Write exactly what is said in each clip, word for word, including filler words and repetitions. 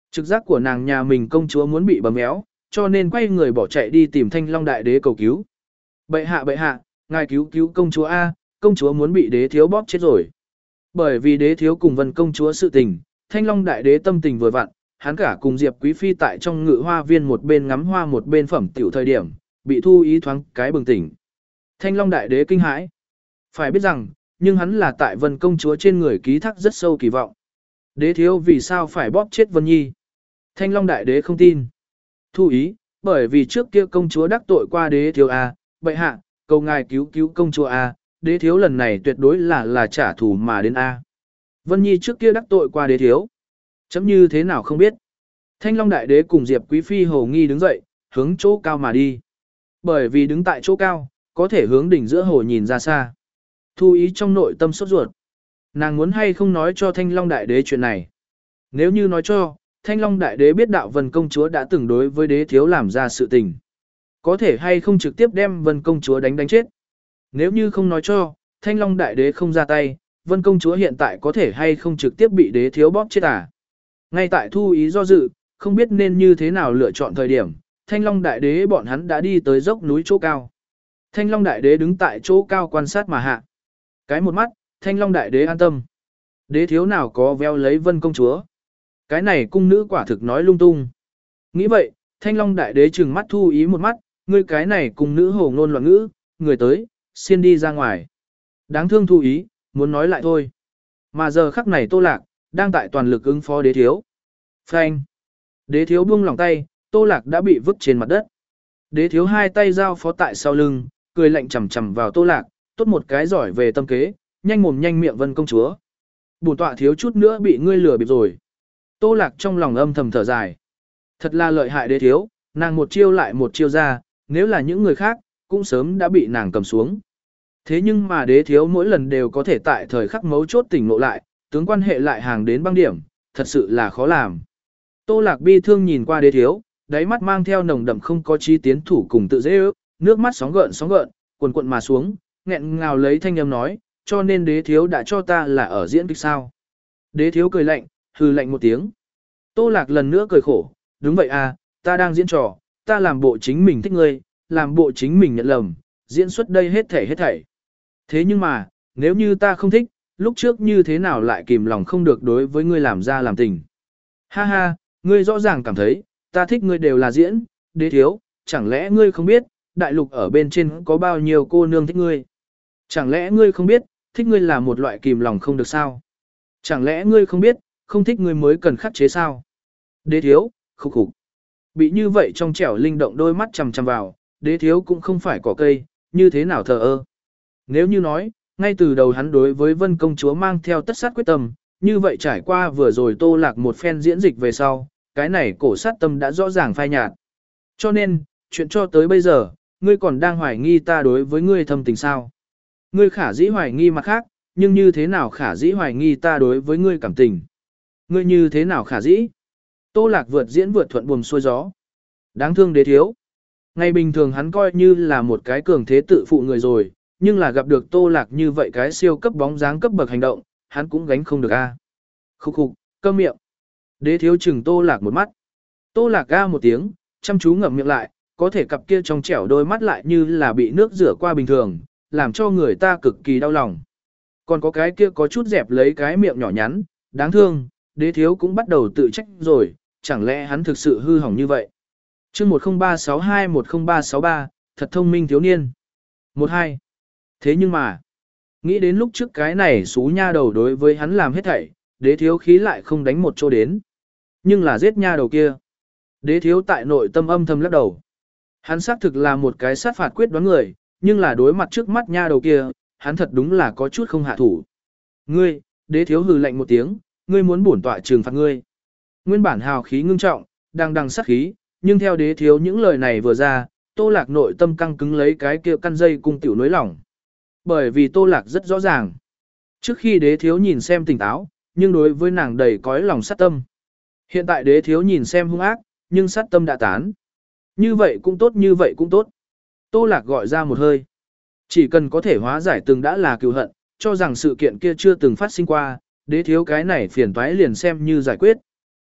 Trực giác của nàng nhà mình công chúa muốn bị bầm méo, cho nên quay người bỏ chạy đi tìm Thanh Long đại đế cầu cứu. Bệ hạ bệ hạ, ngài cứu cứu công chúa A, công chúa muốn bị đế thiếu bóp chết rồi. Bởi vì đế thiếu cùng Vân công chúa sự tình, Thanh Long đại đế tâm tình vừa vặn, hắn cả cùng Diệp Quý Phi tại trong ngự hoa viên một bên ngắm hoa một bên phẩm tiểu thời điểm, bị Thu Ý thoáng cái bừng tỉnh. Thanh Long đại đế kinh hãi. Phải biết rằng, nhưng hắn là tại Vân công chúa trên người ký thác rất sâu kỳ vọng. Đế thiếu vì sao phải bóp chết Vân Nhi? Thanh Long đại đế không tin. Thu Ý, bởi vì trước kia công chúa đắc tội qua đế thiếu A, bệ hạ, cầu ngài cứu cứu công chúa A, đế thiếu lần này tuyệt đối là là trả thù mà đến A. Vân Nhi trước kia đắc tội qua đế thiếu. Chấm như thế nào không biết. Thanh Long đại đế cùng Diệp Quý Phi hồ nghi đứng dậy, hướng chỗ cao mà đi. Bởi vì đứng tại chỗ cao, có thể hướng đỉnh giữa hồ nhìn ra xa. Thu Ý trong nội tâm sốt ruột. Nàng muốn hay không nói cho Thanh Long đại đế chuyện này. Nếu như nói cho, Thanh Long đại đế biết đạo Vân công chúa đã từng đối với đế thiếu làm ra sự tình. Có thể hay không trực tiếp đem Vân công chúa đánh đánh chết. Nếu như không nói cho, Thanh Long đại đế không ra tay, Vân công chúa hiện tại có thể hay không trực tiếp bị đế thiếu bóp chết à. Ngay tại Thu Ý do dự, không biết nên như thế nào lựa chọn thời điểm, Thanh Long đại đế bọn hắn đã đi tới dốc núi chỗ cao. Thanh Long đại đế đứng tại chỗ cao quan sát mà hạ. Cái một mắt, Thanh Long đại đế an tâm. Đế thiếu nào có veo lấy Vân công chúa. Cái này cung nữ quả thực nói lung tung. Nghĩ vậy, Thanh Long đại đế trừng mắt Thu Ý một mắt, ngươi cái này cung nữ hồ ngôn loạn ngữ, người tới, xin đi ra ngoài. Đáng thương Thu Ý, muốn nói lại thôi. Mà giờ khắc này Tô Lạc, đang tại toàn lực ứng phó đế thiếu. Phanh. Đế thiếu buông lòng tay, Tô Lạc đã bị vứt trên mặt đất. Đế thiếu hai tay giao phó tại sau lưng, cười lạnh chằm chằm vào Tô Lạc, tốt một cái giỏi về tâm kế, nhanh mồm nhanh miệng Vân công chúa. Bổn tọa thiếu chút nữa bị ngươi lừa bịp rồi. Tô Lạc trong lòng âm thầm thở dài. Thật là lợi hại đế thiếu, nàng một chiêu lại một chiêu ra, nếu là những người khác, cũng sớm đã bị nàng cầm xuống. Thế nhưng mà đế thiếu mỗi lần đều có thể tại thời khắc mấu chốt tỉnh ngộ lại, tướng quan hệ lại hàng đến băng điểm, thật sự là khó làm. Tô Lạc bi thương nhìn qua đế thiếu, đáy mắt mang theo nồng đậm không có chí tiến thủ cùng tự dễ ước, nước mắt sóng gợn sóng gợn, cuồn cuộn mà xuống, nghẹn ngào lấy thanh âm nói, cho nên đế thiếu đã cho ta là ở diễn kịch sao. Đế thiếu cười lạnh, hừ lạnh một tiếng. Tô Lạc lần nữa cười khổ, đúng vậy à, ta đang diễn trò, ta làm bộ chính mình thích ngươi, làm bộ chính mình nhận lầm, diễn xuất đây hết thảy hết thảy. Thế nhưng mà, nếu như ta không thích, lúc trước như thế nào lại kìm lòng không được đối với ngươi làm ra làm tình. Ha ha, ngươi rõ ràng cảm thấy, ta thích ngươi đều là diễn, đế thiếu, chẳng lẽ ngươi không biết, đại lục ở bên trên có bao nhiêu cô nương thích ngươi. Chẳng lẽ ngươi không biết, thích ngươi là một loại kìm lòng không được sao. Chẳng lẽ ngươi không biết, không thích ngươi mới cần khắc chế sao. Đế thiếu, khúc khục. Bị như vậy trong trẻo linh động đôi mắt chằm chằm vào, đế thiếu cũng không phải cỏ cây, như thế nào thờ ơ. Nếu như nói, ngay từ đầu hắn đối với Vân công chúa mang theo tất sát quyết tâm, như vậy trải qua vừa rồi Tô Lạc một phen diễn dịch về sau, cái này cổ sát tâm đã rõ ràng phai nhạt. Cho nên, chuyện cho tới bây giờ, ngươi còn đang hoài nghi ta đối với ngươi thâm tình sao? Ngươi khả dĩ hoài nghi mặt khác, nhưng như thế nào khả dĩ hoài nghi ta đối với ngươi cảm tình? Ngươi như thế nào khả dĩ? Tô Lạc vượt diễn vượt thuận buồm xuôi gió. Đáng thương đế thiếu. Ngày bình thường hắn coi như là một cái cường thế tự phụ người rồi, nhưng là gặp được Tô Lạc như vậy cái siêu cấp bóng dáng cấp bậc hành động, hắn cũng gánh không được a. Khúc khục, câm miệng. Đế thiếu chừng Tô Lạc một mắt. Tô Lạc ga một tiếng, chăm chú ngậm miệng lại, có thể cặp kia trong trẻo đôi mắt lại như là bị nước rửa qua bình thường, làm cho người ta cực kỳ đau lòng. Còn có cái kia có chút dẹp lấy cái miệng nhỏ nhắn, đáng thương, đế thiếu cũng bắt đầu tự trách rồi, chẳng lẽ hắn thực sự hư hỏng như vậy. chương một không ba sáu hai một không ba sáu ba, thật thông minh thiếu niên. một hai. Thế nhưng mà, nghĩ đến lúc trước cái này xú nha đầu đối với hắn làm hết thảy, đế thiếu khí lại không đánh một chỗ đến. Nhưng là giết nha đầu kia. Đế thiếu tại nội tâm âm thầm lắc đầu. Hắn xác thực là một cái sát phạt quyết đoán người, nhưng là đối mặt trước mắt nha đầu kia, hắn thật đúng là có chút không hạ thủ. Ngươi, đế thiếu hừ lạnh một tiếng, ngươi muốn bổn tọa trừng phạt ngươi. Nguyên bản hào khí ngưng trọng, đang đằng sát khí, nhưng theo đế thiếu những lời này vừa ra, Tô Lạc nội tâm căng cứng lấy cái kia căn dây cung tiểu nối lỏng. Bởi vì Tô Lạc rất rõ ràng. Trước khi đế thiếu nhìn xem tỉnh táo, nhưng đối với nàng đầy cõi lòng sát tâm. Hiện tại đế thiếu nhìn xem hung ác, nhưng sát tâm đã tán. Như vậy cũng tốt, như vậy cũng tốt. Tô Lạc gọi ra một hơi. Chỉ cần có thể hóa giải từng đã là cừu hận, cho rằng sự kiện kia chưa từng phát sinh qua, đế thiếu cái này phiền toái liền xem như giải quyết.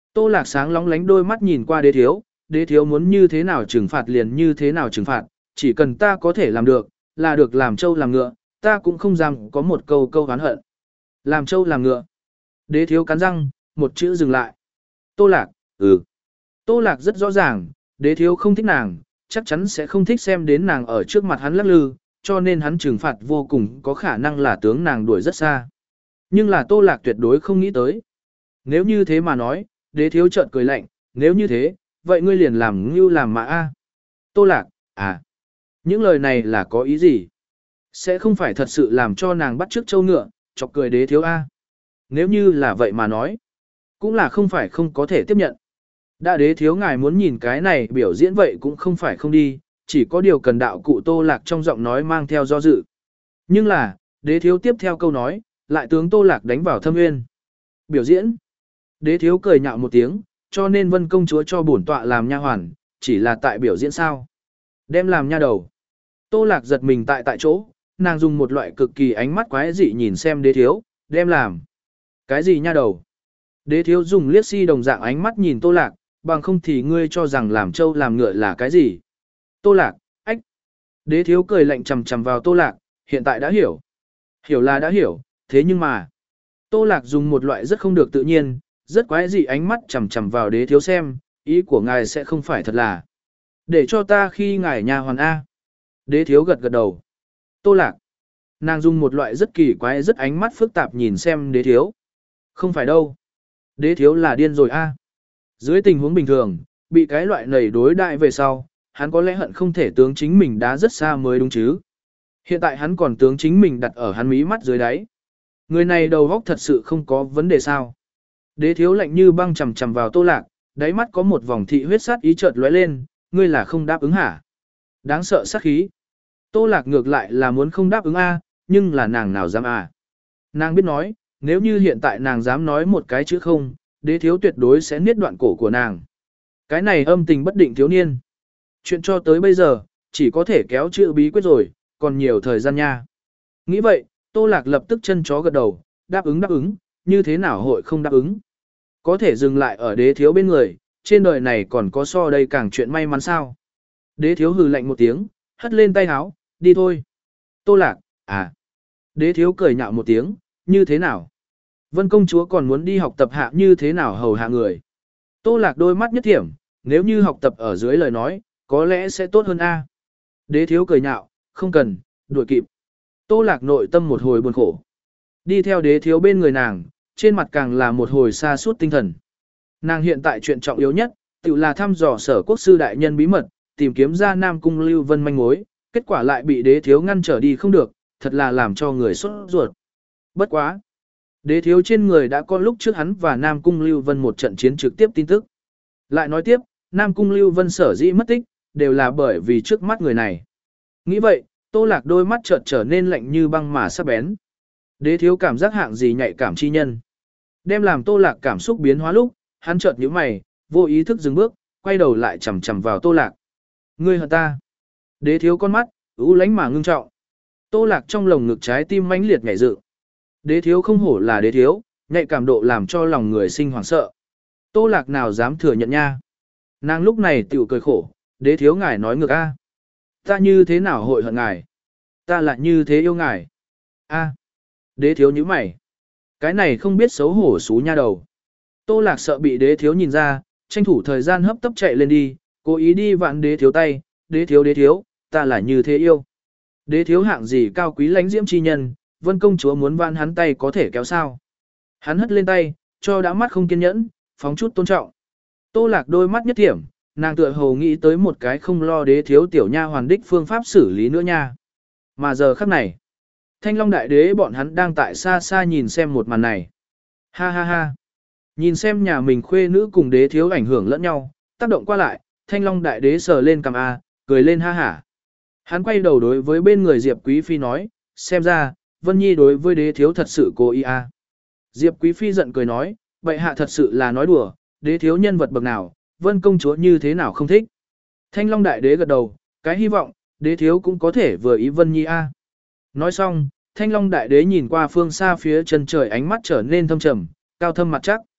Tô Lạc sáng lóng lánh đôi mắt nhìn qua đế thiếu, đế thiếu muốn như thế nào trừng phạt liền như thế nào trừng phạt, chỉ cần ta có thể làm được, là được làm trâu làm ngựa, ta cũng không dám có một câu câu oán hận. Làm trâu làm ngựa. Đế thiếu cắn răng, một chữ dừng lại. Tô Lạc, ừ. Tô Lạc rất rõ ràng, đế thiếu không thích nàng, chắc chắn sẽ không thích xem đến nàng ở trước mặt hắn lắc lư, cho nên hắn trừng phạt vô cùng có khả năng là tướng nàng đuổi rất xa. Nhưng là Tô Lạc tuyệt đối không nghĩ tới. Nếu như thế mà nói, đế thiếu chợt cười lạnh, nếu như thế, vậy ngươi liền làm ngưu làm mã a. Tô Lạc, à, những lời này là có ý gì? Sẽ không phải thật sự làm cho nàng bắt trước châu ngựa, chọc cười đế thiếu a. Nếu như là vậy mà nói, cũng là không phải không có thể tiếp nhận. Đã đế thiếu ngài muốn nhìn cái này biểu diễn vậy cũng không phải không đi, chỉ có điều cần đạo cụ Tô Lạc trong giọng nói mang theo do dự. Nhưng là, đế thiếu tiếp theo câu nói, lại tướng Tô Lạc đánh vào thâm nguyên. Biểu diễn. Đế thiếu cười nhạo một tiếng, cho nên Vân công chúa cho bổn tọa làm nha hoàn, chỉ là tại biểu diễn sao. Đem làm nha đầu. Tô Lạc giật mình tại tại chỗ, nàng dùng một loại cực kỳ ánh mắt quái dị nhìn xem đế thiếu, đem làm. Cái gì nha đầu? Đế thiếu dùng liếc si đồng dạng ánh mắt nhìn Tô Lạc, bằng không thì ngươi cho rằng làm trâu làm ngựa là cái gì? Tô Lạc, ách. Đế thiếu cười lạnh chằm chằm vào Tô Lạc, hiện tại đã hiểu. Hiểu là đã hiểu, thế nhưng mà. Tô Lạc dùng một loại rất không được tự nhiên, rất quái dị ánh mắt chằm chằm vào đế thiếu xem, ý của ngài sẽ không phải thật là. Để cho ta khi ngài nhà hoàn A. Đế thiếu gật gật đầu. Tô Lạc. Nàng dùng một loại rất kỳ quái rất ánh mắt phức tạp nhìn xem đế thiếu. Không phải đâu. Đế thiếu là điên rồi A. Dưới tình huống bình thường, bị cái loại này đối đại về sau, hắn có lẽ hận không thể tướng chính mình đá rất xa mới đúng chứ. Hiện tại hắn còn tướng chính mình đặt ở hắn mí mắt dưới đáy. Người này đầu óc thật sự không có vấn đề sao. Đế thiếu lạnh như băng chầm chầm vào Tô Lạc, đáy mắt có một vòng thị huyết sát ý chợt lóe lên, ngươi là không đáp ứng hả? Đáng sợ sát khí. Tô Lạc ngược lại là muốn không đáp ứng A, nhưng là nàng nào dám à. Nàng biết nói, nếu như hiện tại nàng dám nói một cái chữ không, đế thiếu tuyệt đối sẽ niết đoạn cổ của nàng. Cái này âm tình bất định thiếu niên. Chuyện cho tới bây giờ, chỉ có thể kéo chữ bí quyết rồi, còn nhiều thời gian nha. Nghĩ vậy, Tô Lạc lập tức chân chó gật đầu, đáp ứng đáp ứng, như thế nào hội không đáp ứng. Có thể dừng lại ở đế thiếu bên người, trên đời này còn có so đây càng chuyện may mắn sao. Đế thiếu hừ lạnh một tiếng, hất lên tay háo, đi thôi. Tô Lạc, à. Đế thiếu cười nhạo một tiếng, như thế nào? Vân công chúa còn muốn đi học tập hạ như thế nào hầu hạ người. Tô Lạc đôi mắt nhất thiểm, nếu như học tập ở dưới lời nói, có lẽ sẽ tốt hơn a. Đế thiếu cười nhạo, không cần, đuổi kịp. Tô Lạc nội tâm một hồi buồn khổ. Đi theo đế thiếu bên người nàng, trên mặt càng là một hồi xa suốt tinh thần. Nàng hiện tại chuyện trọng yếu nhất, tự là thăm dò sở quốc sư đại nhân bí mật, tìm kiếm ra Nam Cung Lưu Vân manh mối, kết quả lại bị đế thiếu ngăn trở đi không được, thật là làm cho người sốt ruột. Bất quá. Đế thiếu trên người đã có lúc trước hắn và Nam Cung Lưu Vân một trận chiến trực tiếp tin tức. Lại nói tiếp, Nam Cung Lưu Vân sở dĩ mất tích, đều là bởi vì trước mắt người này. Nghĩ vậy, Tô Lạc đôi mắt chợt trở nên lạnh như băng mà sắc bén. Đế thiếu cảm giác hạng gì nhạy cảm chi nhân. Đem làm Tô Lạc cảm xúc biến hóa lúc, hắn chợt nhíu mày, vô ý thức dừng bước, quay đầu lại chằm chằm vào Tô Lạc. Ngươi hận ta. Đế thiếu con mắt, u lánh mà ngưng trọng. Tô Lạc trong lồng ngực trái tim mãnh liệt nhảy dựng. Đế thiếu không hổ là đế thiếu, nhạy cảm độ làm cho lòng người sinh hoảng sợ. Tô Lạc nào dám thừa nhận nha. Nàng lúc này tiểu cười khổ, đế thiếu ngài nói ngược a. Ta như thế nào hội hận ngài? Ta lại như thế yêu ngài. A. Đế thiếu nhíu mày. Cái này không biết xấu hổ xú nha đầu. Tô Lạc sợ bị đế thiếu nhìn ra, tranh thủ thời gian hấp tấp chạy lên đi, cố ý đi vặn đế thiếu tay, đế thiếu đế thiếu, ta là như thế yêu. Đế thiếu hạng gì cao quý lãnh diễm chi nhân, Vân công chúa muốn vặn hắn tay có thể kéo sao. Hắn hất lên tay, cho đã mắt không kiên nhẫn, phóng chút tôn trọng. Tô Lạc đôi mắt nhất thiểm, nàng tựa hồ nghĩ tới một cái không lo đế thiếu tiểu nha hoàn đích phương pháp xử lý nữa nha. Mà giờ khắc này, Thanh Long đại đế bọn hắn đang tại xa xa nhìn xem một màn này. Ha ha ha. Nhìn xem nhà mình khuê nữ cùng đế thiếu ảnh hưởng lẫn nhau, tác động qua lại, Thanh Long đại đế sờ lên cằm A, cười lên ha hả. Hắn quay đầu đối với bên người Diệp Quý Phi nói, xem ra, Vân Nhi đối với đế thiếu thật sự cố ý A. Diệp Quý Phi giận cười nói, bệ hạ thật sự là nói đùa, đế thiếu nhân vật bậc nào, Vân công chúa như thế nào không thích. Thanh Long đại đế gật đầu, cái hy vọng, đế thiếu cũng có thể vừa ý Vân Nhi A. Nói xong, Thanh Long đại đế nhìn qua phương xa phía chân trời ánh mắt trở nên thâm trầm, cao thâm mặt chắc.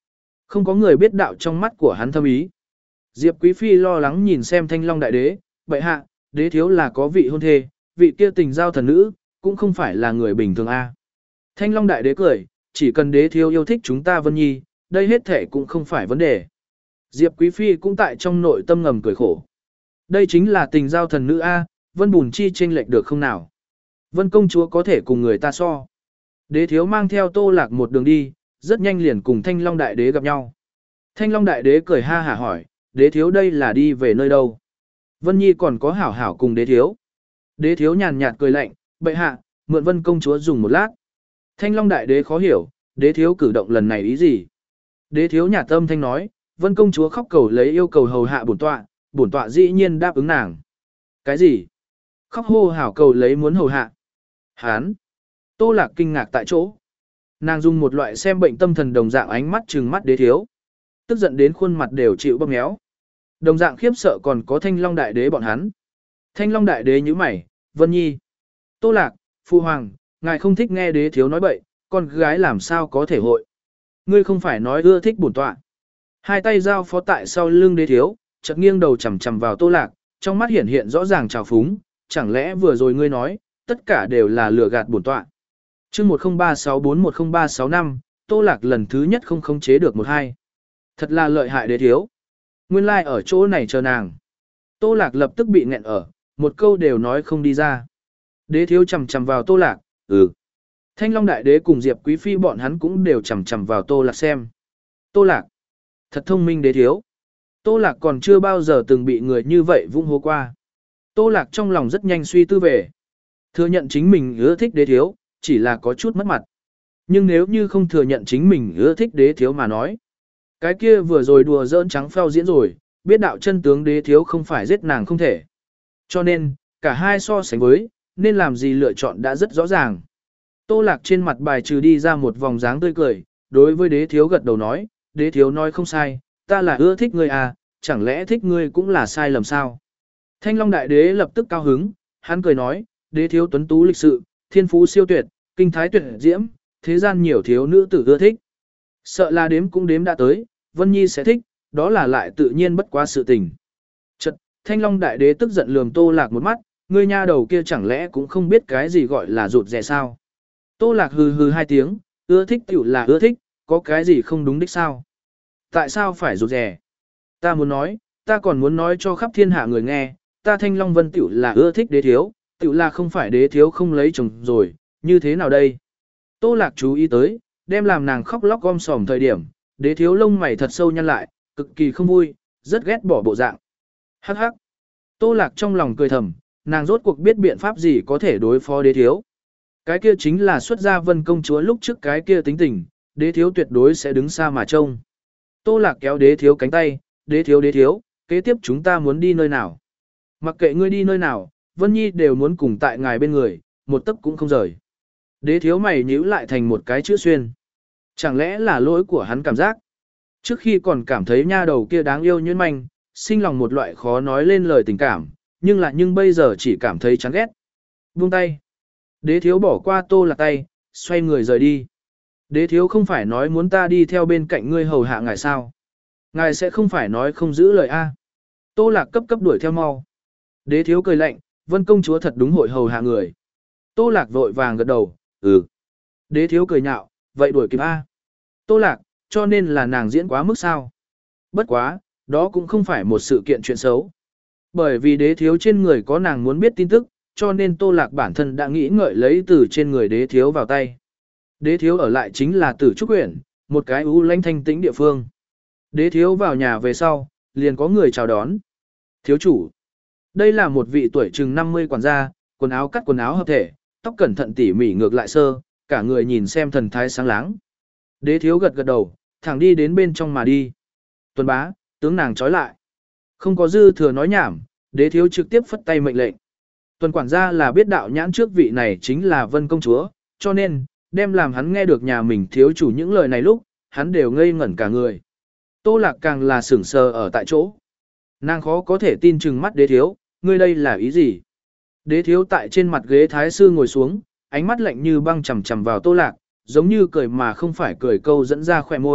Không có người biết đạo trong mắt của hắn thâm ý. Diệp Quý Phi lo lắng nhìn xem Thanh Long đại đế, bệ hạ, đế thiếu là có vị hôn thê, vị kia tình giao thần nữ, cũng không phải là người bình thường a. Thanh Long đại đế cười, chỉ cần đế thiếu yêu thích chúng ta Vân Nhi, đây hết thể cũng không phải vấn đề. Diệp Quý Phi cũng tại trong nội tâm ngầm cười khổ. Đây chính là tình giao thần nữ a, Vân Bùn Chi chênh lệch được không nào? Vân công chúa có thể cùng người ta so. Đế thiếu mang theo Tô Lạc một đường đi, rất nhanh liền cùng Thanh Long đại đế gặp nhau. Thanh Long đại đế cười ha hả hỏi, đế thiếu đây là đi về nơi đâu? Vân Nhi còn có hảo hảo cùng đế thiếu. Đế thiếu nhàn nhạt cười lạnh, bệ hạ, mượn Vân công chúa dùng một lát. Thanh Long đại đế khó hiểu, đế thiếu cử động lần này ý gì? Đế thiếu nhạt tâm thanh nói, Vân công chúa khóc cầu lấy yêu cầu hầu hạ bổn tọa, bổn tọa dĩ nhiên đáp ứng nàng. Cái gì? Khóc hô hảo cầu lấy muốn hầu hạ. Hán. Tô Lạc kinh ngạc tại chỗ. Nàng dùng một loại xem bệnh tâm thần đồng dạng ánh mắt trừng mắt đế thiếu. Tức giận đến khuôn mặt đều chịu bóp méo. Đồng dạng khiếp sợ còn có Thanh Long đại đế bọn hắn. Thanh Long đại đế nhíu mày, Vân Nhi. Tô Lạc, Phu Hoàng, ngài không thích nghe đế thiếu nói bậy, con gái làm sao có thể hội. Ngươi không phải nói ưa thích bổn tọa. Hai tay giao phó tại sau lưng đế thiếu, chợt nghiêng đầu chằm chằm vào Tô Lạc, trong mắt hiện hiện rõ ràng trào phúng, chẳng lẽ vừa rồi ngươi nói, tất cả đều là lừa gạt bổn tọa. Chương một không ba sáu bốn một không ba sáu năm, Tô Lạc lần thứ nhất không khống chế được một hai. Thật là lợi hại đế thiếu. Nguyên lai like ở chỗ này chờ nàng. Tô Lạc lập tức bị nghẹn ở, một câu đều nói không đi ra. Đế thiếu chằm chằm vào Tô Lạc, ừ. Thanh Long đại đế cùng Diệp Quý Phi bọn hắn cũng đều chằm chằm vào Tô Lạc xem. Tô Lạc, thật thông minh đế thiếu. Tô Lạc còn chưa bao giờ từng bị người như vậy vung hô qua. Tô Lạc trong lòng rất nhanh suy tư về. Thừa nhận chính mình ưa thích đế thiếu, chỉ là có chút mất mặt. Nhưng nếu như không thừa nhận chính mình ưa thích đế thiếu mà nói. Cái kia vừa rồi đùa giỡn trắng phao diễn rồi, biết đạo chân tướng đế thiếu không phải giết nàng không thể. Cho nên, cả hai so sánh với, nên làm gì lựa chọn đã rất rõ ràng. Tô Lạc trên mặt bài trừ đi ra một vòng dáng tươi cười, đối với đế thiếu gật đầu nói, đế thiếu nói không sai, ta là ưa thích ngươi à, chẳng lẽ thích ngươi cũng là sai lầm sao? Thanh Long đại đế lập tức cao hứng, hắn cười nói, đế thiếu tuấn tú lịch sự, thiên phú siêu tuyệt, kinh thái tuyệt diễm, thế gian nhiều thiếu nữ tử ưa thích. Sợ là đếm cũng đếm đã tới, Vân Nhi sẽ thích, đó là lại tự nhiên bất quá sự tình. Chật, Thanh Long đại đế tức giận lườm Tô Lạc một mắt, ngươi nha đầu kia chẳng lẽ cũng không biết cái gì gọi là rụt rè sao? Tô Lạc hừ hừ hai tiếng, ưa thích tiểu là ưa thích, có cái gì không đúng đích sao? Tại sao phải rụt rè? Ta muốn nói, ta còn muốn nói cho khắp thiên hạ người nghe, ta Thanh Long Vân tiểu là ưa thích đế thiếu, tiểu là không phải đế thiếu không lấy chồng rồi, như thế nào đây? Tô Lạc chú ý tới, đem làm nàng khóc lóc gom sòm thời điểm, đế thiếu lông mày thật sâu nhăn lại, cực kỳ không vui, rất ghét bỏ bộ dạng. Hắc hắc. Tô Lạc trong lòng cười thầm, nàng rốt cuộc biết biện pháp gì có thể đối phó đế thiếu. Cái kia chính là xuất gia Vân công chúa lúc trước cái kia tính tình, đế thiếu tuyệt đối sẽ đứng xa mà trông. Tô Lạc kéo đế thiếu cánh tay, đế thiếu đế thiếu, kế tiếp chúng ta muốn đi nơi nào? Mặc kệ ngươi đi nơi nào, Vân Nhi đều muốn cùng tại ngài bên người, một tấc cũng không rời. Đế thiếu mày nhíu lại thành một cái chữ xuyên. Chẳng lẽ là lỗi của hắn cảm giác? Trước khi còn cảm thấy nha đầu kia đáng yêu nhuyễn manh, sinh lòng một loại khó nói lên lời tình cảm, nhưng là nhưng bây giờ chỉ cảm thấy chán ghét. Buông tay. Đế thiếu bỏ qua Tô Lạc tay, xoay người rời đi. Đế thiếu không phải nói muốn ta đi theo bên cạnh ngươi hầu hạ ngài sao? Ngài sẽ không phải nói không giữ lời a? Tô Lạc cấp cấp đuổi theo mau. Đế thiếu cười lạnh, Vân công chúa thật đúng hội hầu hạ người. Tô Lạc vội vàng gật đầu, ừ. Đế thiếu cười nhạo, vậy đuổi kịp a? Tô Lạc, cho nên là nàng diễn quá mức sao? Bất quá, đó cũng không phải một sự kiện chuyện xấu. Bởi vì đế thiếu trên người có nàng muốn biết tin tức, cho nên Tô Lạc bản thân đã nghĩ ngợi lấy từ trên người đế thiếu vào tay. Đế thiếu ở lại chính là Tử Trúc huyện, một cái u lãnh thanh tĩnh địa phương. Đế thiếu vào nhà về sau, liền có người chào đón. Thiếu chủ. Đây là một vị tuổi chừng năm mươi quản gia, quần áo cắt quần áo hợp thể, tóc cẩn thận tỉ mỉ ngược lại sơ, cả người nhìn xem thần thái sáng láng. Đế thiếu gật gật đầu, thẳng đi đến bên trong mà đi. Tuần bá, tướng nàng trói lại. Không có dư thừa nói nhảm, đế thiếu trực tiếp phất tay mệnh lệnh. Tuần quản gia là biết đạo nhãn trước vị này chính là Vân công chúa, cho nên, đem làm hắn nghe được nhà mình thiếu chủ những lời này lúc, hắn đều ngây ngẩn cả người. Tô Lạc càng là sửng sờ ở tại chỗ. Nàng khó có thể tin chừng mắt đế thiếu, ngươi đây là ý gì? Đế thiếu tại trên mặt ghế thái sư ngồi xuống, ánh mắt lạnh như băng chằm chằm vào Tô Lạc, giống như cười mà không phải cười câu dẫn ra khỏe môi,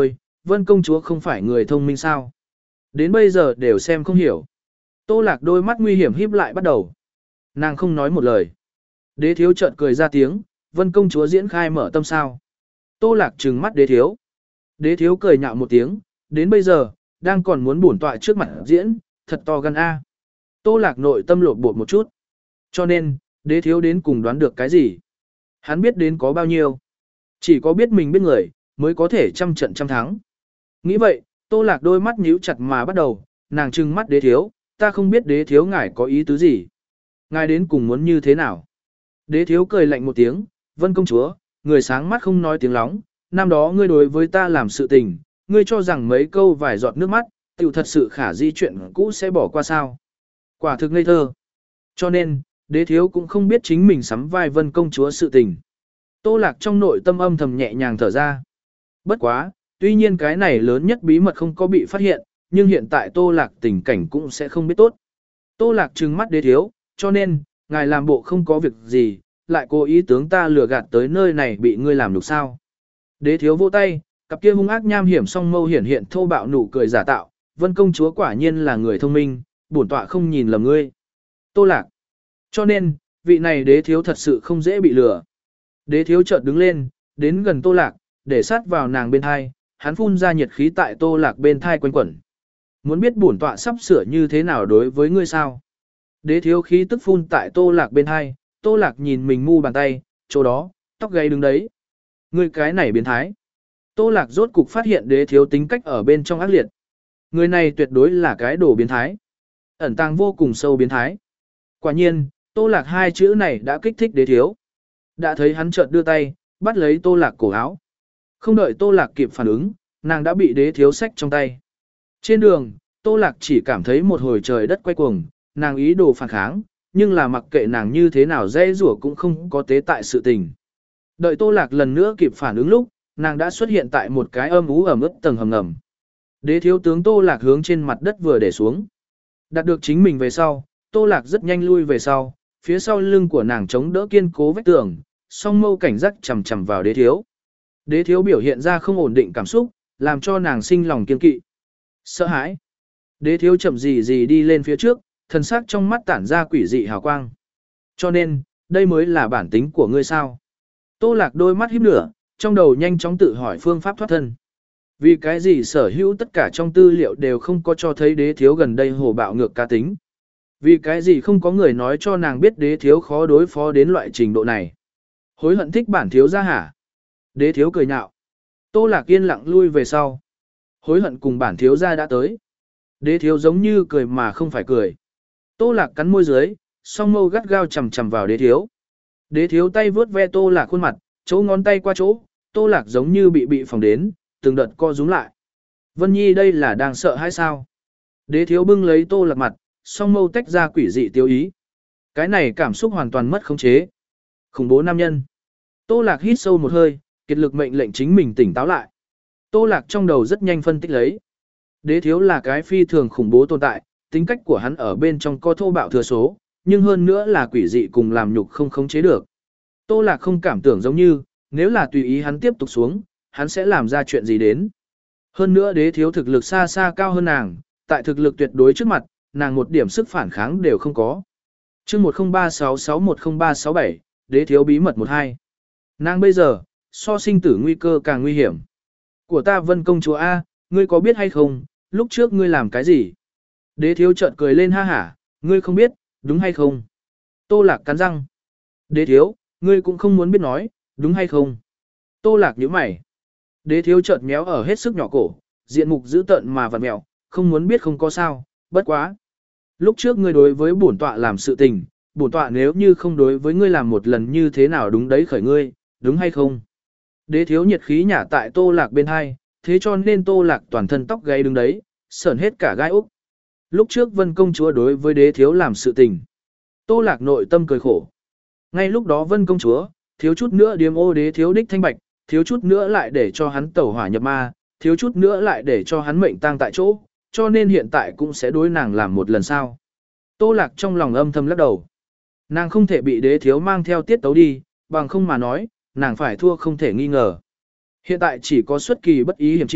Vân công chúa không phải người thông minh sao? Đến bây giờ đều xem không hiểu. Tô Lạc đôi mắt nguy hiểm híp lại bắt đầu. Nàng không nói một lời. Đế thiếu chợt cười ra tiếng, Vân công chúa diễn khai mở tâm sao. Tô Lạc trừng mắt đế thiếu. Đế thiếu cười nhạo một tiếng, đến bây giờ, đang còn muốn bổn tọa trước mặt diễn, thật to gan a. Tô Lạc nội tâm lột bột một chút. Cho nên, đế thiếu đến cùng đoán được cái gì? Hắn biết đến có bao nhiêu. Chỉ có biết mình biết người, mới có thể trăm trận trăm thắng. Nghĩ vậy, Tô Lạc đôi mắt nhíu chặt mà bắt đầu, nàng trừng mắt đế thiếu, ta không biết đế thiếu ngài có ý tứ gì. Ngài đến cùng muốn như thế nào? Đế thiếu cười lạnh một tiếng, Vân công chúa, người sáng mắt không nói tiếng lóng, năm đó ngươi đối với ta làm sự tình, ngươi cho rằng mấy câu vài giọt nước mắt, tiểu thật sự khả di chuyện cũ sẽ bỏ qua sao. Quả thực ngây thơ. Cho nên, đế thiếu cũng không biết chính mình sắm vai Vân công chúa sự tình. Tô Lạc trong nội tâm âm thầm nhẹ nhàng thở ra. Bất quá, tuy nhiên cái này lớn nhất bí mật không có bị phát hiện, nhưng hiện tại Tô Lạc tình cảnh cũng sẽ không biết tốt. Tô Lạc trừng mắt đế thiếu, cho nên, ngài làm bộ không có việc gì, lại cố ý tướng ta lừa gạt tới nơi này bị ngươi làm được sao. Đế thiếu vỗ tay, cặp kia hung ác nham hiểm song mâu hiển hiện thô bạo nụ cười giả tạo, Vân công chúa quả nhiên là người thông minh, bổn tọa không nhìn lầm ngươi. Tô Lạc. Cho nên, vị này đế thiếu thật sự không dễ bị lừa. Đế thiếu chợt đứng lên, đến gần Tô Lạc, để sát vào nàng bên thai, hắn phun ra nhiệt khí tại Tô Lạc bên thai quanh quẩn. Muốn biết bổn tọa sắp sửa như thế nào đối với ngươi sao? Đế thiếu khí tức phun tại Tô Lạc bên thai, Tô Lạc nhìn mình mu bàn tay, chỗ đó, tóc gáy đứng đấy. Ngươi cái này biến thái. Tô Lạc rốt cục phát hiện đế thiếu tính cách ở bên trong ác liệt. Người này tuyệt đối là cái đồ biến thái. Ẩn tàng vô cùng sâu biến thái. Quả nhiên, Tô Lạc hai chữ này đã kích thích đế thiếu. Đã thấy hắn chợt đưa tay, bắt lấy Tô Lạc cổ áo. Không đợi Tô Lạc kịp phản ứng, nàng đã bị đế thiếu xách trong tay. Trên đường, Tô Lạc chỉ cảm thấy một hồi trời đất quay cuồng, nàng ý đồ phản kháng, nhưng là mặc kệ nàng như thế nào dễ rủa cũng không có tế tại sự tình. Đợi Tô Lạc lần nữa kịp phản ứng lúc, nàng đã xuất hiện tại một cái âm ú ẩm ướt tầng hầm ngầm. Đế thiếu tướng Tô Lạc hướng trên mặt đất vừa để xuống. Đạt được chính mình về sau, Tô Lạc rất nhanh lui về sau, phía sau lưng của nàng chống đỡ kiên cố vách tường, song mâu cảnh giác chằm chằm vào đế thiếu. Đế thiếu biểu hiện ra không ổn định cảm xúc, làm cho nàng sinh lòng kiên kỵ. Sợ hãi. Đế thiếu chậm gì gì đi lên phía trước, thần sắc trong mắt tản ra quỷ dị hào quang. Cho nên, đây mới là bản tính của ngươi sao. Tô Lạc đôi mắt híp lửa, trong đầu nhanh chóng tự hỏi phương pháp thoát thân. Vì cái gì sở hữu tất cả trong tư liệu đều không có cho thấy đế thiếu gần đây hồ bạo ngược cá tính. Vì cái gì không có người nói cho nàng biết đế thiếu khó đối phó đến loại trình độ này. Hối hận thích bản thiếu ra hả? Đế thiếu cười nhạo. Tô Lạc yên lặng lui về sau. Hối hận cùng bản thiếu ra đã tới. Đế thiếu giống như cười mà không phải cười. Tô Lạc cắn môi dưới, song mâu gắt gao chầm chầm vào đế thiếu. Đế thiếu tay vướt ve Tô Lạc khuôn mặt, chỗ ngón tay qua chỗ, Tô Lạc giống như bị bị phòng đến, từng đợt co rúm lại. Vân Nhi đây là đang sợ hay sao? Đế thiếu bưng lấy Tô Lạc mặt, song mâu tách ra quỷ dị tiêu ý. Cái này cảm xúc hoàn toàn mất khống chế. Khủng bố nam nhân. Tô Lạc hít sâu một hơi, kiệt lực mệnh lệnh chính mình tỉnh táo lại. Tô Lạc trong đầu rất nhanh phân tích lấy. Đế thiếu là cái phi thường khủng bố tồn tại, tính cách của hắn ở bên trong có thô bạo thừa số, nhưng hơn nữa là quỷ dị cùng làm nhục không khống chế được. Tô Lạc không cảm tưởng giống như, nếu là tùy ý hắn tiếp tục xuống, hắn sẽ làm ra chuyện gì đến. Hơn nữa đế thiếu thực lực xa xa cao hơn nàng, tại thực lực tuyệt đối trước mặt, nàng một điểm sức phản kháng đều không có. chương một không ba sáu sáu một không ba sáu bảy, đế thiếu bí mật một hai. Nàng bây giờ, so sinh tử nguy cơ càng nguy hiểm. Của ta Vân công chúa A, ngươi có biết hay không, lúc trước ngươi làm cái gì? Đế thiếu chợt cười lên ha hả, ngươi không biết, đúng hay không? Tô Lạc cắn răng. Đế thiếu, ngươi cũng không muốn biết nói, đúng hay không? Tô Lạc nhíu mày. Đế thiếu chợt méo ở hết sức nhỏ cổ, diện mục dữ tợn mà vặn mẹo, không muốn biết không có sao, bất quá. Lúc trước ngươi đối với bổn tọa làm sự tình, bổn tọa nếu như không đối với ngươi làm một lần như thế nào đúng đấy khởi ngươi, đúng hay không? Đế thiếu nhiệt khí nhả tại Tô Lạc bên hai, thế cho nên Tô Lạc toàn thân tóc gáy đứng đấy, sởn hết cả gai úc. Lúc trước Vân công chúa đối với đế thiếu làm sự tình. Tô Lạc nội tâm cười khổ. Ngay lúc đó Vân công chúa, thiếu chút nữa điếm ô đế thiếu đích thanh bạch, thiếu chút nữa lại để cho hắn tẩu hỏa nhập ma, thiếu chút nữa lại để cho hắn mệnh tang tại chỗ, cho nên hiện tại cũng sẽ đối nàng làm một lần sau. Tô Lạc trong lòng âm thầm lắc đầu. Nàng không thể bị đế thiếu mang theo tiết tấu đi, bằng không mà nói, nàng phải thua không thể nghi ngờ. Hiện tại chỉ có xuất kỳ bất ý hiểm chiêu,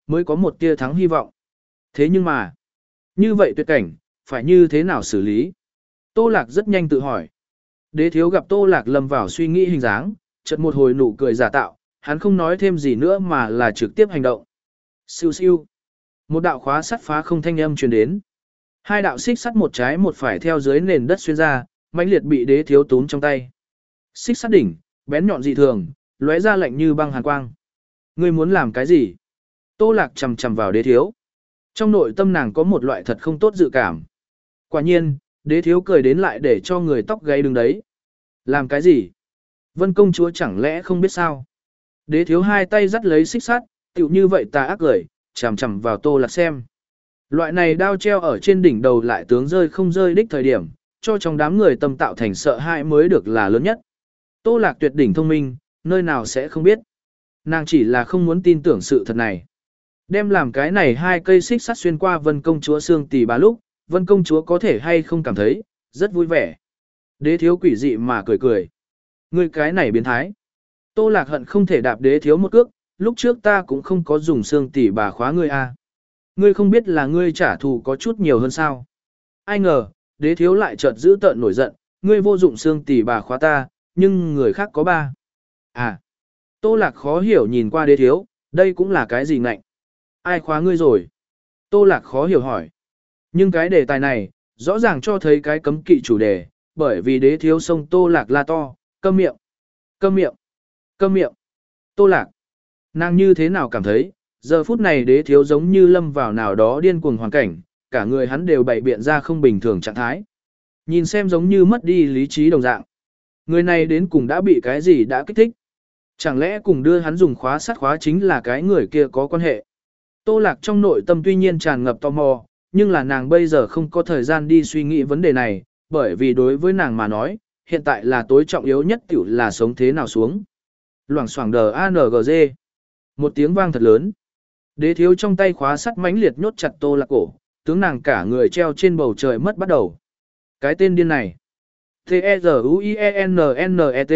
mới có một tia thắng hy vọng. Thế nhưng mà, như vậy tuyệt cảnh, phải như thế nào xử lý? Tô Lạc rất nhanh tự hỏi. Đế thiếu gặp Tô Lạc lâm vào suy nghĩ hình dáng, chợt một hồi nụ cười giả tạo, hắn không nói thêm gì nữa mà là trực tiếp hành động. Siêu siêu. Một đạo khóa sắt phá không thanh âm truyền đến. Hai đạo xích sắt một trái một phải theo dưới nền đất xuyên ra, mãnh liệt bị đế thiếu túm trong tay. Xích sắt đỉnh, bén nhọn dị thường, lóe ra lạnh như băng hàn quang. Ngươi muốn làm cái gì? Tô Lạc chầm chầm vào đế thiếu. Trong nội tâm nàng có một loại thật không tốt dự cảm. Quả nhiên, đế thiếu cười đến lại để cho người tóc gáy đứng đấy. Làm cái gì? Vân công chúa chẳng lẽ không biết sao? Đế thiếu hai tay dắt lấy xích sắt, tựu như vậy tà ác cười, chằm chằm vào Tô Lạc xem. Loại này đao treo ở trên đỉnh đầu lại tướng rơi không rơi đích thời điểm, cho trong đám người tâm tạo thành sợ hãi mới được là lớn nhất. Tô Lạc tuyệt đỉnh thông minh, nơi nào sẽ không biết. Nàng chỉ là không muốn tin tưởng sự thật này. Đem làm cái này hai cây xích sắt xuyên qua Vân công chúa xương tỳ bà lúc, Vân công chúa có thể hay không cảm thấy, rất vui vẻ. Đế thiếu quỷ dị mà cười cười. Ngươi cái này biến thái. Tô Lạc hận không thể đạp đế thiếu một cước, lúc trước ta cũng không có dùng xương tỳ bà khóa ngươi a. Ngươi không biết là ngươi trả thù có chút nhiều hơn sao. Ai ngờ, đế thiếu lại chợt giữ tợn nổi giận, ngươi vô dụng xương tỳ bà khóa ta, nhưng người khác có ba. À. Tô Lạc khó hiểu nhìn qua đế thiếu, đây cũng là cái gì ngạnh. Ai khóa ngươi rồi? Tô Lạc khó hiểu hỏi. Nhưng cái đề tài này, rõ ràng cho thấy cái cấm kỵ chủ đề, bởi vì đế thiếu sông Tô Lạc la to, câm miệng, câm miệng, câm miệng. Tô Lạc, nàng như thế nào cảm thấy, giờ phút này đế thiếu giống như lâm vào nào đó điên cuồng hoàn cảnh, cả người hắn đều bày biện ra không bình thường trạng thái. Nhìn xem giống như mất đi lý trí đồng dạng. Người này đến cùng đã bị cái gì đã kích thích? Chẳng lẽ cùng đưa hắn dùng khóa sắt khóa chính là cái người kia có quan hệ? Tô Lạc trong nội tâm tuy nhiên tràn ngập tò mò, nhưng là nàng bây giờ không có thời gian đi suy nghĩ vấn đề này, bởi vì đối với nàng mà nói, hiện tại là tối trọng yếu nhất tiểu là sống thế nào xuống. Loảng xoảng đờ a en giê. Một tiếng vang thật lớn. Đế thiếu trong tay khóa sắt mãnh liệt nhốt chặt Tô Lạc cổ, tướng nàng cả người treo trên bầu trời mất bắt đầu. Cái tên điên này. T-E-Z-U-I-E-N-N-E-T.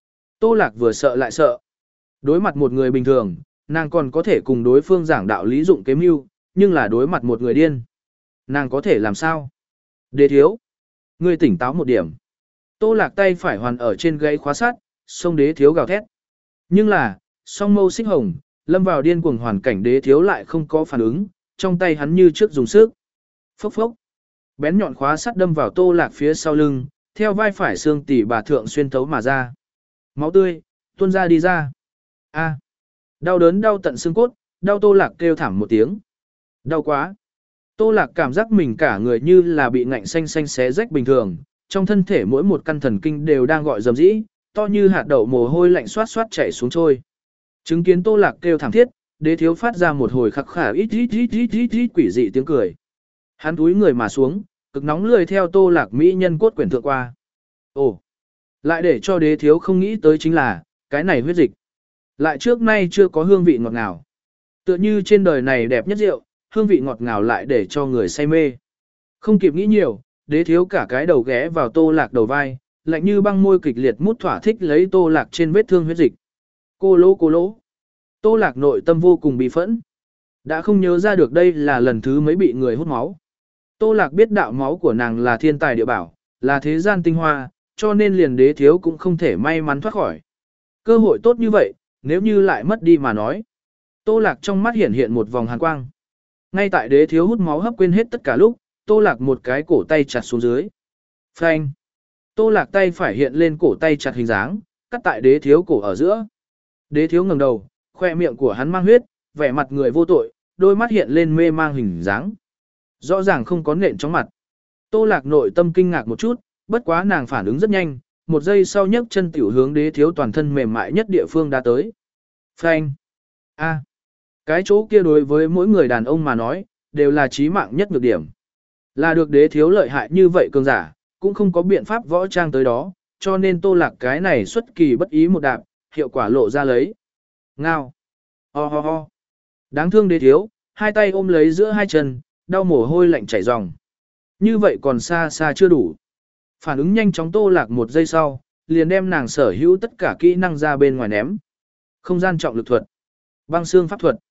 Tô Lạc vừa sợ lại sợ. Đối mặt một người bình thường, nàng còn có thể cùng đối phương giảng đạo lý dụng kế mưu, nhưng là đối mặt một người điên. Nàng có thể làm sao? Đế thiếu. Ngươi tỉnh táo một điểm. Tô Lạc tay phải hoàn ở trên gáy khóa sắt, xông đế thiếu gào thét. Nhưng là, song mâu xích hồng, lâm vào điên cuồng hoàn cảnh đế thiếu lại không có phản ứng, trong tay hắn như trước dùng sức. Phốc phốc. Bén nhọn khóa sắt đâm vào Tô Lạc phía sau lưng, theo vai phải xương tỉ bà thượng xuyên thấu mà ra. Máu tươi, tuôn ra đi ra. A. Đau đớn đau tận xương cốt, đau Tô Lạc kêu thảm một tiếng. Đau quá. Tô Lạc cảm giác mình cả người như là bị ngạnh xanh xanh xé rách bình thường, trong thân thể mỗi một căn thần kinh đều đang gọi dầm dĩ, to như hạt đậu mồ hôi lạnh xoát xoát chảy xuống trôi. Chứng kiến Tô Lạc kêu thảm thiết, đế thiếu phát ra một hồi khắc khả ít ít ít ít ít ít quỷ dị tiếng cười. Hắn túi người mà xuống, cực nóng lười theo Tô Lạc mỹ nhân cốt quyển thượng qua. Ồ, lại để cho đế thiếu không nghĩ tới chính là, cái này huyết dịch. Lại trước nay chưa có hương vị ngọt ngào. Tựa như trên đời này đẹp nhất rượu, hương vị ngọt ngào lại để cho người say mê. Không kịp nghĩ nhiều, đế thiếu cả cái đầu ghé vào Tô Lạc đầu vai, lạnh như băng môi kịch liệt mút thỏa thích lấy Tô Lạc trên vết thương huyết dịch. Cô lỗ cô lỗ. Tô Lạc nội tâm vô cùng bị phẫn. Đã không nhớ ra được đây là lần thứ mấy bị người hút máu. Tô Lạc biết đạo máu của nàng là thiên tài địa bảo, là thế gian tinh hoa, cho nên liền đế thiếu cũng không thể may mắn thoát khỏi. Cơ hội tốt như vậy, nếu như lại mất đi mà nói. Tô Lạc trong mắt hiện hiện một vòng hàn quang. Ngay tại đế thiếu hút máu hấp quên hết tất cả lúc, Tô Lạc một cái cổ tay chặt xuống dưới. Phanh. Tô Lạc tay phải hiện lên cổ tay chặt hình dáng, cắt tại đế thiếu cổ ở giữa. Đế thiếu ngẩng đầu, khoe miệng của hắn mang huyết, vẻ mặt người vô tội, đôi mắt hiện lên mê mang hình dáng. Rõ ràng không có nện trong mặt. Tô Lạc nội tâm kinh ngạc một chút, bất quá nàng phản ứng rất nhanh, một giây sau nhấc chân tiểu hướng đế thiếu toàn thân mềm mại nhất địa phương đã tới. Phanh. A. Cái chỗ kia đối với mỗi người đàn ông mà nói, đều là chí mạng nhất nhược điểm. Là được đế thiếu lợi hại như vậy cường giả, cũng không có biện pháp võ trang tới đó, cho nên Tô Lạc cái này xuất kỳ bất ý một đạp, hiệu quả lộ ra lấy. Ngao. Ho ho ho. Đáng thương đế thiếu, hai tay ôm lấy giữa hai chân, đau mồ hôi lạnh chảy ròng. Như vậy còn xa xa chưa đủ. Phản ứng nhanh chóng Tô Lạc một giây sau, liền đem nàng sở hữu tất cả kỹ năng ra bên ngoài ném. Không gian trọng lực thuật, băng xương pháp thuật,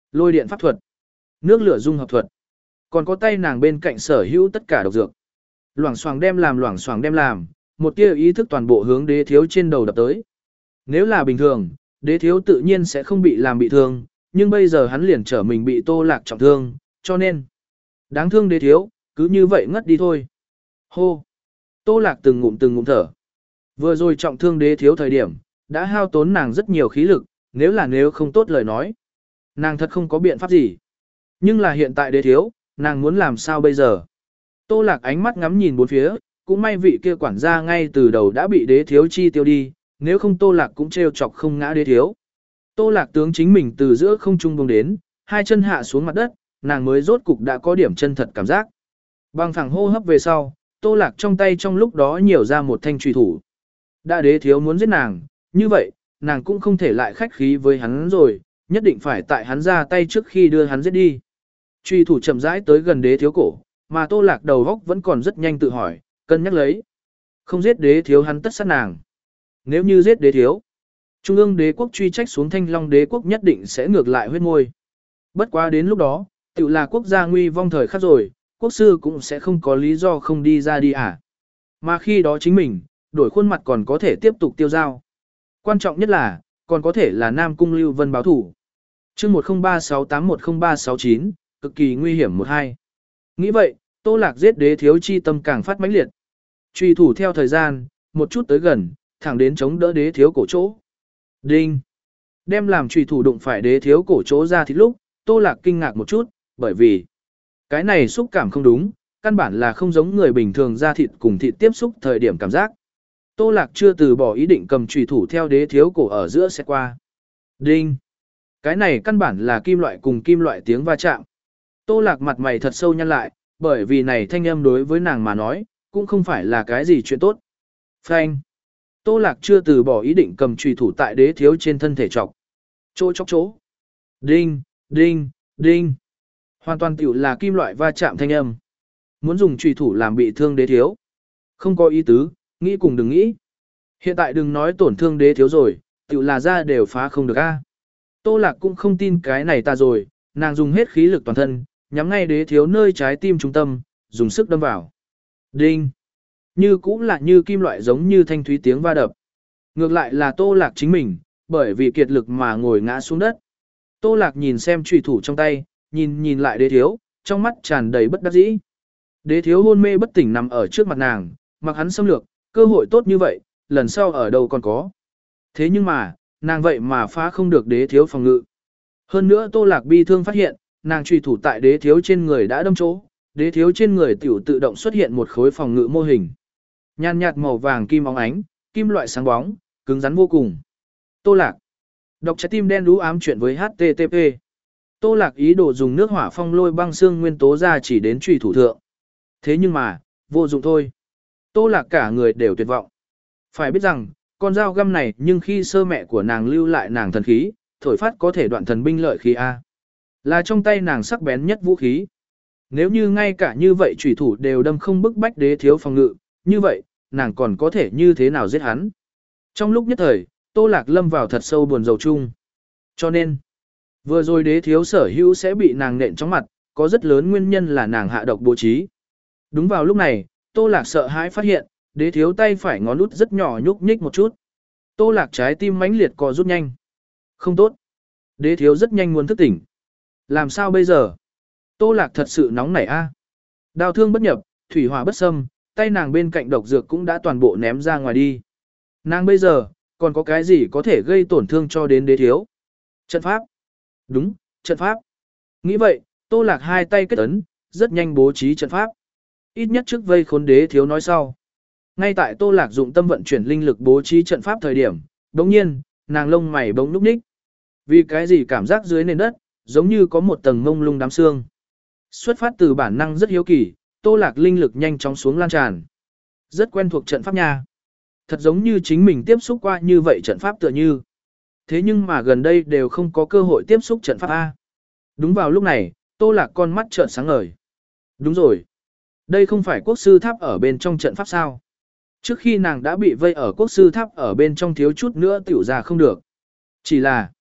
lôi điện pháp thuật, nước lửa dung hợp thuật, còn có tay nàng bên cạnh sở hữu tất cả độc dược. Loảng xoảng đem làm loảng xoảng đem làm, một tia ý thức toàn bộ hướng đế thiếu trên đầu đập tới. Nếu là bình thường, đế thiếu tự nhiên sẽ không bị làm bị thương, nhưng bây giờ hắn liền trở mình bị Tô Lạc trọng thương, cho nên đáng thương đế thiếu, cứ như vậy ngất đi thôi. Hô! Tô Lạc từng ngụm từng ngụm thở. Vừa rồi trọng thương đế thiếu thời điểm, đã hao tốn nàng rất nhiều khí lực, nếu là nếu không tốt lời nói. Nàng thật không có biện pháp gì. Nhưng là hiện tại đế thiếu, nàng muốn làm sao bây giờ? Tô Lạc ánh mắt ngắm nhìn bốn phía, cũng may vị kia quản gia ngay từ đầu đã bị đế thiếu chi tiêu đi, nếu không Tô Lạc cũng trêu chọc không ngã đế thiếu. Tô Lạc tướng chính mình từ giữa không trung bông đến, hai chân hạ xuống mặt đất, nàng mới rốt cục đã có điểm chân thật cảm giác. Bằng phẳng hô hấp về sau, Tô Lạc trong tay trong lúc đó nhiều ra một thanh trùy thủ. Đã đế thiếu muốn giết nàng, như vậy, nàng cũng không thể lại khách khí với hắn rồi, nhất định phải tại hắn ra tay trước khi đưa hắn giết đi. Trùy thủ chậm rãi tới gần đế thiếu cổ, mà Tô Lạc đầu góc vẫn còn rất nhanh tự hỏi, cân nhắc lấy. Không giết đế thiếu hắn tất sát nàng. Nếu như giết đế thiếu, Trung ương đế quốc truy trách xuống Thanh Long đế quốc nhất định sẽ ngược lại huyết môi. Bất quá đến lúc đó, tự là quốc gia nguy vong thời khắc rồi, quốc sư cũng sẽ không có lý do không đi ra đi à. Mà khi đó chính mình, đổi khuôn mặt còn có thể tiếp tục tiêu giao. Quan trọng nhất là, còn có thể là Nam Cung Lưu Vân báo thủ. chương một không ba sáu tám một không ba sáu chín, cực kỳ nguy hiểm một hai. Nghĩ vậy, Tô Lạc giết đế thiếu chi tâm càng phát mãnh liệt. Truy thủ theo thời gian, một chút tới gần, thẳng đến chống đỡ đế thiếu cổ chỗ. Đinh! Đem làm truy thủ đụng phải đế thiếu cổ chỗ ra thịt lúc, Tô Lạc kinh ngạc một chút, bởi vì cái này xúc cảm không đúng, căn bản là không giống người bình thường ra thịt cùng thịt tiếp xúc thời điểm cảm giác. Tô Lạc chưa từ bỏ ý định cầm truy thủ theo đế thiếu cổ ở giữa sẽ qua. Đinh! Cái này căn bản là kim loại cùng kim loại tiếng va chạm. Tô Lạc mặt mày thật sâu nhăn lại, bởi vì này thanh âm đối với nàng mà nói, cũng không phải là cái gì chuyện tốt. Phanh! Tô Lạc chưa từ bỏ ý định cầm truy thủ tại đế thiếu trên thân thể chọc. Chỗ chọc chỗ. Đinh! Đinh! Đinh! Hoàn toàn tiểu là kim loại va chạm thanh âm. Muốn dùng truy thủ làm bị thương đế thiếu. Không có ý tứ, nghĩ cùng đừng nghĩ. Hiện tại đừng nói tổn thương đế thiếu rồi, tiểu là ra đều phá không được a. Tô Lạc cũng không tin cái này ta rồi, nàng dùng hết khí lực toàn thân, nhắm ngay đế thiếu nơi trái tim trung tâm, dùng sức đâm vào. Đinh! Như cũng là như kim loại giống như thanh thúy tiếng va đập. Ngược lại là Tô Lạc chính mình, bởi vì kiệt lực mà ngồi ngã xuống đất. Tô Lạc nhìn xem trùy thủ trong tay, nhìn nhìn lại đế thiếu, trong mắt tràn đầy bất đắc dĩ. Đế thiếu hôn mê bất tỉnh nằm ở trước mặt nàng, mặc hắn xâm lược, cơ hội tốt như vậy, lần sau ở đâu còn có. Thế nhưng mà, nàng vậy mà phá không được đế thiếu phòng ngự. Hơn nữa Tô Lạc bi thương phát hiện, nàng truy thủ tại đế thiếu trên người đã đâm chỗ, đế thiếu trên người tiểu tự động xuất hiện một khối phòng ngự mô hình. Nhàn nhạt màu vàng kim óng ánh, kim loại sáng bóng, cứng rắn vô cùng. Tô Lạc. Đọc trái tim đen đú ám chuyện với hát tê tê pê. Tô Lạc ý đồ dùng nước hỏa phong lôi băng xương nguyên tố ra chỉ đến truy thủ thượng. Thế nhưng mà, vô dụng thôi. Tô Lạc cả người đều tuyệt vọng. Phải biết rằng, con dao găm này nhưng khi sơ mẹ của nàng lưu lại nàng thần khí, thổi phát có thể đoạn thần binh lợi khí A. Là trong tay nàng sắc bén nhất vũ khí. Nếu như ngay cả như vậy chủy thủ đều đâm không bức bách đế thiếu phòng ngự, như vậy, nàng còn có thể như thế nào giết hắn. Trong lúc nhất thời, Tô Lạc lâm vào thật sâu buồn rầu chung. Cho nên, vừa rồi đế thiếu sở hữu sẽ bị nàng nện trong mặt, có rất lớn nguyên nhân là nàng hạ độc bố trí. Đúng vào lúc này, Tô Lạc sợ hãi phát hiện, đế thiếu tay phải ngón út rất nhỏ nhúc nhích một chút. Tô Lạc trái tim mãnh liệt co rút nhanh. Không tốt. Đế thiếu rất nhanh muốn thức tỉnh. Làm sao bây giờ? Tô Lạc thật sự nóng nảy a. Đao thương bất nhập, thủy hỏa bất xâm, tay nàng bên cạnh độc dược cũng đã toàn bộ ném ra ngoài đi. Nàng bây giờ, còn có cái gì có thể gây tổn thương cho đến đế thiếu? Trận pháp. Đúng, trận pháp. Nghĩ vậy, Tô Lạc hai tay kết ấn, rất nhanh bố trí trận pháp. Ít nhất trước vây khốn đế thiếu nói sau. Ngay tại Tô Lạc dụng tâm vận chuyển linh lực bố trí trận pháp thời điểm, đồng nhiên, nàng lông mày bỗng núp ních. Vì cái gì cảm giác dưới nền đất, giống như có một tầng mông lung đám xương. Xuất phát từ bản năng rất hiếu kỳ, Tô Lạc linh lực nhanh chóng xuống lan tràn. Rất quen thuộc trận pháp nha. Thật giống như chính mình tiếp xúc qua như vậy trận pháp tựa như. Thế nhưng mà gần đây đều không có cơ hội tiếp xúc trận pháp A. Đúng vào lúc này, Tô Lạc con mắt trợn sáng ngời. Đúng rồi. Đây không phải quốc sư tháp ở bên trong trận pháp sao? Trước khi nàng đã bị vây ở quốc sư tháp ở bên trong thiếu chút nữa tiểu ra không được. Chỉ là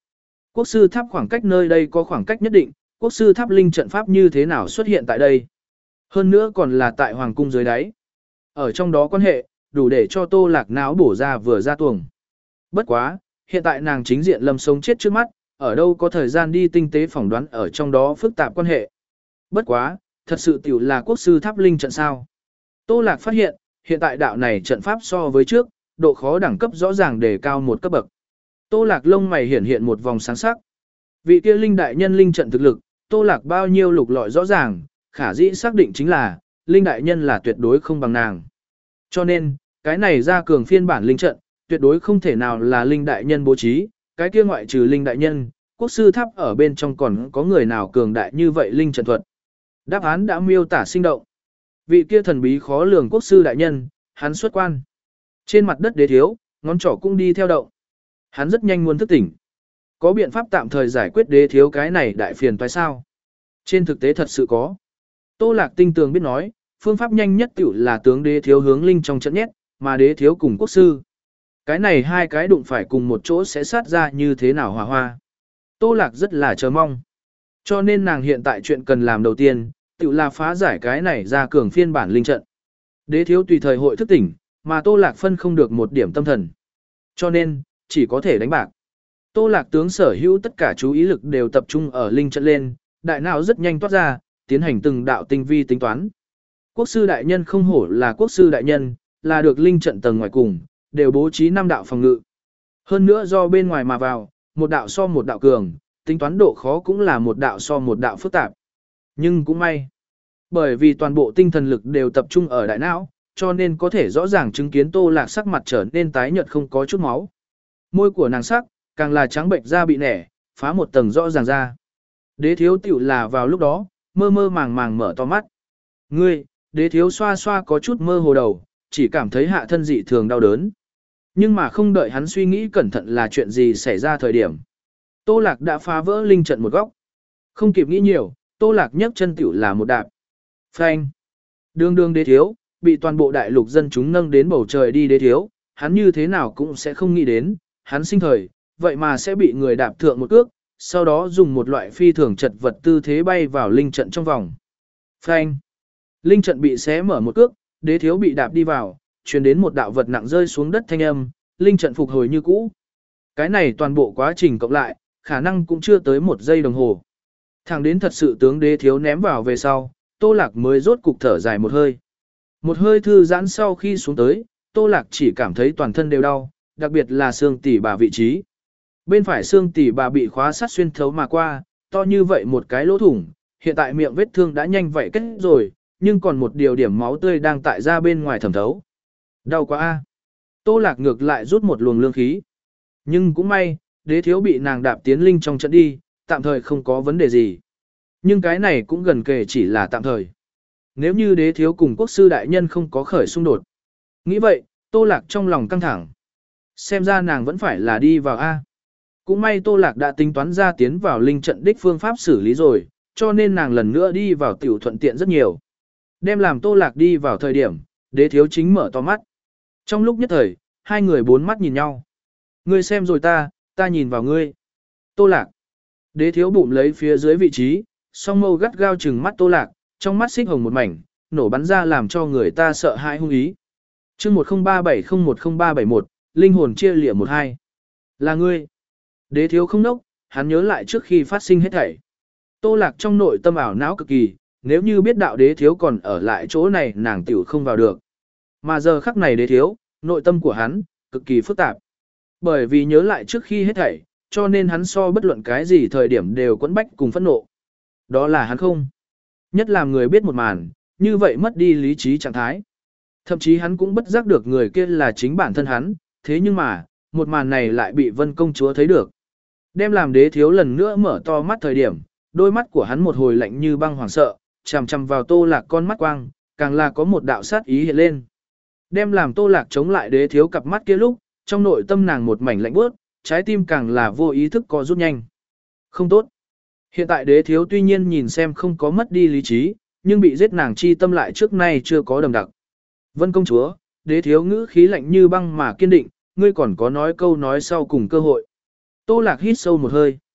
Quốc sư tháp khoảng cách nơi đây có khoảng cách nhất định, quốc sư tháp linh trận pháp như thế nào xuất hiện tại đây. Hơn nữa còn là tại hoàng cung dưới đáy. Ở trong đó quan hệ, đủ để cho Tô Lạc não bổ ra vừa ra tuồng. Bất quá, hiện tại nàng chính diện lâm sống chết trước mắt, ở đâu có thời gian đi tinh tế phỏng đoán ở trong đó phức tạp quan hệ. Bất quá, thật sự tiểu là quốc sư tháp linh trận sao. Tô Lạc phát hiện, hiện tại đạo này trận pháp so với trước, độ khó đẳng cấp rõ ràng đề cao một cấp bậc. Tô Lạc lông mày hiển hiện một vòng sáng sắc. Vị kia linh đại nhân linh trận thực lực, Tô Lạc bao nhiêu lục lọi rõ ràng, khả dĩ xác định chính là, linh đại nhân là tuyệt đối không bằng nàng. Cho nên, cái này ra cường phiên bản linh trận, tuyệt đối không thể nào là linh đại nhân bố trí, cái kia ngoại trừ linh đại nhân, quốc sư tháp ở bên trong còn có người nào cường đại như vậy linh trận thuật. Đáp án đã miêu tả sinh động. Vị kia thần bí khó lường quốc sư đại nhân, hắn xuất quan. Trên mặt đất đế thiếu, ngón trỏ cũng đi theo động. Hắn rất nhanh muốn thức tỉnh. Có biện pháp tạm thời giải quyết đế thiếu cái này đại phiền toái sao? Trên thực tế thật sự có. Tô Lạc tinh tường biết nói, phương pháp nhanh nhất tiểu là tướng đế thiếu hướng linh trong trận nhét, mà đế thiếu cùng quốc sư. Cái này hai cái đụng phải cùng một chỗ sẽ sát ra như thế nào hòa hoa. Tô Lạc rất là chờ mong. Cho nên nàng hiện tại chuyện cần làm đầu tiên, tiểu là phá giải cái này ra cường phiên bản linh trận. Đế thiếu tùy thời hội thức tỉnh, mà Tô Lạc phân không được một điểm tâm thần. Cho nên, chỉ có thể đánh bạc. Tô Lạc tướng sở hữu tất cả chú ý lực đều tập trung ở linh trận lên, đại não rất nhanh toát ra, tiến hành từng đạo tinh vi tính toán. Quốc sư đại nhân không hổ là quốc sư đại nhân, là được linh trận tầng ngoài cùng, đều bố trí năm đạo phòng ngự. Hơn nữa do bên ngoài mà vào, một đạo so một đạo cường, tính toán độ khó cũng là một đạo so một đạo phức tạp. Nhưng cũng may, bởi vì toàn bộ tinh thần lực đều tập trung ở đại não, cho nên có thể rõ ràng chứng kiến Tô Lạc sắc mặt trở nên tái nhợt không có chút máu. Môi của nàng sắc, càng là trắng bệnh da bị nẻ, phá một tầng rõ ràng ra. Đế thiếu tiểu là vào lúc đó, mơ mơ màng màng mở to mắt. Ngươi, đế thiếu xoa xoa có chút mơ hồ đầu, chỉ cảm thấy hạ thân dị thường đau đớn. Nhưng mà không đợi hắn suy nghĩ cẩn thận là chuyện gì xảy ra thời điểm. Tô Lạc đã phá vỡ linh trận một góc. Không kịp nghĩ nhiều, Tô Lạc nhấc chân tiểu là một đạp. Phanh. Đường đường đế thiếu, bị toàn bộ đại lục dân chúng nâng đến bầu trời đi đế thiếu, hắn như thế nào cũng sẽ không nghĩ đến, hắn sinh thời, vậy mà sẽ bị người đạp thượng một cước, sau đó dùng một loại phi thường chật vật tư thế bay vào linh trận trong vòng. Phanh. Linh trận bị xé mở một cước, đế thiếu bị đạp đi vào, truyền đến một đạo vật nặng rơi xuống đất thanh âm, linh trận phục hồi như cũ. Cái này toàn bộ quá trình cộng lại, khả năng cũng chưa tới một giây đồng hồ. Thẳng đến thật sự tướng đế thiếu ném vào về sau, Tô Lạc mới rốt cục thở dài một hơi. Một hơi thư giãn sau khi xuống tới, Tô Lạc chỉ cảm thấy toàn thân đều đau, đặc biệt là xương tỉ bà vị trí. Bên phải xương tỉ bà bị khóa sắt xuyên thấu mà qua, to như vậy một cái lỗ thủng, hiện tại miệng vết thương đã nhanh vậy kết rồi, nhưng còn một điều điểm máu tươi đang tại ra bên ngoài thẩm thấu. Đau quá a. Tô Lạc ngược lại rút một luồng lương khí. Nhưng cũng may, đế thiếu bị nàng đạp tiến linh trong trận đi, tạm thời không có vấn đề gì. Nhưng cái này cũng gần kề chỉ là tạm thời. Nếu như đế thiếu cùng quốc sư đại nhân không có khởi xung đột. Nghĩ vậy, Tô Lạc trong lòng căng thẳng. Xem ra nàng vẫn phải là đi vào A. Cũng may Tô Lạc đã tính toán ra tiến vào linh trận đích phương pháp xử lý rồi, cho nên nàng lần nữa đi vào tiểu thuận tiện rất nhiều. Đem làm Tô Lạc đi vào thời điểm, đế thiếu chính mở to mắt. Trong lúc nhất thời, hai người bốn mắt nhìn nhau. Ngươi xem rồi ta, ta nhìn vào ngươi. Tô Lạc. Đế thiếu bụng lấy phía dưới vị trí, song mâu gắt gao chừng mắt Tô Lạc, trong mắt xích hồng một mảnh, nổ bắn ra làm cho người ta sợ hãi hung ý. chương một không ba bảy không một không ba bảy một, linh hồn chia lịa một hai. Là ngươi. Đế thiếu không nốc, hắn nhớ lại trước khi phát sinh hết thảy. Tô Lạc trong nội tâm ảo não cực kỳ, nếu như biết đạo đế thiếu còn ở lại chỗ này nàng tiểu không vào được. Mà giờ khắc này đế thiếu, nội tâm của hắn, cực kỳ phức tạp. Bởi vì nhớ lại trước khi hết thảy, cho nên hắn so bất luận cái gì thời điểm đều quẫn bách cùng phẫn nộ. Đó là hắn không. Nhất là người biết một màn, như vậy mất đi lý trí trạng thái. Thậm chí hắn cũng bất giác được người kia là chính bản thân hắn, thế nhưng mà, một màn này lại bị Vân công chúa thấy được. Đem làm đế thiếu lần nữa mở to mắt thời điểm, đôi mắt của hắn một hồi lạnh như băng hoảng sợ, chằm chằm vào Tô Lạc con mắt quang, càng là có một đạo sát ý hiện lên. Đem làm Tô Lạc chống lại đế thiếu cặp mắt kia lúc, trong nội tâm nàng một mảnh lạnh bước, trái tim càng là vô ý thức co rút nhanh. Không tốt. Hiện tại đế thiếu tuy nhiên nhìn xem không có mất đi lý trí, nhưng bị giết nàng chi tâm lại trước nay chưa có đầm đặc. Vân công chúa, đế thiếu ngữ khí lạnh như băng mà kiên định, ngươi còn có nói câu nói sau cùng cơ hội. Tô Lạc hít sâu một hơi.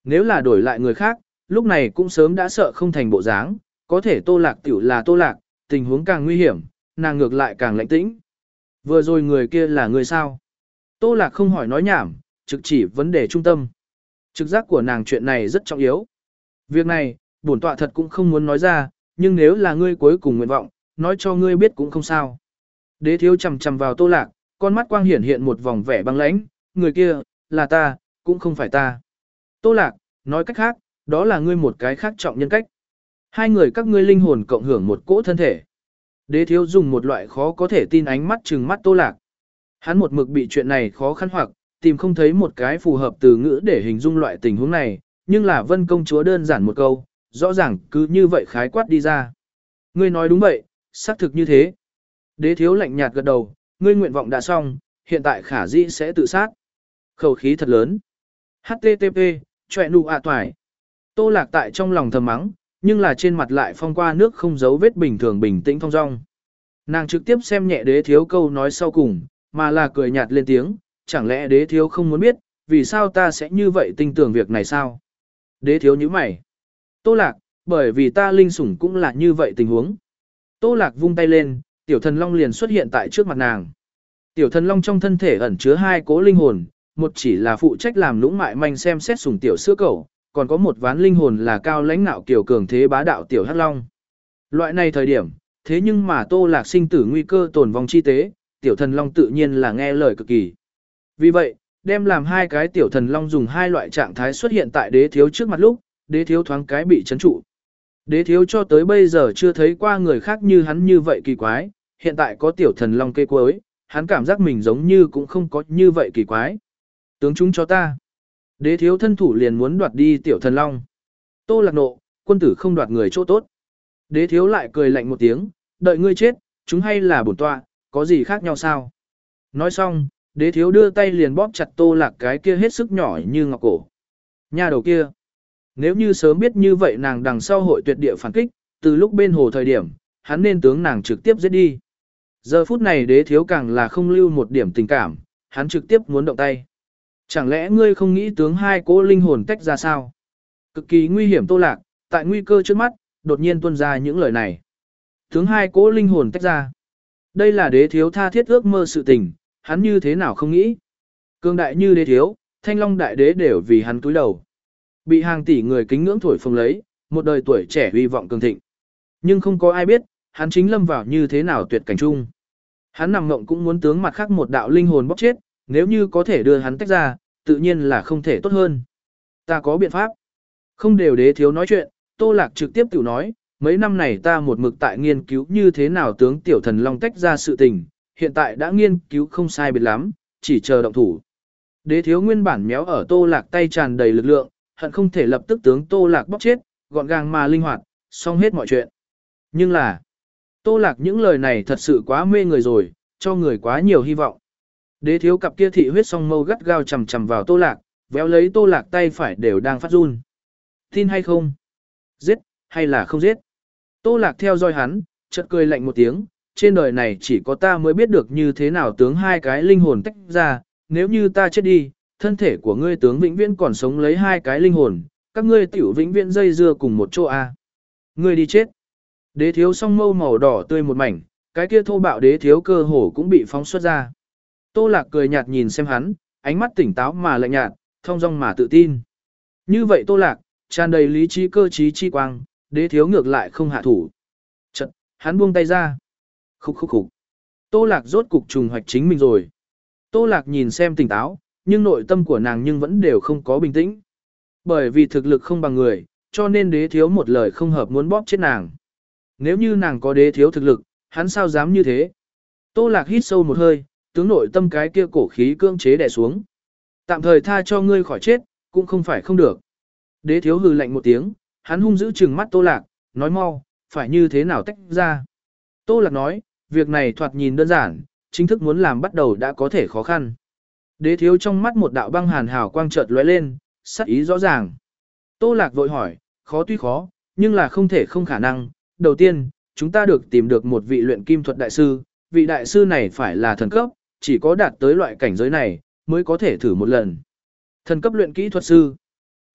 Nếu là đổi lại người khác, lúc này cũng sớm đã sợ không thành bộ dáng, có thể Tô Lạc tiểu là Tô Lạc, tình huống càng nguy hiểm, nàng ngược lại càng lạnh tĩnh. Vừa rồi người kia là người sao? Tô Lạc không hỏi nói nhảm, trực chỉ vấn đề trung tâm. Trực giác của nàng chuyện này rất trọng yếu. Việc này, bổn tọa thật cũng không muốn nói ra, nhưng nếu là ngươi cuối cùng nguyện vọng, nói cho ngươi biết cũng không sao. Đế thiếu chầm chầm vào Tô Lạc, con mắt quang hiển hiện một vòng vẻ băng lãnh, người kia, là ta, cũng không phải ta. Tô Lạc, nói cách khác, đó là ngươi một cái khác trọng nhân cách. Hai người các ngươi linh hồn cộng hưởng một cỗ thân thể. Đế thiếu dùng một loại khó có thể tin ánh mắt trừng mắt Tô Lạc. Hắn một mực bị chuyện này khó khăn hoặc, tìm không thấy một cái phù hợp từ ngữ để hình dung loại tình huống này, nhưng là Vân công chúa đơn giản một câu, rõ ràng cứ như vậy khái quát đi ra. Ngươi nói đúng vậy, xác thực như thế. Đế thiếu lạnh nhạt gật đầu, ngươi nguyện vọng đã xong, hiện tại khả dĩ sẽ tự sát. Khẩu khí thật lớn. hát tê tê pê, chọe nụ ạ toài. Tô Lạc tại trong lòng thầm mắng, nhưng là trên mặt lại phong qua nước không giấu vết bình thường bình tĩnh thong dong. Nàng trực tiếp xem nhẹ đế thiếu câu nói sau cùng, mà là cười nhạt lên tiếng, chẳng lẽ đế thiếu không muốn biết, vì sao ta sẽ như vậy tin tưởng việc này sao? Đế thiếu nhíu mày. Tô Lạc, bởi vì ta linh sủng cũng là như vậy tình huống. Tô Lạc vung tay lên, tiểu thần long liền xuất hiện tại trước mặt nàng. Tiểu thần long trong thân thể ẩn chứa hai cố linh hồn, một chỉ là phụ trách làm lũng mại manh xem xét sủng tiểu sữa cẩu, còn có một ván linh hồn là cao lãnh nạo kiều cường thế bá đạo tiểu hắc long. Loại này thời điểm, thế nhưng mà Tô Lạc sinh tử nguy cơ tổn vong chi tế, tiểu thần long tự nhiên là nghe lời cực kỳ. Vì vậy, đem làm hai cái tiểu thần long dùng hai loại trạng thái xuất hiện tại đế thiếu trước mặt lúc, đế thiếu thoáng cái bị chấn trụ. Đế thiếu cho tới bây giờ chưa thấy qua người khác như hắn như vậy kỳ quái, hiện tại có tiểu thần long kê cuối, hắn cảm giác mình giống như cũng không có như vậy kỳ quái. Tướng chúng cho ta. Đế thiếu thân thủ liền muốn đoạt đi tiểu thần long. Tô Lạc nộ, quân tử không đoạt người chỗ tốt. Đế thiếu lại cười lạnh một tiếng, đợi ngươi chết, chúng hay là bổn tọa, có gì khác nhau sao? Nói xong, đế thiếu đưa tay liền bóp chặt Tô Lạc cái kia hết sức nhỏ như ngọc cổ. Nha đầu kia. Nếu như sớm biết như vậy nàng đằng sau hội tuyệt địa phản kích, từ lúc bên hồ thời điểm, hắn nên tướng nàng trực tiếp giết đi. Giờ phút này đế thiếu càng là không lưu một điểm tình cảm, hắn trực tiếp muốn động tay. Chẳng lẽ ngươi không nghĩ tướng hai cỗ linh hồn tách ra sao? Cực kỳ nguy hiểm Tô Lạc, tại nguy cơ trước mắt, đột nhiên tuôn ra những lời này. Tướng hai cỗ linh hồn tách ra. Đây là đế thiếu tha thiết ước mơ sự tình, hắn như thế nào không nghĩ. Cương đại như đế thiếu, thanh long đại đế đều vì hắn cúi đầu. Bị hàng tỷ người kính ngưỡng thổi phồng lấy, một đời tuổi trẻ hy vọng cường thịnh. Nhưng không có ai biết, hắn chính lâm vào như thế nào tuyệt cảnh chung. Hắn nằm ngộng cũng muốn tướng mặt khác một đạo linh hồn bóc chết, nếu như có thể đưa hắn tách ra, tự nhiên là không thể tốt hơn. Ta có biện pháp. Không đều đế thiếu nói chuyện, Tô Lạc trực tiếp tiểu nói, mấy năm này ta một mực tại nghiên cứu như thế nào tướng tiểu thần long tách ra sự tình, hiện tại đã nghiên cứu không sai biệt lắm, chỉ chờ động thủ. Đế thiếu nguyên bản méo ở Tô Lạc tay tràn đầy lực lượng, hận không thể lập tức tướng Tô Lạc bóc chết, gọn gàng mà linh hoạt, xong hết mọi chuyện. Nhưng là, Tô Lạc những lời này thật sự quá mê người rồi, cho người quá nhiều hy vọng. Đế thiếu cặp kia thị huyết song mâu gắt gao chầm chầm vào Tô Lạc, véo lấy Tô Lạc tay phải đều đang phát run. Tin hay không? Giết, hay là không giết? Tô Lạc theo dõi hắn, chợt cười lạnh một tiếng, trên đời này chỉ có ta mới biết được như thế nào tướng hai cái linh hồn tách ra, nếu như ta chết đi, thân thể của ngươi tướng vĩnh viễn còn sống lấy hai cái linh hồn, các ngươi tiểu vĩnh viễn dây dưa cùng một chỗ a. Ngươi đi chết. Đế thiếu song mâu màu đỏ tươi một mảnh, cái kia thô bạo đế thiếu cơ hồ cũng bị phóng xuất ra. Tô Lạc cười nhạt nhìn xem hắn, ánh mắt tỉnh táo mà lạnh nhạt, thông dong mà tự tin. Như vậy Tô Lạc, tràn đầy lý trí cơ trí chi quang, đế thiếu ngược lại không hạ thủ. Chật, hắn buông tay ra. Khúc khúc khúc. Tô Lạc rốt cục trùng hoạch chính mình rồi. Tô Lạc nhìn xem tỉnh táo, nhưng nội tâm của nàng nhưng vẫn đều không có bình tĩnh. Bởi vì thực lực không bằng người, cho nên đế thiếu một lời không hợp muốn bóp chết nàng. Nếu như nàng có đế thiếu thực lực, hắn sao dám như thế? Tô Lạc hít sâu một hơi, tướng nội tâm cái kia cổ khí cưỡng chế đè xuống. Tạm thời tha cho ngươi khỏi chết, cũng không phải không được. Đế thiếu hừ lạnh một tiếng, hắn hung dữ trừng mắt Tô Lạc, nói mau, phải như thế nào tách ra. Tô Lạc nói, việc này thoạt nhìn đơn giản, chính thức muốn làm bắt đầu đã có thể khó khăn. Đế thiếu trong mắt một đạo băng hàn hào quang chợt lóe lên, sắc ý rõ ràng. Tô Lạc vội hỏi, khó tuy khó, nhưng là không thể không khả năng. Đầu tiên, chúng ta được tìm được một vị luyện kim thuật đại sư, vị đại sư này phải là thần cấp, chỉ có đạt tới loại cảnh giới này, mới có thể thử một lần. Thần cấp luyện kỹ thuật sư.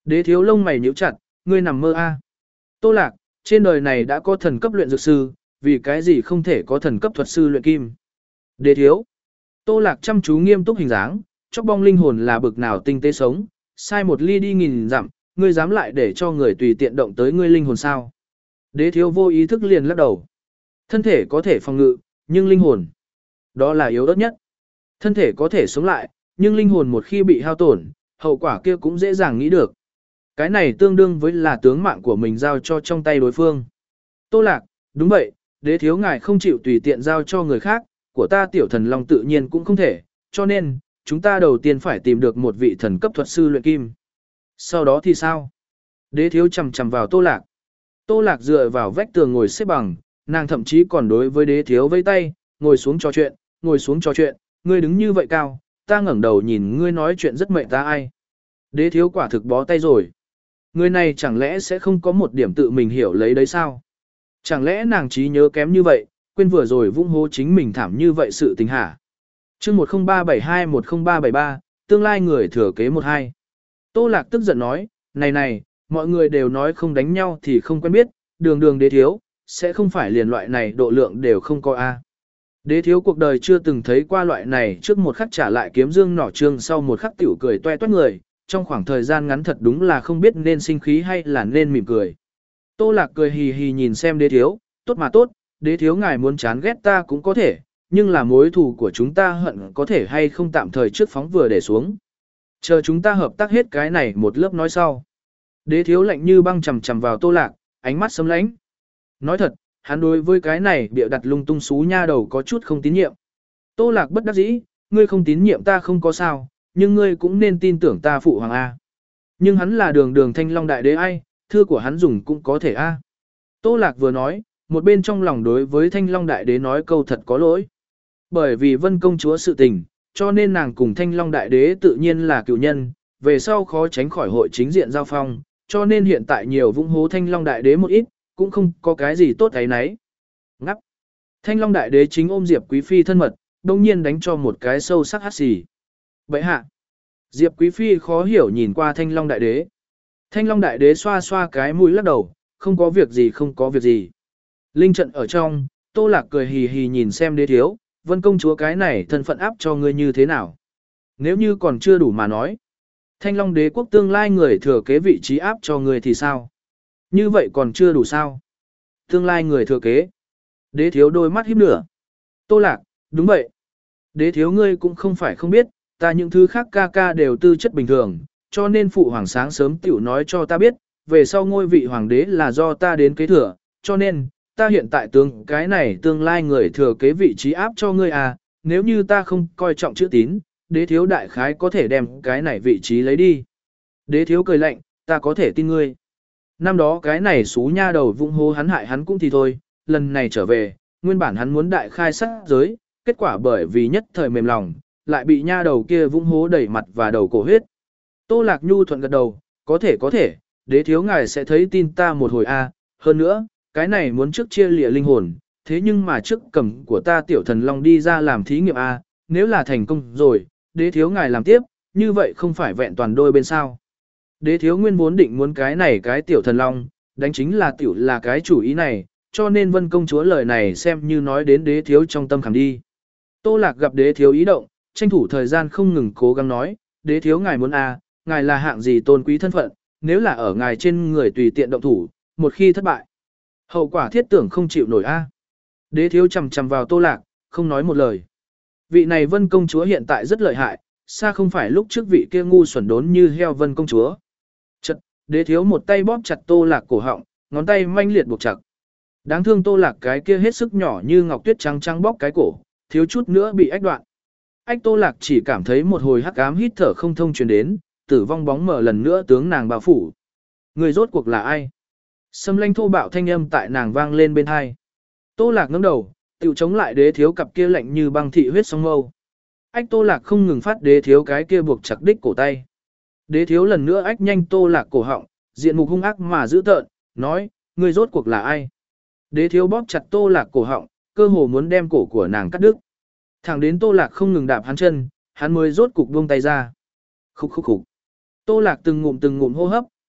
Đế thiếu lông mày nhíu chặt, ngươi nằm mơ a. Tô Lạc, trên đời này đã có thần cấp luyện dược sư, vì cái gì không thể có thần cấp thuật sư luyện kim? Đế thiếu. Tô Lạc chăm chú nghiêm túc hình dáng, chóc bong linh hồn là bực nào tinh tế sống, sai một ly đi nghìn dặm, ngươi dám lại để cho người tùy tiện động tới ngươi linh hồn sao? Đế thiếu vô ý thức liền lắc đầu. Thân thể có thể phòng ngự, nhưng linh hồn, đó là yếu ớt nhất. Thân thể có thể sống lại, nhưng linh hồn một khi bị hao tổn, hậu quả kia cũng dễ dàng nghĩ được. Cái này tương đương với là tướng mạng của mình giao cho trong tay đối phương. Tô Lạc, đúng vậy, đế thiếu ngài không chịu tùy tiện giao cho người khác, của ta tiểu thần long tự nhiên cũng không thể, cho nên, chúng ta đầu tiên phải tìm được một vị thần cấp thuật sư luyện kim. Sau đó thì sao? Đế thiếu chầm chầm vào Tô Lạc. Tô Lạc dựa vào vách tường ngồi xếp bằng, nàng thậm chí còn đối với đế thiếu vây tay, ngồi xuống trò chuyện, ngồi xuống trò chuyện, ngươi đứng như vậy cao, ta ngẩng đầu nhìn ngươi nói chuyện rất mệnh ta ai. Đế thiếu quả thực bó tay rồi. Người này chẳng lẽ sẽ không có một điểm tự mình hiểu lấy đấy sao? Chẳng lẽ nàng trí nhớ kém như vậy, quên vừa rồi vung hô chính mình thảm như vậy sự tình hả? chương một không ba bảy hai một không ba bảy ba, tương lai người thừa kế một hai. Tô Lạc tức giận nói, này này, mọi người đều nói không đánh nhau thì không quen biết, đường đường đế thiếu, sẽ không phải liền loại này độ lượng đều không có a. Đế thiếu cuộc đời chưa từng thấy qua loại này, trước một khắc trả lại kiếm dương nỏ trương, sau một khắc tiểu cười toe toét người, trong khoảng thời gian ngắn thật đúng là không biết nên sinh khí hay là nên mỉm cười. Tô Lạc cười hì hì nhìn xem đế thiếu, tốt mà tốt, đế thiếu ngài muốn chán ghét ta cũng có thể, nhưng là mối thù của chúng ta hận có thể hay không tạm thời trước phóng vừa để xuống. Chờ chúng ta hợp tác hết cái này một lớp nói sau. Đế thiếu lạnh như băng chầm chầm vào Tô Lạc, ánh mắt sấm lãnh. Nói thật, hắn đối với cái này bịa đặt lung tung xú nha đầu có chút không tín nhiệm. Tô Lạc bất đắc dĩ, ngươi không tín nhiệm ta không có sao, nhưng ngươi cũng nên tin tưởng ta phụ hoàng A. Nhưng hắn là đường đường thanh long đại đế ai, thư của hắn dùng cũng có thể A. Tô Lạc vừa nói, một bên trong lòng đối với thanh long đại đế nói câu thật có lỗi. Bởi vì vân công chúa sự tình, cho nên nàng cùng thanh long đại đế tự nhiên là cựu nhân, về sau khó tránh khỏi hội chính diện giao phong, cho nên hiện tại nhiều vũng hố thanh long đại đế một ít, cũng không có cái gì tốt ấy nấy. Ngắp. Thanh long đại đế chính ôm Diệp Quý Phi thân mật, đồng nhiên đánh cho một cái sâu sắc hắt xì. Vậy hạ. Diệp Quý Phi khó hiểu nhìn qua thanh long đại đế. Thanh long đại đế xoa xoa cái mũi lắc đầu, không có việc gì không có việc gì. Linh trận ở trong, Tô Lạc cười hì hì nhìn xem đế thiếu, vân công chúa cái này thân phận áp cho ngươi như thế nào. Nếu như còn chưa đủ mà nói. Thanh long đế quốc tương lai người thừa kế vị trí áp cho ngươi thì sao? Như vậy còn chưa đủ sao? Tương lai người thừa kế. Đế thiếu đôi mắt híp nửa. Tô Lạc, đúng vậy. Đế thiếu ngươi cũng không phải không biết, ta những thứ khác ca ca đều tư chất bình thường, cho nên phụ hoàng sáng sớm tiểu nói cho ta biết, về sau ngôi vị hoàng đế là do ta đến kế thừa, cho nên, ta hiện tại tướng cái này tương lai người thừa kế vị trí áp cho ngươi à, nếu như ta không coi trọng chữ tín, đế thiếu đại khái có thể đem cái này vị trí lấy đi. Đế thiếu cười lạnh, ta có thể tin ngươi. Năm đó cái này xú nha đầu vung hô hắn hại hắn cũng thì thôi, lần này trở về, nguyên bản hắn muốn đại khai sát giới, kết quả bởi vì nhất thời mềm lòng, lại bị nha đầu kia vung hố đẩy mặt và đầu cổ huyết. Tô Lạc Nhu thuận gật đầu, có thể có thể, đế thiếu ngài sẽ thấy tin ta một hồi a. Hơn nữa, cái này muốn trước chia lìa linh hồn, thế nhưng mà trước cầm của ta tiểu thần long đi ra làm thí nghiệm a, nếu là thành công rồi, đế thiếu ngài làm tiếp, như vậy không phải vẹn toàn đôi bên sao. Đế thiếu nguyên vốn định muốn cái này cái tiểu thần long, đánh chính là tiểu là cái chủ ý này, cho nên vân công chúa lời này xem như nói đến đế thiếu trong tâm khảm đi. Tô Lạc gặp đế thiếu ý động, tranh thủ thời gian không ngừng cố gắng nói, đế thiếu ngài muốn a, ngài là hạng gì tôn quý thân phận, nếu là ở ngài trên người tùy tiện động thủ, một khi thất bại, hậu quả thiết tưởng không chịu nổi a. Đế thiếu chầm chầm vào Tô Lạc, không nói một lời. Vị này vân công chúa hiện tại rất lợi hại, xa không phải lúc trước vị kia ngu xuẩn đốn như heo vân công chúa. Chật, đế thiếu một tay bóp chặt Tô Lạc cổ họng, ngón tay manh liệt buộc chặt. Đáng thương Tô Lạc cái kia hết sức nhỏ như ngọc tuyết trắng trắng bóp cái cổ, thiếu chút nữa bị ách đoạn. Ách Tô Lạc chỉ cảm thấy một hồi hắc ám hít thở không thông truyền đến, tử vong bóng mở lần nữa tướng nàng bao phủ. Người rốt cuộc là ai? Sâm lanh thô bạo thanh âm tại nàng vang lên bên hai. Tô Lạc ngẩng đầu, tiểu chống lại đế thiếu cặp kia lạnh như băng thị huyết song mâu. Ách Tô Lạc không ngừng phát đế thiếu cái kia buộc chặt đích cổ tay. Đế thiếu lần nữa ách nhanh Tô Lạc cổ họng, diện mục hung ác mà dữ tợn, nói, người rốt cuộc là ai? Đế thiếu bóp chặt Tô Lạc cổ họng, cơ hồ muốn đem cổ của nàng cắt đứt. Thẳng đến Tô Lạc không ngừng đạp hắn chân, hắn mới rốt cục buông tay ra. Khúc khúc khúc. Tô Lạc từng ngụm từng ngụm hô hấp,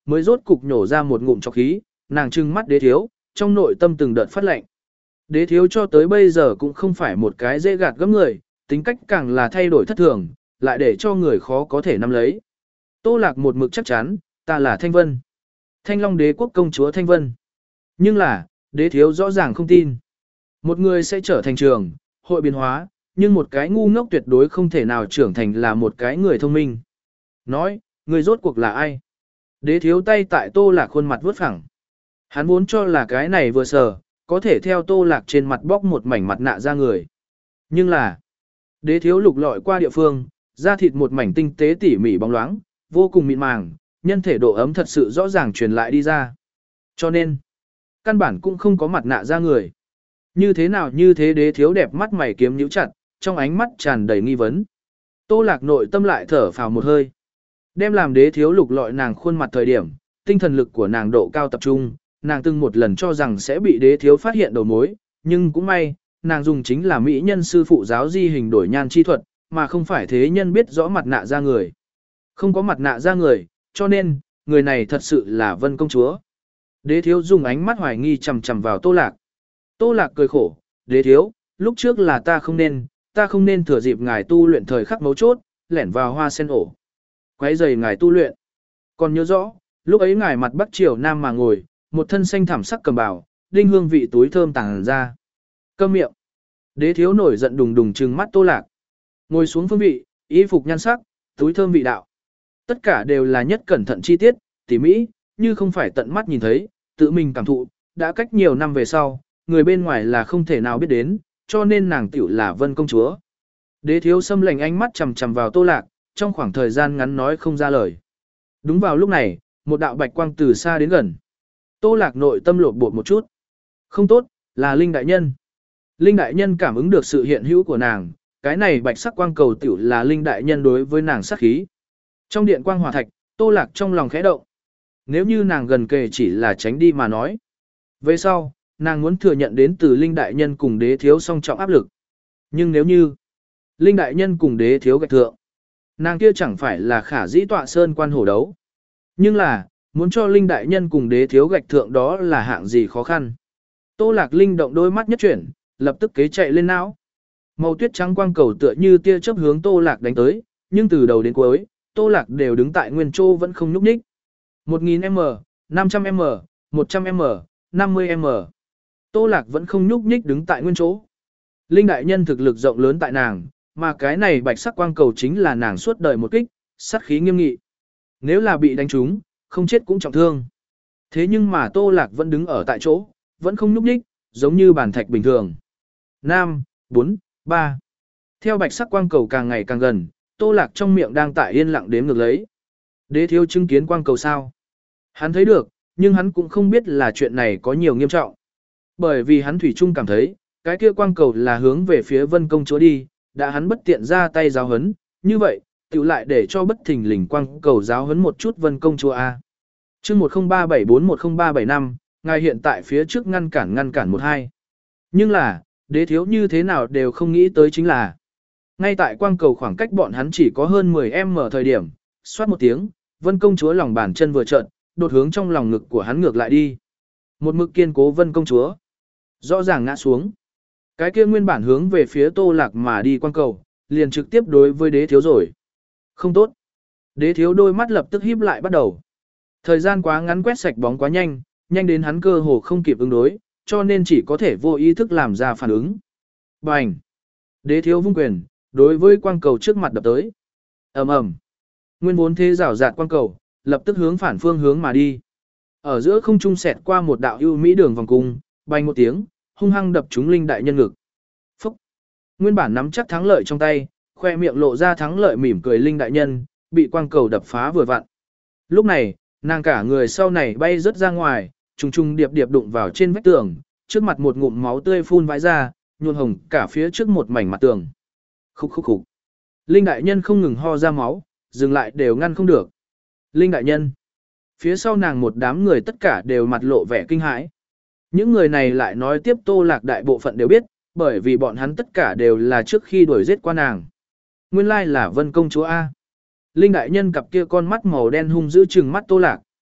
mới rốt cục nhổ ra một ngụm trọc khí, nàng trừng mắt đế thiếu, trong nội tâm từng đợt phát lạnh. Đế thiếu cho tới bây giờ cũng không phải một cái dễ gạt gẫm người, tính cách càng là thay đổi thất thường, lại để cho người khó có thể nắm lấy. Tô Lạc một mực chắc chắn, ta là Thanh Vân. Thanh Long đế quốc công chúa Thanh Vân. Nhưng là, đế thiếu rõ ràng không tin. Một người sẽ trở thành trường, hội biến hóa, nhưng một cái ngu ngốc tuyệt đối không thể nào trưởng thành là một cái người thông minh. Nói, người rốt cuộc là ai? Đế thiếu tay tại Tô Lạc khuôn mặt vướt phẳng. Hắn vốn cho là cái này vừa sờ, có thể theo Tô Lạc trên mặt bóc một mảnh mặt nạ ra người. Nhưng là, đế thiếu lục lọi qua địa phương, da thịt một mảnh tinh tế tỉ mỉ bóng loáng, vô cùng mịn màng, nhân thể độ ấm thật sự rõ ràng truyền lại đi ra. Cho nên, căn bản cũng không có mặt nạ ra người. Như thế nào như thế đế thiếu đẹp mắt mày kiếm nhíu chặt, trong ánh mắt tràn đầy nghi vấn. Tô Lạc nội tâm lại thở phào một hơi. Đem làm đế thiếu lục lọi nàng khuôn mặt thời điểm, tinh thần lực của nàng độ cao tập trung, nàng từng một lần cho rằng sẽ bị đế thiếu phát hiện đầu mối, nhưng cũng may, nàng dùng chính là mỹ nhân sư phụ giáo di hình đổi nhan chi thuật, mà không phải thế nhân biết rõ mặt nạ ra người. Không có mặt nạ ra người, cho nên, người này thật sự là Vân công chúa. Đế thiếu dùng ánh mắt hoài nghi chằm chằm vào Tô Lạc. Tô Lạc cười khổ, đế thiếu, lúc trước là ta không nên, ta không nên thừa dịp ngài tu luyện thời khắc mấu chốt, lẻn vào hoa sen ổ. Quấy rầy ngài tu luyện. Còn nhớ rõ, lúc ấy ngài mặt bắc triều nam mà ngồi, một thân xanh thảm sắc cầm bào, đinh hương vị túi thơm tàng ra. Câm miệng. Đế thiếu nổi giận đùng đùng trừng mắt Tô Lạc. Ngồi xuống phương vị, y phục nhan sắc, túi thơm vị đạo. Tất cả đều là nhất cẩn thận chi tiết, tỉ mỹ, như không phải tận mắt nhìn thấy, tự mình cảm thụ, đã cách nhiều năm về sau, người bên ngoài là không thể nào biết đến, cho nên nàng tiểu là Vân công chúa. Đế thiếu xâm lệnh ánh mắt chằm chằm vào Tô Lạc, trong khoảng thời gian ngắn nói không ra lời. Đúng vào lúc này, một đạo bạch quang từ xa đến gần. Tô Lạc nội tâm lột bột một chút. Không tốt, là Linh đại nhân. Linh đại nhân cảm ứng được sự hiện hữu của nàng, cái này bạch sắc quang cầu tiểu là Linh đại nhân đối với nàng sát khí. Trong điện quang hỏa thạch, Tô Lạc trong lòng khẽ động. Nếu như nàng gần kề chỉ là tránh đi mà nói. Về sau, nàng muốn thừa nhận đến từ Linh đại nhân cùng đế thiếu song trọng áp lực. Nhưng nếu như Linh đại nhân cùng đế thiếu gạch thượng, nàng kia chẳng phải là khả dĩ tọa sơn quan hổ đấu. Nhưng là, muốn cho Linh đại nhân cùng đế thiếu gạch thượng đó là hạng gì khó khăn. Tô Lạc Linh động đôi mắt nhất chuyển, lập tức kế chạy lên não. Màu tuyết trắng quang cầu tựa như tia chớp hướng Tô Lạc đánh tới, nhưng từ đầu đến cuối, Tô Lạc đều đứng tại nguyên chỗ vẫn không nhúc nhích. một nghìn m, năm trăm m, một trăm m, năm mươi m. Tô Lạc vẫn không nhúc nhích đứng tại nguyên chỗ. Linh đại nhân thực lực rộng lớn tại nàng, mà cái này bạch sắc quang cầu chính là nàng suốt đời một kích, sát khí nghiêm nghị. Nếu là bị đánh trúng, không chết cũng trọng thương. Thế nhưng mà Tô Lạc vẫn đứng ở tại chỗ, vẫn không nhúc nhích, giống như bàn thạch bình thường. năm, bốn, ba. Theo bạch sắc quang cầu càng ngày càng gần, Tô Lạc trong miệng đang tại yên lặng đếm ngược lấy. Đế thiếu chứng kiến quang cầu sao? Hắn thấy được, nhưng hắn cũng không biết là chuyện này có nhiều nghiêm trọng. Bởi vì hắn thủy chung cảm thấy, cái kia quang cầu là hướng về phía Vân công chúa đi, đã hắn bất tiện ra tay giáo hấn, như vậy, tự lại để cho bất thình lình quang cầu giáo hấn một chút Vân công chúa A. Chương một không ba bảy bốn một không ba bảy năm, ngài hiện tại phía trước ngăn cản ngăn cản một hai. Nhưng là, đế thiếu như thế nào đều không nghĩ tới chính là, ngay tại quang cầu khoảng cách bọn hắn chỉ có hơn mười m thời điểm, xoát một tiếng, Vân công chúa lòng bàn chân vừa trợn, đột hướng trong lòng ngực của hắn ngược lại đi. Một mực kiên cố Vân công chúa, rõ ràng ngã xuống. Cái kia nguyên bản hướng về phía Tô Lạc mà đi quang cầu, liền trực tiếp đối với đế thiếu rồi. Không tốt. Đế thiếu đôi mắt lập tức híp lại bắt đầu. Thời gian quá ngắn quét sạch bóng quá nhanh, nhanh đến hắn cơ hồ không kịp ứng đối, cho nên chỉ có thể vô ý thức làm ra phản ứng. Bành! Đế thiếu vung quyền, đối với quang cầu trước mặt đập tới. Ầm ầm. Nguyên vốn thế rào rạt quang cầu, lập tức hướng phản phương hướng mà đi. Ở giữa không trung xẹt qua một đạo ưu mỹ đường vòng cung, bành một tiếng, hung hăng đập trúng Linh đại nhân ngực. Phúc! Nguyên bản nắm chắc thắng lợi trong tay, khoe miệng lộ ra thắng lợi mỉm cười Linh đại nhân, bị quang cầu đập phá vừa vặn. Lúc này, nàng cả người sau này bay rớt ra ngoài, trùng trùng điệp điệp đụng vào trên vách tường, trước mặt một ngụm máu tươi phun vãi ra, nhuộn hồng cả phía trước một mảnh mặt tường. Khúc khúc khúc. Linh đại nhân không ngừng ho ra máu, dừng lại đều ngăn không được. Linh đại nhân. Phía sau nàng một đám người tất cả đều mặt lộ vẻ kinh hãi. Những người này lại nói tiếp Tô Lạc đại bộ phận đều biết, bởi vì bọn hắn tất cả đều là trước khi đuổi giết qua nàng. Nguyên lai là Vân công chúa A. Linh đại nhân cặp kia con mắt màu đen hung dữ trừng mắt Tô Lạc.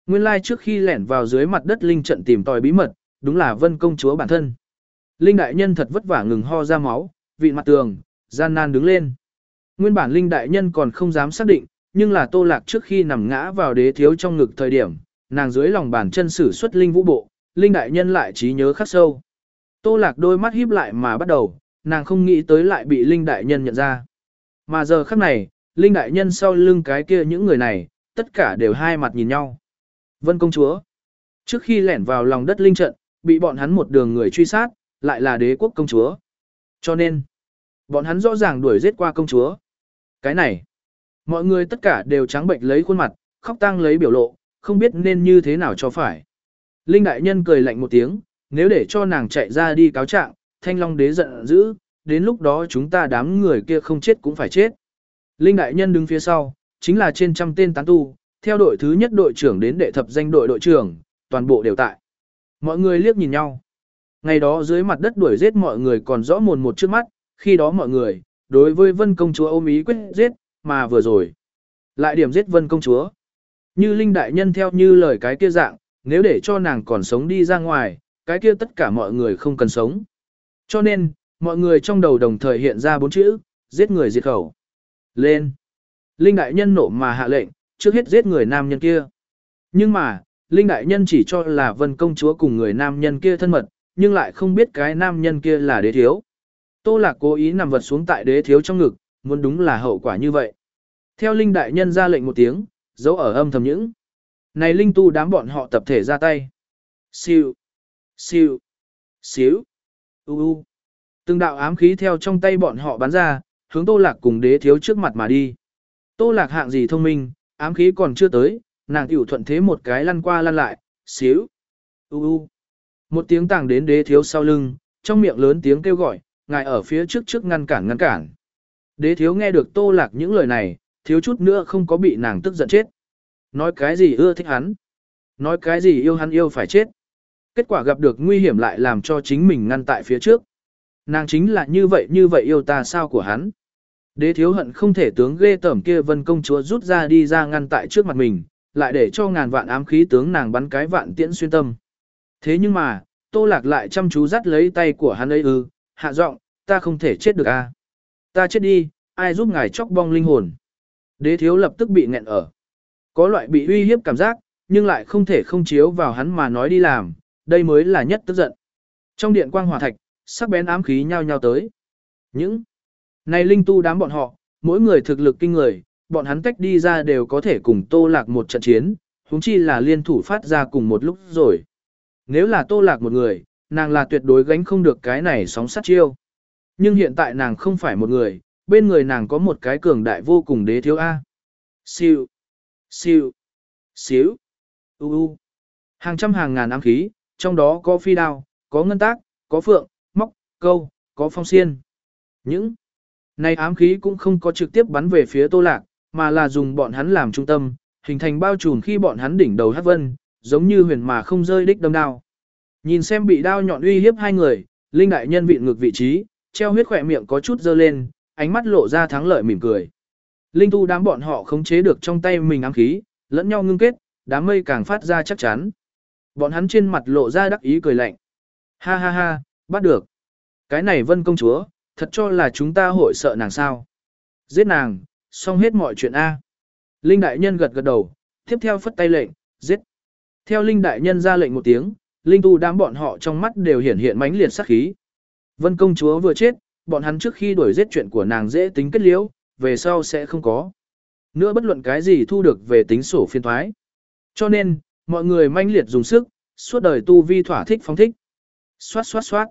Nguyên lai trước khi lẻn vào dưới mặt đất linh trận tìm tòi bí mật, đúng là Vân công chúa bản thân. Linh đại nhân thật vất vả ngừng ho ra máu, vị mặt tường, gian nan đứng lên. Nguyên bản Linh đại nhân còn không dám xác định, nhưng là Tô Lạc trước khi nằm ngã vào đế thiếu trong ngực thời điểm, nàng dưới lòng bàn chân sử xuất linh vũ bộ, Linh đại nhân lại trí nhớ khắc sâu. Tô Lạc đôi mắt híp lại mà bắt đầu, nàng không nghĩ tới lại bị Linh đại nhân nhận ra. Mà giờ khắc này, Linh đại nhân sau lưng cái kia những người này, tất cả đều hai mặt nhìn nhau. Vân công chúa, trước khi lẻn vào lòng đất linh trận, bị bọn hắn một đường người truy sát, lại là đế quốc công chúa. Cho nên, bọn hắn rõ ràng đuổi giết qua công chúa. Cái này, mọi người tất cả đều trắng bệnh lấy khuôn mặt, khóc tang lấy biểu lộ, không biết nên như thế nào cho phải. Linh đại nhân cười lạnh một tiếng, nếu để cho nàng chạy ra đi cáo trạng, Thanh Long đế giận dữ, đến lúc đó chúng ta đám người kia không chết cũng phải chết. Linh đại nhân đứng phía sau, chính là trên trăm tên tán tu, theo đội thứ nhất đội trưởng đến đệ thập danh đội đội trưởng, toàn bộ đều tại. Mọi người liếc nhìn nhau. Ngày đó dưới mặt đất đuổi giết mọi người còn rõ mồn một trước mắt, khi đó mọi người, đối với Vân công chúa ôm ý quyết giết, mà vừa rồi. Lại điểm giết Vân công chúa. Như Linh đại nhân theo như lời cái kia dạng, nếu để cho nàng còn sống đi ra ngoài, cái kia tất cả mọi người không cần sống. Cho nên, mọi người trong đầu đồng thời hiện ra bốn chữ, giết người diệt khẩu. Lên. Linh đại nhân nộ mà hạ lệnh, trước hết giết người nam nhân kia. Nhưng mà, Linh đại nhân chỉ cho là Vân công chúa cùng người nam nhân kia thân mật, nhưng lại không biết cái nam nhân kia là đế thiếu. Tô Lạc cố ý nằm vật xuống tại đế thiếu trong ngực, muốn đúng là hậu quả như vậy. Theo Linh đại nhân ra lệnh một tiếng, dấu ở âm thầm những. Này Linh tu đám bọn họ tập thể ra tay. Siêu, siêu, xíu, u u. Từng đạo ám khí theo trong tay bọn họ bắn ra, hướng Tô Lạc cùng đế thiếu trước mặt mà đi. Tô Lạc hạng gì thông minh, ám khí còn chưa tới, nàng tiểu thuận thế một cái lăn qua lăn lại, xíu, u u. Một tiếng tàng đến đế thiếu sau lưng, trong miệng lớn tiếng kêu gọi, ngài ở phía trước trước ngăn cản ngăn cản. Đế thiếu nghe được Tô Lạc những lời này, thiếu chút nữa không có bị nàng tức giận chết. Nói cái gì ưa thích hắn, nói cái gì yêu hắn yêu phải chết. Kết quả gặp được nguy hiểm lại làm cho chính mình ngăn tại phía trước. Nàng chính là như vậy như vậy yêu ta sao của hắn. Đế thiếu hận không thể tướng ghê tởm kia Vân công chúa rút ra đi ra ngăn tại trước mặt mình, lại để cho ngàn vạn ám khí tướng nàng bắn cái vạn tiễn xuyên tâm. Thế nhưng mà, Tô Lạc lại chăm chú dắt lấy tay của hắn ấy ư, hạ giọng, ta không thể chết được a, à? Ta chết đi, ai giúp ngài chóc bong linh hồn. Đế thiếu lập tức bị nghẹn ở. Có loại bị uy hiếp cảm giác, nhưng lại không thể không chiếu vào hắn mà nói đi làm, đây mới là nhất tức giận. Trong điện quang hỏa thạch, sắc bén ám khí nhao nhao tới. Những này linh tu đám bọn họ, mỗi người thực lực kinh người, bọn hắn tách đi ra đều có thể cùng Tô Lạc một trận chiến, huống chi là liên thủ phát ra cùng một lúc rồi. Nếu là Tô Lạc một người, nàng là tuyệt đối gánh không được cái này sóng sát chiêu. Nhưng hiện tại nàng không phải một người, bên người nàng có một cái cường đại vô cùng đế thiếu A. Siêu, siêu, xíu, u u. Hàng trăm hàng ngàn ám khí, trong đó có phi đao, có ngân tác, có phượng, móc, câu, có phong xiên. Những này ám khí cũng không có trực tiếp bắn về phía Tô Lạc, mà là dùng bọn hắn làm trung tâm, hình thành bao trùm khi bọn hắn đỉnh đầu hắc vân, giống như huyền mà không rơi đích đâm đao. Nhìn xem bị đao nhọn uy hiếp hai người, Linh đại nhân vịn ngược vị trí, treo huyết khỏe miệng có chút dơ lên, ánh mắt lộ ra thắng lợi mỉm cười. Linh tu đám bọn họ khống chế được trong tay mình ám khí, lẫn nhau ngưng kết, đám mây càng phát ra chắc chắn. Bọn hắn trên mặt lộ ra đắc ý cười lạnh. Ha ha ha, bắt được. Cái này Vân công chúa, thật cho là chúng ta hội sợ nàng sao. Giết nàng, xong hết mọi chuyện A. Linh đại nhân gật gật đầu, tiếp theo phất tay lệnh, giết. Theo Linh đại nhân ra lệnh một tiếng, Linh tu đám bọn họ trong mắt đều hiển hiện mãnh liệt sát khí. Vân công chúa vừa chết, bọn hắn trước khi đuổi giết chuyện của nàng dễ tính kết liễu, về sau sẽ không có. Nữa bất luận cái gì thu được về tính sổ phiên thoái. Cho nên, mọi người mãnh liệt dùng sức, suốt đời tu vi thỏa thích phóng thích. Xoát xoát xoát.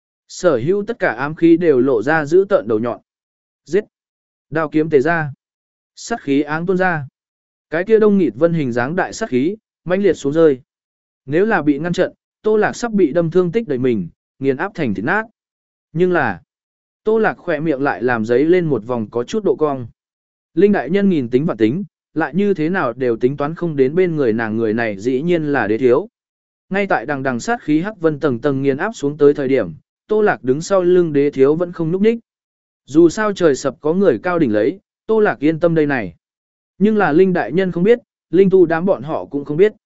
Sở hữu tất cả ám khí đều lộ ra giữ tợn đầu nhọn. Giết. Đao kiếm tề ra. Sát khí áng tuôn ra. Cái kia đông nghịt vân hình dáng đại sát khí, mãnh liệt xuống rơi. Nếu là bị ngăn trận, Tô Lạc sắp bị đâm thương tích đầy mình, nghiền áp thành thịt nát. Nhưng là, Tô Lạc khỏe miệng lại làm giấy lên một vòng có chút độ cong. Linh đại nhân nhìn tính và tính, lại như thế nào đều tính toán không đến bên người nàng người này dĩ nhiên là đế thiếu. Ngay tại đằng đằng sát khí hắc vân tầng tầng nghiền áp xuống tới thời điểm, Tô Lạc đứng sau lưng đế thiếu vẫn không núp ních. Dù sao trời sập có người cao đỉnh lấy, Tô Lạc yên tâm đây này. Nhưng là Linh đại nhân không biết, Linh tu đám bọn họ cũng không biết.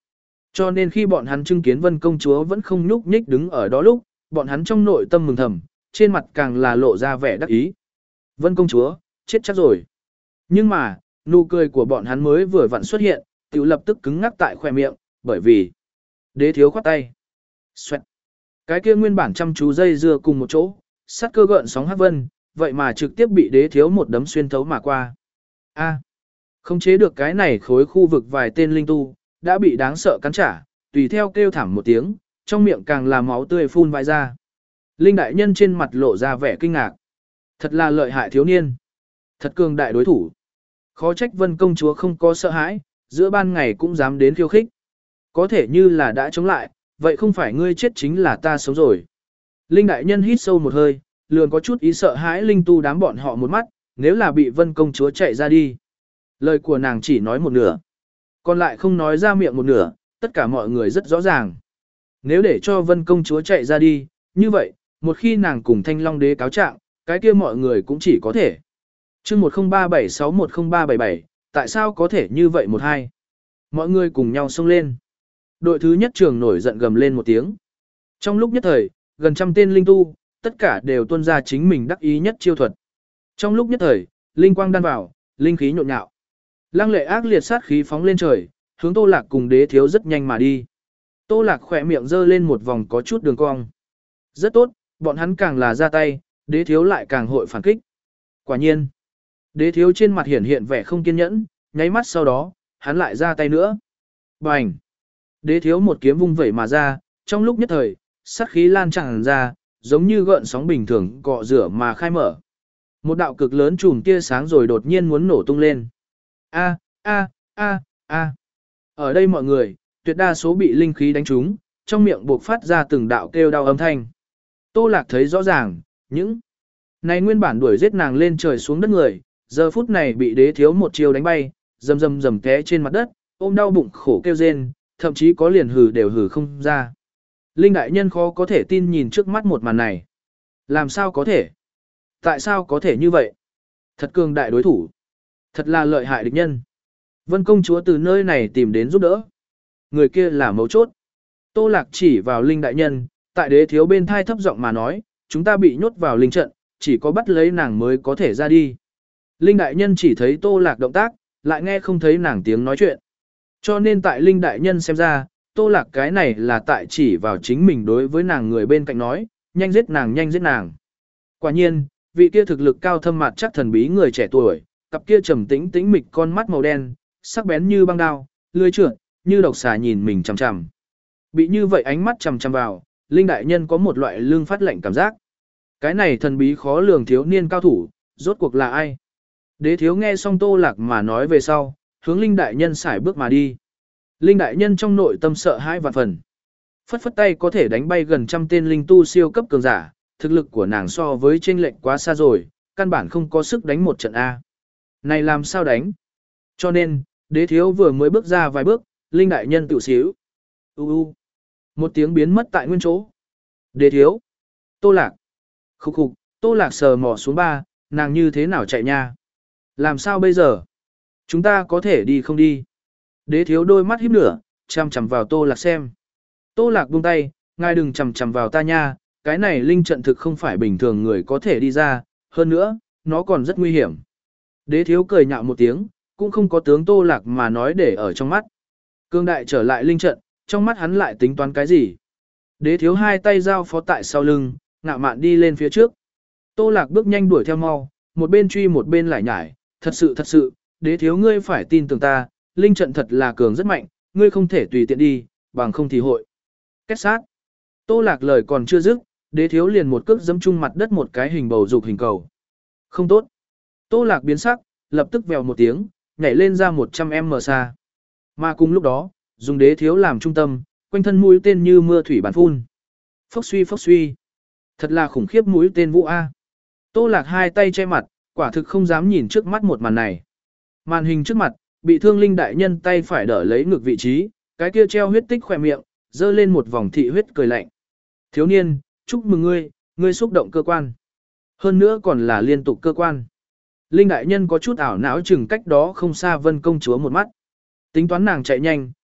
Cho nên khi bọn hắn chứng kiến Vân công chúa vẫn không nhúc nhích đứng ở đó lúc, bọn hắn trong nội tâm mừng thầm, trên mặt càng là lộ ra vẻ đắc ý. Vân công chúa, chết chắc rồi. Nhưng mà, nụ cười của bọn hắn mới vừa vặn xuất hiện, tiểu lập tức cứng ngắc tại khóe miệng, bởi vì đế thiếu khoát tay. Xoẹt. Cái kia nguyên bản chăm chú dây dưa cùng một chỗ, sắt cơ gợn sóng hắc vân, vậy mà trực tiếp bị đế thiếu một đấm xuyên thấu mà qua. A. Không chế được cái này khối khu vực vài tên linh tu, đã bị đáng sợ cắn trả, tùy theo kêu thảm một tiếng, trong miệng càng là máu tươi phun vãi ra. Linh đại nhân trên mặt lộ ra vẻ kinh ngạc. Thật là lợi hại thiếu niên. Thật cường đại đối thủ. Khó trách Vân công chúa không có sợ hãi, giữa ban ngày cũng dám đến khiêu khích. Có thể như là đã chống lại, vậy không phải ngươi chết chính là ta sống rồi. Linh đại nhân hít sâu một hơi, lường có chút ý sợ hãi linh tu đám bọn họ một mắt, nếu là bị Vân công chúa chạy ra đi. Lời của nàng chỉ nói một nửa, còn lại không nói ra miệng một nửa, tất cả mọi người rất rõ ràng. Nếu để cho Vân công chúa chạy ra đi, như vậy, một khi nàng cùng Thanh Long đế cáo trạng, cái kia mọi người cũng chỉ có thể. Chương một không ba bảy sáu một không ba bảy bảy, tại sao có thể như vậy một hai? Mọi người cùng nhau xông lên. Đội thứ nhất trường nổi giận gầm lên một tiếng. Trong lúc nhất thời, gần trăm tên linh tu, tất cả đều tuôn ra chính mình đắc ý nhất chiêu thuật. Trong lúc nhất thời, linh quang đan vào, linh khí nhộn nhạo. Lăng lệ ác liệt sát khí phóng lên trời, hướng Tô Lạc cùng đế thiếu rất nhanh mà đi. Tô Lạc khỏe miệng giơ lên một vòng có chút đường cong. Rất tốt, bọn hắn càng là ra tay, đế thiếu lại càng hội phản kích. Quả nhiên, đế thiếu trên mặt hiển hiện vẻ không kiên nhẫn, nháy mắt sau đó, hắn lại ra tay nữa. Bành! Đế thiếu một kiếm vung vẩy mà ra, trong lúc nhất thời, sát khí lan tràn ra, giống như gợn sóng bình thường cọ rửa mà khai mở. Một đạo cực lớn chùm tia sáng rồi đột nhiên muốn nổ tung lên. A, a, a, a. Ở đây mọi người, tuyệt đa số bị linh khí đánh trúng, trong miệng buộc phát ra từng đạo kêu đau âm thanh. Tô Lạc thấy rõ ràng, những này nguyên bản đuổi giết nàng lên trời xuống đất người, giờ phút này bị đế thiếu một chiêu đánh bay, rầm rầm rầm té trên mặt đất, ôm đau bụng khổ kêu rên, thậm chí có liền hừ đều hừ không ra. Linh đại nhân khó có thể tin nhìn trước mắt một màn này. Làm sao có thể? Tại sao có thể như vậy? Thật cường đại đối thủ. Thật là lợi hại địch nhân. Vân công chúa từ nơi này tìm đến giúp đỡ. Người kia là mấu chốt. Tô Lạc chỉ vào Linh đại nhân, tại đế thiếu bên thai thấp giọng mà nói, chúng ta bị nhốt vào linh trận, chỉ có bắt lấy nàng mới có thể ra đi. Linh đại nhân chỉ thấy Tô Lạc động tác, lại nghe không thấy nàng tiếng nói chuyện. Cho nên tại Linh đại nhân xem ra, Tô Lạc cái này là tại chỉ vào chính mình đối với nàng người bên cạnh nói, nhanh giết nàng nhanh giết nàng. Quả nhiên, vị kia thực lực cao thâm mặt chắc thần bí người trẻ tuổi, cặp kia trầm tĩnh tĩnh mịch con mắt màu đen, sắc bén như băng đao, lưỡi trượt, như độc xà nhìn mình chằm chằm. Bị như vậy ánh mắt chằm chằm vào, Linh đại nhân có một loại lưng phát lạnh cảm giác. Cái này thần bí khó lường thiếu niên cao thủ, rốt cuộc là ai? Đế thiếu nghe xong Tô Lạc mà nói về sau, hướng Linh đại nhân xài bước mà đi. Linh đại nhân trong nội tâm sợ hãi vạn phần. Phất phất tay có thể đánh bay gần trăm tên linh tu siêu cấp cường giả, thực lực của nàng so với chênh lệch quá xa rồi, căn bản không có sức đánh một trận A. Này làm sao đánh? Cho nên, đế thiếu vừa mới bước ra vài bước, Linh đại nhân tự xíu. U u. Một tiếng biến mất tại nguyên chỗ. Đế thiếu. Tô Lạc. Khúc khục, Tô Lạc sờ mò xuống ba, nàng như thế nào chạy nha? Làm sao bây giờ? Chúng ta có thể đi không đi? Đế thiếu đôi mắt híp lửa, chằm chằm vào Tô Lạc xem. Tô Lạc buông tay, ngài đừng chằm chằm vào ta nha, cái này linh trận thực không phải bình thường người có thể đi ra, hơn nữa, nó còn rất nguy hiểm. Đế thiếu cười nhạo một tiếng, cũng không có tướng Tô Lạc mà nói để ở trong mắt. Cương đại trở lại linh trận, trong mắt hắn lại tính toán cái gì? Đế thiếu hai tay giao phó tại sau lưng, ngạo mạn đi lên phía trước. Tô Lạc bước nhanh đuổi theo mau, một bên truy một bên lải nhải, thật sự thật sự, đế thiếu ngươi phải tin tưởng ta, linh trận thật là cường rất mạnh, ngươi không thể tùy tiện đi, bằng không thì hội. Kết sát. Tô Lạc lời còn chưa dứt, đế thiếu liền một cước giẫm chung mặt đất một cái hình bầu dục hình cầu. Không tốt. Tô Lạc biến sắc, lập tức vèo một tiếng, nhảy lên ra một trăm mét xa. Mà cùng lúc đó, dùng đế thiếu làm trung tâm, quanh thân mũi tên như mưa thủy bắn phun. Phốc suy phốc suy. Thật là khủng khiếp mũi tên vũ A. Tô Lạc hai tay che mặt, quả thực không dám nhìn trước mắt một màn này. Màn hình trước mặt, bị thương Linh đại nhân tay phải đỡ lấy ngực vị trí, cái kia treo huyết tích khỏe miệng, dơ lên một vòng thị huyết cười lạnh. Thiếu niên, chúc mừng ngươi, ngươi xúc động cơ quan. Hơn nữa còn là liên tục cơ quan. Linh đại nhân có chút ảo não chừng cách đó không xa Vân công chúa một mắt. Tính toán nàng chạy nhanh,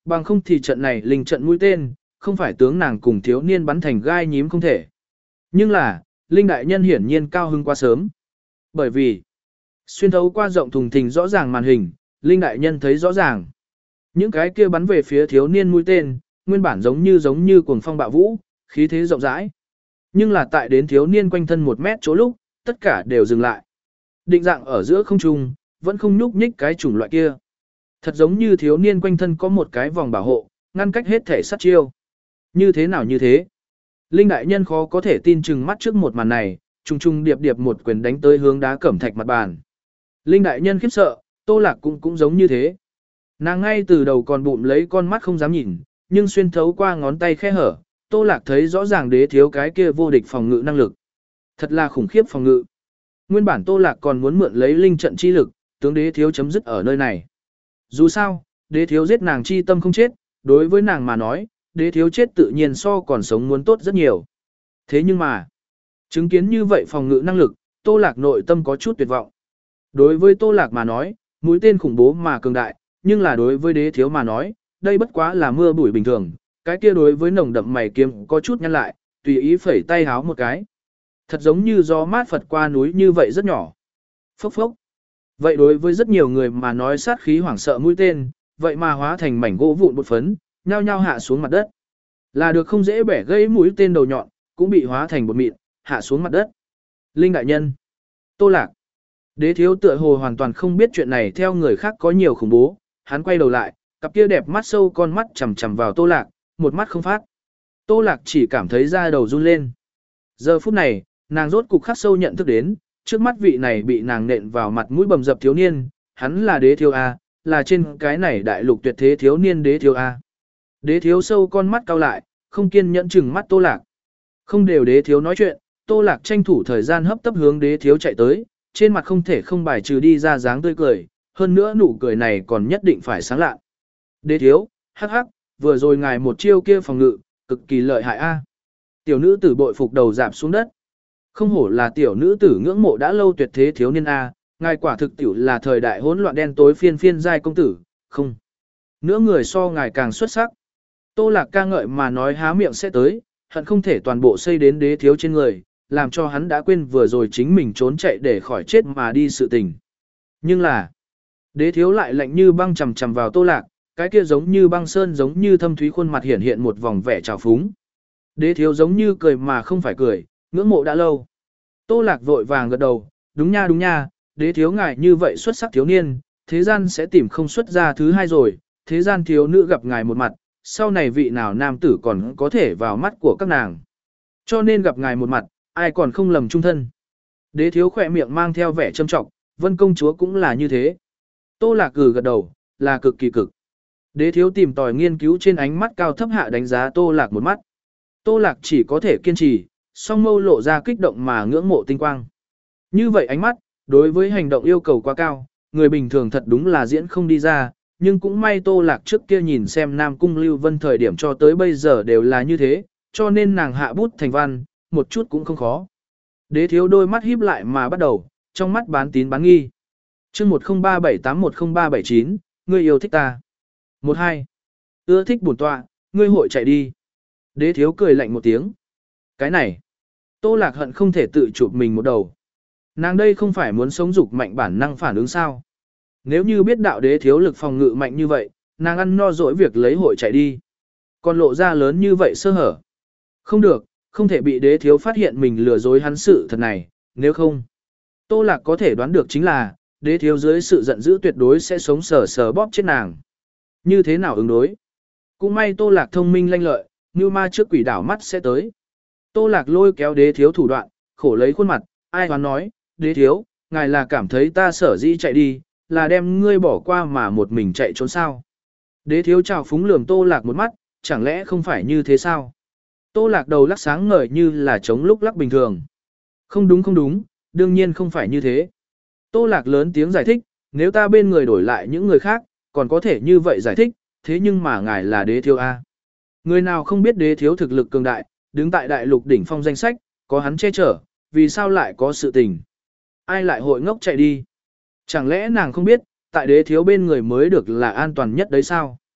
bằng không thì trận này linh trận mũi tên, không phải tướng nàng cùng thiếu niên bắn thành gai nhím không thể. Nhưng là, Linh đại nhân hiển nhiên cao hứng quá sớm. Bởi vì, xuyên thấu qua rộng thùng thình rõ ràng màn hình, Linh đại nhân thấy rõ ràng. Những cái kia bắn về phía thiếu niên mũi tên, nguyên bản giống như giống như cuồng phong bạo vũ, khí thế rộng rãi. Nhưng là tại đến thiếu niên quanh thân một mét chỗ lúc, tất cả đều dừng lại. Định dạng ở giữa không trung, vẫn không nhúc nhích cái chủng loại kia. Thật giống như thiếu niên quanh thân có một cái vòng bảo hộ, ngăn cách hết thể sát chiêu. Như thế nào như thế? Linh đại nhân khó có thể tin chừng mắt trước một màn này, trùng trùng điệp điệp một quyền đánh tới hướng đá cẩm thạch mặt bàn. Linh đại nhân khiếp sợ, Tô Lạc cũng cũng giống như thế. Nàng ngay từ đầu còn bụng lấy con mắt không dám nhìn, nhưng xuyên thấu qua ngón tay khe hở, Tô Lạc thấy rõ ràng đế thiếu cái kia vô địch phòng ngự năng lực. Thật là khủng khiếp phòng ngự. Nguyên bản Tô Lạc còn muốn mượn lấy linh trận chi lực, tướng đế thiếu chấm dứt ở nơi này. Dù sao, đế thiếu giết nàng chi tâm không chết, đối với nàng mà nói, đế thiếu chết tự nhiên so còn sống muốn tốt rất nhiều. Thế nhưng mà, chứng kiến như vậy phòng ngự năng lực, Tô Lạc nội tâm có chút tuyệt vọng. Đối với Tô Lạc mà nói, mũi tên khủng bố mà cường đại, nhưng là đối với đế thiếu mà nói, đây bất quá là mưa bụi bình thường, cái kia đối với nồng đậm mày kiếm có chút nhăn lại, tùy ý phẩy tay háo một cái. Thật giống như gió mát phật qua núi như vậy rất nhỏ. Phốc phốc. Vậy đối với rất nhiều người mà nói sát khí hoảng sợ mũi tên, vậy mà hóa thành mảnh gỗ vụn bột phấn, nhao nhao hạ xuống mặt đất. Là được không dễ bẻ gãy mũi tên đầu nhọn, cũng bị hóa thành bột mịn, hạ xuống mặt đất. Linh đại nhân. Tô Lạc. Đế thiếu tựa hồ hoàn toàn không biết chuyện này theo người khác có nhiều khủng bố, hắn quay đầu lại, cặp kia đẹp mắt sâu con mắt chằm chằm vào Tô Lạc, một mắt không phát. Tô Lạc chỉ cảm thấy da đầu run lên. Giờ phút này, nàng rốt cục khắc sâu nhận thức đến, trước mắt vị này bị nàng nện vào mặt mũi bầm dập thiếu niên, hắn là đế thiếu A, là trên cái này đại lục tuyệt thế thiếu niên đế thiếu A. Đế thiếu sâu con mắt cau lại, không kiên nhẫn chừng mắt Tô Lạc. Không đều đế thiếu nói chuyện, Tô Lạc tranh thủ thời gian hấp tấp hướng đế thiếu chạy tới, trên mặt không thể không bài trừ đi ra dáng tươi cười, hơn nữa nụ cười này còn nhất định phải sáng lạ. Đế thiếu, hắc hắc, vừa rồi ngài một chiêu kia phòng ngự, cực kỳ lợi hại a. Tiểu nữ tử bội phục đầu dạp xuống đất. Không hổ là tiểu nữ tử ngưỡng mộ đã lâu tuyệt thế thiếu niên a, ngài quả thực tiểu là thời đại hỗn loạn đen tối phiên phiên giai công tử, không. Nữa người so ngài càng xuất sắc. Tô Lạc ca ngợi mà nói há miệng sẽ tới, hận không thể toàn bộ xây đến đế thiếu trên người, làm cho hắn đã quên vừa rồi chính mình trốn chạy để khỏi chết mà đi sự tình. Nhưng là, đế thiếu lại lạnh như băng chầm chầm vào Tô Lạc, cái kia giống như băng sơn giống như thâm thúy khuôn mặt hiện hiện một vòng vẻ trào phúng. Đế thiếu giống như cười mà không phải cười, ngưỡng mộ đã lâu. Tô Lạc vội vàng gật đầu, đúng nha đúng nha, đế thiếu ngài như vậy xuất sắc thiếu niên, thế gian sẽ tìm không xuất ra thứ hai rồi, thế gian thiếu nữ gặp ngài một mặt, sau này vị nào nam tử còn có thể vào mắt của các nàng. Cho nên gặp ngài một mặt, ai còn không lầm trung thân. Đế thiếu khỏe miệng mang theo vẻ châm trọng, Vân công chúa cũng là như thế. Tô Lạc gừ gật đầu, là cực kỳ cực. Đế thiếu tìm tòi nghiên cứu trên ánh mắt cao thấp hạ đánh giá Tô Lạc một mắt. Tô Lạc chỉ có thể kiên trì, song mâu lộ ra kích động mà ngưỡng mộ tinh quang. Như vậy ánh mắt, đối với hành động yêu cầu quá cao, người bình thường thật đúng là diễn không đi ra, nhưng cũng may Tô Lạc trước kia nhìn xem Nam Cung Lưu Vân thời điểm cho tới bây giờ đều là như thế, cho nên nàng hạ bút thành văn, một chút cũng không khó. Đế thiếu đôi mắt híp lại mà bắt đầu, trong mắt bán tín bán nghi. chương một không ba bảy tám một không ba bảy chín, ngươi yêu thích ta. một hai. Ưa thích bổn tọa, ngươi hội chạy đi. Đế thiếu cười lạnh một tiếng. Cái này, Tô Lạc hận không thể tự chụp mình một đầu. Nàng đây không phải muốn sống dục mạnh bản năng phản ứng sao. Nếu như biết đạo đế thiếu lực phòng ngự mạnh như vậy, nàng ăn no dỗi việc lấy hội chạy đi. Còn lộ ra lớn như vậy sơ hở. Không được, không thể bị đế thiếu phát hiện mình lừa dối hắn sự thật này, nếu không. Tô Lạc có thể đoán được chính là, đế thiếu dưới sự giận dữ tuyệt đối sẽ sống sờ sờ bóp chết nàng. Như thế nào ứng đối? Cũng may Tô Lạc thông minh lanh lợi, như ma trước quỷ đảo mắt sẽ tới. Tô Lạc lôi kéo đế thiếu thủ đoạn, khổ lấy khuôn mặt, ai hoán nói, đế thiếu, ngài là cảm thấy ta sở dĩ chạy đi, là đem ngươi bỏ qua mà một mình chạy trốn sao. Đế thiếu chào phúng lườm Tô Lạc một mắt, chẳng lẽ không phải như thế sao? Tô Lạc đầu lắc sáng ngời như là trống lúc lắc bình thường. Không đúng không đúng, đương nhiên không phải như thế. Tô Lạc lớn tiếng giải thích, nếu ta bên người đổi lại những người khác, còn có thể như vậy giải thích, thế nhưng mà ngài là đế thiếu A. Người nào không biết đế thiếu thực lực cường đại, đứng tại đại lục đỉnh phong danh sách, có hắn che chở, vì sao lại có sự tình? Ai lại hội ngốc chạy đi? Chẳng lẽ nàng không biết, tại đế thiếu bên người mới được là an toàn nhất đấy sao?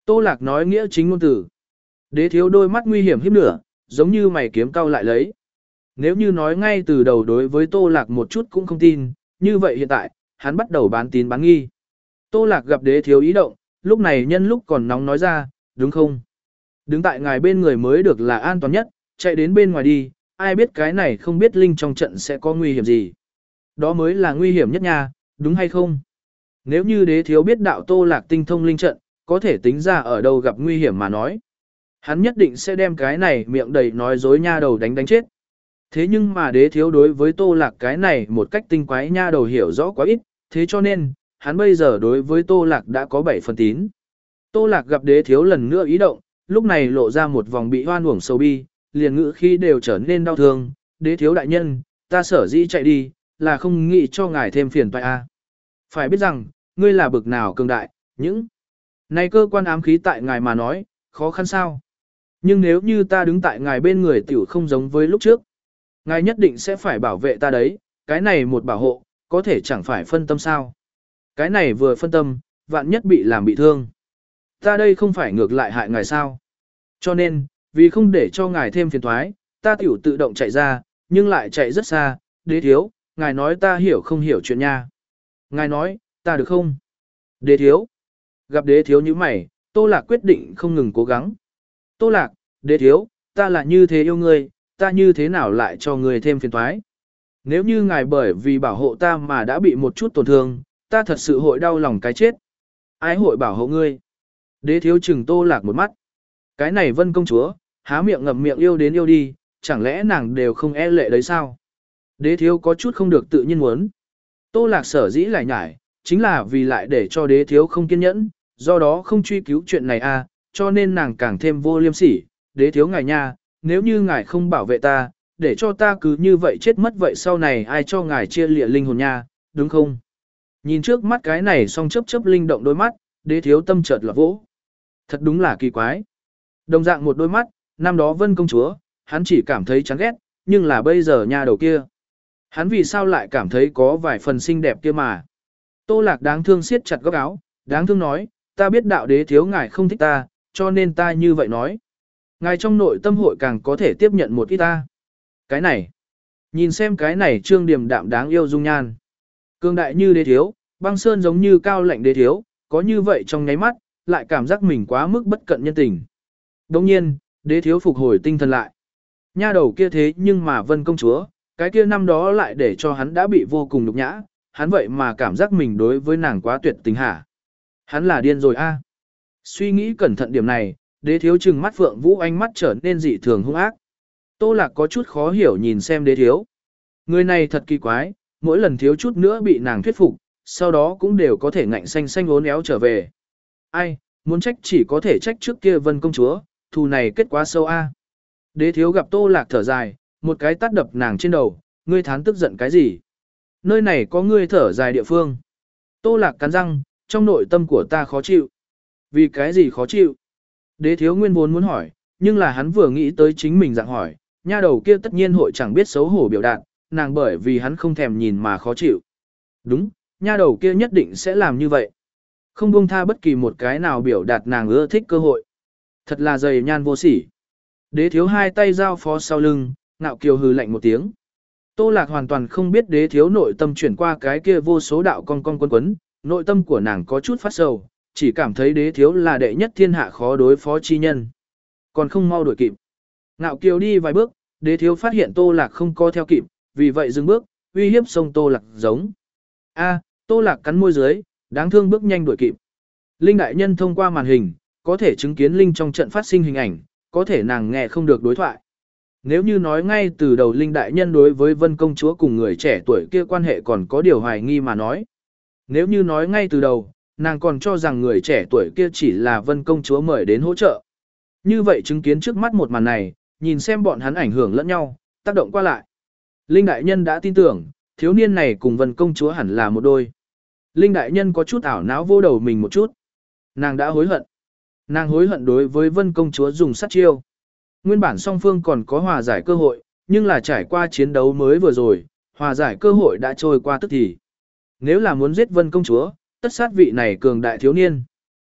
Tô Lạc nói nghĩa chính ngôn từ. Đế thiếu đôi mắt nguy hiểm hiếp nửa, giống như mày kiếm cau lại lấy. Nếu như nói ngay từ đầu đối với Tô Lạc một chút cũng không tin, như vậy hiện tại, hắn bắt đầu bán tín bán nghi. Tô Lạc gặp đế thiếu ý động, lúc này nhân lúc còn nóng nói ra, đúng không? Đứng tại ngài bên người mới được là an toàn nhất, chạy đến bên ngoài đi, ai biết cái này không biết linh trong trận sẽ có nguy hiểm gì. Đó mới là nguy hiểm nhất nha, đúng hay không? Nếu như đế thiếu biết đạo Tô Lạc tinh thông linh trận, có thể tính ra ở đâu gặp nguy hiểm mà nói. Hắn nhất định sẽ đem cái này miệng đầy nói dối nha đầu đánh đánh chết. Thế nhưng mà đế thiếu đối với Tô Lạc cái này một cách tinh quái nha đầu hiểu rõ quá ít, thế cho nên, hắn bây giờ đối với Tô Lạc đã có bảy phần tín. Tô Lạc gặp đế thiếu lần nữa ý động, lúc này lộ ra một vòng bị hoan uổng sầu bi, liền ngữ khi đều trở nên đau thương. Đế thiếu đại nhân, ta sở dĩ chạy đi, là không nghĩ cho ngài thêm phiền toái a. Phải biết rằng, ngươi là bực nào cường đại, những này cơ quan ám khí tại ngài mà nói, khó khăn sao. Nhưng nếu như ta đứng tại ngài bên người tiểu không giống với lúc trước, ngài nhất định sẽ phải bảo vệ ta đấy, cái này một bảo hộ, có thể chẳng phải phân tâm sao. Cái này vừa phân tâm, vạn nhất bị làm bị thương. Ta đây không phải ngược lại hại ngài sao. Cho nên, vì không để cho ngài thêm phiền thoái, ta tiểu tự động chạy ra, nhưng lại chạy rất xa, đế thiếu, ngài nói ta hiểu không hiểu chuyện nha. Ngài nói, ta được không? Đế thiếu. Gặp đế thiếu như mày, Tô Lạc quyết định không ngừng cố gắng. Tô Lạc, đế thiếu, ta là như thế yêu ngươi, ta như thế nào lại cho ngươi thêm phiền toái? Nếu như ngài bởi vì bảo hộ ta mà đã bị một chút tổn thương, ta thật sự hội đau lòng cái chết. Ai hội bảo hộ ngươi? Đế thiếu chừng Tô Lạc một mắt. Cái này Vân công chúa, há miệng ngậm miệng yêu đến yêu đi, chẳng lẽ nàng đều không e lệ đấy sao? Đế thiếu có chút không được tự nhiên muốn. Tô Lạc sở dĩ lại nhải, chính là vì lại để cho đế thiếu không kiên nhẫn, do đó không truy cứu chuyện này à, cho nên nàng càng thêm vô liêm sỉ. Đế thiếu ngài nha, nếu như ngài không bảo vệ ta, để cho ta cứ như vậy chết mất vậy sau này ai cho ngài chia lịa linh hồn nha, đúng không? Nhìn trước mắt cái này song chớp chớp linh động đôi mắt, đế thiếu tâm chợt lọt vỗ. Thật đúng là kỳ quái. Đồng dạng một đôi mắt, năm đó Vân công chúa, hắn chỉ cảm thấy chán ghét, nhưng là bây giờ nha đầu kia. Hắn vì sao lại cảm thấy có vài phần xinh đẹp kia mà. Tô Lạc đáng thương siết chặt góc áo, đáng thương nói, ta biết đạo đế thiếu ngài không thích ta, cho nên ta như vậy nói. Ngài trong nội tâm hội càng có thể tiếp nhận một ít ta. Cái này, nhìn xem cái này trương điềm đạm đáng yêu dung nhan. Cương đại như đế thiếu, băng sơn giống như cao lạnh đế thiếu, có như vậy trong nháy mắt, lại cảm giác mình quá mức bất cận nhân tình. Đồng nhiên, đế thiếu phục hồi tinh thần lại. Nha đầu kia thế nhưng mà Vân công chúa, cái kia năm đó lại để cho hắn đã bị vô cùng nhục nhã, hắn vậy mà cảm giác mình đối với nàng quá tuyệt tình hả. Hắn là điên rồi a. Suy nghĩ cẩn thận điểm này, đế thiếu trừng mắt Phượng Vũ ánh mắt trở nên dị thường hung ác. Tô Lạc có chút khó hiểu nhìn xem đế thiếu. Người này thật kỳ quái, mỗi lần thiếu chút nữa bị nàng thuyết phục, sau đó cũng đều có thể ngạnh xanh xanh ốn éo trở về. Ai, muốn trách chỉ có thể trách trước kia Vân công chúa, thù này kết quá sâu a. Đế thiếu gặp Tô Lạc thở dài, một cái tát đập nàng trên đầu, ngươi thán tức giận cái gì? Nơi này có ngươi thở dài địa phương. Tô Lạc cắn răng, trong nội tâm của ta khó chịu. Vì cái gì khó chịu? Đế thiếu nguyên vốn muốn hỏi, nhưng là hắn vừa nghĩ tới chính mình dạng hỏi, nha đầu kia tất nhiên hội chẳng biết xấu hổ biểu đạt, nàng bởi vì hắn không thèm nhìn mà khó chịu. Đúng, nha đầu kia nhất định sẽ làm như vậy. Không buông tha bất kỳ một cái nào biểu đạt nàng ưa thích cơ hội. Thật là dày nhan vô sỉ. Đế thiếu hai tay giao phó sau lưng, ngạo kiều hừ lạnh một tiếng. Tô Lạc hoàn toàn không biết đế thiếu nội tâm chuyển qua cái kia vô số đạo con con quấn quấn, nội tâm của nàng có chút phát sầu, chỉ cảm thấy đế thiếu là đệ nhất thiên hạ khó đối phó chi nhân. Còn không mau đuổi kịp. Ngạo kiều đi vài bước, đế thiếu phát hiện Tô Lạc không co theo kịp, vì vậy dừng bước, uy hiếp xông Tô Lạc giống. A, Tô Lạc cắn môi dưới, đáng thương bước nhanh đuổi kịp. Linh đại nhân thông qua màn hình, có thể chứng kiến Linh trong trận phát sinh hình ảnh, có thể nàng nghe không được đối thoại. Nếu như nói ngay từ đầu Linh đại nhân đối với Vân công chúa cùng người trẻ tuổi kia quan hệ còn có điều hoài nghi mà nói. Nếu như nói ngay từ đầu, nàng còn cho rằng người trẻ tuổi kia chỉ là Vân công chúa mời đến hỗ trợ. Như vậy chứng kiến trước mắt một màn này, nhìn xem bọn hắn ảnh hưởng lẫn nhau, tác động qua lại. Linh đại nhân đã tin tưởng, thiếu niên này cùng Vân công chúa hẳn là một đôi. Linh đại nhân có chút ảo não vô đầu mình một chút. Nàng đã hối hận. Nàng hối hận đối với Vân công chúa dùng sát chiêu. Nguyên bản song phương còn có hòa giải cơ hội, nhưng là trải qua chiến đấu mới vừa rồi, hòa giải cơ hội đã trôi qua tức thì. Nếu là muốn giết Vân công chúa, tất sát vị này cường đại thiếu niên.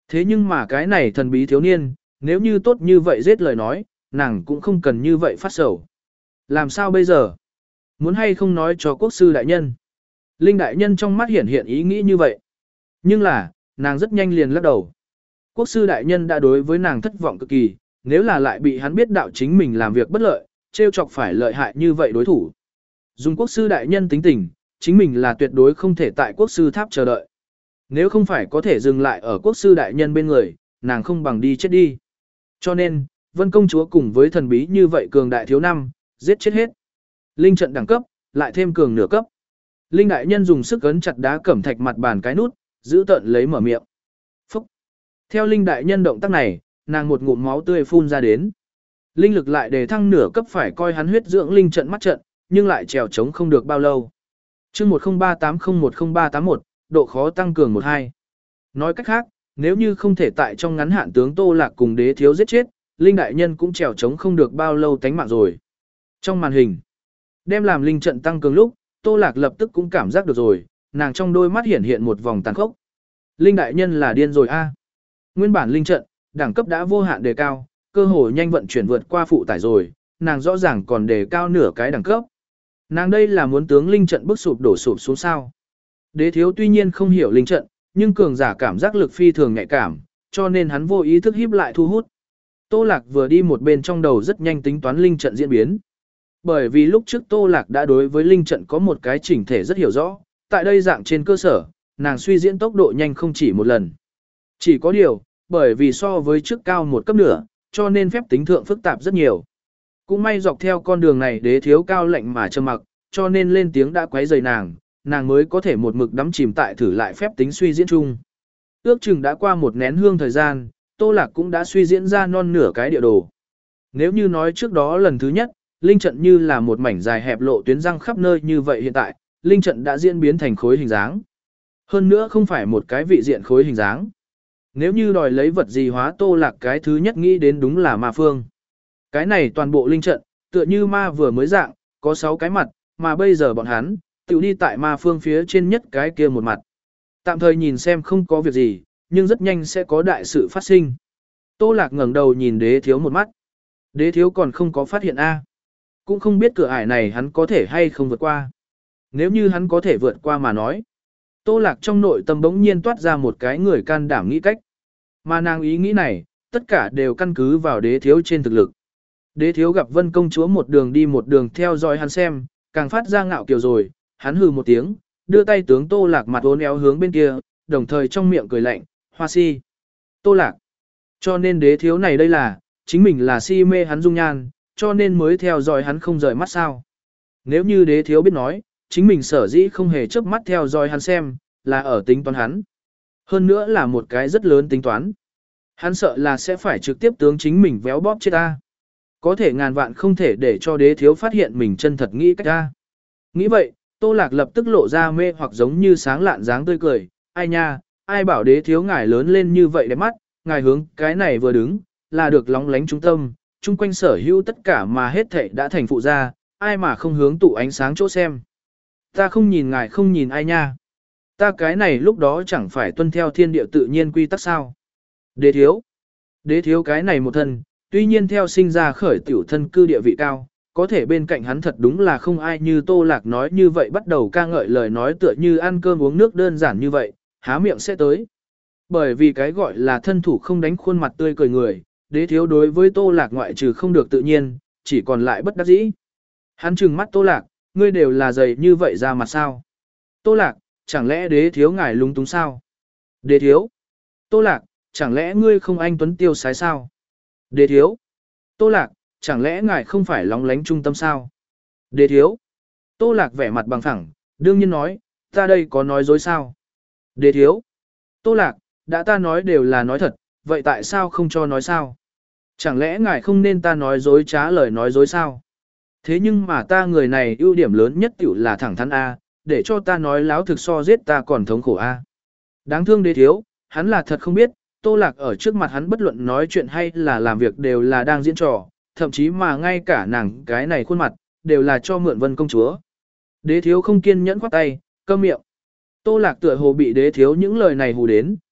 Thế nhưng mà cái này thần bí thiếu niên, nếu như tốt như vậy giết lời nói, nàng cũng không cần như vậy phát sầu. Làm sao bây giờ? Muốn hay không nói cho quốc sư đại nhân? Linh đại nhân trong mắt hiển hiện ý nghĩ như vậy. Nhưng là, nàng rất nhanh liền lắc đầu. Quốc sư đại nhân đã đối với nàng thất vọng cực kỳ, nếu là lại bị hắn biết đạo chính mình làm việc bất lợi, trêu chọc phải lợi hại như vậy đối thủ. Dùng quốc sư đại nhân tính tình, chính mình là tuyệt đối không thể tại quốc sư tháp chờ đợi. Nếu không phải có thể dừng lại ở quốc sư đại nhân bên người, nàng không bằng đi chết đi. Cho nên, Vân công chúa cùng với thần bí như vậy cường đại thiếu năm, giết chết hết. Linh trận đẳng cấp, lại thêm cường nửa cấp. Linh đại nhân dùng sức ấn chặt đá cẩm thạch mặt bàn cái nút, giữ tận lấy mở miệng. Phúc. Theo Linh đại nhân động tác này, nàng một ngụm máu tươi phun ra đến. Linh lực lại đề thăng nửa cấp phải coi hắn huyết dưỡng linh trận mắt trận, nhưng lại trèo chống không được bao lâu. Chương một không ba tám không một không ba tám một, độ khó tăng cường một hai. Nói cách khác, nếu như không thể tại trong ngắn hạn tướng Tô Lạc cùng đế thiếu giết chết, Linh đại nhân cũng trèo chống không được bao lâu tánh mạng rồi. Trong màn hình, đem làm linh trận tăng cường lúc, Tô Lạc lập tức cũng cảm giác được rồi, nàng trong đôi mắt hiển hiện một vòng tàn khốc. Linh đại nhân là điên rồi a. Nguyên bản linh trận, đẳng cấp đã vô hạn đề cao, cơ hội nhanh vận chuyển vượt qua phụ tải rồi, nàng rõ ràng còn đề cao nửa cái đẳng cấp. Nàng đây là muốn tướng linh trận bức sụp đổ sụp xuống sao. Đế thiếu tuy nhiên không hiểu linh trận, nhưng cường giả cảm giác lực phi thường nhạy cảm, cho nên hắn vô ý thức híp lại thu hút. Tô Lạc vừa đi một bên trong đầu rất nhanh tính toán linh trận diễn biến. Bởi vì lúc trước Tô Lạc đã đối với linh trận có một cái chỉnh thể rất hiểu rõ, tại đây dạng trên cơ sở, nàng suy diễn tốc độ nhanh không chỉ một lần. Chỉ có điều, bởi vì so với trước cao một cấp nửa, cho nên phép tính thượng phức tạp rất nhiều. Cũng may dọc theo con đường này đế thiếu cao lệnh mà trầm mặc, cho nên lên tiếng đã quấy rầy nàng, nàng mới có thể một mực đắm chìm tại thử lại phép tính suy diễn chung. Ước chừng đã qua một nén hương thời gian, Tô Lạc cũng đã suy diễn ra non nửa cái địa đồ. Nếu như nói trước đó lần thứ nhất, linh trận như là một mảnh dài hẹp lộ tuyến răng khắp nơi như vậy hiện tại, linh trận đã diễn biến thành khối hình dáng. Hơn nữa không phải một cái vị diện khối hình dáng. Nếu như đòi lấy vật gì hóa Tô Lạc cái thứ nhất nghĩ đến đúng là ma phương. Cái này toàn bộ linh trận, tựa như ma vừa mới dạng, có sáu cái mặt, mà bây giờ bọn hắn, tự đi tại ma phương phía trên nhất cái kia một mặt. Tạm thời nhìn xem không có việc gì, nhưng rất nhanh sẽ có đại sự phát sinh. Tô Lạc ngẩng đầu nhìn đế thiếu một mắt. Đế thiếu còn không có phát hiện A. Cũng không biết cửa ải này hắn có thể hay không vượt qua. Nếu như hắn có thể vượt qua mà nói. Tô Lạc trong nội tâm bỗng nhiên toát ra một cái người can đảm nghĩ cách. Mà nàng ý nghĩ này, tất cả đều căn cứ vào đế thiếu trên thực lực. Đế thiếu gặp Vân công chúa một đường đi một đường theo dõi hắn xem, càng phát ra ngạo kiều rồi, hắn hừ một tiếng, đưa tay tướng Tô Lạc mặt uốn éo hướng bên kia, đồng thời trong miệng cười lạnh, hoa si. Tô Lạc. Cho nên đế thiếu này đây là, chính mình là si mê hắn dung nhan, cho nên mới theo dõi hắn không rời mắt sao. Nếu như đế thiếu biết nói, chính mình sở dĩ không hề chớp mắt theo dõi hắn xem, là ở tính toán hắn. Hơn nữa là một cái rất lớn tính toán. Hắn sợ là sẽ phải trực tiếp tướng chính mình véo bóp chết ta. Có thể ngàn vạn không thể để cho đế thiếu phát hiện mình chân thật nghĩ cách ta. Nghĩ vậy, Tô Lạc lập tức lộ ra mê hoặc giống như sáng lạn dáng tươi cười. Ai nha, ai bảo đế thiếu ngài lớn lên như vậy đẹp mắt, ngài hướng cái này vừa đứng, là được lóng lánh trung tâm, chung quanh sở hữu tất cả mà hết thảy đã thành phụ gia, ai mà không hướng tụ ánh sáng chỗ xem. Ta không nhìn ngài không nhìn ai nha. Ta cái này lúc đó chẳng phải tuân theo thiên địa tự nhiên quy tắc sao. Đế thiếu. Đế thiếu cái này một thân, tuy nhiên theo sinh ra khởi tiểu thân cư địa vị cao, có thể bên cạnh hắn thật đúng là không ai như Tô Lạc nói như vậy bắt đầu ca ngợi lời nói tựa như ăn cơm uống nước đơn giản như vậy, há miệng sẽ tới. Bởi vì cái gọi là thân thủ không đánh khuôn mặt tươi cười người, đế thiếu đối với Tô Lạc ngoại trừ không được tự nhiên, chỉ còn lại bất đắc dĩ. Hắn trừng mắt Tô Lạc, ngươi đều là dày như vậy ra mặt sao? Tô Lạc, chẳng lẽ đế thiếu ngài lung túng sao? Đế thiếu. Tô Lạc, chẳng lẽ ngươi không anh tuấn tiêu sái sao? Đế thiếu. Tô Lạc, chẳng lẽ ngài không phải lóng lánh trung tâm sao? Đế thiếu. Tô Lạc vẻ mặt bằng phẳng, đương nhiên nói, ta đây có nói dối sao? Đế thiếu. Tô Lạc, đã ta nói đều là nói thật, vậy tại sao không cho nói sao? Chẳng lẽ ngài không nên ta nói dối trá lời nói dối sao? Thế nhưng mà ta người này ưu điểm lớn nhất tiểu là thẳng thắn A, để cho ta nói láo thực so giết ta còn thống khổ A. Đáng thương đế thiếu, hắn là thật không biết, Tô Lạc ở trước mặt hắn bất luận nói chuyện hay là làm việc đều là đang diễn trò, thậm chí mà ngay cả nàng cái này khuôn mặt, đều là cho mượn Vân công chúa. Đế thiếu không kiên nhẫn khoát tay, câm miệng. Tô Lạc tựa hồ bị đế thiếu những lời này hù đến,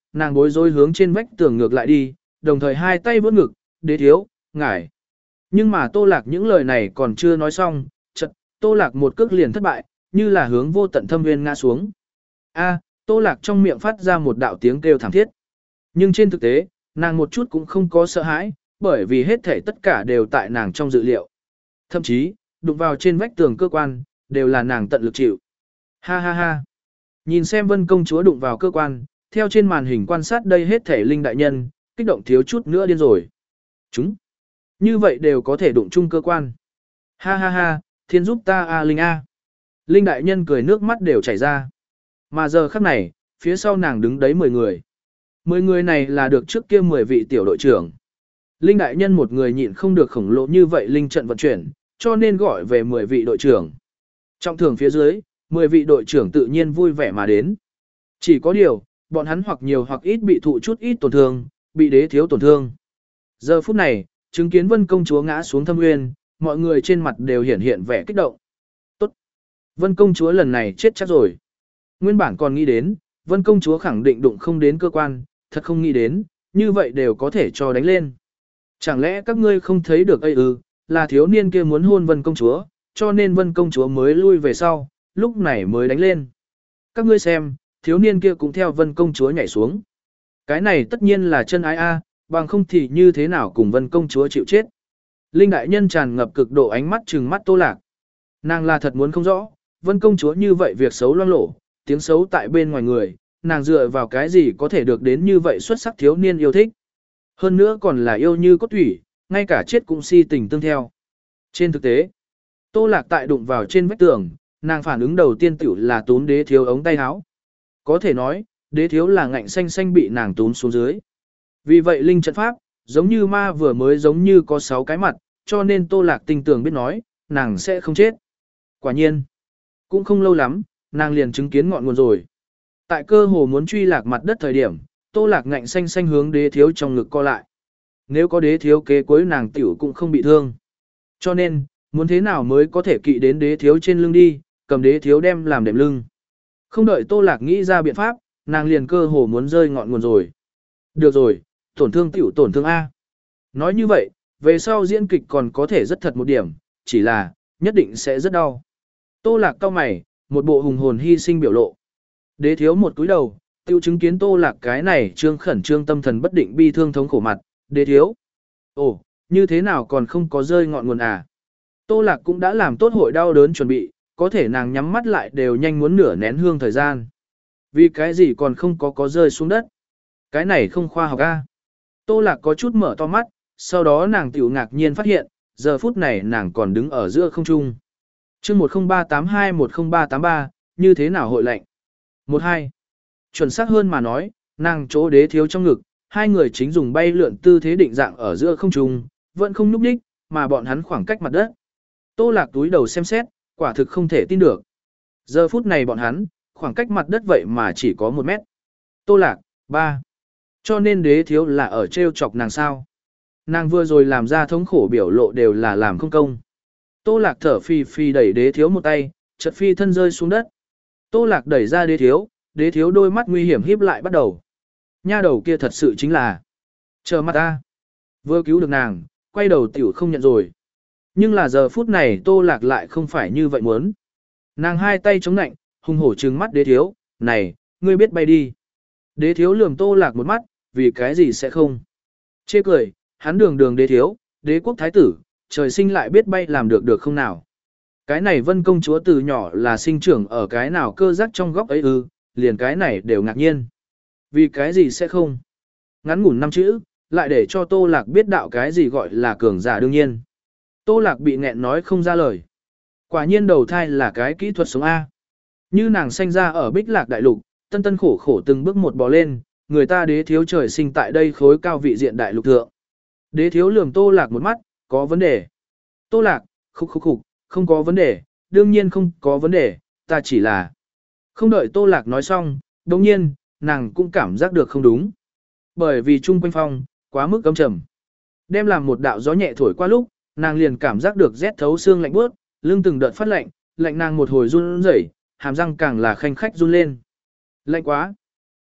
nàng bối rối hướng trên vách tường ngược lại đi, đồng thời hai tay vỗ ngực, đế thiếu, ngải. Nhưng mà Tô Lạc những lời này còn chưa nói xong, chợt Tô Lạc một cước liền thất bại, như là hướng vô tận thâm nguyên ngã xuống. A, Tô Lạc trong miệng phát ra một đạo tiếng kêu thảm thiết. Nhưng trên thực tế, nàng một chút cũng không có sợ hãi, bởi vì hết thể tất cả đều tại nàng trong dự liệu. Thậm chí, đụng vào trên vách tường cơ quan, đều là nàng tận lực chịu. Ha ha ha. Nhìn xem Vân công chúa đụng vào cơ quan, theo trên màn hình quan sát đây hết thể linh đại nhân, kích động thiếu chút nữa điên rồi. Chúng. Như vậy đều có thể đụng chung cơ quan. Ha ha ha, thiên giúp ta a Linh a. Linh đại nhân cười nước mắt đều chảy ra. Mà giờ khắc này, phía sau nàng đứng đấy mười người. mười người này là được trước kia mười vị tiểu đội trưởng. Linh đại nhân một người nhịn không được khổng lồ như vậy linh trận vận chuyển, cho nên gọi về mười vị đội trưởng. Trọng thưởng phía dưới, mười vị đội trưởng tự nhiên vui vẻ mà đến. Chỉ có điều, bọn hắn hoặc nhiều hoặc ít bị thụ chút ít tổn thương, bị đế thiếu tổn thương. Giờ phút này, chứng kiến Vân công chúa ngã xuống thâm nguyên, mọi người trên mặt đều hiển hiện vẻ kích động. Tốt! Vân công chúa lần này chết chắc rồi. Nguyên bản còn nghĩ đến, Vân công chúa khẳng định đụng không đến cơ quan, thật không nghĩ đến, như vậy đều có thể cho đánh lên. Chẳng lẽ các ngươi không thấy được ây ư, là thiếu niên kia muốn hôn Vân công chúa, cho nên Vân công chúa mới lui về sau, lúc này mới đánh lên. Các ngươi xem, thiếu niên kia cũng theo Vân công chúa nhảy xuống. Cái này tất nhiên là chân ái a, bằng không thì như thế nào cùng Vân công chúa chịu chết. Linh đại nhân tràn ngập cực độ ánh mắt trừng mắt Tô Lạc. Nàng là thật muốn không rõ, Vân công chúa như vậy việc xấu loang lổ, tiếng xấu tại bên ngoài người, nàng dựa vào cái gì có thể được đến như vậy xuất sắc thiếu niên yêu thích. Hơn nữa còn là yêu như cốt thủy, ngay cả chết cũng si tình tương theo. Trên thực tế, Tô Lạc tại đụng vào trên vách tường, nàng phản ứng đầu tiên tiểu là túm đế thiếu ống tay áo. Có thể nói, đế thiếu là ngạnh xanh xanh bị nàng túm xuống dưới. Vì vậy linh trận pháp, giống như ma vừa mới giống như có sáu cái mặt, cho nên Tô Lạc tinh tường biết nói, nàng sẽ không chết. Quả nhiên, cũng không lâu lắm, nàng liền chứng kiến ngọn nguồn rồi. Tại cơ hồ muốn truy lạc mặt đất thời điểm, Tô Lạc ngạnh xanh xanh hướng đế thiếu trong ngực co lại. Nếu có đế thiếu kế cuối nàng tiểu cũng không bị thương. Cho nên, muốn thế nào mới có thể kỵ đến đế thiếu trên lưng đi, cầm đế thiếu đem làm đệm lưng. Không đợi Tô Lạc nghĩ ra biện pháp, nàng liền cơ hồ muốn rơi ngọn nguồn rồi. Được rồi, tổn thương tiểu tổn thương A. Nói như vậy, về sau diễn kịch còn có thể rất thật một điểm, chỉ là, nhất định sẽ rất đau. Tô Lạc cau mày, một bộ hùng hồn hy sinh biểu lộ. Đế thiếu một cúi đầu, tiêu chứng kiến Tô Lạc cái này trương khẩn trương tâm thần bất định bi thương thống khổ mặt, đế thiếu. Ồ, như thế nào còn không có rơi ngọn nguồn à? Tô Lạc cũng đã làm tốt hội đau đớn chuẩn bị, có thể nàng nhắm mắt lại đều nhanh muốn nửa nén hương thời gian. Vì cái gì còn không có có rơi xuống đất? Cái này không khoa học a. Tô Lạc có chút mở to mắt, sau đó nàng tiểu ngạc nhiên phát hiện, giờ phút này nàng còn đứng ở giữa không trung. Chương một không ba tám hai một không ba tám ba, như thế nào hội lệnh? một hai. Chuẩn xác hơn mà nói, nàng chỗ đế thiếu trong ngực, hai người chính dùng bay lượn tư thế định dạng ở giữa không trung, vẫn không nhúc nhích, mà bọn hắn khoảng cách mặt đất. Tô Lạc túi đầu xem xét, quả thực không thể tin được. Giờ phút này bọn hắn, khoảng cách mặt đất vậy mà chỉ có một mét. Tô Lạc, ba. Cho nên đế thiếu là ở treo chọc nàng sao. Nàng vừa rồi làm ra thống khổ biểu lộ đều là làm không công. Tô Lạc thở phì phì đẩy đế thiếu một tay, chợt phi thân rơi xuống đất. Tô Lạc đẩy ra đế thiếu, đế thiếu đôi mắt nguy hiểm híp lại bắt đầu. Nha đầu kia thật sự chính là chờ mặt ta. Vừa cứu được nàng, quay đầu tiểu không nhận rồi. Nhưng là giờ phút này Tô Lạc lại không phải như vậy muốn. Nàng hai tay chống nạnh, hung hổ trừng mắt đế thiếu, này, ngươi biết bay đi. Đế thiếu lườm Tô Lạc một mắt, vì cái gì sẽ không. Chê cười, hắn đường đường đế thiếu, đế quốc thái tử, trời sinh lại biết bay làm được được không nào. Cái này Vân công chúa từ nhỏ là sinh trưởng ở cái nào cơ giác trong góc ấy ư, liền cái này đều ngạc nhiên. Vì cái gì sẽ không. Ngắn ngủn năm chữ, lại để cho Tô Lạc biết đạo cái gì gọi là cường giả đương nhiên. Tô Lạc bị nghẹn nói không ra lời. Quả nhiên đầu thai là cái kỹ thuật sống A. Như nàng sanh ra ở Bích Lạc Đại Lục, tân tân khổ khổ từng bước một bò lên, người ta đế thiếu trời sinh tại đây khối cao vị diện đại lục thượng. Đế thiếu lườm Tô Lạc một mắt, có vấn đề. Tô Lạc, khúc khúc khúc, không có vấn đề, đương nhiên không có vấn đề, ta chỉ là. Không đợi Tô Lạc nói xong, đồng nhiên, nàng cũng cảm giác được không đúng. Bởi vì trung quanh phong, quá mức cấm trầm. Đem làm một đạo gió nhẹ thổi qua lúc, nàng liền cảm giác được rét thấu xương lạnh bước, lưng từng đợt phát lạnh, lạnh nàng một hồi run rẩy, hàm răng càng là khanh khách run lên. Lạnh quá.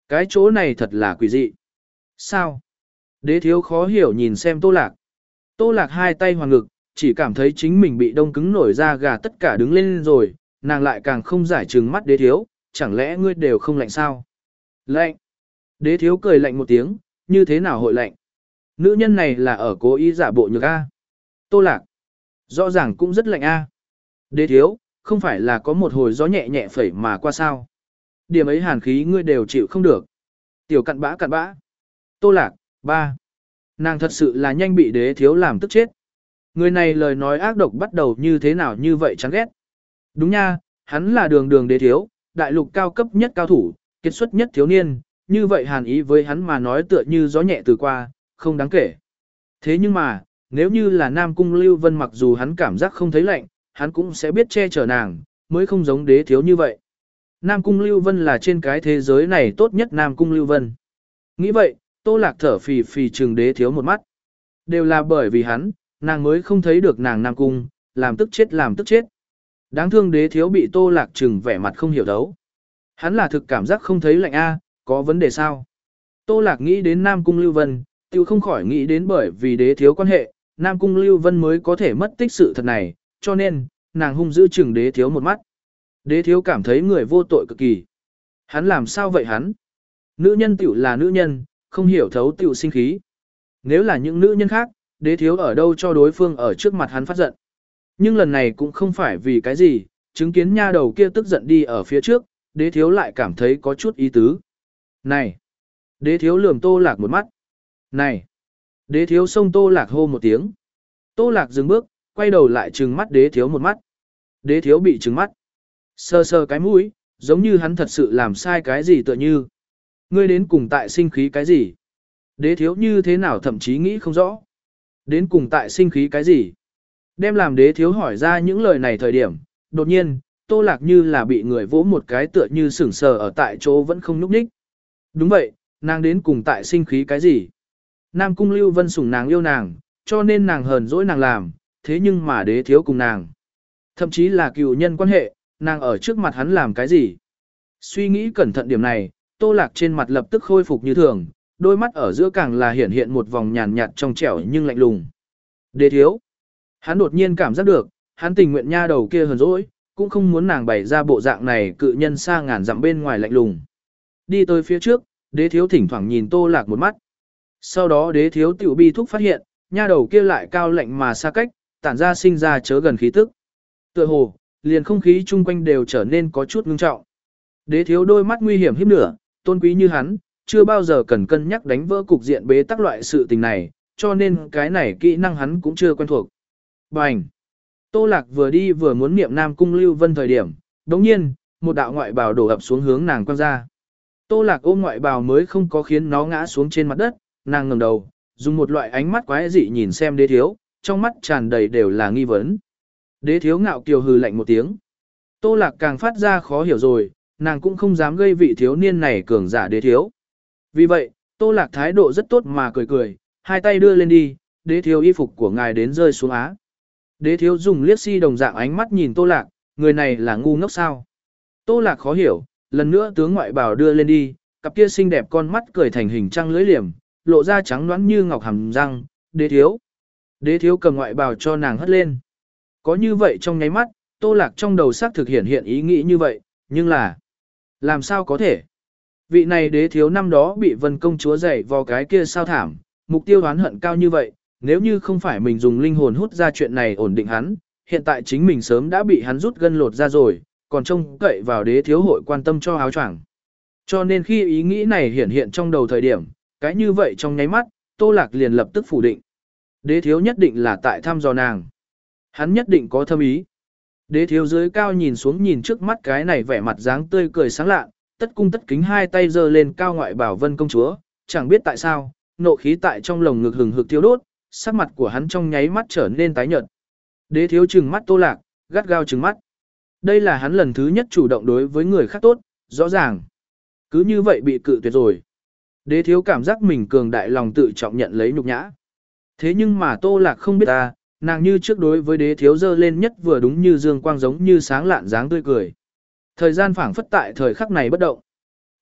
Cái chỗ này thật là quỷ dị. Sao? Đế thiếu khó hiểu nhìn xem Tô Lạc. Tô Lạc hai tay hoàng ngực, chỉ cảm thấy chính mình bị đông cứng nổi ra gà tất cả đứng lên rồi, nàng lại càng không giải trừng mắt đế thiếu, chẳng lẽ ngươi đều không lạnh sao? Lạnh. Đế thiếu cười lạnh một tiếng, như thế nào hội lạnh? Nữ nhân này là ở cố ý giả bộ nhược A. Tô Lạc. Rõ ràng cũng rất lạnh A. Đế thiếu, không phải là có một hồi gió nhẹ nhẹ phẩy mà qua sao? Điểm ấy hàn khí ngươi đều chịu không được. Tiểu cặn bã cặn bã. Tô Lạc, ba. Nàng thật sự là nhanh bị đế thiếu làm tức chết. Người này lời nói ác độc bắt đầu như thế nào như vậy chán ghét. Đúng nha, hắn là đường đường đế thiếu, đại lục cao cấp nhất cao thủ, kiệt xuất nhất thiếu niên, như vậy hàn ý với hắn mà nói tựa như gió nhẹ từ qua, không đáng kể. Thế nhưng mà, nếu như là Nam Cung Lưu Vân mặc dù hắn cảm giác không thấy lạnh, hắn cũng sẽ biết che chở nàng, mới không giống đế thiếu như vậy. Nam Cung Lưu Vân là trên cái thế giới này tốt nhất Nam Cung Lưu Vân. Nghĩ vậy, Tô Lạc thở phì phì trừng đế thiếu một mắt. Đều là bởi vì hắn, nàng mới không thấy được nàng Nam Cung, làm tức chết làm tức chết. Đáng thương đế thiếu bị Tô Lạc trừng vẻ mặt không hiểu đấu. Hắn là thực cảm giác không thấy lạnh a, có vấn đề sao? Tô Lạc nghĩ đến Nam Cung Lưu Vân, tiêu không khỏi nghĩ đến bởi vì đế thiếu quan hệ, Nam Cung Lưu Vân mới có thể mất tích sự thật này, cho nên, nàng hung dữ trừng đế thiếu một mắt. Đế thiếu cảm thấy người vô tội cực kỳ. Hắn làm sao vậy hắn? Nữ nhân tiểu là nữ nhân, không hiểu thấu tiểu sinh khí. Nếu là những nữ nhân khác, đế thiếu ở đâu cho đối phương ở trước mặt hắn phát giận. Nhưng lần này cũng không phải vì cái gì, chứng kiến nha đầu kia tức giận đi ở phía trước, đế thiếu lại cảm thấy có chút ý tứ. Này! Đế thiếu lườm Tô Lạc một mắt. Này! Đế thiếu xông Tô Lạc hô một tiếng. Tô Lạc dừng bước, quay đầu lại trừng mắt đế thiếu một mắt. Đế thiếu bị trừng mắt. Sơ sơ cái mũi, giống như hắn thật sự làm sai cái gì tựa như. Ngươi đến cùng tại sinh khí cái gì? Đế thiếu như thế nào thậm chí nghĩ không rõ. Đến cùng tại sinh khí cái gì? Đem làm đế thiếu hỏi ra những lời này thời điểm, đột nhiên, Tô Lạc như là bị người vỗ một cái tựa như sửng sờ ở tại chỗ vẫn không nhúc nhích. Đúng vậy, nàng đến cùng tại sinh khí cái gì? Nam Cung Lưu Vân sủng nàng yêu nàng, cho nên nàng hờn dỗi nàng làm, thế nhưng mà đế thiếu cùng nàng. Thậm chí là cựu nhân quan hệ, nàng ở trước mặt hắn làm cái gì? Suy nghĩ cẩn thận điểm này, Tô Lạc trên mặt lập tức khôi phục như thường, đôi mắt ở giữa càng là hiển hiện một vòng nhàn nhạt trong trẻo nhưng lạnh lùng. Đế thiếu. Hắn đột nhiên cảm giác được, hắn tình nguyện nha đầu kia hờn dỗi, cũng không muốn nàng bày ra bộ dạng này cự nhân xa ngàn dặm bên ngoài lạnh lùng. Đi tới phía trước, đế thiếu thỉnh thoảng nhìn Tô Lạc một mắt. Sau đó đế thiếu tiểu bi thúc phát hiện, nha đầu kia lại cao lạnh mà xa cách, tản ra sinh ra chớ gần khí tức. Tựa hồ, liền không khí chung quanh đều trở nên có chút ngưng trọng. Đế thiếu đôi mắt nguy hiểm hiếp nửa, tôn quý như hắn, chưa bao giờ cần cân nhắc đánh vỡ cục diện bế tắc loại sự tình này, cho nên cái này kỹ năng hắn cũng chưa quen thuộc. Bành! Tô Lạc vừa đi vừa muốn niệm Nam Cung Lưu Vân thời điểm, đồng nhiên, một đạo ngoại bào đổ ập xuống hướng nàng quăng ra. Tô Lạc ôm ngoại bào mới không có khiến nó ngã xuống trên mặt đất, nàng ngẩng đầu, dùng một loại ánh mắt quái dị nhìn xem đế thiếu, trong mắt tràn đầy đều là nghi vấn. Đế thiếu ngạo kiều hừ lạnh một tiếng. Tô Lạc càng phát ra khó hiểu rồi, nàng cũng không dám gây vị thiếu niên này cường giả đế thiếu. Vì vậy, Tô Lạc thái độ rất tốt mà cười cười, hai tay đưa lên đi, đế thiếu y phục của ngài đến rơi xuống á. Đế thiếu dùng liếc si đồng dạng ánh mắt nhìn Tô Lạc, người này là ngu ngốc sao. Tô Lạc khó hiểu, lần nữa tướng ngoại bào đưa lên đi, cặp kia xinh đẹp con mắt cười thành hình trăng lưỡi liềm, lộ ra trắng nõn như ngọc hàm răng, đế thiếu. Đế thiếu cầm ngoại bào cho nàng hất lên. Có như vậy trong nháy mắt, Tô Lạc trong đầu xác thực hiện hiện ý nghĩ như vậy, nhưng là làm sao có thể? Vị này đế thiếu năm đó bị Vân công chúa dạy vào cái kia sao thảm, mục tiêu oán hận cao như vậy, nếu như không phải mình dùng linh hồn hút ra chuyện này ổn định hắn, hiện tại chính mình sớm đã bị hắn rút gân lột ra rồi, còn trông cậy vào đế thiếu hội quan tâm cho áo choàng. Cho nên khi ý nghĩ này hiện hiện trong đầu thời điểm, cái như vậy trong nháy mắt, Tô Lạc liền lập tức phủ định. Đế thiếu nhất định là tại thăm dò nàng. Hắn nhất định có thâm ý. Đế thiếu dưới cao nhìn xuống nhìn trước mắt cái này vẻ mặt dáng tươi cười sáng lạ, tất cung tất kính hai tay giơ lên cao ngoại bảo Vân công chúa, chẳng biết tại sao, nộ khí tại trong lồng ngực hừng hực thiêu đốt, sắc mặt của hắn trong nháy mắt trở nên tái nhợt. Đế thiếu trừng mắt Tô Lạc, gắt gao trừng mắt. Đây là hắn lần thứ nhất chủ động đối với người khác tốt, rõ ràng. Cứ như vậy bị cự tuyệt rồi. Đế thiếu cảm giác mình cường đại lòng tự trọng nhận lấy nhục nhã. Thế nhưng mà Tô Lạc không biết ta, nàng như trước đối với đế thiếu dơ lên nhất vừa đúng như dương quang giống như sáng lạn dáng tươi cười. Thời gian phảng phất tại thời khắc này bất động. Chật,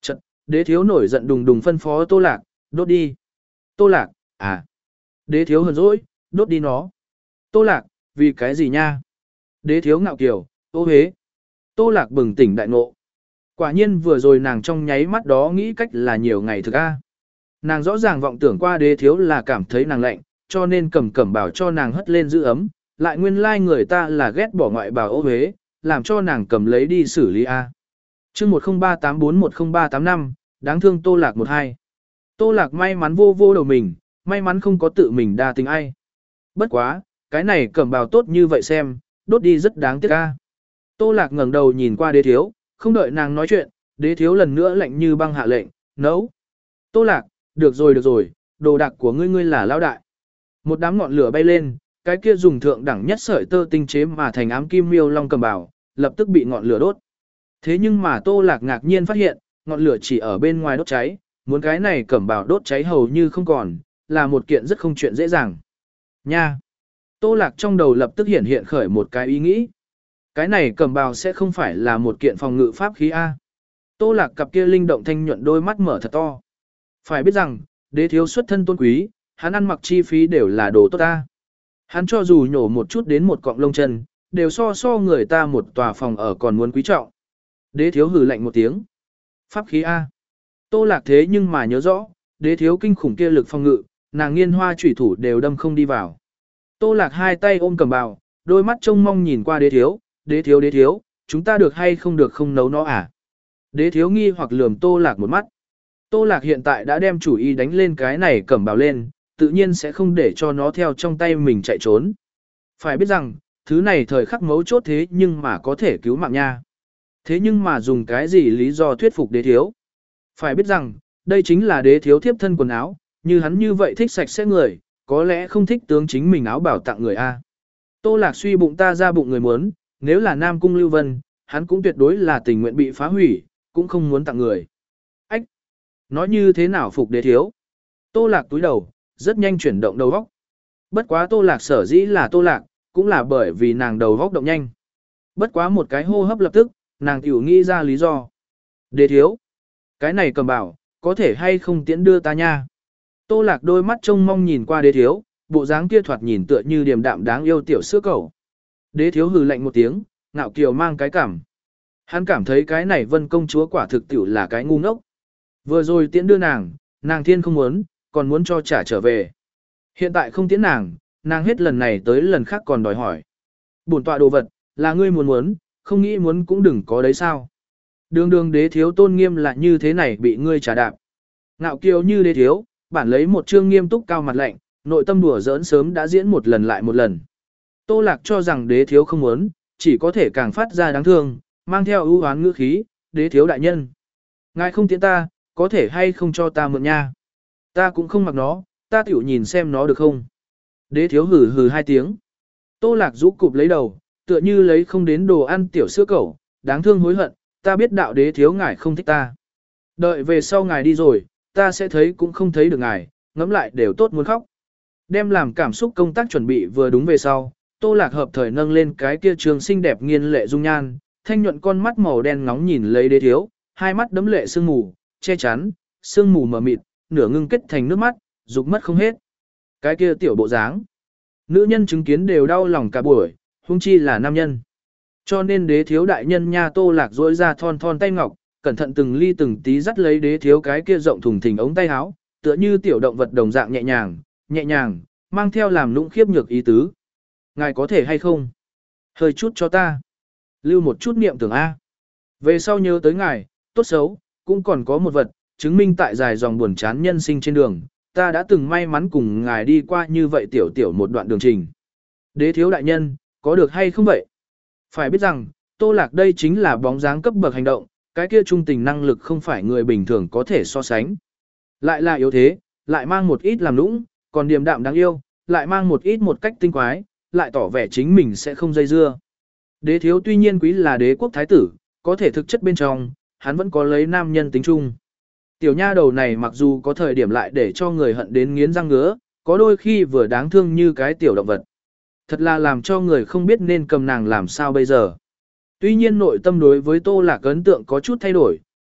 Đế thiếu nổi giận đùng đùng phân phó Tô Lạc, đốt đi. Tô Lạc, à. Đế thiếu hờn dỗi, đốt đi nó. Tô Lạc, vì cái gì nha? Đế thiếu ngạo kiều, ô hế. Tô Lạc bừng tỉnh đại ngộ. Quả nhiên vừa rồi nàng trong nháy mắt đó nghĩ cách là nhiều ngày thực a. Nàng rõ ràng vọng tưởng qua đế thiếu là cảm thấy nàng lạnh, cho nên cầm cẩm bảo cho nàng hất lên giữ ấm, lại nguyên lai like người ta là ghét bỏ ngoại bào ô hế, làm cho nàng cầm lấy đi xử lý a. Chương một không ba tám bốn một không ba tám năm, đáng thương Tô Lạc một hai. Tô Lạc may mắn vô vô đầu mình, may mắn không có tự mình đa tình ai. Bất quá, cái này cẩm bào tốt như vậy xem, đốt đi rất đáng tiếc a. Tô Lạc ngẩng đầu nhìn qua đế thiếu, không đợi nàng nói chuyện, đế thiếu lần nữa lạnh như băng hạ lệnh, nấu. Tô Lạc, được rồi được rồi, đồ đạc của ngươi ngươi là lão đại. Một đám ngọn lửa bay lên, cái kia dùng thượng đẳng nhất sợi tơ tinh chế mà thành ám kim miêu long cầm bảo, lập tức bị ngọn lửa đốt. Thế nhưng mà Tô Lạc ngạc nhiên phát hiện, ngọn lửa chỉ ở bên ngoài đốt cháy, muốn cái này cẩm bảo đốt cháy hầu như không còn, là một kiện rất không chuyện dễ dàng. Nha! Tô Lạc trong đầu lập tức hiện hiện khởi một cái ý nghĩ. Cái này cẩm bào sẽ không phải là một kiện phòng ngự pháp khí A. Tô Lạc cặp kia linh động thanh nhuận đôi mắt mở thật to. Phải biết rằng, đế thiếu xuất thân tôn quý, hắn ăn mặc chi phí đều là đồ tốt A. Hắn cho dù nhổ một chút đến một cọng lông chân, đều so so người ta một tòa phòng ở còn muốn quý trọng. Đế thiếu hừ lạnh một tiếng. Pháp khí A. Tô Lạc thế nhưng mà nhớ rõ, đế thiếu kinh khủng kia lực phòng ngự, nàng nghiên hoa chủy thủ đều đâm không đi vào. Tô Lạc hai tay ôm cầm bào, đôi mắt trông mong nhìn qua đế thiếu, đế thiếu đế thiếu, chúng ta được hay không được không nấu nó à? Đế thiếu nghi hoặc lườm Tô Lạc một mắt. Tô Lạc hiện tại đã đem chủ ý đánh lên cái này cẩm bào lên, tự nhiên sẽ không để cho nó theo trong tay mình chạy trốn. Phải biết rằng, thứ này thời khắc mấu chốt thế nhưng mà có thể cứu mạng nha. Thế nhưng mà dùng cái gì lý do thuyết phục đế thiếu? Phải biết rằng, đây chính là đế thiếu thiếp thân quần áo, như hắn như vậy thích sạch sẽ người, có lẽ không thích tướng chính mình áo bảo tặng người A. Tô Lạc suy bụng ta ra bụng người muốn, nếu là Nam Cung Lưu Vân, hắn cũng tuyệt đối là tình nguyện bị phá hủy, cũng không muốn tặng người. Ách! Nói như thế nào phục đế thiếu? Tô Lạc túi đầu, rất nhanh chuyển động đầu góc. Bất quá Tô Lạc sở dĩ là Tô Lạc, cũng là bởi vì nàng đầu góc động nhanh. Bất quá một cái hô hấp lập tức, nàng tiểu nghĩ ra lý do. Đế thiếu! Cái này cầm bảo, có thể hay không tiễn đưa ta nha? Tô Lạc đôi mắt trông mong nhìn qua đế thiếu, bộ dáng kia thoạt nhìn tựa như điềm đạm đáng yêu tiểu sữa cẩu. Đế thiếu hừ lạnh một tiếng, ngạo kiều mang cái cảm. Hắn cảm thấy cái này Vân công chúa quả thực tiểu là cái ngu ngốc. Vừa rồi tiễn đưa nàng, nàng thiên không muốn, còn muốn cho trả trở về. Hiện tại không tiễn nàng, nàng hết lần này tới lần khác còn đòi hỏi. Bổn tọa đồ vật, là ngươi muốn muốn, không nghĩ muốn cũng đừng có đấy sao. Đường đường đế thiếu tôn nghiêm là như thế này bị ngươi trả đạp. Ngạo kiều như đế thiếu, bản lấy một chương nghiêm túc cao mặt lạnh, nội tâm đùa giỡn sớm đã diễn một lần lại một lần. Tô Lạc cho rằng đế thiếu không muốn, chỉ có thể càng phát ra đáng thương, mang theo ưu hoán ngữ khí, đế thiếu đại nhân. Ngài không tiễn ta, có thể hay không cho ta mượn nha. Ta cũng không mặc nó, ta tiểu nhìn xem nó được không. Đế thiếu hừ hừ hai tiếng. Tô Lạc rũ cụp lấy đầu, tựa như lấy không đến đồ ăn tiểu sữa cẩu, đáng thương hối hận, ta biết đạo đế thiếu ngài không thích ta. Đợi về sau ngài đi rồi, ta sẽ thấy cũng không thấy được ngài, ngẫm lại đều tốt muốn khóc. Đem làm cảm xúc công tác chuẩn bị vừa đúng về sau, Tô Lạc hợp thời nâng lên cái kia trường xinh đẹp nghiên lệ dung nhan, thanh nhuận con mắt màu đen ngóng nhìn lấy đế thiếu, hai mắt đấm lệ sương mù, che chắn, sương mù mờ mịt, nửa ngưng kết thành nước mắt, dục mất không hết. Cái kia tiểu bộ dáng, nữ nhân chứng kiến đều đau lòng cả buổi, huống chi là nam nhân. Cho nên đế thiếu đại nhân nha Tô Lạc duỗi ra thon thon tay ngọc, cẩn thận từng ly từng tí dắt lấy đế thiếu cái kia rộng thùng thình ống tay áo, tựa như tiểu động vật đồng dạng nhẹ nhàng, nhẹ nhàng, mang theo làm lũng khiếp nhược ý tứ. Ngài có thể hay không? Hơi chút cho ta. Lưu một chút niệm tưởng A. Về sau nhớ tới ngài, tốt xấu, cũng còn có một vật, chứng minh tại dài dòng buồn chán nhân sinh trên đường, ta đã từng may mắn cùng ngài đi qua như vậy tiểu tiểu một đoạn đường trình. Đế thiếu đại nhân, có được hay không vậy? Phải biết rằng, Tô Lạc đây chính là bóng dáng cấp bậc hành động, cái kia trung tình năng lực không phải người bình thường có thể so sánh. Lại là yếu thế, lại mang một ít làm lũng, còn điềm đạm đáng yêu, lại mang một ít một cách tinh quái, lại tỏ vẻ chính mình sẽ không dây dưa. Đế thiếu tuy nhiên quý là đế quốc thái tử, có thể thực chất bên trong, hắn vẫn có lấy nam nhân tính chung. Tiểu nha đầu này mặc dù có thời điểm lại để cho người hận đến nghiến răng ngứa, có đôi khi vừa đáng thương như cái tiểu động vật. Thật là làm cho người không biết nên cầm nàng làm sao bây giờ. Tuy nhiên nội tâm đối với Tô Lạc ấn tượng có chút thay đổi,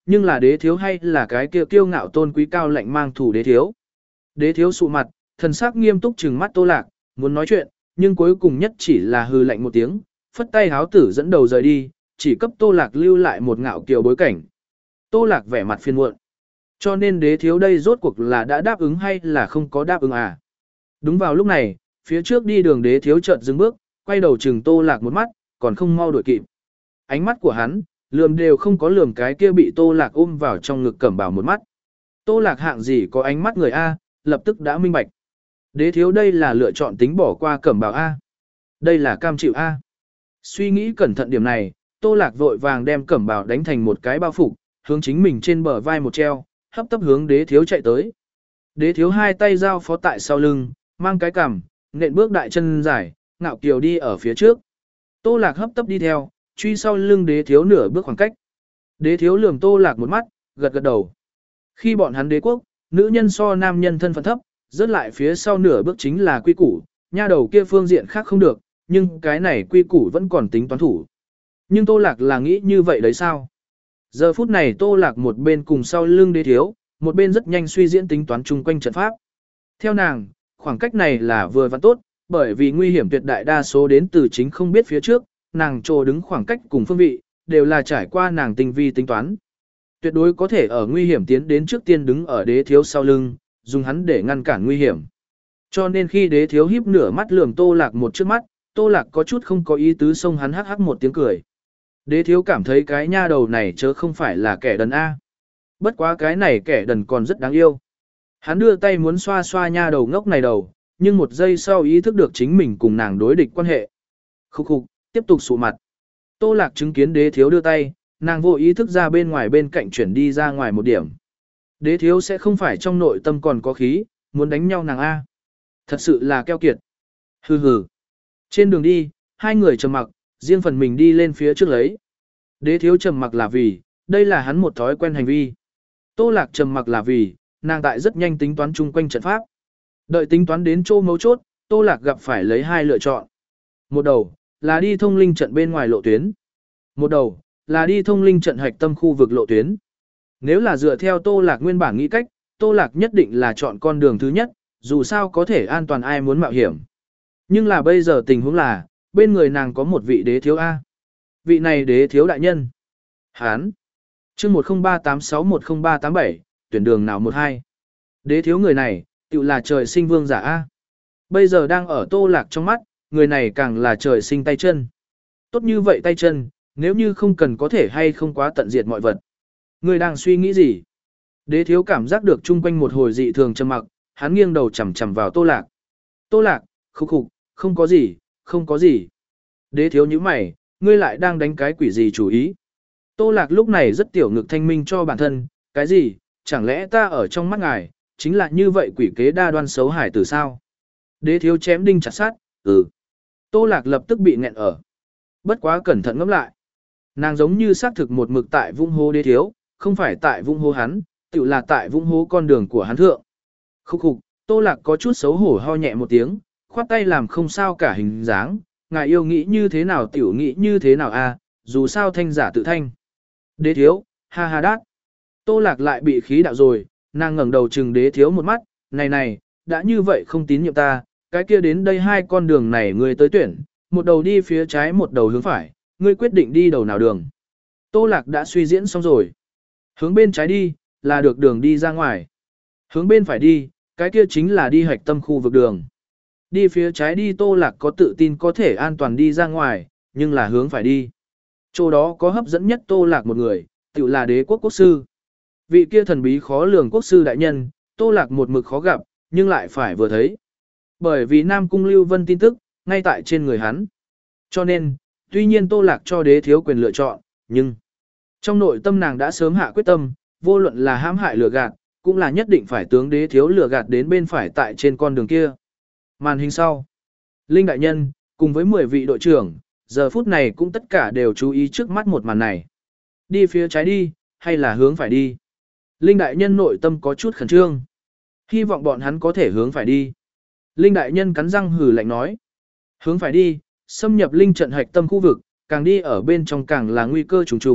nhưng là đế thiếu hay là cái kia kiêu ngạo tôn quý cao lạnh mang thủ đế thiếu. Đế thiếu sụ mặt, thần sắc nghiêm túc trừng mắt Tô Lạc, muốn nói chuyện, nhưng cuối cùng nhất chỉ là hừ lạnh một tiếng, phất tay háo tử dẫn đầu rời đi, chỉ cấp Tô Lạc lưu lại một ngạo kiều bối cảnh. Tô Lạc vẻ mặt phiền muộn. Cho nên đế thiếu đây rốt cuộc là đã đáp ứng hay là không có đáp ứng à? Đúng vào lúc này, phía trước đi đường đế thiếu chợt dừng bước, quay đầu chừng Tô Lạc một mắt, còn không mau đuổi kịp. Ánh mắt của hắn, lườm đều không có lườm cái kia bị Tô Lạc ôm vào trong ngực cẩm bảo một mắt. Tô Lạc hạng gì có ánh mắt người A, lập tức đã minh bạch. Đế thiếu đây là lựa chọn tính bỏ qua cẩm bảo A. Đây là cam chịu A. Suy nghĩ cẩn thận điểm này, Tô Lạc vội vàng đem cẩm bảo đánh thành một cái bao phục, hướng chính mình trên bờ vai một treo, hấp tấp hướng đế thiếu chạy tới. Đế thiếu hai tay giao phó tại sau lưng, mang cái cằm, nện bước đại chân dài, ngạo kiều đi ở phía trước. Tô Lạc hấp tấp đi theo, truy sau lưng đế thiếu nửa bước khoảng cách. Đế thiếu lườm Tô Lạc một mắt, gật gật đầu. Khi bọn hắn đế quốc, nữ nhân so nam nhân thân phận thấp, rớt lại phía sau nửa bước chính là quy củ, nha đầu kia phương diện khác không được, nhưng cái này quy củ vẫn còn tính toán thủ. Nhưng Tô Lạc là nghĩ như vậy đấy sao? Giờ phút này Tô Lạc một bên cùng sau lưng đế thiếu, một bên rất nhanh suy diễn tính toán chung quanh trận pháp. Theo nàng, khoảng cách này là vừa và tốt, bởi vì nguy hiểm tuyệt đại đa số đến từ chính không biết phía trước, nàng trồ đứng khoảng cách cùng phương vị, đều là trải qua nàng tinh vi tính toán. Tuyệt đối có thể ở nguy hiểm tiến đến trước tiên đứng ở đế thiếu sau lưng, dùng hắn để ngăn cản nguy hiểm. Cho nên khi đế thiếu híp nửa mắt lườm Tô Lạc một trước mắt, Tô Lạc có chút không có ý tứ xông hắn hắc hắc một tiếng cười. Đế thiếu cảm thấy cái nha đầu này chớ không phải là kẻ đần A. Bất quá cái này kẻ đần còn rất đáng yêu. Hắn đưa tay muốn xoa xoa nha đầu ngốc này đầu, nhưng một giây sau ý thức được chính mình cùng nàng đối địch quan hệ. Khúc khục, tiếp tục sụ mặt. Tô Lạc chứng kiến đế thiếu đưa tay, nàng vô ý thức ra bên ngoài bên cạnh chuyển đi ra ngoài một điểm. Đế thiếu sẽ không phải trong nội tâm còn có khí, muốn đánh nhau nàng A. Thật sự là keo kiệt. Hừ hừ. Trên đường đi, hai người trầm mặc, riêng phần mình đi lên phía trước lấy. Đế thiếu trầm mặc là vì, đây là hắn một thói quen hành vi. Tô Lạc trầm mặc là vì, nàng tại rất nhanh tính toán chung quanh trận pháp. Đợi tính toán đến chỗ mấu chốt, Tô Lạc gặp phải lấy hai lựa chọn. Một đầu, là đi thông linh trận bên ngoài lộ tuyến. Một đầu, là đi thông linh trận hạch tâm khu vực lộ tuyến. Nếu là dựa theo Tô Lạc nguyên bản nghĩ cách, Tô Lạc nhất định là chọn con đường thứ nhất, dù sao có thể an toàn ai muốn mạo hiểm. Nhưng là bây giờ tình huống là, bên người nàng có một vị đế thiếu A. Vị này đế thiếu đại nhân. Hán. chương một không ba tám sáu một không ba tám bảy, tuyển đường nào một hai. Đế thiếu người này, tự là trời sinh vương giả A. Bây giờ đang ở Tô Lạc trong mắt, người này càng là trời sinh tay chân. Tốt như vậy tay chân, nếu như không cần có thể hay không quá tận diệt mọi vật. Người đang suy nghĩ gì? Đế thiếu cảm giác được chung quanh một hồi dị thường trầm mặc, hắn nghiêng đầu chằm chằm vào Tô Lạc. Tô Lạc, khúc khục, không có gì, không có gì. Đế thiếu như mày, ngươi lại đang đánh cái quỷ gì chủ ý? Tô Lạc lúc này rất tiểu ngực thanh minh cho bản thân, cái gì, chẳng lẽ ta ở trong mắt ngài, chính là như vậy quỷ kế đa đoan xấu hải tử sao? Đế thiếu chém đinh chặt sát, ừ. Tô Lạc lập tức bị nghẹn ở. Bất quá cẩn thận ngẫm lại. Nàng giống như xác thực một mực tại vung hô đế thiếu, không phải tại vung hô hắn, tự là tại vung hô con đường của hắn thượng. Khúc khục, Tô Lạc có chút xấu hổ ho nhẹ một tiếng, khoát tay làm không sao cả hình dáng, ngài yêu nghĩ như thế nào tiểu nghĩ như thế nào a, dù sao thanh giả tự thanh. Đế thiếu, ha ha đát. Tô Lạc lại bị khí đạo rồi, nàng ngẩng đầu trừng đế thiếu một mắt, này này, đã như vậy không tín nhiệm ta, cái kia đến đây hai con đường này ngươi tới tuyển, một đầu đi phía trái một đầu hướng phải, ngươi quyết định đi đầu nào đường. Tô Lạc đã suy diễn xong rồi. Hướng bên trái đi, là được đường đi ra ngoài. Hướng bên phải đi, cái kia chính là đi hạch tâm khu vực đường. Đi phía trái đi Tô Lạc có tự tin có thể an toàn đi ra ngoài, nhưng là hướng phải đi. Chỗ đó có hấp dẫn nhất Tô Lạc một người, tự là đế quốc quốc sư. Vị kia thần bí khó lường quốc sư đại nhân, Tô Lạc một mực khó gặp, nhưng lại phải vừa thấy. Bởi vì Nam Cung Lưu Vân tin tức, ngay tại trên người hắn. Cho nên, tuy nhiên Tô Lạc cho đế thiếu quyền lựa chọn, nhưng trong nội tâm nàng đã sớm hạ quyết tâm, vô luận là hãm hại lừa gạt, cũng là nhất định phải tướng đế thiếu lừa gạt đến bên phải tại trên con đường kia. Màn hình sau. Linh đại nhân, cùng với mười vị đội trưởng, giờ phút này cũng tất cả đều chú ý trước mắt một màn này. Đi phía trái đi, hay là hướng phải đi? Linh đại nhân nội tâm có chút khẩn trương. Hy vọng bọn hắn có thể hướng phải đi. Linh đại nhân cắn răng hừ lạnh nói. Hướng phải đi, xâm nhập linh trận hạch tâm khu vực, càng đi ở bên trong càng là nguy cơ trùng trùng,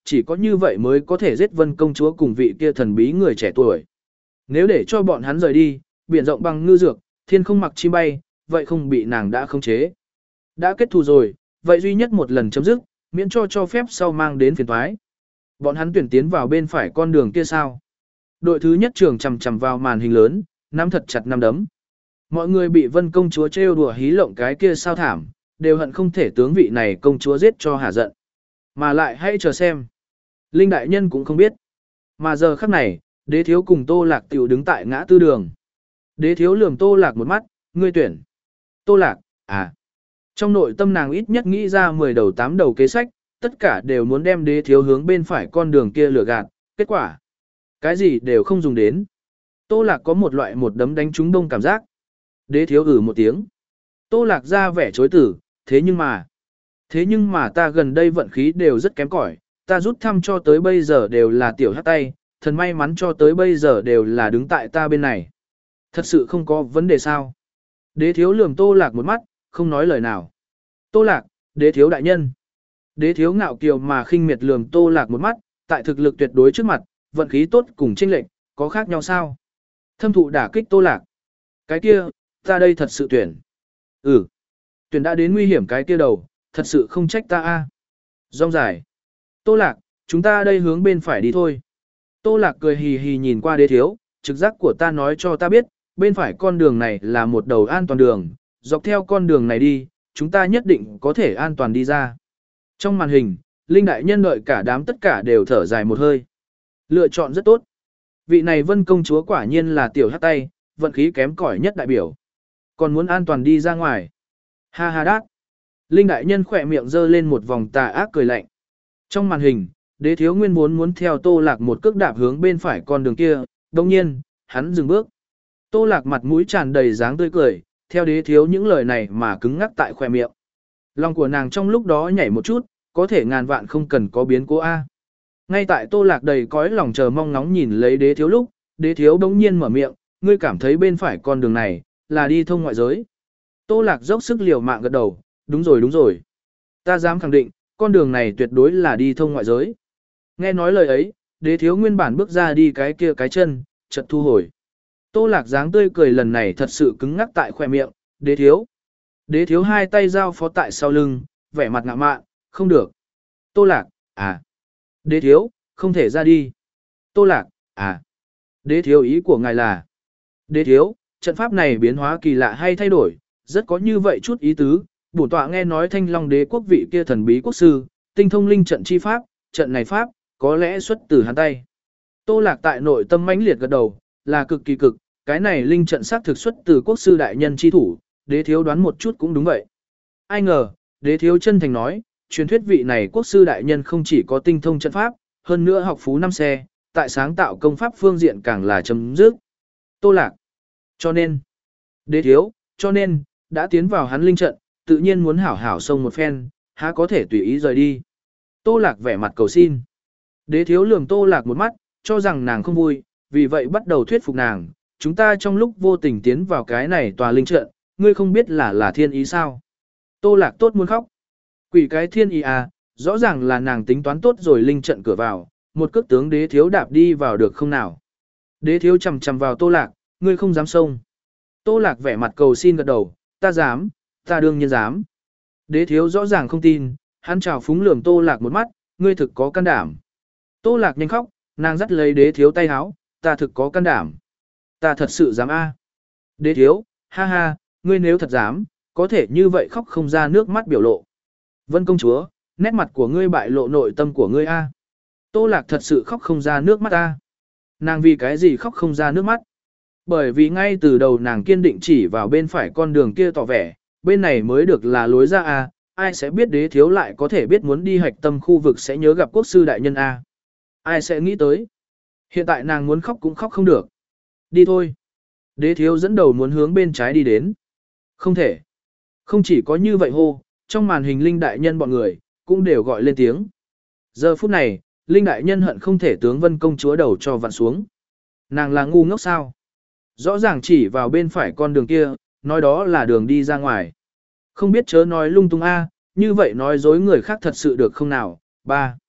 chỉ có như vậy mới có thể giết Vân công chúa cùng vị kia thần bí người trẻ tuổi. Nếu để cho bọn hắn rời đi, biển rộng bằng ngư dược, thiên không mặc chim bay, vậy không bị nàng đã khống chế. Đã kết thù rồi, vậy duy nhất một lần chấm dứt, miễn cho cho phép sau mang đến phiền toái. Bọn hắn tuyển tiến vào bên phải con đường kia sao? Đội thứ nhất trường chằm chằm vào màn hình lớn, nắm thật chặt nắm đấm. Mọi người bị Vân công chúa trêu đùa hí lộng cái kia sao thảm, đều hận không thể tướng vị này công chúa giết cho hả giận. Mà lại hãy chờ xem. Linh đại nhân cũng không biết. Mà giờ khắc này, đế thiếu cùng Tô Lạc tiểu đứng tại ngã tư đường. Đế thiếu lườm Tô Lạc một mắt, ngươi tuyển. Tô Lạc, à. Trong nội tâm nàng ít nhất nghĩ ra mười đầu tám đầu kế sách, tất cả đều muốn đem đế thiếu hướng bên phải con đường kia lừa gạt. Kết quả, cái gì đều không dùng đến. Tô Lạc có một loại một đấm đánh trúng đông cảm giác. Đế thiếu ử một tiếng. Tô Lạc ra vẻ chối tử, thế nhưng mà. Thế nhưng mà ta gần đây vận khí đều rất kém cỏi, ta rút thăm cho tới bây giờ đều là tiểu hát tay, thần may mắn cho tới bây giờ đều là đứng tại ta bên này. Thật sự không có vấn đề sao. Đế thiếu lườm Tô Lạc một mắt, không nói lời nào. Tô Lạc, đế thiếu đại nhân. Đế thiếu ngạo kiều mà khinh miệt lườm Tô Lạc một mắt, tại thực lực tuyệt đối trước mặt, vận khí tốt cùng chênh lệch, có khác nhau sao? Thâm thụ đả kích Tô Lạc. Cái kia, ta đây thật sự tuyển. Ừ. Tuyển đã đến nguy hiểm cái kia đầu, thật sự không trách ta a. Rong dài. Tô Lạc, chúng ta đây hướng bên phải đi thôi. Tô Lạc cười hì hì nhìn qua đế thiếu, trực giác của ta nói cho ta biết, bên phải con đường này là một đầu an toàn đường, dọc theo con đường này đi, chúng ta nhất định có thể an toàn đi ra. Trong màn hình, Linh đại nhân đợi cả đám tất cả đều thở dài một hơi. Lựa chọn rất tốt. Vị này Vân công chúa quả nhiên là tiểu hát tay, vận khí kém cỏi nhất đại biểu. Còn muốn an toàn đi ra ngoài. Ha ha đát. Linh đại nhân khỏe miệng giơ lên một vòng tà ác cười lạnh. Trong màn hình, đế thiếu nguyên muốn muốn theo Tô Lạc một cước đạp hướng bên phải con đường kia, đồng nhiên, hắn dừng bước. Tô Lạc mặt mũi tràn đầy dáng tươi cười, theo đế thiếu những lời này mà cứng ngắc tại khỏe miệng. Lòng của nàng trong lúc đó nhảy một chút, có thể ngàn vạn không cần có biến cố A. Ngay tại Tô Lạc đầy cõi lòng chờ mong ngóng nhìn lấy đế thiếu lúc, đế thiếu bỗng nhiên mở miệng, ngươi cảm thấy bên phải con đường này, là đi thông ngoại giới. Tô Lạc dốc sức liều mạng gật đầu, đúng rồi đúng rồi. Ta dám khẳng định, con đường này tuyệt đối là đi thông ngoại giới. Nghe nói lời ấy, đế thiếu nguyên bản bước ra đi cái kia cái chân, chợt thu hồi. Tô Lạc dáng tươi cười lần này thật sự cứng ngắc tại khỏe miệng, đế thiếu. Đế thiếu hai tay giao phó tại sau lưng, vẻ mặt ngạo mạn, không được. Tô Lạc, à. Đế thiếu, không thể ra đi. Tô Lạc, à. Đế thiếu ý của ngài là. Đế thiếu, trận pháp này biến hóa kỳ lạ hay thay đổi, rất có như vậy chút ý tứ. Bổn tọa nghe nói Thanh Long đế quốc vị kia thần bí quốc sư, tinh thông linh trận chi pháp, trận này pháp, có lẽ xuất từ hắn tay. Tô Lạc tại nội tâm mãnh liệt gật đầu, là cực kỳ cực, cái này linh trận xác thực xuất từ quốc sư đại nhân chi thủ, đế thiếu đoán một chút cũng đúng vậy. Ai ngờ, đế thiếu chân thành nói, truyền thuyết vị này quốc sư đại nhân không chỉ có tinh thông trận pháp, hơn nữa học phú năm xe, tại sáng tạo công pháp phương diện càng là chấm dứt. Tô Lạc. Cho nên, đế thiếu, cho nên, đã tiến vào hắn linh trận, tự nhiên muốn hảo hảo xông một phen, há có thể tùy ý rời đi. Tô Lạc vẻ mặt cầu xin. Đế thiếu lườm Tô Lạc một mắt, cho rằng nàng không vui, vì vậy bắt đầu thuyết phục nàng, chúng ta trong lúc vô tình tiến vào cái này tòa linh trận, ngươi không biết là là thiên ý sao. Tô Lạc tốt muốn khóc. Quỷ cái thiên ý à, rõ ràng là nàng tính toán tốt rồi linh trận cửa vào, một cước tướng đế thiếu đạp đi vào được không nào. Đế thiếu chầm chầm vào Tô Lạc, ngươi không dám xông. Tô Lạc vẻ mặt cầu xin gật đầu, ta dám, ta đương nhiên dám. Đế thiếu rõ ràng không tin, hắn chào phúng lườm Tô Lạc một mắt, ngươi thực có can đảm. Tô Lạc nhanh khóc, nàng dắt lấy đế thiếu tay háo, ta thực có can đảm. Ta thật sự dám a. Đế thiếu, ha ha, ngươi nếu thật dám, có thể như vậy khóc không ra nước mắt biểu lộ. Vân công chúa, nét mặt của ngươi bại lộ nội tâm của ngươi a. Tô Lạc thật sự khóc không ra nước mắt a. Nàng vì cái gì khóc không ra nước mắt? Bởi vì ngay từ đầu nàng kiên định chỉ vào bên phải con đường kia tỏ vẻ, bên này mới được là lối ra a, ai sẽ biết đế thiếu lại có thể biết muốn đi hạch tâm khu vực sẽ nhớ gặp quốc sư đại nhân a. Ai sẽ nghĩ tới? Hiện tại nàng muốn khóc cũng khóc không được. Đi thôi. Đế thiếu dẫn đầu muốn hướng bên trái đi đến. Không thể. Không chỉ có như vậy hô, trong màn hình Linh đại nhân bọn người, cũng đều gọi lên tiếng. Giờ phút này, Linh đại nhân hận không thể tướng Vân công chúa đầu cho vặn xuống. Nàng là ngu ngốc sao? Rõ ràng chỉ vào bên phải con đường kia, nói đó là đường đi ra ngoài. Không biết chớ nói lung tung a, như vậy nói dối người khác thật sự được không nào? Ba.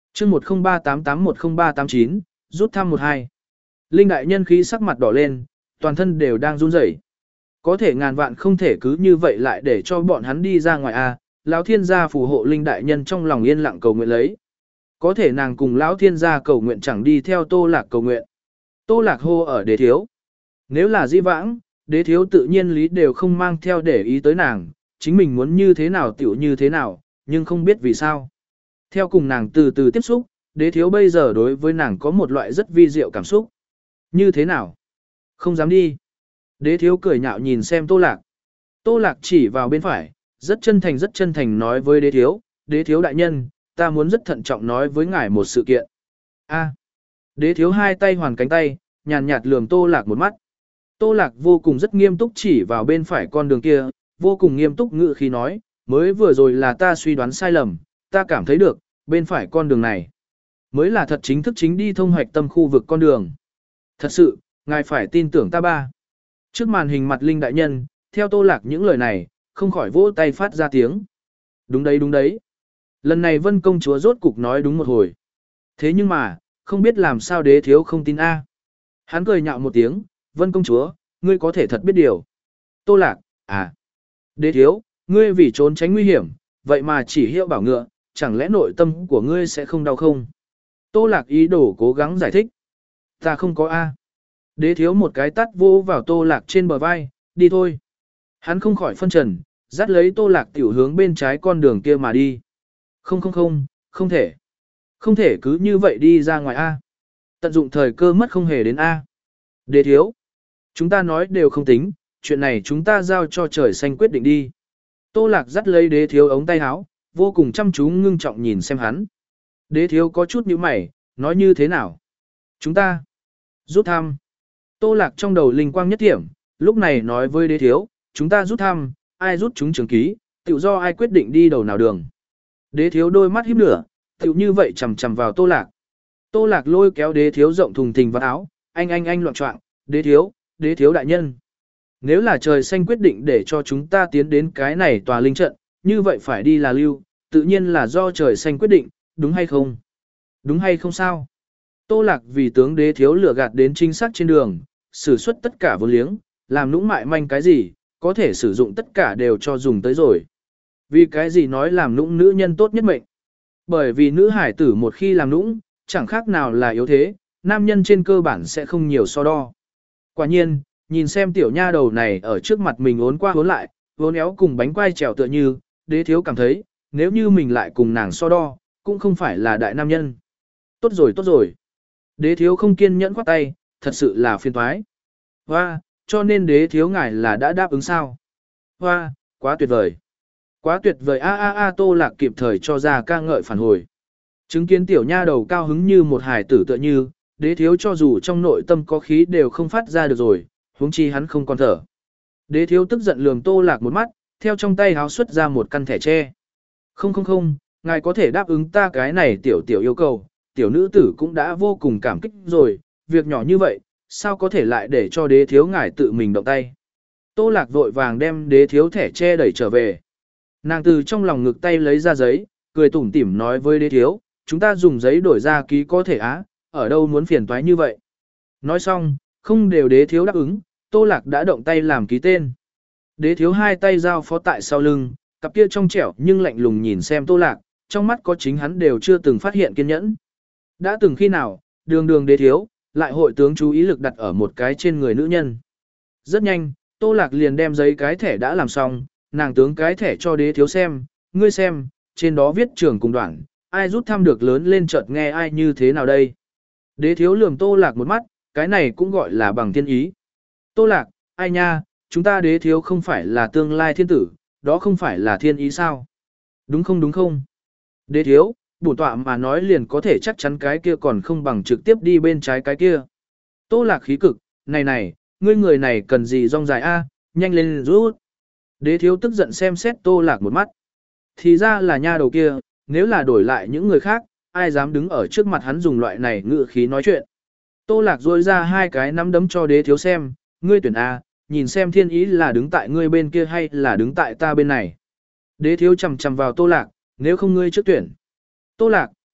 chương một không ba tám tám một không ba tám chín, rút thăm một hai. Linh đại nhân khí sắc mặt đỏ lên, toàn thân đều đang run rẩy. Có thể ngàn vạn không thể cứ như vậy lại để cho bọn hắn đi ra ngoài a. Lão thiên gia phù hộ linh đại nhân trong lòng yên lặng cầu nguyện lấy. Có thể nàng cùng lão thiên gia cầu nguyện chẳng đi theo Tô Lạc cầu nguyện. Tô Lạc hô ở đế thiếu. Nếu là di vãng, đế thiếu tự nhiên lý đều không mang theo để ý tới nàng, chính mình muốn như thế nào tiểu như thế nào, nhưng không biết vì sao. Theo cùng nàng từ từ tiếp xúc, đế thiếu bây giờ đối với nàng có một loại rất vi diệu cảm xúc. Như thế nào? Không dám đi. Đế thiếu cười nhạo nhìn xem Tô Lạc. Tô Lạc chỉ vào bên phải, rất chân thành rất chân thành nói với đế thiếu, đế thiếu đại nhân, ta muốn rất thận trọng nói với ngài một sự kiện. A. Đế thiếu hai tay hoàn cánh tay, nhàn nhạt lườm Tô Lạc một mắt. Tô Lạc vô cùng rất nghiêm túc chỉ vào bên phải con đường kia, vô cùng nghiêm túc ngự khí nói, mới vừa rồi là ta suy đoán sai lầm, ta cảm thấy được, bên phải con đường này, mới là thật chính thức chính đi thông hoạch tâm khu vực con đường. Thật sự, ngài phải tin tưởng ta ba. Trước màn hình mặt Linh đại nhân, theo Tô Lạc những lời này, không khỏi vỗ tay phát ra tiếng. Đúng đấy đúng đấy. Lần này Vân công chúa rốt cục nói đúng một hồi. Thế nhưng mà, không biết làm sao đế thiếu không tin A. Hắn cười nhạo một tiếng, Vân công chúa, ngươi có thể thật biết điều. Tô Lạc, à. Đế thiếu, ngươi vì trốn tránh nguy hiểm, vậy mà chỉ hiệu bảo ngựa, chẳng lẽ nội tâm của ngươi sẽ không đau không? Tô Lạc ý đồ cố gắng giải thích. Ta không có A. Đế thiếu một cái tắt vô vào Tô Lạc trên bờ vai, đi thôi. Hắn không khỏi phân trần, dắt lấy Tô Lạc tiểu hướng bên trái con đường kia mà đi. Không không không, không thể. Không thể cứ như vậy đi ra ngoài A. Tận dụng thời cơ mất không hề đến A. Đế thiếu. Chúng ta nói đều không tính, chuyện này chúng ta giao cho trời xanh quyết định đi. Tô Lạc dắt lấy đế thiếu ống tay áo, vô cùng chăm chú ngưng trọng nhìn xem hắn. Đế thiếu có chút nhíu mày, nói như thế nào? Chúng ta rút thăm. Tô Lạc trong đầu linh quang nhất điểm, lúc này nói với đế thiếu, chúng ta rút thăm, ai rút chúng trường ký, tự do ai quyết định đi đầu nào đường. Đế thiếu đôi mắt híp lửa, tự như vậy chầm chầm vào Tô Lạc. Tô Lạc lôi kéo đế thiếu rộng thùng thình vào áo, anh anh anh loạn trọng, đế thiếu, đế thiếu đại nhân. Nếu là trời xanh quyết định để cho chúng ta tiến đến cái này tòa linh trận, như vậy phải đi là lưu, tự nhiên là do trời xanh quyết định, đúng hay không? Đúng hay không sao? Tô Lạc vì tướng đế thiếu lừa gạt đến chính xác trên đường, sử xuất tất cả vốn liếng, làm nũng mại manh cái gì, có thể sử dụng tất cả đều cho dùng tới rồi. Vì cái gì nói làm nũng nữ nhân tốt nhất mệnh? Bởi vì nữ hải tử một khi làm nũng, chẳng khác nào là yếu thế, nam nhân trên cơ bản sẽ không nhiều so đo. Quả nhiên, nhìn xem tiểu nha đầu này ở trước mặt mình ốn qua ốn lại, ốn éo cùng bánh quai trèo tựa như, đế thiếu cảm thấy, nếu như mình lại cùng nàng so đo, cũng không phải là đại nam nhân. Tốt rồi tốt rồi. Đế thiếu không kiên nhẫn khoát tay, thật sự là phiền toái. Hoa, cho nên đế thiếu ngài là đã đáp ứng sao? Hoa, quá tuyệt vời. Quá tuyệt vời a a a Tô Lạc kịp thời cho ra ca ngợi phản hồi. Chứng kiến tiểu nha đầu cao hứng như một hài tử tựa như, đế thiếu cho dù trong nội tâm có khí đều không phát ra được rồi, huống chi hắn không còn thở. Đế thiếu tức giận lườm Tô Lạc một mắt, theo trong tay háo xuất ra một căn thẻ tre. Không không không, ngài có thể đáp ứng ta cái này tiểu tiểu yêu cầu, tiểu nữ tử cũng đã vô cùng cảm kích rồi, việc nhỏ như vậy, sao có thể lại để cho đế thiếu ngài tự mình động tay. Tô Lạc vội vàng đem đế thiếu thẻ tre đẩy trở về. Nàng từ trong lòng ngực tay lấy ra giấy, cười tủm tỉm nói với đế thiếu, chúng ta dùng giấy đổi ra ký có thể á, ở đâu muốn phiền toái như vậy. Nói xong, không đều đế thiếu đáp ứng, Tô Lạc đã động tay làm ký tên. Đế thiếu hai tay giao phó tại sau lưng, cặp kia trong trẻo nhưng lạnh lùng nhìn xem Tô Lạc, trong mắt có chính hắn đều chưa từng phát hiện kiên nhẫn. Đã từng khi nào, đường đường đế thiếu, lại hội tướng chú ý lực đặt ở một cái trên người nữ nhân. Rất nhanh, Tô Lạc liền đem giấy cái thẻ đã làm xong, nàng tướng cái thẻ cho đế thiếu xem, ngươi xem, trên đó viết trường cùng đoạn, ai rút thăm được lớn lên chợt nghe ai như thế nào đây. Đế thiếu lườm Tô Lạc một mắt, cái này cũng gọi là bằng thiên ý. Tô Lạc, ai nha, chúng ta đế thiếu không phải là tương lai thiên tử, đó không phải là thiên ý sao? Đúng không đúng không? Đế thiếu, bổn tọa mà nói liền có thể chắc chắn cái kia còn không bằng trực tiếp đi bên trái cái kia. Tô Lạc khí cực, này này, ngươi người này cần gì rong dài a, nhanh lên rút. Đế thiếu tức giận xem xét Tô Lạc một mắt. Thì ra là nha đầu kia, nếu là đổi lại những người khác, ai dám đứng ở trước mặt hắn dùng loại này ngữ khí nói chuyện. Tô Lạc rôi ra hai cái nắm đấm cho đế thiếu xem, ngươi tuyển A, nhìn xem thiên ý là đứng tại ngươi bên kia hay là đứng tại ta bên này. Đế thiếu chầm chầm vào Tô Lạc, nếu không ngươi trước tuyển. Tô Lạc,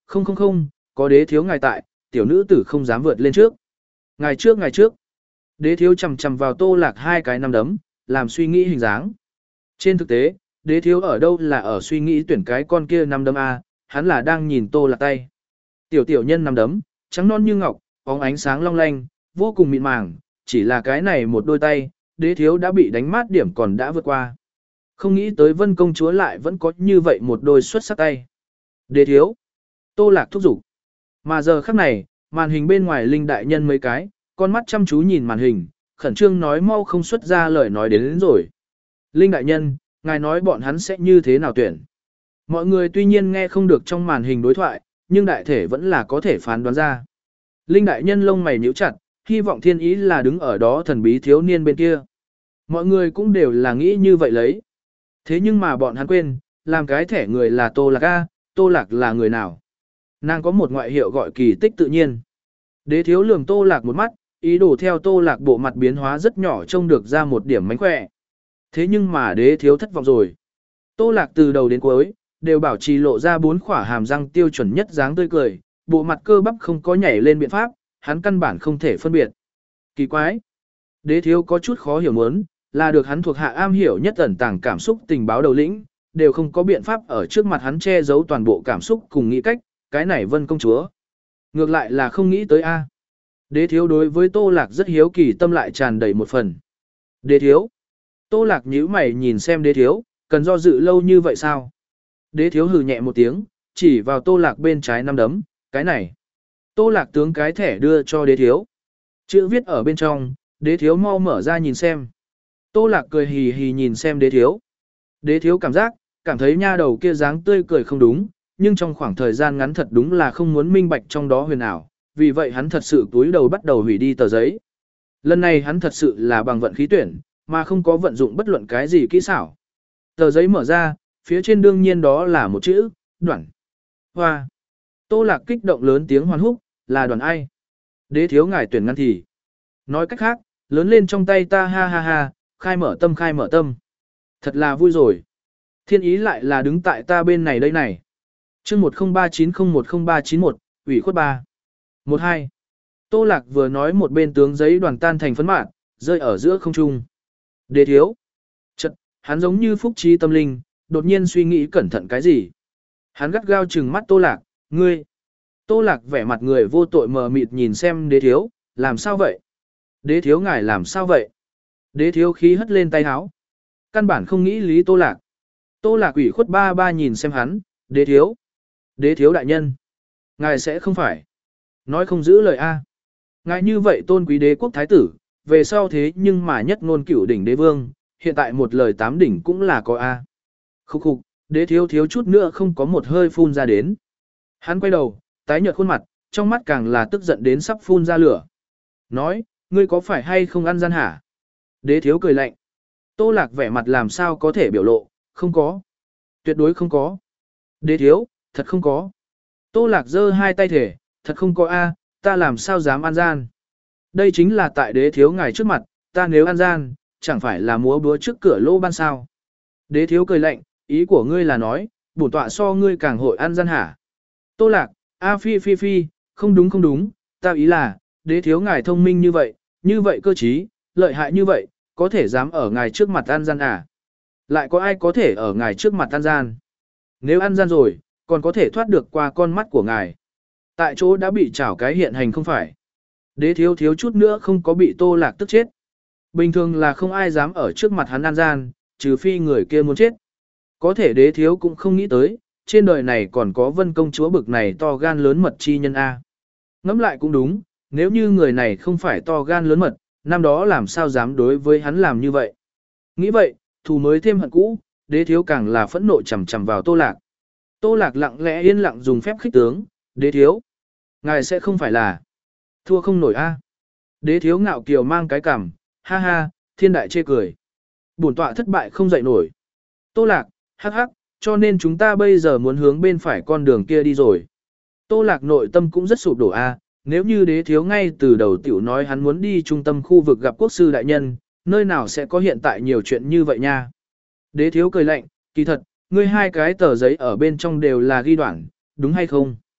Không không không, có đế thiếu ngài tại, tiểu nữ tử không dám vượt lên trước. Ngài trước ngài trước. Đế thiếu chầm chầm vào Tô Lạc hai cái nắm đấm, làm suy nghĩ hình dáng. Trên thực tế, đế thiếu ở đâu là ở suy nghĩ tuyển cái con kia nắm đấm A, hắn là đang nhìn Tô Lạc tay. Tiểu tiểu nhân nắm đấm, trắng non như ngọc, bóng ánh sáng long lanh, vô cùng mịn màng, chỉ là cái này một đôi tay, đế thiếu đã bị đánh mát điểm còn đã vượt qua. Không nghĩ tới Vân công chúa lại vẫn có như vậy một đôi xuất sắc tay. Đế thiếu. Tô Lạc thúc giục. Mà giờ khắc này, màn hình bên ngoài linh đại nhân mấy cái, con mắt chăm chú nhìn màn hình, khẩn trương nói mau không xuất ra lời nói đến, đến rồi. Linh đại nhân, ngài nói bọn hắn sẽ như thế nào tuyển. Mọi người tuy nhiên nghe không được trong màn hình đối thoại, nhưng đại thể vẫn là có thể phán đoán ra. Linh đại nhân lông mày nhíu chặt, hy vọng thiên ý là đứng ở đó thần bí thiếu niên bên kia. Mọi người cũng đều là nghĩ như vậy lấy. Thế nhưng mà bọn hắn quên, làm cái thẻ người là Tô Lạc A, Tô Lạc là người nào? Nàng có một ngoại hiệu gọi kỳ tích tự nhiên. Đế thiếu lườm Tô Lạc một mắt, ý đồ theo Tô Lạc bộ mặt biến hóa rất nhỏ trông được ra một điểm mánh khỏe. Thế nhưng mà đế thiếu thất vọng rồi. Tô Lạc từ đầu đến cuối, đều bảo trì lộ ra bốn khỏa hàm răng tiêu chuẩn nhất dáng tươi cười, bộ mặt cơ bắp không có nhảy lên biện pháp, hắn căn bản không thể phân biệt. Kỳ quái. Đế thiếu có chút khó hiểu muốn, là được hắn thuộc hạ am hiểu nhất ẩn tàng cảm xúc tình báo đầu lĩnh, đều không có biện pháp ở trước mặt hắn che giấu toàn bộ cảm xúc cùng nghĩ cách, cái này Vân công chúa. Ngược lại là không nghĩ tới A. Đế thiếu đối với Tô Lạc rất hiếu kỳ, tâm lại tràn đầy một phần. Đế thiếu. Tô Lạc nhíu mày nhìn xem đế thiếu, cần do dự lâu như vậy sao? Đế thiếu hừ nhẹ một tiếng, chỉ vào Tô Lạc bên trái năm đấm, cái này. Tô Lạc tướng cái thẻ đưa cho đế thiếu. Chữ viết ở bên trong, đế thiếu mau mở ra nhìn xem. Tô Lạc cười hì hì nhìn xem đế thiếu. Đế thiếu cảm giác, cảm thấy nha đầu kia dáng tươi cười không đúng, nhưng trong khoảng thời gian ngắn thật đúng là không muốn minh bạch trong đó huyền ảo, vì vậy hắn thật sự túi đầu bắt đầu hủy đi tờ giấy. Lần này hắn thật sự là bằng vận khí tuyển, mà không có vận dụng bất luận cái gì kỹ xảo. Tờ giấy mở ra, phía trên đương nhiên đó là một chữ, Đoản. Hoa. Tô Lạc kích động lớn tiếng hoan húc, là Đoản ai? Đế thiếu ngài tuyển ngăn thì. Nói cách khác, lớn lên trong tay ta ha ha ha, khai mở tâm khai mở tâm. Thật là vui rồi. Thiên ý lại là đứng tại ta bên này đây này. chương một không ba chín không một không ba chín một, ủy khuất ba. một hai. Tô Lạc vừa nói một bên tướng giấy đoàn tan thành phấn mạn, rơi ở giữa không trung. Đế thiếu. Chật, hắn giống như phúc trí tâm linh, đột nhiên suy nghĩ cẩn thận cái gì. Hắn gắt gao trừng mắt Tô Lạc, ngươi. Tô Lạc vẻ mặt người vô tội mờ mịt nhìn xem đế thiếu, làm sao vậy? Đế thiếu ngài làm sao vậy? Đế thiếu khí hất lên tay háo. Căn bản không nghĩ lý Tô Lạc. Tô Lạc ủy khuất ba ba nhìn xem hắn, đế thiếu. Đế thiếu đại nhân. Ngài sẽ không phải. Nói không giữ lời A. Ngài như vậy tôn quý đế quốc thái tử, về sau thế nhưng mà nhất ngôn cửu đỉnh đế vương, hiện tại một lời tám đỉnh cũng là có A. Khúc khục, đế thiếu thiếu chút nữa không có một hơi phun ra đến. Hắn quay đầu, tái nhợt khuôn mặt, trong mắt càng là tức giận đến sắp phun ra lửa. Nói, ngươi có phải hay không ăn gian hả? Đế thiếu cười lạnh. Tô Lạc vẻ mặt làm sao có thể biểu lộ, không có. Tuyệt đối không có. Đế thiếu, thật không có. Tô Lạc giơ hai tay thể, thật không có A, ta làm sao dám ăn gian. Đây chính là tại đế thiếu ngài trước mặt, ta nếu ăn gian, chẳng phải là múa búa trước cửa lô ban sao. Đế thiếu cười lạnh, ý của ngươi là nói, bổn tọa so ngươi càng hội ăn gian hả? Tô Lạc, A phi phi phi, không đúng không đúng, ta ý là, đế thiếu ngài thông minh như vậy, như vậy cơ trí, lợi hại như vậy, có thể dám ở ngài trước mặt ăn gian à? Lại có ai có thể ở ngài trước mặt ăn gian? Nếu ăn gian rồi, còn có thể thoát được qua con mắt của ngài. Tại chỗ đã bị chảo cái hiện hành không phải. Đế thiếu thiếu chút nữa không có bị Tô Lạc tức chết. Bình thường là không ai dám ở trước mặt hắn ăn gian, trừ phi người kia muốn chết. Có thể đế thiếu cũng không nghĩ tới, trên đời này còn có Vân công chúa bực này to gan lớn mật chi nhân A. Ngẫm lại cũng đúng, nếu như người này không phải to gan lớn mật, năm đó làm sao dám đối với hắn làm như vậy. Nghĩ vậy, thù mới thêm hận cũ, đế thiếu càng là phẫn nộ chầm chầm vào Tô Lạc. Tô Lạc lặng lẽ yên lặng dùng phép khích tướng, đế thiếu. Ngài sẽ không phải là thua không nổi A. Đế thiếu ngạo kiều mang cái cằm, ha ha, thiên đại chê cười. Bổn tọa thất bại không dậy nổi. Tô Lạc, hắc hắc, cho nên chúng ta bây giờ muốn hướng bên phải con đường kia đi rồi. Tô Lạc nội tâm cũng rất sụp đổ A, nếu như đế thiếu ngay từ đầu tiểu nói hắn muốn đi trung tâm khu vực gặp quốc sư đại nhân, nơi nào sẽ có hiện tại nhiều chuyện như vậy nha. Đế thiếu cười lạnh, kỳ thật, ngươi hai cái tờ giấy ở bên trong đều là ghi đoạn, đúng hay không?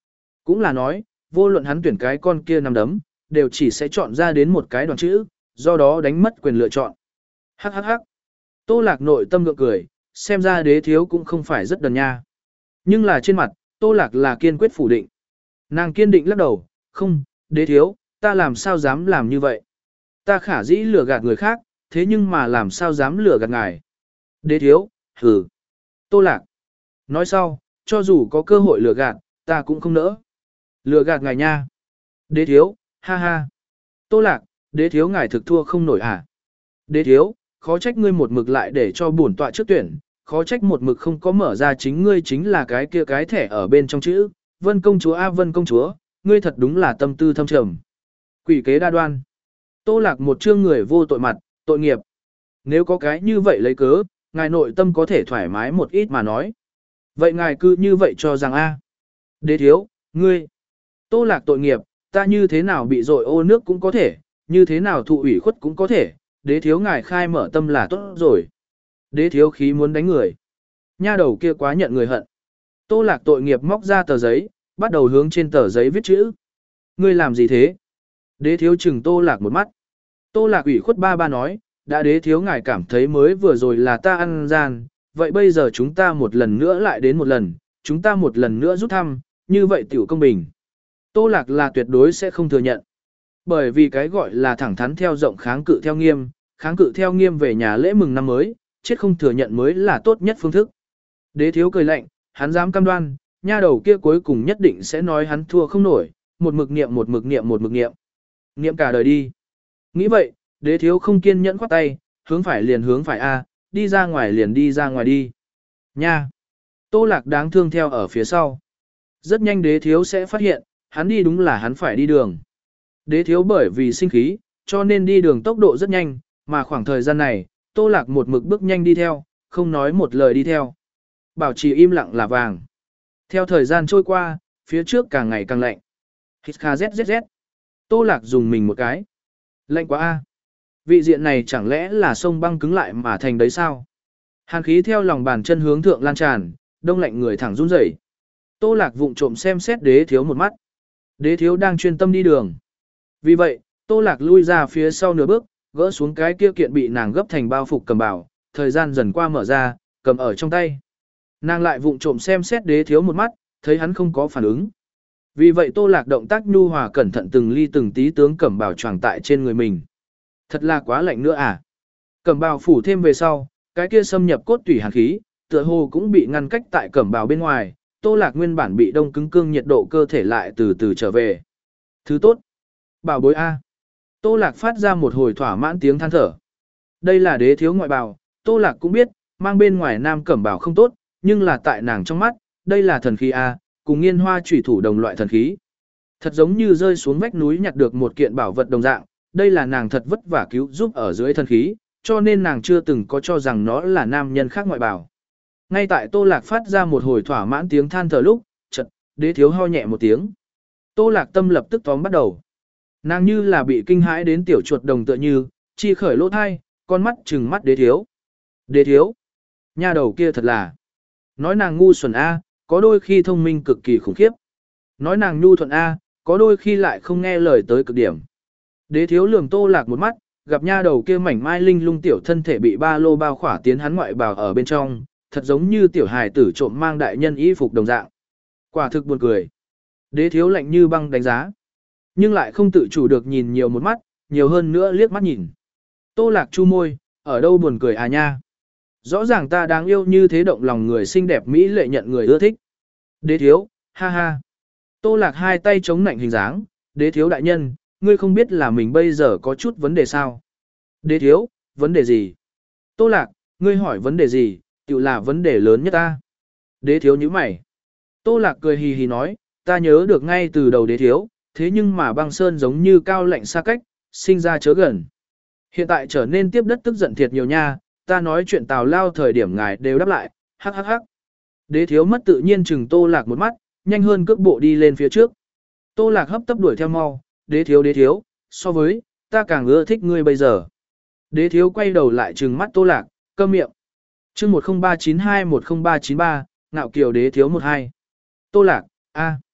Cũng là nói, vô luận hắn tuyển cái con kia nằm đấm, đều chỉ sẽ chọn ra đến một cái đoàn chữ, do đó đánh mất quyền lựa chọn. Hắc hắc hắc. Tô Lạc nội tâm ngượng cười, xem ra đế thiếu cũng không phải rất đần nha. Nhưng là trên mặt, Tô Lạc là kiên quyết phủ định. Nàng kiên định lắc đầu, không, đế thiếu, ta làm sao dám làm như vậy. Ta khả dĩ lừa gạt người khác, thế nhưng mà làm sao dám lừa gạt ngài. Đế thiếu, hừ. Tô Lạc. Nói sau, cho dù có cơ hội lừa gạt, ta cũng không nỡ. Lừa gạt ngài nha. Đế thiếu, ha ha. Tô Lạc, đế thiếu ngài thực thua không nổi à. Đế thiếu, khó trách ngươi một mực lại để cho bổn tọa trước tuyển, khó trách một mực không có mở ra chính ngươi chính là cái kia cái thẻ ở bên trong chữ, Vân công chúa a Vân công chúa, ngươi thật đúng là tâm tư thâm trầm. Quỷ kế đa đoan. Tô Lạc một chương người vô tội mặt, tội nghiệp. Nếu có cái như vậy lấy cớ, ngài nội tâm có thể thoải mái một ít mà nói. Vậy ngài cứ như vậy cho rằng a. Đế thiếu, ngươi. Tô Lạc tội nghiệp, ta như thế nào bị dội ô nước cũng có thể, như thế nào thụ ủy khuất cũng có thể, đế thiếu ngài khai mở tâm là tốt rồi. Đế thiếu khí muốn đánh người. Nha đầu kia quá nhận người hận. Tô Lạc tội nghiệp móc ra tờ giấy, bắt đầu hướng trên tờ giấy viết chữ. Ngươi làm gì thế? Đế thiếu chừng Tô Lạc một mắt. Tô Lạc ủy khuất ba ba nói, đã đế thiếu ngài cảm thấy mới vừa rồi là ta ăn gian, vậy bây giờ chúng ta một lần nữa lại đến một lần, chúng ta một lần nữa rút thăm, như vậy tiểu công bình. Tô Lạc là tuyệt đối sẽ không thừa nhận. Bởi vì cái gọi là thẳng thắn theo rộng kháng cự theo nghiêm, kháng cự theo nghiêm về nhà lễ mừng năm mới, chết không thừa nhận mới là tốt nhất phương thức. Đế thiếu cười lạnh, hắn dám cam đoan, nha đầu kia cuối cùng nhất định sẽ nói hắn thua không nổi, một mực niệm một mực niệm một mực niệm. Niệm cả đời đi. Nghĩ vậy, đế thiếu không kiên nhẫn khoát tay, hướng phải liền hướng phải a, đi ra ngoài liền đi ra ngoài đi. Nha. Tô Lạc đáng thương theo ở phía sau. Rất nhanh đế thiếu sẽ phát hiện, hắn đi đúng là hắn phải đi đường. Đế thiếu bởi vì sinh khí, cho nên đi đường tốc độ rất nhanh, mà khoảng thời gian này, Tô Lạc một mực bước nhanh đi theo, không nói một lời đi theo. Bảo trì im lặng là vàng. Theo thời gian trôi qua, phía trước càng ngày càng lạnh. Hít kha zzz. Tô Lạc dùng mình một cái. Lạnh quá a. Vị diện này chẳng lẽ là sông băng cứng lại mà thành đấy sao? Hàn khí theo lòng bàn chân hướng thượng lan tràn, đông lạnh người thẳng run rẩy. Tô Lạc vụng trộm xem xét đế thiếu một mắt. Đế thiếu đang chuyên tâm đi đường. Vì vậy, Tô Lạc lui ra phía sau nửa bước, gỡ xuống cái kia kiện bị nàng gấp thành bao phục cầm bảo, thời gian dần qua mở ra, cầm ở trong tay. Nàng lại vụng trộm xem xét đế thiếu một mắt, thấy hắn không có phản ứng. Vì vậy Tô Lạc động tác nhu hòa cẩn thận từng ly từng tí tướng cẩm bào choàng tại trên người mình. Thật là quá lạnh nữa à. Cẩm bào phủ thêm về sau, cái kia xâm nhập cốt tủy hàn khí, tựa hồ cũng bị ngăn cách tại cẩm bào bên ngoài, Tô Lạc nguyên bản bị đông cứng cương nhiệt độ cơ thể lại từ từ trở về. Thứ tốt. Bảo bối A. Tô Lạc phát ra một hồi thỏa mãn tiếng than thở. Đây là đế thiếu ngoại bào, Tô Lạc cũng biết, mang bên ngoài nam cẩm bào không tốt, nhưng là tại nàng trong mắt, đây là thần khí A, cùng nghiên hoa chủy thủ đồng loại thần khí. Thật giống như rơi xuống vách núi nhặt được một kiện bảo vật đồng dạng, đây là nàng thật vất vả cứu giúp ở dưới thần khí, cho nên nàng chưa từng có cho rằng nó là nam nhân khác ngoại bào. Ngay tại Tô Lạc phát ra một hồi thỏa mãn tiếng than thở lúc, chợt, đế thiếu ho nhẹ một tiếng. Tô Lạc tâm lập tức tóm bắt đầu. Nàng như là bị kinh hãi đến tiểu chuột đồng tựa như, chi khởi lỗ thai, con mắt trừng mắt đế thiếu. Đế thiếu. Nha đầu kia thật là. Nói nàng ngu xuẩn A, có đôi khi thông minh cực kỳ khủng khiếp. Nói nàng nhu thuận A, có đôi khi lại không nghe lời tới cực điểm. Đế thiếu lườm Tô Lạc một mắt, gặp nha đầu kia mảnh mai linh lung tiểu thân thể bị ba lô bao khỏa tiến hắn ngoại bào ở bên trong, thật giống như tiểu hài tử trộm mang đại nhân y phục đồng dạng. Quả thực buồn cười. Đế thiếu lạnh như băng đánh giá. Nhưng lại không tự chủ được nhìn nhiều một mắt, nhiều hơn nữa liếc mắt nhìn. Tô Lạc chu môi, ở đâu buồn cười à nha. Rõ ràng ta đáng yêu như thế động lòng người xinh đẹp mỹ lệ nhận người ưa thích. Đế thiếu, ha ha. Tô Lạc hai tay chống nạnh hình dáng, đế thiếu đại nhân, ngươi không biết là mình bây giờ có chút vấn đề sao. Đế thiếu, vấn đề gì? Tô Lạc, ngươi hỏi vấn đề gì, tự là vấn đề lớn nhất ta. Đế thiếu như mày. Tô Lạc cười hì hì nói, ta nhớ được ngay từ đầu đế thiếu, thế nhưng mà băng sơn giống như cao lạnh xa cách, sinh ra chớ gần. Hiện tại trở nên tiếp đất tức giận thiệt nhiều nha, ta nói chuyện tào lao thời điểm ngài đều đáp lại, hắc hắc hắc. Đế thiếu mất tự nhiên chừng Tô Lạc một mắt, nhanh hơn cước bộ đi lên phía trước. Tô Lạc hấp tấp đuổi theo mau, đế thiếu đế thiếu, so với, ta càng ưa thích ngươi bây giờ. Đế thiếu quay đầu lại trừng mắt Tô Lạc, câm miệng. chương một không ba chín hai một không ba chín ba, ngạo kiều đế thiếu một hai. Tô Lạc, a.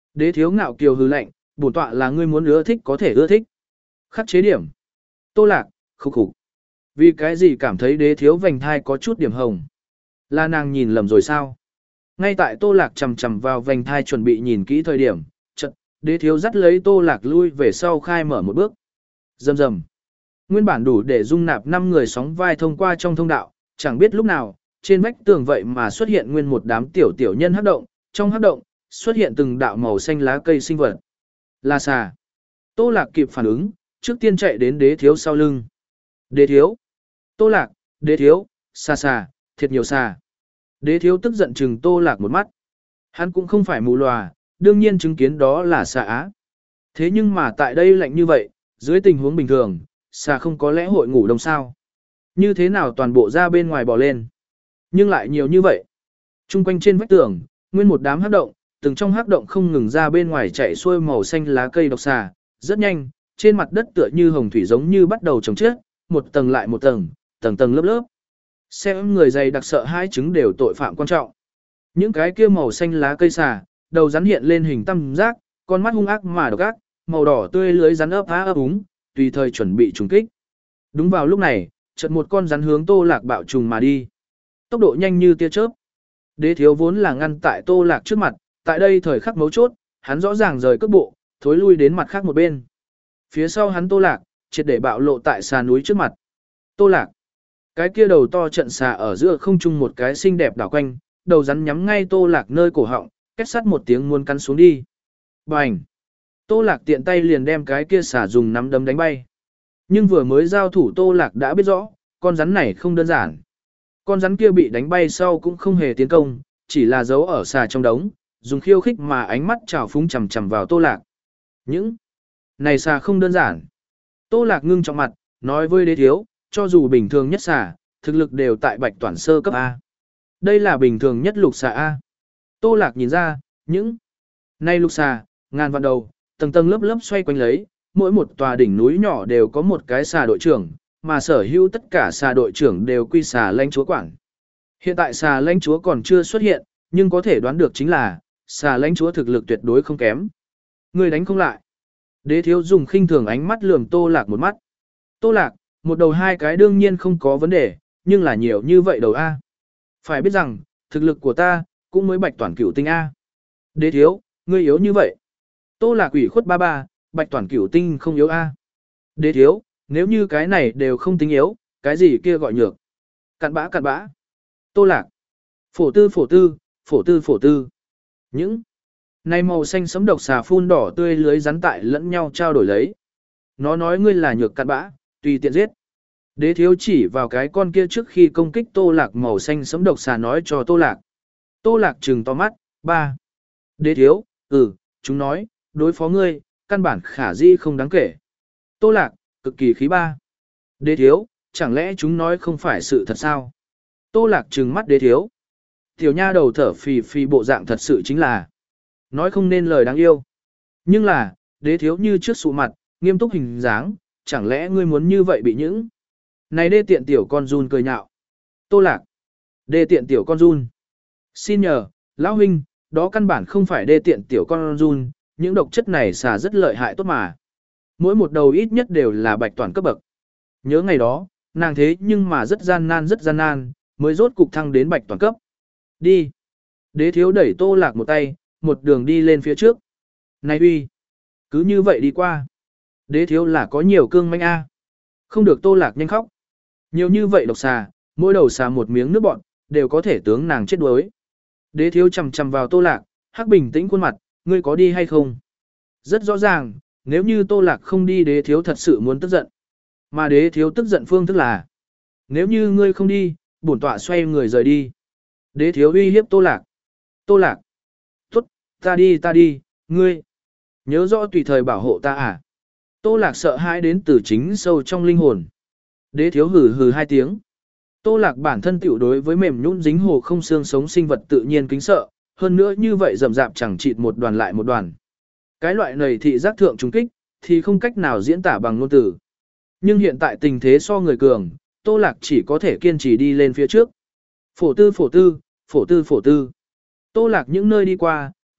Đế thiếu ngạo kiều hừ lạnh, bổn tọa là ngươi muốn ưa thích có thể ưa thích. Khắc chế điểm. Tô Lạc, khục khục. Vì cái gì cảm thấy đế thiếu vành thai có chút điểm hồng? Là nàng nhìn lầm rồi sao? Ngay tại Tô Lạc chầm chầm vào vành thai chuẩn bị nhìn kỹ thời điểm, chợt đế thiếu dắt lấy Tô Lạc lui về sau khai mở một bước. Rầm rầm. Nguyên bản đủ để dung nạp năm người sóng vai thông qua trong thông đạo, chẳng biết lúc nào, trên vách tường vậy mà xuất hiện nguyên một đám tiểu tiểu nhân hắc động, trong hắc động xuất hiện từng đạo màu xanh lá cây sinh vật. Là xà. Tô Lạc kịp phản ứng, trước tiên chạy đến đế thiếu sau lưng. Đế thiếu. Tô Lạc, đế thiếu, xà xà, thiệt nhiều xà. Đế thiếu tức giận chừng Tô Lạc một mắt. Hắn cũng không phải mù lòa, đương nhiên chứng kiến đó là xà á. Thế nhưng mà tại đây lạnh như vậy, dưới tình huống bình thường, xà không có lẽ hội ngủ đông sao. Như thế nào toàn bộ ra bên ngoài bò lên. Nhưng lại nhiều như vậy. Trung quanh trên vách tường, nguyên một đám hắc động, từng trong hắc động không ngừng ra bên ngoài chạy xuôi màu xanh lá cây độc xà. Rất nhanh, trên mặt đất tựa như hồng thủy giống như bắt đầu trồng chết, một tầng lại một tầng, tầng tầng lớp lớp. Xem người dày đặc sợ hai chứng đều tội phạm quan trọng. Những cái kia màu xanh lá cây xà, đầu rắn hiện lên hình tam giác, con mắt hung ác mà độc ác, màu đỏ tươi lưới rắn ấp há ấp úng, tùy thời chuẩn bị trùng kích. Đúng vào lúc này, chợt một con rắn hướng Tô Lạc bạo trùng mà đi. Tốc độ nhanh như tia chớp. Đế thiếu vốn là ngăn tại Tô Lạc trước mặt, tại đây thời khắc mấu chốt, hắn rõ ràng rời cước bộ, thối lui đến mặt khác một bên. Phía sau hắn Tô Lạc, triệt để bạo lộ tại xà núi trước mặt. Tô Lạc. Cái kia đầu to trận xà ở giữa không trung một cái xinh đẹp đảo quanh, đầu rắn nhắm ngay Tô Lạc nơi cổ họng, két sắt một tiếng muốn cắn xuống đi. Bành! Tô Lạc tiện tay liền đem cái kia xà dùng nắm đấm đánh bay. Nhưng vừa mới giao thủ Tô Lạc đã biết rõ, con rắn này không đơn giản. Con rắn kia bị đánh bay sau cũng không hề tiến công, chỉ là giấu ở xà trong đống, dùng khiêu khích mà ánh mắt trào phúng chằm chằm vào Tô Lạc. Những này xà không đơn giản. Tô Lạc ngưng trọng mặt, nói với đế thiếu, cho dù bình thường nhất xà, thực lực đều tại bạch toàn sơ cấp A. Đây là bình thường nhất lục xà A. Tô Lạc nhìn ra, những này lục xà, ngàn vạn đầu, tầng tầng lớp lớp xoay quanh lấy, mỗi một tòa đỉnh núi nhỏ đều có một cái xà đội trưởng, mà sở hữu tất cả xà đội trưởng đều quy xà lãnh chúa quản. Hiện tại xà lãnh chúa còn chưa xuất hiện, nhưng có thể đoán được chính là, xà lãnh chúa thực lực tuyệt đối không kém. Người đánh không lại. Đế thiếu dùng khinh thường ánh mắt lườm Tô Lạc một mắt. Tô Lạc, một đầu hai cái đương nhiên không có vấn đề, nhưng là nhiều như vậy đầu A. Phải biết rằng, thực lực của ta, cũng mới bạch toàn cửu tinh A. Đế thiếu, ngươi yếu như vậy. Tô Lạc ủy khuất ba ba, bạch toàn cửu tinh không yếu A. Đế thiếu, nếu như cái này đều không tính yếu, cái gì kia gọi nhược. Cặn bã cặn bã. Tô Lạc. Phổ tư phổ tư, phổ tư phổ tư. Những này màu xanh sẫm độc xà phun đỏ tươi lưới rắn tại lẫn nhau trao đổi lấy. Nó nói ngươi là nhược cặn bã, tùy tiện giết. Đế thiếu chỉ vào cái con kia trước khi công kích Tô Lạc màu xanh sẫm độc xà nói cho Tô Lạc. Tô Lạc trừng to mắt, ba. Đế thiếu, ừ, chúng nói, đối phó ngươi, căn bản khả dĩ không đáng kể. Tô Lạc, cực kỳ khí ba. Đế thiếu, chẳng lẽ chúng nói không phải sự thật sao? Tô Lạc trừng mắt đế thiếu. Tiểu nha đầu thở phì phì bộ dạng thật sự chính là nói không nên lời đáng yêu. Nhưng là, đế thiếu như trước sụ mặt, nghiêm túc hình dáng, chẳng lẽ ngươi muốn như vậy bị những này đê tiện tiểu con run cười nhạo. Tô Lạc, đê tiện tiểu con run. Xin nhờ, lão huynh, đó căn bản không phải đê tiện tiểu con run, những độc chất này xà rất lợi hại tốt mà. Mỗi một đầu ít nhất đều là bạch toàn cấp bậc. Nhớ ngày đó, nàng thế nhưng mà rất gian nan rất gian nan, mới rốt cục thăng đến bạch toàn cấp. Đi. Đế thiếu đẩy Tô Lạc một tay, một đường đi lên phía trước. Này uy, cứ như vậy đi qua. Đế thiếu là có nhiều cương manh a. Không được Tô Lạc nhanh khóc. Nhiều như vậy độc xà, mỗi đầu xà một miếng nước bọn, đều có thể tướng nàng chết đuối. Đế thiếu chầm chầm vào Tô Lạc, hắc bình tĩnh khuôn mặt, ngươi có đi hay không? Rất rõ ràng, nếu như Tô Lạc không đi đế thiếu thật sự muốn tức giận. Mà đế thiếu tức giận phương thức là, nếu như ngươi không đi, bổn tọa xoay người rời đi. Đế thiếu uy hiếp Tô Lạc. Tô Lạc. Tốt, ta đi ta đi, ngươi. Nhớ rõ tùy thời bảo hộ ta à. Tô Lạc sợ hãi đến từ chính sâu trong linh hồn. Đế thiếu hừ hừ hai tiếng. Tô Lạc bản thân tiểu đối với mềm nhũn dính hồ không xương sống sinh vật tự nhiên kính sợ, hơn nữa như vậy rậm rạp chẳng chịt một đoàn lại một đoàn. Cái loại này thị giác thượng trùng kích, thì không cách nào diễn tả bằng ngôn từ. Nhưng hiện tại tình thế so người cường, Tô Lạc chỉ có thể kiên trì đi lên phía trước. Phổ tư phổ tư, phổ tư phổ tư. Tô Lạc những nơi đi qua,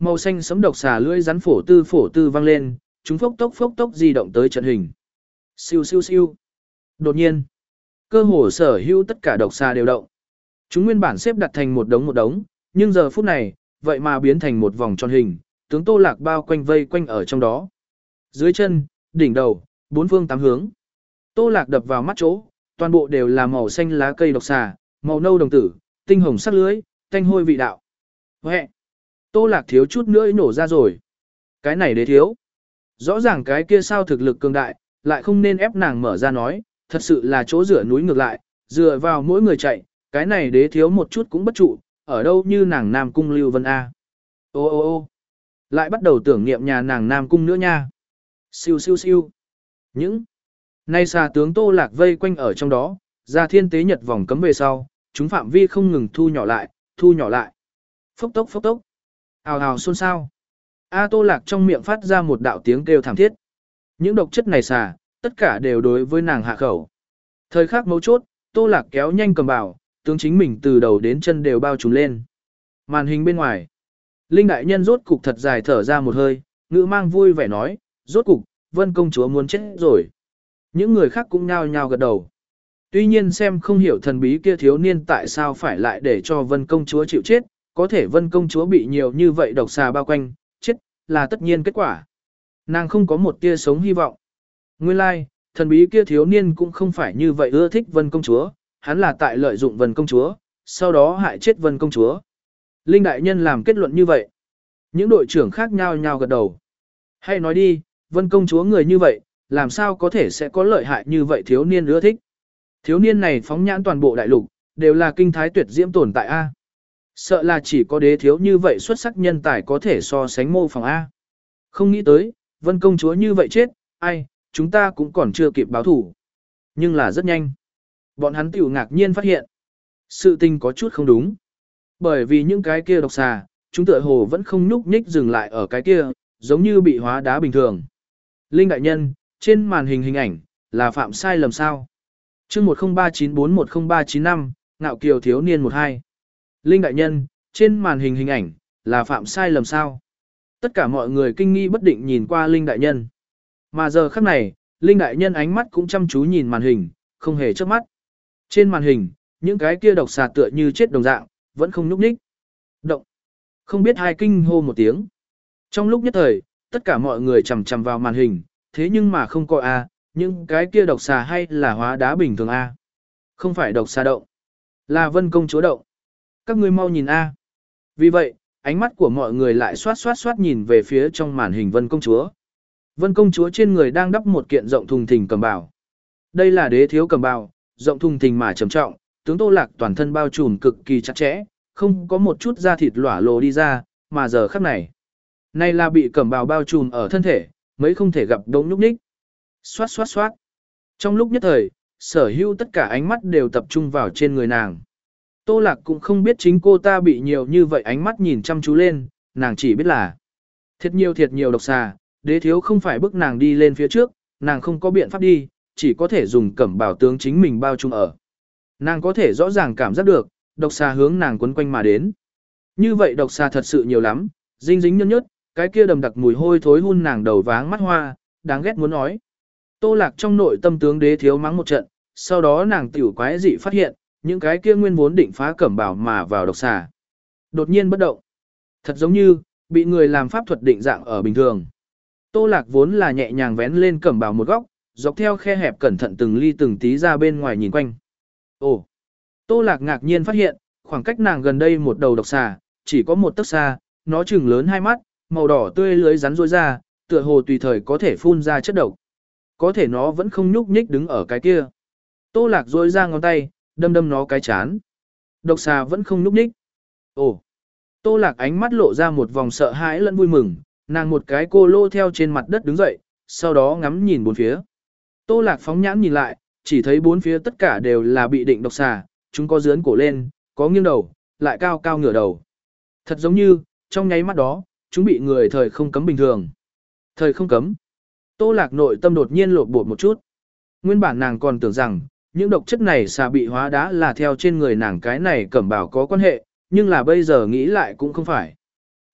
Màu xanh sẫm độc xà lưỡi rắn phổ tư phổ tư vang lên, chúng phốc tốc phốc tốc di động tới trận hình. Siêu siêu siêu. Đột nhiên, cơ hồ sở hữu tất cả độc xà đều động. Chúng nguyên bản xếp đặt thành một đống một đống, nhưng giờ phút này, vậy mà biến thành một vòng tròn hình, tướng Tô Lạc bao quanh vây quanh ở trong đó. Dưới chân, đỉnh đầu, bốn phương tám hướng. Tô Lạc đập vào mắt chỗ, toàn bộ đều là màu xanh lá cây độc xà, màu nâu đồng tử, tinh hồng sắc lưới, tanh hôi vị đạo. Huệ! Tô Lạc thiếu chút nữa nổ ra rồi. Cái này đế thiếu. Rõ ràng cái kia sao thực lực cường đại, lại không nên ép nàng mở ra nói, thật sự là chỗ rửa núi ngược lại, dựa vào mỗi người chạy, cái này đế thiếu một chút cũng bất trụ, ở đâu như nàng Nam Cung Lưu Vân A. Ô ô ô lại bắt đầu tưởng niệm nhà nàng Nam Cung nữa nha. Siêu siêu siêu. Những nay xà tướng Tô Lạc vây quanh ở trong đó, ra thiên tế nhật vòng cấm về sau, chúng phạm vi không ngừng thu nhỏ lại, thu nhỏ lại. Phốc tốc phốc tốc. Ào ào xôn xao. A Tô Lạc trong miệng phát ra một đạo tiếng kêu thảm thiết. Những độc chất này xà, tất cả đều đối với nàng hạ khẩu. Thời khắc mấu chốt, Tô Lạc kéo nhanh cầm bảo, tướng chính mình từ đầu đến chân đều bao trùm lên. Màn hình bên ngoài. Linh đại nhân rốt cục thật dài thở ra một hơi, ngữ mang vui vẻ nói, rốt cục, Vân công chúa muốn chết rồi. Những người khác cũng nhao nhao gật đầu. Tuy nhiên xem không hiểu thần bí kia thiếu niên tại sao phải lại để cho Vân công chúa chịu chết, có thể Vân công chúa bị nhiều như vậy độc xà bao quanh, chết, là tất nhiên kết quả. Nàng không có một tia sống hy vọng. Nguyên lai, like, thần bí kia thiếu niên cũng không phải như vậy ưa thích Vân công chúa, hắn là tại lợi dụng Vân công chúa, sau đó hại chết Vân công chúa. Linh đại nhân làm kết luận như vậy. Những đội trưởng khác nhau nhau gật đầu. Hay nói đi, Vân công chúa người như vậy, làm sao có thể sẽ có lợi hại như vậy thiếu niên ưa thích. Thiếu niên này phóng nhãn toàn bộ đại lục, đều là kinh thái tuyệt diễm tồn tại A. Sợ là chỉ có đế thiếu như vậy xuất sắc nhân tài có thể so sánh mô phỏng A. Không nghĩ tới, Vân công chúa như vậy chết, ai, chúng ta cũng còn chưa kịp báo thủ. Nhưng là rất nhanh. Bọn hắn tiểu ngạc nhiên phát hiện. Sự tình có chút không đúng. Bởi vì những cái kia độc xà, chúng tựa hồ vẫn không nhúc nhích dừng lại ở cái kia, giống như bị hóa đá bình thường. Linh đại nhân, trên màn hình hình ảnh, là phạm sai lầm sao? chương một không ba chín bốn một không ba chín năm, ngạo kiều thiếu niên một hai. Linh đại nhân, trên màn hình hình ảnh, là phạm sai lầm sao? Tất cả mọi người kinh nghi bất định nhìn qua Linh đại nhân. Mà giờ khắc này, Linh đại nhân ánh mắt cũng chăm chú nhìn màn hình, không hề chớp mắt. Trên màn hình, những cái kia độc xà tựa như chết đồng dạng, vẫn không nhúc nhích. Động. Không biết hai kinh hô một tiếng. Trong lúc nhất thời, tất cả mọi người chằm chằm vào màn hình, thế nhưng mà không có A, những cái kia độc xà hay là hóa đá bình thường A. Không phải độc xà động, là Vân công chúa động. Các ngươi mau nhìn A. Vì vậy, ánh mắt của mọi người lại xoát xoát xoát nhìn về phía trong màn hình Vân công chúa. Vân công chúa trên người đang đắp một kiện rộng thùng thình cầm bào. Đây là đế thiếu cầm bào, rộng thùng thình mà trầm trọng, tướng Tô Lạc toàn thân bao trùm cực kỳ chặt chẽ, không có một chút da thịt lỏa lồ đi ra, mà giờ khắc này. Này là bị cẩm bào bao trùm ở thân thể, mấy không thể gặp đống nhúc nhích. Xoát xoát xoát. Trong lúc nhất thời, sở hữu tất cả ánh mắt đều tập trung vào trên người nàng. Tô Lạc cũng không biết chính cô ta bị nhiều như vậy ánh mắt nhìn chăm chú lên, nàng chỉ biết là thiệt nhiều thiệt nhiều độc xà, đế thiếu không phải bức nàng đi lên phía trước, nàng không có biện pháp đi, chỉ có thể dùng cẩm bào tướng chính mình bao trùm ở. Nàng có thể rõ ràng cảm giác được, độc xà hướng nàng quấn quanh mà đến. Như vậy độc xà thật sự nhiều lắm, dinh dính nhơn nhớt, cái kia đầm đặc mùi hôi thối hun nàng đầu váng mắt hoa, đáng ghét muốn nói. Tô Lạc trong nội tâm tướng đế thiếu mắng một trận, sau đó nàng tiểu quái dị phát hiện, những cái kia nguyên vốn định phá cẩm bào mà vào độc xà. Đột nhiên bất động. Thật giống như, bị người làm pháp thuật định dạng ở bình thường. Tô Lạc vốn là nhẹ nhàng vén lên cẩm bào một góc, dọc theo khe hẹp cẩn thận từng ly từng tí ra bên ngoài nhìn quanh. Ồ! Tô Lạc ngạc nhiên phát hiện, khoảng cách nàng gần đây một đầu độc xà, chỉ có một tấc xa, nó trừng lớn hai mắt, màu đỏ tươi lưới rắn rối ra, tựa hồ tùy thời có thể phun ra chất độc. Có thể nó vẫn không nhúc nhích đứng ở cái kia. Tô Lạc rối ra ngón tay, đâm đâm nó cái chán. Độc xà vẫn không nhúc nhích. Ồ! Tô Lạc ánh mắt lộ ra một vòng sợ hãi lẫn vui mừng, nàng một cái cô lô theo trên mặt đất đứng dậy, sau đó ngắm nhìn bốn phía. Tô Lạc phóng nhãn nhìn lại, chỉ thấy bốn phía tất cả đều là bị định độc xà, chúng có dướn cổ lên, có nghiêng đầu, lại cao cao ngửa đầu. Thật giống như, trong nháy mắt đó, chúng bị người thời không cấm bình thường. Thời không cấm. Tô Lạc nội tâm đột nhiên lột bột một chút. Nguyên bản nàng còn tưởng rằng, những độc chất này xà bị hóa đá là theo trên người nàng cái này cẩm bào có quan hệ, nhưng là bây giờ nghĩ lại cũng không phải.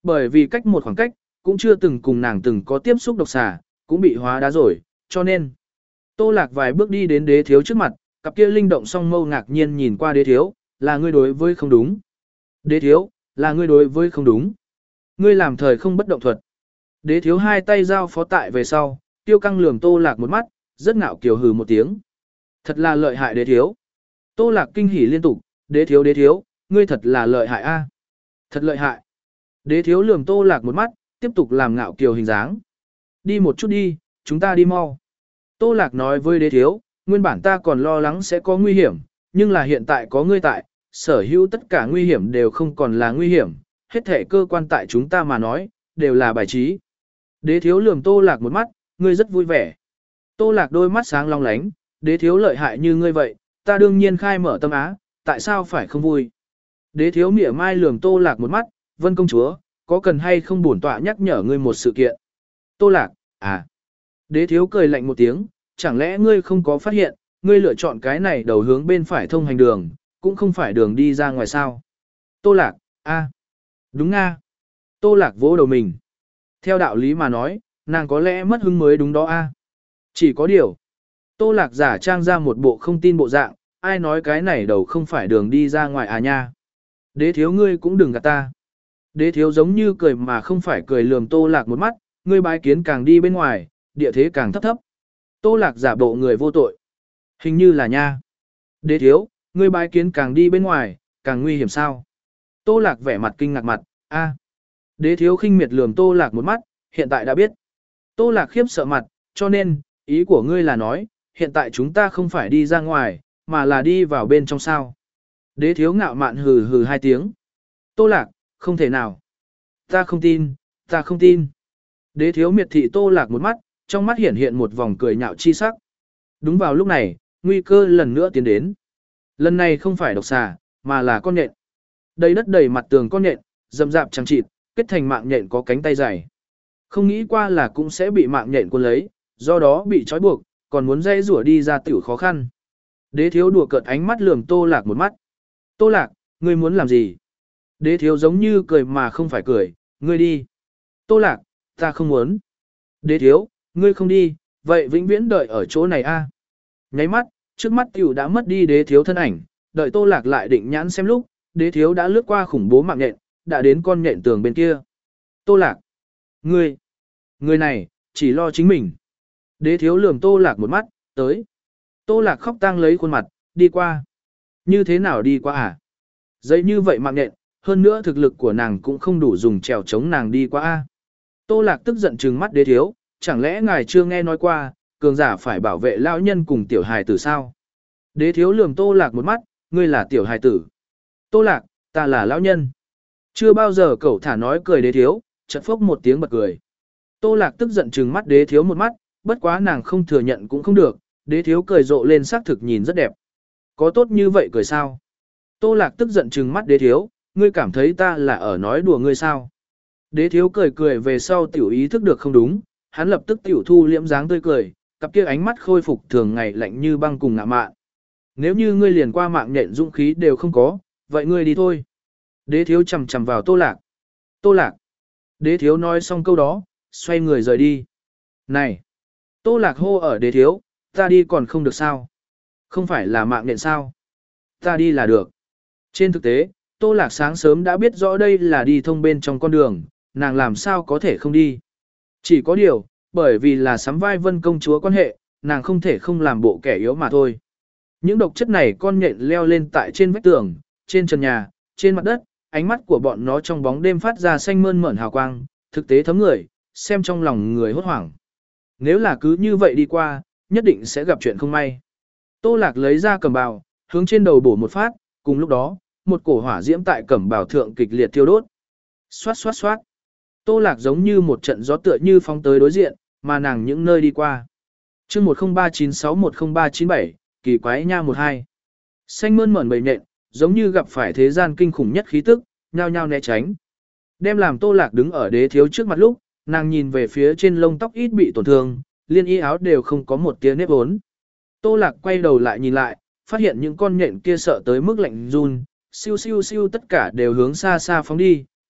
Bởi vì cách một khoảng cách, cũng chưa từng cùng nàng từng có tiếp xúc độc xà, cũng bị hóa đá rồi, cho nên. Tô Lạc vài bước đi đến đế thiếu trước mặt, cặp kia linh động song mâu ngạc nhiên nhìn qua đế thiếu, là ngươi đối với không đúng. Đế thiếu, là ngươi đối với không đúng. Ngươi làm thời không bất động thuật. Đế thiếu hai tay giao phó tại về sau, tiêu căng lườm Tô Lạc một mắt, rất ngạo kiều hừ một tiếng. Thật là lợi hại đế thiếu. Tô Lạc kinh hỉ liên tục, đế thiếu đế thiếu, ngươi thật là lợi hại a. Thật lợi hại. Đế thiếu lườm Tô Lạc một mắt, tiếp tục làm ngạo kiều hình dáng. Đi một chút đi, chúng ta đi mau. Tô Lạc nói với đế thiếu, nguyên bản ta còn lo lắng sẽ có nguy hiểm, nhưng là hiện tại có ngươi tại, sở hữu tất cả nguy hiểm đều không còn là nguy hiểm, hết thể cơ quan tại chúng ta mà nói, đều là bài trí. Đế thiếu lườm Tô Lạc một mắt, ngươi rất vui vẻ. Tô Lạc đôi mắt sáng long lánh, đế thiếu lợi hại như ngươi vậy, ta đương nhiên khai mở tâm á, tại sao phải không vui. Đế thiếu mỉa mai lườm Tô Lạc một mắt, Vân công chúa, có cần hay không bổn tọa nhắc nhở ngươi một sự kiện. Tô Lạc, à. Đế thiếu cười lạnh một tiếng, chẳng lẽ ngươi không có phát hiện, ngươi lựa chọn cái này đầu hướng bên phải thông hành đường, cũng không phải đường đi ra ngoài sao. Tô Lạc, a, đúng nga. Tô Lạc vỗ đầu mình. Theo đạo lý mà nói, nàng có lẽ mất hứng mới đúng đó a. Chỉ có điều. Tô Lạc giả trang ra một bộ không tin bộ dạng, ai nói cái này đầu không phải đường đi ra ngoài à nha. Đế thiếu ngươi cũng đừng gạt ta. Đế thiếu giống như cười mà không phải cười lườm Tô Lạc một mắt, ngươi bái kiến càng đi bên ngoài, địa thế càng thấp thấp. Tô Lạc giả bộ người vô tội. Hình như là nha. Đế thiếu, ngươi bái kiến càng đi bên ngoài, càng nguy hiểm sao. Tô Lạc vẻ mặt kinh ngạc mặt, a. Đế thiếu khinh miệt lườm Tô Lạc một mắt, hiện tại đã biết. Tô Lạc khiếp sợ mặt, cho nên, ý của ngươi là nói, hiện tại chúng ta không phải đi ra ngoài, mà là đi vào bên trong sao. Đế thiếu ngạo mạn hừ hừ hai tiếng. Tô Lạc, không thể nào. Ta không tin, ta không tin. Đế thiếu miệt thị Tô Lạc một mắt, trong mắt hiển hiện một vòng cười nhạo chi sắc. Đúng vào lúc này, nguy cơ lần nữa tiến đến. Lần này không phải độc xà, mà là con nhện. Đầy đất đầy mặt tường con nhện, rậm rạp chẳng chịt, kết thành mạng nhện có cánh tay dài. Không nghĩ qua là cũng sẽ bị mạng nhện cuốn lấy, do đó bị trói buộc, còn muốn dây rủa đi ra tiểu khó khăn. Đế thiếu đùa cợt ánh mắt lườm Tô Lạc một mắt. Tô Lạc, ngươi muốn làm gì? Đế thiếu giống như cười mà không phải cười, ngươi đi. Tô Lạc, ta không muốn. Đế thiếu, ngươi không đi, vậy vĩnh viễn đợi ở chỗ này a. Nháy mắt, trước mắt tiểu đã mất đi đế thiếu thân ảnh, đợi Tô Lạc lại định nhãn xem lúc, đế thiếu đã lướt qua khủng bố mạng nhện, đã đến con nhện tường bên kia. Tô Lạc, ngươi, người này, chỉ lo chính mình. Đế thiếu lườm Tô Lạc một mắt, tới. Tô Lạc khóc tang lấy khuôn mặt, đi qua. Như thế nào đi qua à? Dây như vậy mạng nhện, hơn nữa thực lực của nàng cũng không đủ dùng trèo chống nàng đi qua a. Tô Lạc tức giận trừng mắt đế thiếu, chẳng lẽ ngài chưa nghe nói qua, cường giả phải bảo vệ lão nhân cùng tiểu hài tử sao? Đế thiếu lườm Tô Lạc một mắt, ngươi là tiểu hài tử. Tô Lạc, ta là lão nhân. Chưa bao giờ cậu thả nói cười đế thiếu, chợt phốc một tiếng bật cười. Tô Lạc tức giận trừng mắt đế thiếu một mắt, bất quá nàng không thừa nhận cũng không được, đế thiếu cười rộ lên sắc thực nhìn rất đẹp. Có tốt như vậy cười sao? Tô Lạc tức giận trừng mắt đế thiếu, ngươi cảm thấy ta là ở nói đùa ngươi sao? Đế thiếu cười cười về sau tiểu ý thức được không đúng, hắn lập tức tiểu thu liễm dáng tươi cười, cặp kia ánh mắt khôi phục thường ngày lạnh như băng cùng ngạ mạn. Nếu như ngươi liền qua mạng nhện dũng khí đều không có, vậy ngươi đi thôi. Đế thiếu chầm chầm vào Tô Lạc. Tô Lạc. Đế thiếu nói xong câu đó, xoay người rời đi. Này. Tô Lạc hô ở đế thiếu, ta đi còn không được sao? Không phải là mạng nhện sao? Ta đi là được. Trên thực tế, Tô Lạc sáng sớm đã biết rõ đây là đi thông bên trong con đường, nàng làm sao có thể không đi. Chỉ có điều, bởi vì là sắm vai Vân công chúa quan hệ, nàng không thể không làm bộ kẻ yếu mà thôi. Những độc chất này con nhện leo lên tại trên vách tường, trên trần nhà, trên mặt đất, ánh mắt của bọn nó trong bóng đêm phát ra xanh mơn mởn hào quang, thực tế thấm người, xem trong lòng người hốt hoảng. Nếu là cứ như vậy đi qua, nhất định sẽ gặp chuyện không may. Tô Lạc lấy ra cẩm bào, hướng trên đầu bổ một phát, cùng lúc đó, một cổ hỏa diễm tại cẩm bào thượng kịch liệt thiêu đốt. Xoát xoát xoát. Tô Lạc giống như một trận gió tựa như phóng tới đối diện, mà nàng những nơi đi qua. Chương một không ba chín sáu một không ba chín bảy, kỳ quái nha một hai. Xanh mơn mởn bầy nện, giống như gặp phải thế gian kinh khủng nhất khí tức, nhao nhao né tránh. Đem làm Tô Lạc đứng ở đế thiếu trước mặt lúc, nàng nhìn về phía trên lông tóc ít bị tổn thương, liên y áo đều không có một tia nếp vốn. Tô Lạc quay đầu lại nhìn lại, phát hiện những con nhện kia sợ tới mức lạnh run, siêu siêu siêu tất cả đều hướng xa xa phóng đi,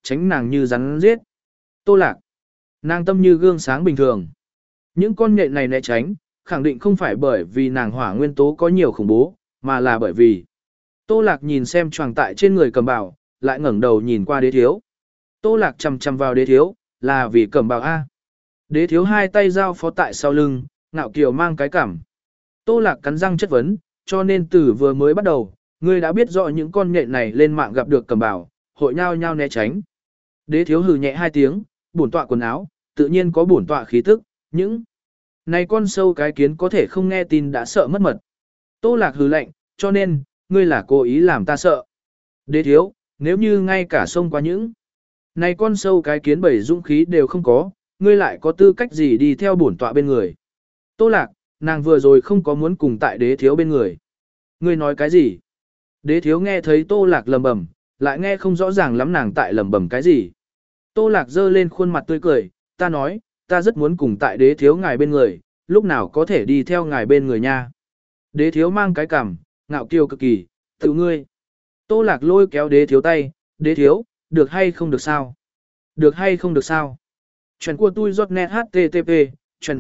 tránh nàng như rắn giết. Tô Lạc, nàng tâm như gương sáng bình thường. Những con nhện này né tránh, khẳng định không phải bởi vì nàng hỏa nguyên tố có nhiều khủng bố, mà là bởi vì Tô Lạc nhìn xem choàng tại trên người Cẩm Bào, lại ngẩng đầu nhìn qua Đế Thiếu. Tô Lạc chằm chằm vào Đế Thiếu, là vì Cẩm Bào a. Đế Thiếu hai tay giao phó tại sau lưng, ngạo kiều mang cái cảm. Tô Lạc cắn răng chất vấn, cho nên từ vừa mới bắt đầu, ngươi đã biết rõ những con nhện này lên mạng gặp được Cẩm Bào, hội nhau nhau né tránh. Đế Thiếu hừ nhẹ hai tiếng, bổn tọa quần áo, tự nhiên có bổn tọa khí tức, những này con sâu cái kiến có thể không nghe tin đã sợ mất mật. Tô Lạc hừ lạnh, cho nên, ngươi là cố ý làm ta sợ. Đế Thiếu, nếu như ngay cả sông qua những này con sâu cái kiến bảy dũng khí đều không có, ngươi lại có tư cách gì đi theo bổn tọa bên người. Tô Lạc, nàng vừa rồi không có muốn cùng tại Đế Thiếu bên người. Ngươi nói cái gì? Đế Thiếu nghe thấy Tô Lạc lầm bầm, lại nghe không rõ ràng lắm nàng tại lầm bầm cái gì. Tô Lạc giơ lên khuôn mặt tươi cười, ta nói, ta rất muốn cùng tại Đế Thiếu ngài bên người, lúc nào có thể đi theo ngài bên người nha. Đế Thiếu mang cái cằm, ngạo kiêu cực kỳ, tự ngươi. Tô Lạc lôi kéo Đế Thiếu tay, Đế Thiếu, được hay không được sao? Được hay không được sao? Chuyện của tôi giọt net http, chuyện.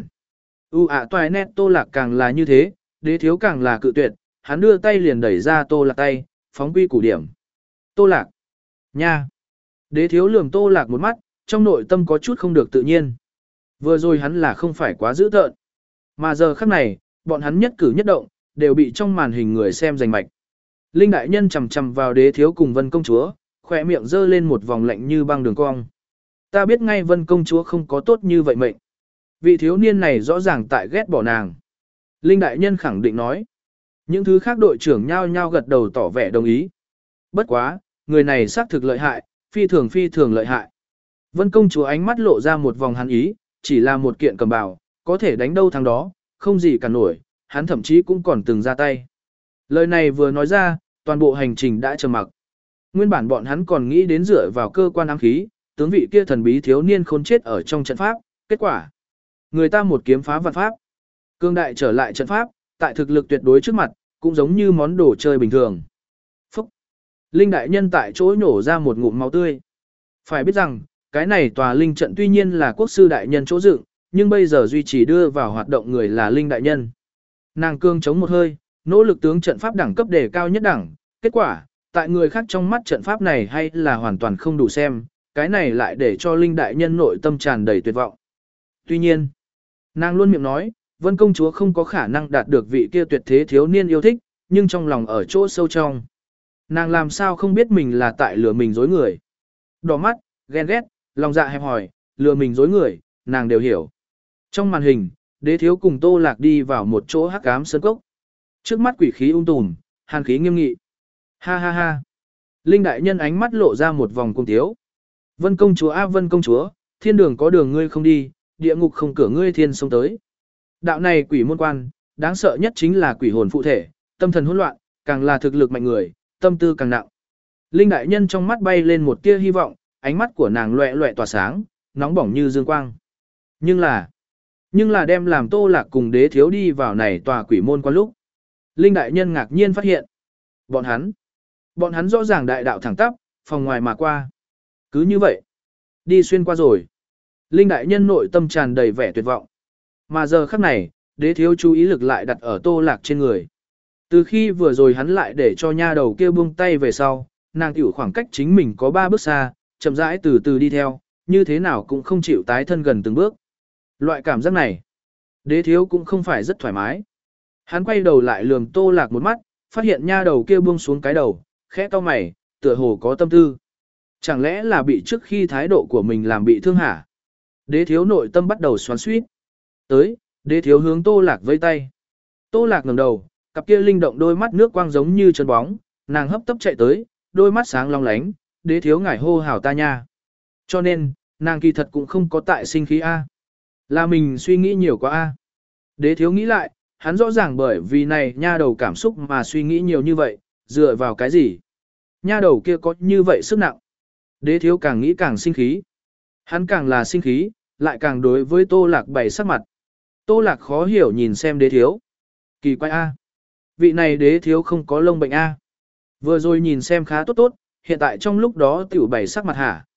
U ạ toài net Tô Lạc càng là như thế, Đế Thiếu càng là cự tuyệt, hắn đưa tay liền đẩy ra Tô Lạc tay, phóng quy củ điểm. Tô Lạc, nha. Đế Thiếu lườm Tô Lạc một mắt, trong nội tâm có chút không được tự nhiên. Vừa rồi hắn là không phải quá dữ tợn. Mà giờ khắc này, bọn hắn nhất cử nhất động, đều bị trong màn hình người xem giành mạch. Linh đại nhân chầm chầm vào Đế Thiếu cùng Vân công chúa, khỏe miệng dơ lên một vòng lạnh như băng đường cong. Ta biết ngay Vân công chúa không có tốt như vậy mệnh. Vị thiếu niên này rõ ràng tại ghét bỏ nàng. Linh đại nhân khẳng định nói. Những thứ khác đội trưởng nhao nhao gật đầu tỏ vẻ đồng ý. Bất quá, người này xác thực lợi hại, phi thường phi thường lợi hại. Vân công chúa ánh mắt lộ ra một vòng hắn ý, chỉ là một kiện cầm bào, có thể đánh đâu thằng đó, không gì cả nổi, hắn thậm chí cũng còn từng ra tay. Lời này vừa nói ra, toàn bộ hành trình đã trầm mặc. Nguyên bản bọn hắn còn nghĩ đến dựa vào cơ quan ám khí, tướng vị kia thần bí thiếu niên khốn chết ở trong trận pháp, kết quả. Người ta một kiếm phá vạn pháp. Cương đại trở lại trận pháp, tại thực lực tuyệt đối trước mặt, cũng giống như món đồ chơi bình thường. Phúc! Linh đại nhân tại chỗ nhổ ra một ngụm máu tươi. Phải biết rằng, cái này tòa linh trận tuy nhiên là quốc sư đại nhân chỗ dựng, nhưng bây giờ duy trì đưa vào hoạt động người là linh đại nhân. Nàng cương chống một hơi, nỗ lực tướng trận pháp đẳng cấp đề cao nhất đẳng, kết quả, tại người khác trong mắt trận pháp này hay là hoàn toàn không đủ xem, cái này lại để cho linh đại nhân nội tâm tràn đầy tuyệt vọng. Tuy nhiên, nàng luôn miệng nói, Vân công chúa không có khả năng đạt được vị kia tuyệt thế thiếu niên yêu thích, nhưng trong lòng ở chỗ sâu trong. Nàng làm sao không biết mình là tại lừa mình dối người. Đỏ mắt, ghen ghét, lòng dạ hẹp hòi, lừa mình dối người, nàng đều hiểu. Trong màn hình, Đế Thiếu cùng Tô Lạc đi vào một chỗ hắc ám sơn cốc. Trước mắt quỷ khí ung tùm, hàn khí nghiêm nghị. Ha ha ha. Linh đại nhân ánh mắt lộ ra một vòng cung tiếu. Vân công chúa a Vân công chúa, thiên đường có đường ngươi không đi, địa ngục không cửa ngươi thiên sông tới. Đạo này quỷ môn quan, đáng sợ nhất chính là quỷ hồn phụ thể, tâm thần hỗn loạn, càng là thực lực mạnh người, tâm tư càng nặng. Linh đại nhân trong mắt bay lên một tia hy vọng, ánh mắt của nàng loẹ loẹ tỏa sáng, nóng bỏng như dương quang. Nhưng là, nhưng là đem làm Tô Lạc cùng Đế Thiếu đi vào này tòa quỷ môn quan lúc. Linh đại nhân ngạc nhiên phát hiện, bọn hắn, bọn hắn rõ ràng đại đạo thẳng tắp, phòng ngoài mà qua. Cứ như vậy, đi xuyên qua rồi. Linh đại nhân nội tâm tràn đầy vẻ tuyệt vọng. Mà giờ khắc này, Đế Thiếu chú ý lực lại đặt ở Tô Lạc trên người. Từ khi vừa rồi hắn lại để cho nha đầu kia buông tay về sau, nàng tiểu khoảng cách chính mình có ba bước xa, chậm rãi từ từ đi theo, như thế nào cũng không chịu tái thân gần từng bước. Loại cảm giác này, Đế Thiếu cũng không phải rất thoải mái. Hắn quay đầu lại lườm Tô Lạc một mắt, phát hiện nha đầu kia buông xuống cái đầu, khẽ cau mày, tựa hồ có tâm tư. Chẳng lẽ là bị trước khi thái độ của mình làm bị thương hả? Đế Thiếu nội tâm bắt đầu xoắn xuýt. Tới, Đế Thiếu hướng Tô Lạc vây tay. Tô Lạc ngẩng đầu, cặp kia linh động đôi mắt nước quang giống như chân bóng, nàng hấp tấp chạy tới, đôi mắt sáng long lánh, Đế Thiếu ngải hô hào ta nha. Cho nên, nàng kỳ thật cũng không có tại sinh khí A. Là mình suy nghĩ nhiều quá A. Đế Thiếu nghĩ lại, hắn rõ ràng bởi vì này nha đầu cảm xúc mà suy nghĩ nhiều như vậy, dựa vào cái gì? Nha đầu kia có như vậy sức nặng. Đế Thiếu càng nghĩ càng sinh khí. Hắn càng là sinh khí, lại càng đối với Tô Lạc bày sắc mặt. Tô Lạc khó hiểu nhìn xem Đế Thiếu. Kỳ quái A. Vị này Đế Thiếu không có lông bệnh A. Vừa rồi nhìn xem khá tốt tốt, hiện tại trong lúc đó tiểu bày sắc mặt hả.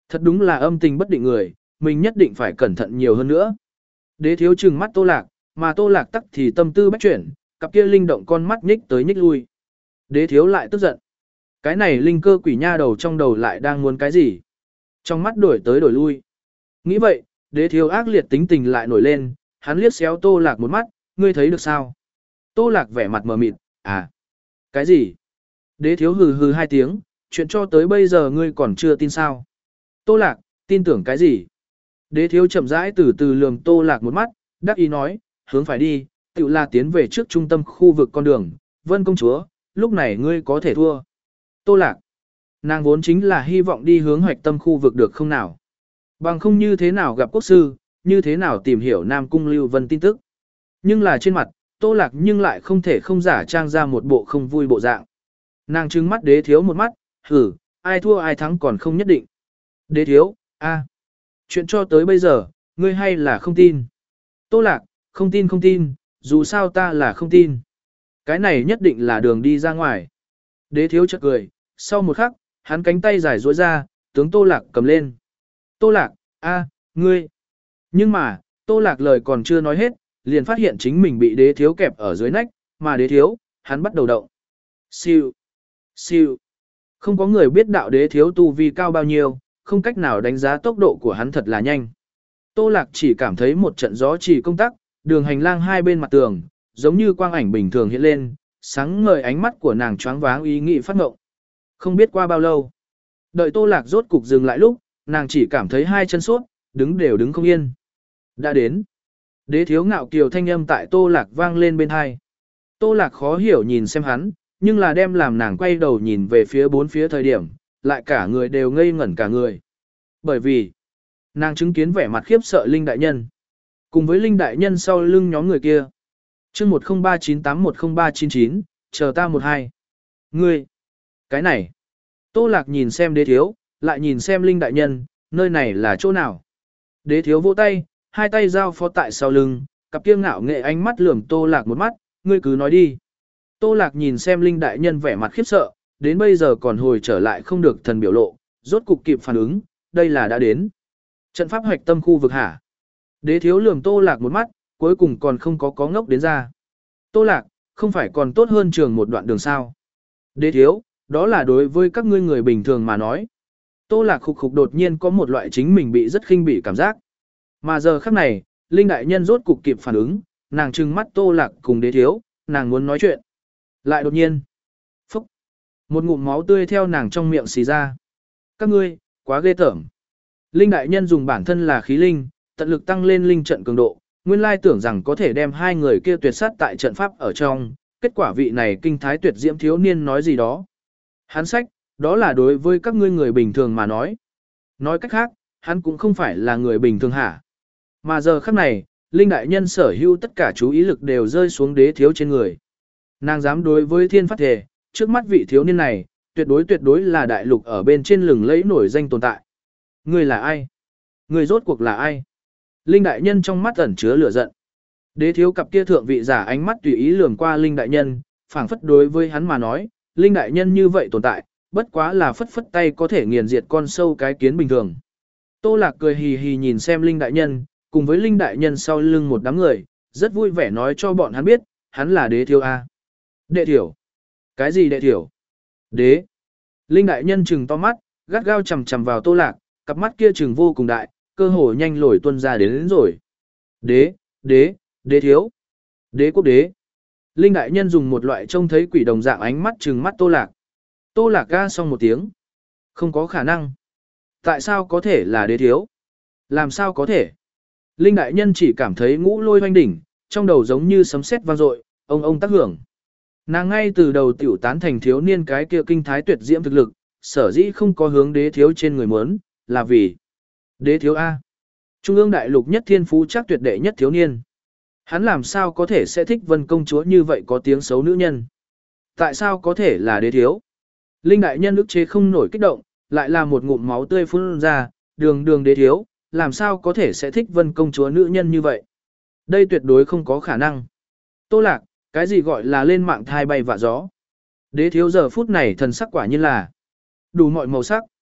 Thật đúng là âm tình bất định người, mình nhất định phải cẩn thận nhiều hơn nữa. Đế thiếu trừng mắt Tô Lạc, mà Tô Lạc tắc thì tâm tư bách chuyển, cặp kia linh động con mắt nhích tới nhích lui. Đế thiếu lại tức giận. Cái này linh cơ quỷ nha đầu trong đầu lại đang muốn cái gì? Trong mắt đổi tới đổi lui. Nghĩ vậy, đế thiếu ác liệt tính tình lại nổi lên, hắn liếc xéo Tô Lạc một mắt, ngươi thấy được sao? Tô Lạc vẻ mặt mờ mịt, à? Cái gì? Đế thiếu hừ hừ hai tiếng, chuyện cho tới bây giờ ngươi còn chưa tin sao? Tô Lạc, tin tưởng cái gì? Đế thiếu chậm rãi từ từ lườm Tô Lạc một mắt, đắc ý nói, hướng phải đi, tự là tiến về trước trung tâm khu vực con đường, Vân công chúa, lúc này ngươi có thể thua. Tô Lạc, nàng vốn chính là hy vọng đi hướng hoạch tâm khu vực được không nào? Bằng không như thế nào gặp quốc sư, như thế nào tìm hiểu Nam Cung Lưu Vân tin tức. Nhưng là trên mặt, Tô Lạc nhưng lại không thể không giả trang ra một bộ không vui bộ dạng. Nàng trừng mắt đế thiếu một mắt, hử, ai thua ai thắng còn không nhất định. Đế thiếu, a, chuyện cho tới bây giờ, ngươi hay là không tin. Tô Lạc, không tin không tin, dù sao ta là không tin. Cái này nhất định là đường đi ra ngoài. Đế thiếu chợt cười, sau một khắc, hắn cánh tay dài duỗi ra, tướng Tô Lạc cầm lên. Tô Lạc, a, ngươi. Nhưng mà, Tô Lạc lời còn chưa nói hết, liền phát hiện chính mình bị đế thiếu kẹp ở dưới nách, mà đế thiếu, hắn bắt đầu động. Siêu, siêu. Không có người biết đạo đế thiếu tu vi cao bao nhiêu, không cách nào đánh giá tốc độ của hắn thật là nhanh. Tô Lạc chỉ cảm thấy một trận gió chỉ công tắc, đường hành lang hai bên mặt tường, giống như quang ảnh bình thường hiện lên, sáng ngời ánh mắt của nàng choáng váng ý nghĩ phát ngộng. Không biết qua bao lâu. Đợi Tô Lạc rốt cục dừng lại lúc, nàng chỉ cảm thấy hai chân suốt, đứng đều đứng không yên. Đã đến. Đế thiếu ngạo kiều thanh âm tại Tô Lạc vang lên bên hai. Tô Lạc khó hiểu nhìn xem hắn, nhưng là đem làm nàng quay đầu nhìn về phía bốn phía thời điểm, lại cả người đều ngây ngẩn cả người. Bởi vì, nàng chứng kiến vẻ mặt khiếp sợ Linh Đại Nhân. Cùng với Linh Đại Nhân sau lưng nhóm người kia. chương một không ba chín tám một không ba chín chín, chờ ta một hai. Ngươi, cái này. Tô Lạc nhìn xem đế thiếu, lại nhìn xem Linh Đại Nhân, nơi này là chỗ nào. Đế thiếu vỗ tay, hai tay giao phó tại sau lưng, cặp kia ngạo nghệ ánh mắt lườm Tô Lạc một mắt, ngươi cứ nói đi. Tô Lạc nhìn xem Linh Đại Nhân vẻ mặt khiếp sợ, đến bây giờ còn hồi trở lại không được thần biểu lộ, rốt cục kịp phản ứng, đây là đã đến. Trận pháp hoạch tâm khu vực hả? Đế thiếu lườm Tô Lạc một mắt, cuối cùng còn không có có ngốc đến ra. Tô Lạc, không phải còn tốt hơn trường một đoạn đường sao? Đế thiếu, đó là đối với các ngươi người bình thường mà nói. Tô Lạc khục khục đột nhiên có một loại chính mình bị rất khinh bỉ cảm giác. Mà giờ khắc này, Linh Đại Nhân rốt cục kịp phản ứng, nàng trừng mắt Tô Lạc cùng đế thiếu, nàng muốn nói chuyện. Lại đột nhiên, phúc, một ngụm máu tươi theo nàng trong miệng xì ra. Các ngươi, quá ghê tởm. Linh Đại Nhân dùng bản thân là khí linh, tận lực tăng lên linh trận cường độ, nguyên lai tưởng rằng có thể đem hai người kia tuyệt sát tại trận pháp ở trong, kết quả vị này kinh thái tuyệt diễm thiếu niên nói gì đó. Hắn sách, đó là đối với các ngươi người bình thường mà nói. Nói cách khác, hắn cũng không phải là người bình thường hả. Mà giờ khắc này, Linh Đại Nhân sở hữu tất cả chú ý lực đều rơi xuống đế thiếu trên người. Nàng dám đối với thiên phát thể, trước mắt vị thiếu niên này, tuyệt đối tuyệt đối là đại lục ở bên trên lừng lẫy nổi danh tồn tại. Người là ai? Người rốt cuộc là ai? Linh Đại Nhân trong mắt ẩn chứa lửa giận. Đế thiếu cặp kia thượng vị giả ánh mắt tùy ý lườm qua Linh Đại Nhân, phảng phất đối với hắn mà nói, Linh Đại Nhân như vậy tồn tại, bất quá là phất phất tay có thể nghiền diệt con sâu cái kiến bình thường. Tô Lạc cười hì hì nhìn xem Linh Đại Nhân, cùng với Linh Đại Nhân sau lưng một đám người, rất vui vẻ nói cho bọn hắn biết, hắn là đế thiếu A. Đệ thiểu. Cái gì đệ thiểu? Đế. Linh Đại Nhân trừng to mắt, gắt gao chầm chầm vào Tô Lạc, cặp mắt kia trừng vô cùng đại, cơ hồ nhanh lồi tuôn ra đến, đến rồi. Đế, đế, đế thiếu. Đế quốc đế. Linh Đại Nhân dùng một loại trông thấy quỷ đồng dạng ánh mắt trừng mắt Tô Lạc. Tô Lạc ga xong một tiếng. Không có khả năng. Tại sao có thể là đế thiếu? Làm sao có thể? Linh Đại Nhân chỉ cảm thấy ngũ lôi hoanh đỉnh, trong đầu giống như sấm sét vang dội, ông ông tác hưởng. Nàng ngay từ đầu tiểu tán thành thiếu niên cái kia kinh thái tuyệt diễm thực lực, sở dĩ không có hướng đế thiếu trên người muốn, là vì đế thiếu A. Trung ương đại lục nhất thiên phú chắc tuyệt đệ nhất thiếu niên. Hắn làm sao có thể sẽ thích Vân công chúa như vậy có tiếng xấu nữ nhân? Tại sao có thể là đế thiếu? Linh Đại Nhân ức chế không nổi kích động, lại là một ngụm máu tươi phun ra, đường đường đế thiếu, làm sao có thể sẽ thích Vân công chúa nữ nhân như vậy? Đây tuyệt đối không có khả năng. Tô Lạc, cái gì gọi là lên mạng thai bay vạ gió? Đế thiếu giờ phút này thần sắc quả nhiên là đủ mọi màu sắc.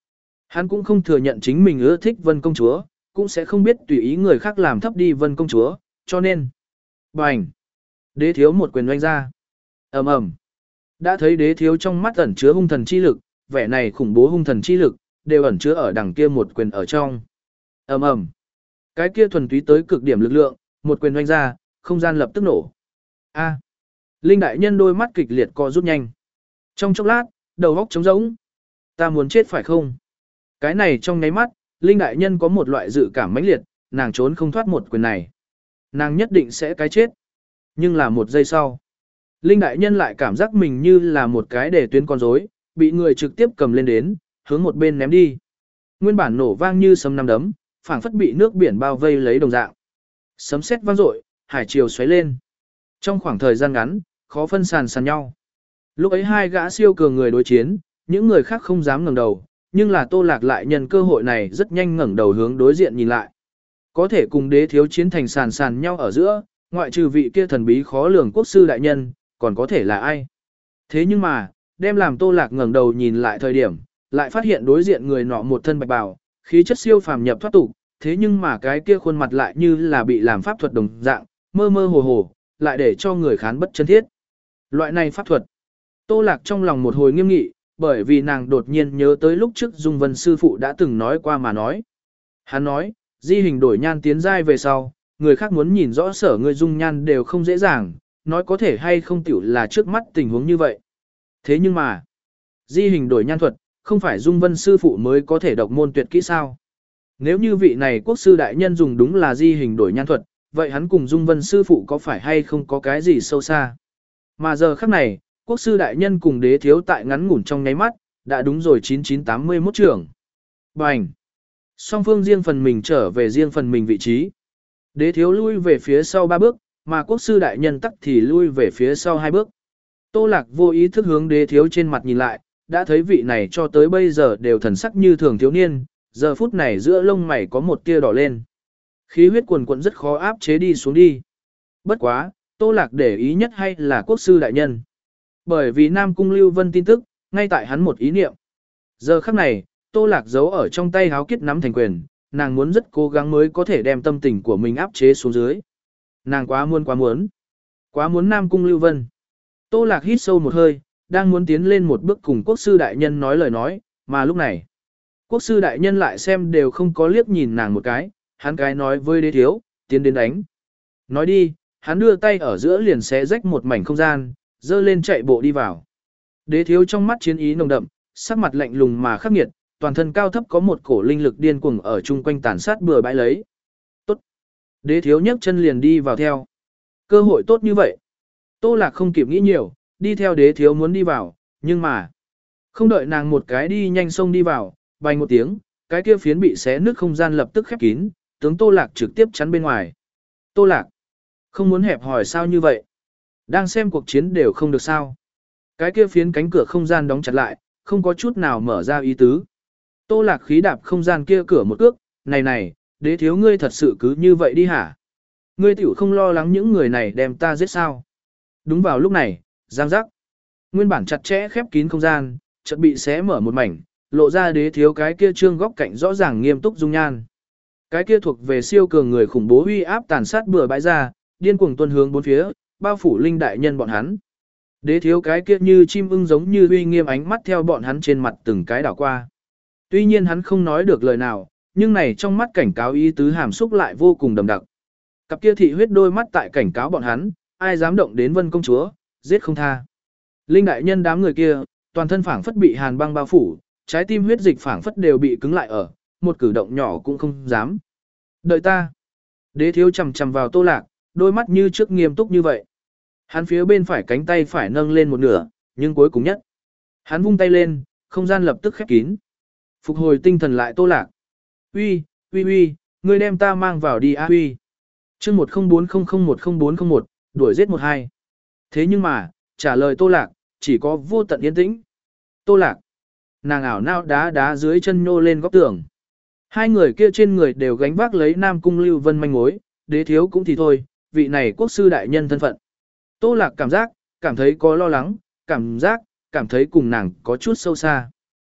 Hắn cũng không thừa nhận chính mình ưa thích Vân công chúa, cũng sẽ không biết tùy ý người khác làm thấp đi Vân công chúa, cho nên. Bành! Đế thiếu một quyền oanh ra. ầm ầm. Đã thấy đế thiếu trong mắt ẩn chứa hung thần chi lực, vẻ này khủng bố hung thần chi lực, đều ẩn chứa ở đằng kia một quyền ở trong. ầm ầm. Cái kia thuần túy tới cực điểm lực lượng, một quyền oanh ra, không gian lập tức nổ. A. Linh đại nhân đôi mắt kịch liệt co rút nhanh. Trong chốc lát, đầu óc trống rỗng. Ta muốn chết phải không? Cái này trong nháy mắt, Linh đại nhân có một loại dự cảm mãnh liệt, nàng trốn không thoát một quyền này. Nàng nhất định sẽ cái chết. Nhưng là một giây sau, Linh đại nhân lại cảm giác mình như là một cái để tuyến con rối, bị người trực tiếp cầm lên đến, hướng một bên ném đi. Nguyên bản nổ vang như sấm năm đấm, phảng phất bị nước biển bao vây lấy đồng dạng. Sấm sét vang dội, hải triều xoáy lên. Trong khoảng thời gian ngắn, khó phân sàn sàn nhau. Lúc ấy hai gã siêu cường người đối chiến, những người khác không dám ngẩng đầu, nhưng là Tô Lạc lại nhân cơ hội này rất nhanh ngẩng đầu hướng đối diện nhìn lại. Có thể cùng đế thiếu chiến thành sàn sàn nhau ở giữa, ngoại trừ vị kia thần bí khó lường quốc sư đại nhân, còn có thể là ai? Thế nhưng mà, đem làm Tô Lạc ngẩng đầu nhìn lại thời điểm, lại phát hiện đối diện người nọ một thân bạch bào, khí chất siêu phàm nhập thoát tục, thế nhưng mà cái kia khuôn mặt lại như là bị làm pháp thuật đồng dạng, mơ mơ hồ hồ, lại để cho người khán bất chân thiết. Loại này pháp thuật. Tô Lạc trong lòng một hồi nghiêm nghị, bởi vì nàng đột nhiên nhớ tới lúc trước Dung Vân sư phụ đã từng nói qua mà nói. Hắn nói, di hình đổi nhan tiến giai về sau, người khác muốn nhìn rõ sở người dung nhan đều không dễ dàng, nói có thể hay không tiểu là trước mắt tình huống như vậy. Thế nhưng mà, di hình đổi nhan thuật, không phải Dung Vân sư phụ mới có thể độc môn tuyệt kỹ sao? Nếu như vị này quốc sư đại nhân dùng đúng là di hình đổi nhan thuật, vậy hắn cùng Dung Vân sư phụ có phải hay không có cái gì sâu xa? Mà giờ khắc này, quốc sư đại nhân cùng đế thiếu tại ngắn ngủn trong nháy mắt, đã đúng rồi chín chín tám mươi mốt trưởng. Bành! Song phương riêng phần mình trở về riêng phần mình vị trí. Đế thiếu lui về phía sau ba bước, mà quốc sư đại nhân tắc thì lui về phía sau hai bước. Tô Lạc vô ý thức hướng đế thiếu trên mặt nhìn lại, đã thấy vị này cho tới bây giờ đều thần sắc như thường thiếu niên, giờ phút này giữa lông mày có một tia đỏ lên. Khí huyết quần quận rất khó áp chế đi xuống đi. Bất quá, Tô Lạc để ý nhất hay là quốc sư đại nhân. Bởi vì Nam Cung Lưu Vân tin tức, ngay tại hắn một ý niệm. Giờ khắc này, Tô Lạc giấu ở trong tay háo kiết nắm thành quyền, nàng muốn rất cố gắng mới có thể đem tâm tình của mình áp chế xuống dưới. Nàng quá muốn quá muốn. Quá muốn Nam Cung Lưu Vân. Tô Lạc hít sâu một hơi, đang muốn tiến lên một bước cùng quốc sư đại nhân nói lời nói, mà lúc này, quốc sư đại nhân lại xem đều không có liếc nhìn nàng một cái, hắn cái nói với đế thiếu, tiến đến đánh. Nói đi, hắn đưa tay ở giữa liền xé rách một mảnh không gian, dơ lên chạy bộ đi vào. Đế thiếu trong mắt chiến ý nồng đậm, sắc mặt lạnh lùng mà khắc nghiệt, toàn thân cao thấp có một cổ linh lực điên cuồng ở chung quanh tàn sát bừa bãi lấy. Tốt. Đế thiếu nhấc chân liền đi vào theo. Cơ hội tốt như vậy. Tô Lạc không kịp nghĩ nhiều, đi theo đế thiếu muốn đi vào, nhưng mà không đợi nàng một cái đi nhanh xông đi vào, bành một tiếng, cái kia phiến bị xé nứt không gian lập tức khép kín, tướng Tô Lạc trực tiếp chắn bên ngoài. Tô Lạc, không muốn hẹp hỏi sao như vậy? Đang xem cuộc chiến đều không được sao? Cái kia phiến cánh cửa không gian đóng chặt lại, không có chút nào mở ra ý tứ. Tô Lạc khí đạp không gian kia cửa một cước, này này, đế thiếu ngươi thật sự cứ như vậy đi hả? Ngươi tiểu không lo lắng những người này đem ta giết sao? Đúng vào lúc này, giang giác. Nguyên bản chặt chẽ khép kín không gian, chợt bị xé mở một mảnh, lộ ra đế thiếu cái kia trương góc cạnh rõ ràng nghiêm túc dung nhan. Cái kia thuộc về siêu cường người khủng bố uy áp tàn sát bừa bãi ra, điên cuồng tuôn hướng bốn phía, bao phủ linh đại nhân bọn hắn. Đế thiếu cái kia như chim ưng giống như uy nghiêm ánh mắt theo bọn hắn trên mặt từng cái đảo qua. Tuy nhiên hắn không nói được lời nào, nhưng này trong mắt cảnh cáo ý tứ hàm xúc lại vô cùng đậm đặc. Cặp kia thị huyết đôi mắt tại cảnh cáo bọn hắn, ai dám động đến Vân công chúa, giết không tha. Linh đại nhân đám người kia, toàn thân phảng phất bị hàn băng bao phủ, trái tim huyết dịch phảng phất đều bị cứng lại ở, một cử động nhỏ cũng không dám. Đợi ta. Đế thiếu chằm chằm vào Tô Lạc, đôi mắt như trước nghiêm túc như vậy. Hắn phía bên phải cánh tay phải nâng lên một nửa, nhưng cuối cùng nhất. Hắn vung tay lên, không gian lập tức khép kín. Phục hồi tinh thần lại Tô Lạc. Uy, uy uy, ngươi đem ta mang vào đi a uy. Chương một không bốn không không một không bốn không một, đuổi giết một hai. Thế nhưng mà, trả lời Tô Lạc, chỉ có vô tận yên tĩnh. Tô Lạc. Nàng ảo nao đá đá dưới chân nhô lên góc tường. Hai người kia trên người đều gánh vác lấy Nam Cung Lưu Vân manh mối, đế thiếu cũng thì thôi, vị này quốc sư đại nhân thân phận. Tô Lạc cảm giác, cảm thấy có lo lắng, cảm giác, cảm thấy cùng nàng có chút sâu xa.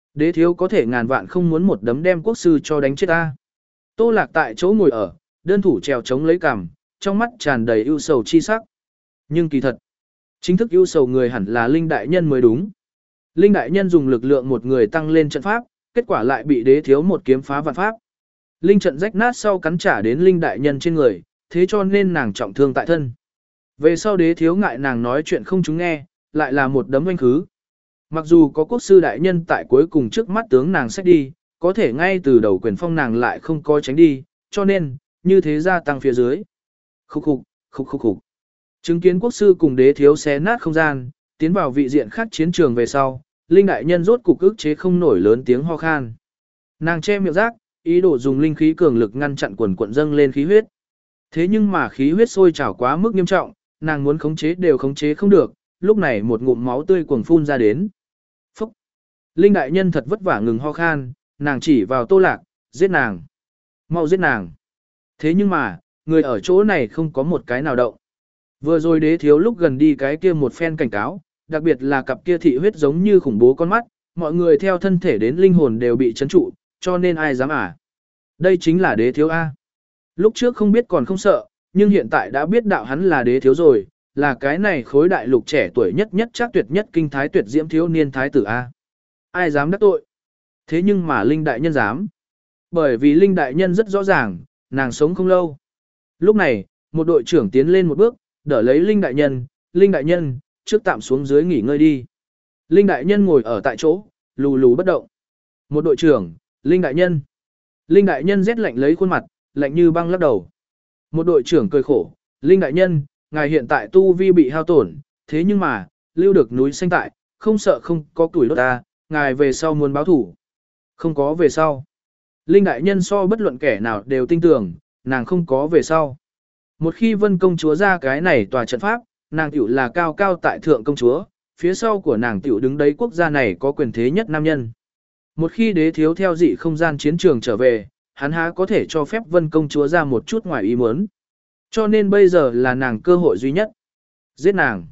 Đế thiếu có thể ngàn vạn không muốn một đấm đem quốc sư cho đánh chết ta. Tô Lạc tại chỗ ngồi ở, đơn thủ trèo chống lấy cằm, trong mắt tràn đầy ưu sầu chi sắc. Nhưng kỳ thật, chính thức ưu sầu người hẳn là Linh Đại Nhân mới đúng. Linh Đại Nhân dùng lực lượng một người tăng lên trận pháp, kết quả lại bị đế thiếu một kiếm phá vạn pháp. Linh trận rách nát sau cắn trả đến Linh Đại Nhân trên người, thế cho nên nàng trọng thương tại thân. Về sau đế thiếu ngại nàng nói chuyện không chúng nghe, lại là một đấm oanh khứ. Mặc dù có quốc sư đại nhân tại cuối cùng trước mắt tướng nàng xét đi, có thể ngay từ đầu quyền phong nàng lại không có tránh đi, cho nên, như thế gia tăng phía dưới. Khúc khục, khúc khúc khục. Chứng kiến quốc sư cùng đế thiếu xé nát không gian, tiến vào vị diện khác chiến trường về sau, Linh Đại Nhân rốt cục ức chế không nổi lớn tiếng ho khan. Nàng che miệng rác, ý đồ dùng linh khí cường lực ngăn chặn quần quận dâng lên khí huyết. Thế nhưng mà khí huyết sôi trào quá mức nghiêm trọng, nàng muốn khống chế đều khống chế không được, lúc này một ngụm máu tươi cuồng phun ra đến. Phúc! Linh Đại Nhân thật vất vả ngừng ho khan, nàng chỉ vào Tô Lạc, giết nàng. Mau giết nàng. Thế nhưng mà, người ở chỗ này không có một cái nào động. Vừa rồi đế thiếu lúc gần đi cái kia một phen cảnh cáo, đặc biệt là cặp kia thị huyết giống như khủng bố con mắt, mọi người theo thân thể đến linh hồn đều bị chấn trụ, cho nên ai dám à. Đây chính là đế thiếu A. Lúc trước không biết còn không sợ, nhưng hiện tại đã biết đạo hắn là đế thiếu rồi, là cái này khối đại lục trẻ tuổi nhất nhất chắc tuyệt nhất kinh thái tuyệt diễm thiếu niên thái tử A. Ai dám đắc tội? Thế nhưng mà Linh Đại Nhân dám. Bởi vì Linh Đại Nhân rất rõ ràng, nàng sống không lâu. Lúc này, một đội trưởng tiến lên một bước, đỡ lấy Linh Đại Nhân, Linh Đại Nhân, trước tạm xuống dưới nghỉ ngơi đi. Linh Đại Nhân ngồi ở tại chỗ, lù lù bất động. Một đội trưởng, Linh Đại Nhân. Linh Đại Nhân rét lạnh lấy khuôn mặt, lạnh như băng lắc đầu. Một đội trưởng cười khổ, Linh Đại Nhân, ngài hiện tại tu vi bị hao tổn, thế nhưng mà, lưu được núi xanh tại, không sợ không có tuổi đốt ta, ngài về sau muốn báo thủ. Không có về sau. Linh Đại Nhân so bất luận kẻ nào đều tin tưởng, nàng không có về sau. Một khi Vân công chúa ra cái này tòa trận pháp, nàng tiểu là cao cao tại thượng công chúa, phía sau của nàng tiểu đứng đấy quốc gia này có quyền thế nhất nam nhân. Một khi đế thiếu theo dị không gian chiến trường trở về, hắn há có thể cho phép Vân công chúa ra một chút ngoài ý muốn. Cho nên bây giờ là nàng cơ hội duy nhất. Giết nàng.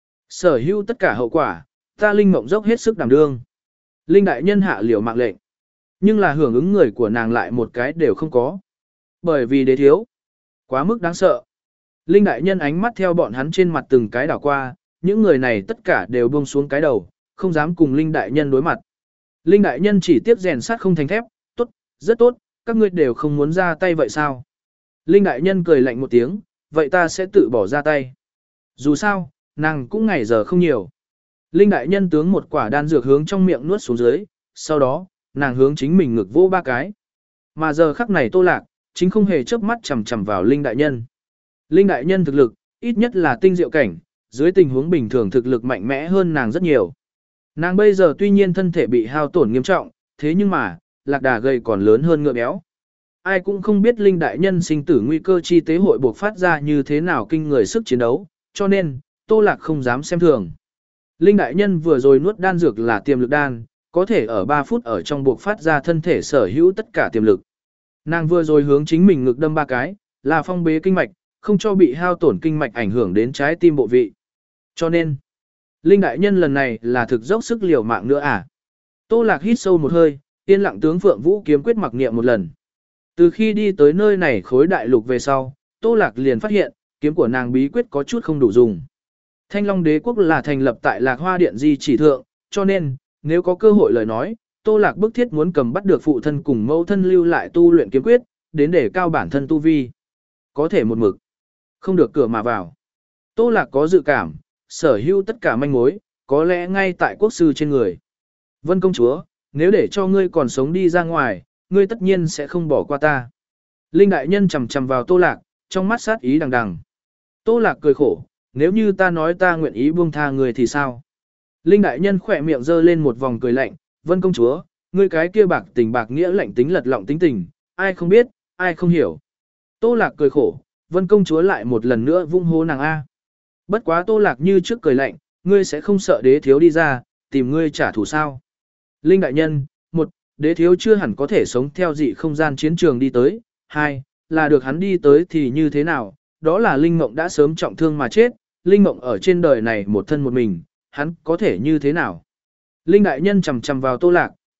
Sở hữu tất cả hậu quả, ta Linh Mộng dốc hết sức đảm đương. Linh Đại Nhân hạ liều mạng lệnh. Nhưng là hưởng ứng người của nàng lại một cái đều không có. Bởi vì đế thiếu. Quá mức đáng sợ. Linh Đại Nhân ánh mắt theo bọn hắn trên mặt từng cái đảo qua, những người này tất cả đều buông xuống cái đầu, không dám cùng Linh Đại Nhân đối mặt. Linh Đại Nhân chỉ tiếp rèn sắt không thành thép, tốt, rất tốt, các ngươi đều không muốn ra tay vậy sao? Linh Đại Nhân cười lạnh một tiếng, vậy ta sẽ tự bỏ ra tay. Dù sao, nàng cũng ngày giờ không nhiều. Linh Đại Nhân tướng một quả đan dược hướng trong miệng nuốt xuống dưới, sau đó, nàng hướng chính mình ngực vỗ ba cái. Mà giờ khắc này Tô Lạc, chính không hề chớp mắt chằm chằm vào Linh Đại Nhân. Linh Đại Nhân thực lực, ít nhất là tinh diệu cảnh, dưới tình huống bình thường thực lực mạnh mẽ hơn nàng rất nhiều. Nàng bây giờ tuy nhiên thân thể bị hao tổn nghiêm trọng, thế nhưng mà, lạc đà gầy còn lớn hơn ngựa béo. Ai cũng không biết Linh Đại Nhân sinh tử nguy cơ chi tế hội buộc phát ra như thế nào kinh người sức chiến đấu, cho nên, Tô Lạc không dám xem thường. Linh Đại Nhân vừa rồi nuốt đan dược là tiềm lực đan, có thể ở ba phút ở trong buộc phát ra thân thể sở hữu tất cả tiềm lực. Nàng vừa rồi hướng chính mình ngực đâm ba cái, là phong bế kinh mạch, không cho bị hao tổn kinh mạch ảnh hưởng đến trái tim bộ vị. Cho nên, Linh Đại Nhân lần này là thực dốc sức liều mạng nữa à? Tô Lạc hít sâu một hơi, yên lặng tướng Phượng Vũ kiếm quyết mặc niệm một lần. Từ khi đi tới nơi này khối đại lục về sau, Tô Lạc liền phát hiện, kiếm của nàng bí quyết có chút không đủ dùng. Thanh Long Đế quốc là thành lập tại Lạc Hoa Điện Di chỉ thượng, cho nên, nếu có cơ hội lời nói, Tô Lạc bức thiết muốn cầm bắt được phụ thân cùng mẫu thân lưu lại tu luyện kiếm quyết, đến để cao bản thân tu vi. Có thể một mực, không được cửa mà vào. Tô Lạc có dự cảm, sở hữu tất cả manh mối, có lẽ ngay tại quốc sư trên người. Vân công chúa, nếu để cho ngươi còn sống đi ra ngoài, ngươi tất nhiên sẽ không bỏ qua ta. Linh Đại Nhân chầm chầm vào Tô Lạc, trong mắt sát ý đằng đằng. Tô Lạc cười khổ, nếu như ta nói ta nguyện ý buông tha người thì sao? Linh Đại Nhân khỏe miệng giơ lên một vòng cười lạnh, Vân công chúa, ngươi cái kia bạc tình bạc nghĩa lạnh tính lật lọng tính tình, ai không biết, ai không hiểu. Tô Lạc cười khổ, Vân công chúa lại một lần nữa vung hô nàng A. Bất quá Tô Lạc như trước cười lạnh, ngươi sẽ không sợ đế thiếu đi ra, tìm ngươi trả thù sao? Linh Đại Nhân, một, đế thiếu chưa hẳn có thể sống theo dị không gian chiến trường đi tới, hai, là được hắn đi tới thì như thế nào, đó là Linh Mộng đã sớm trọng thương mà chết, Linh Mộng ở trên đời này một thân một mình, hắn có thể như thế nào? Linh Đại Nhân chầm chầm vào Tô Lạc,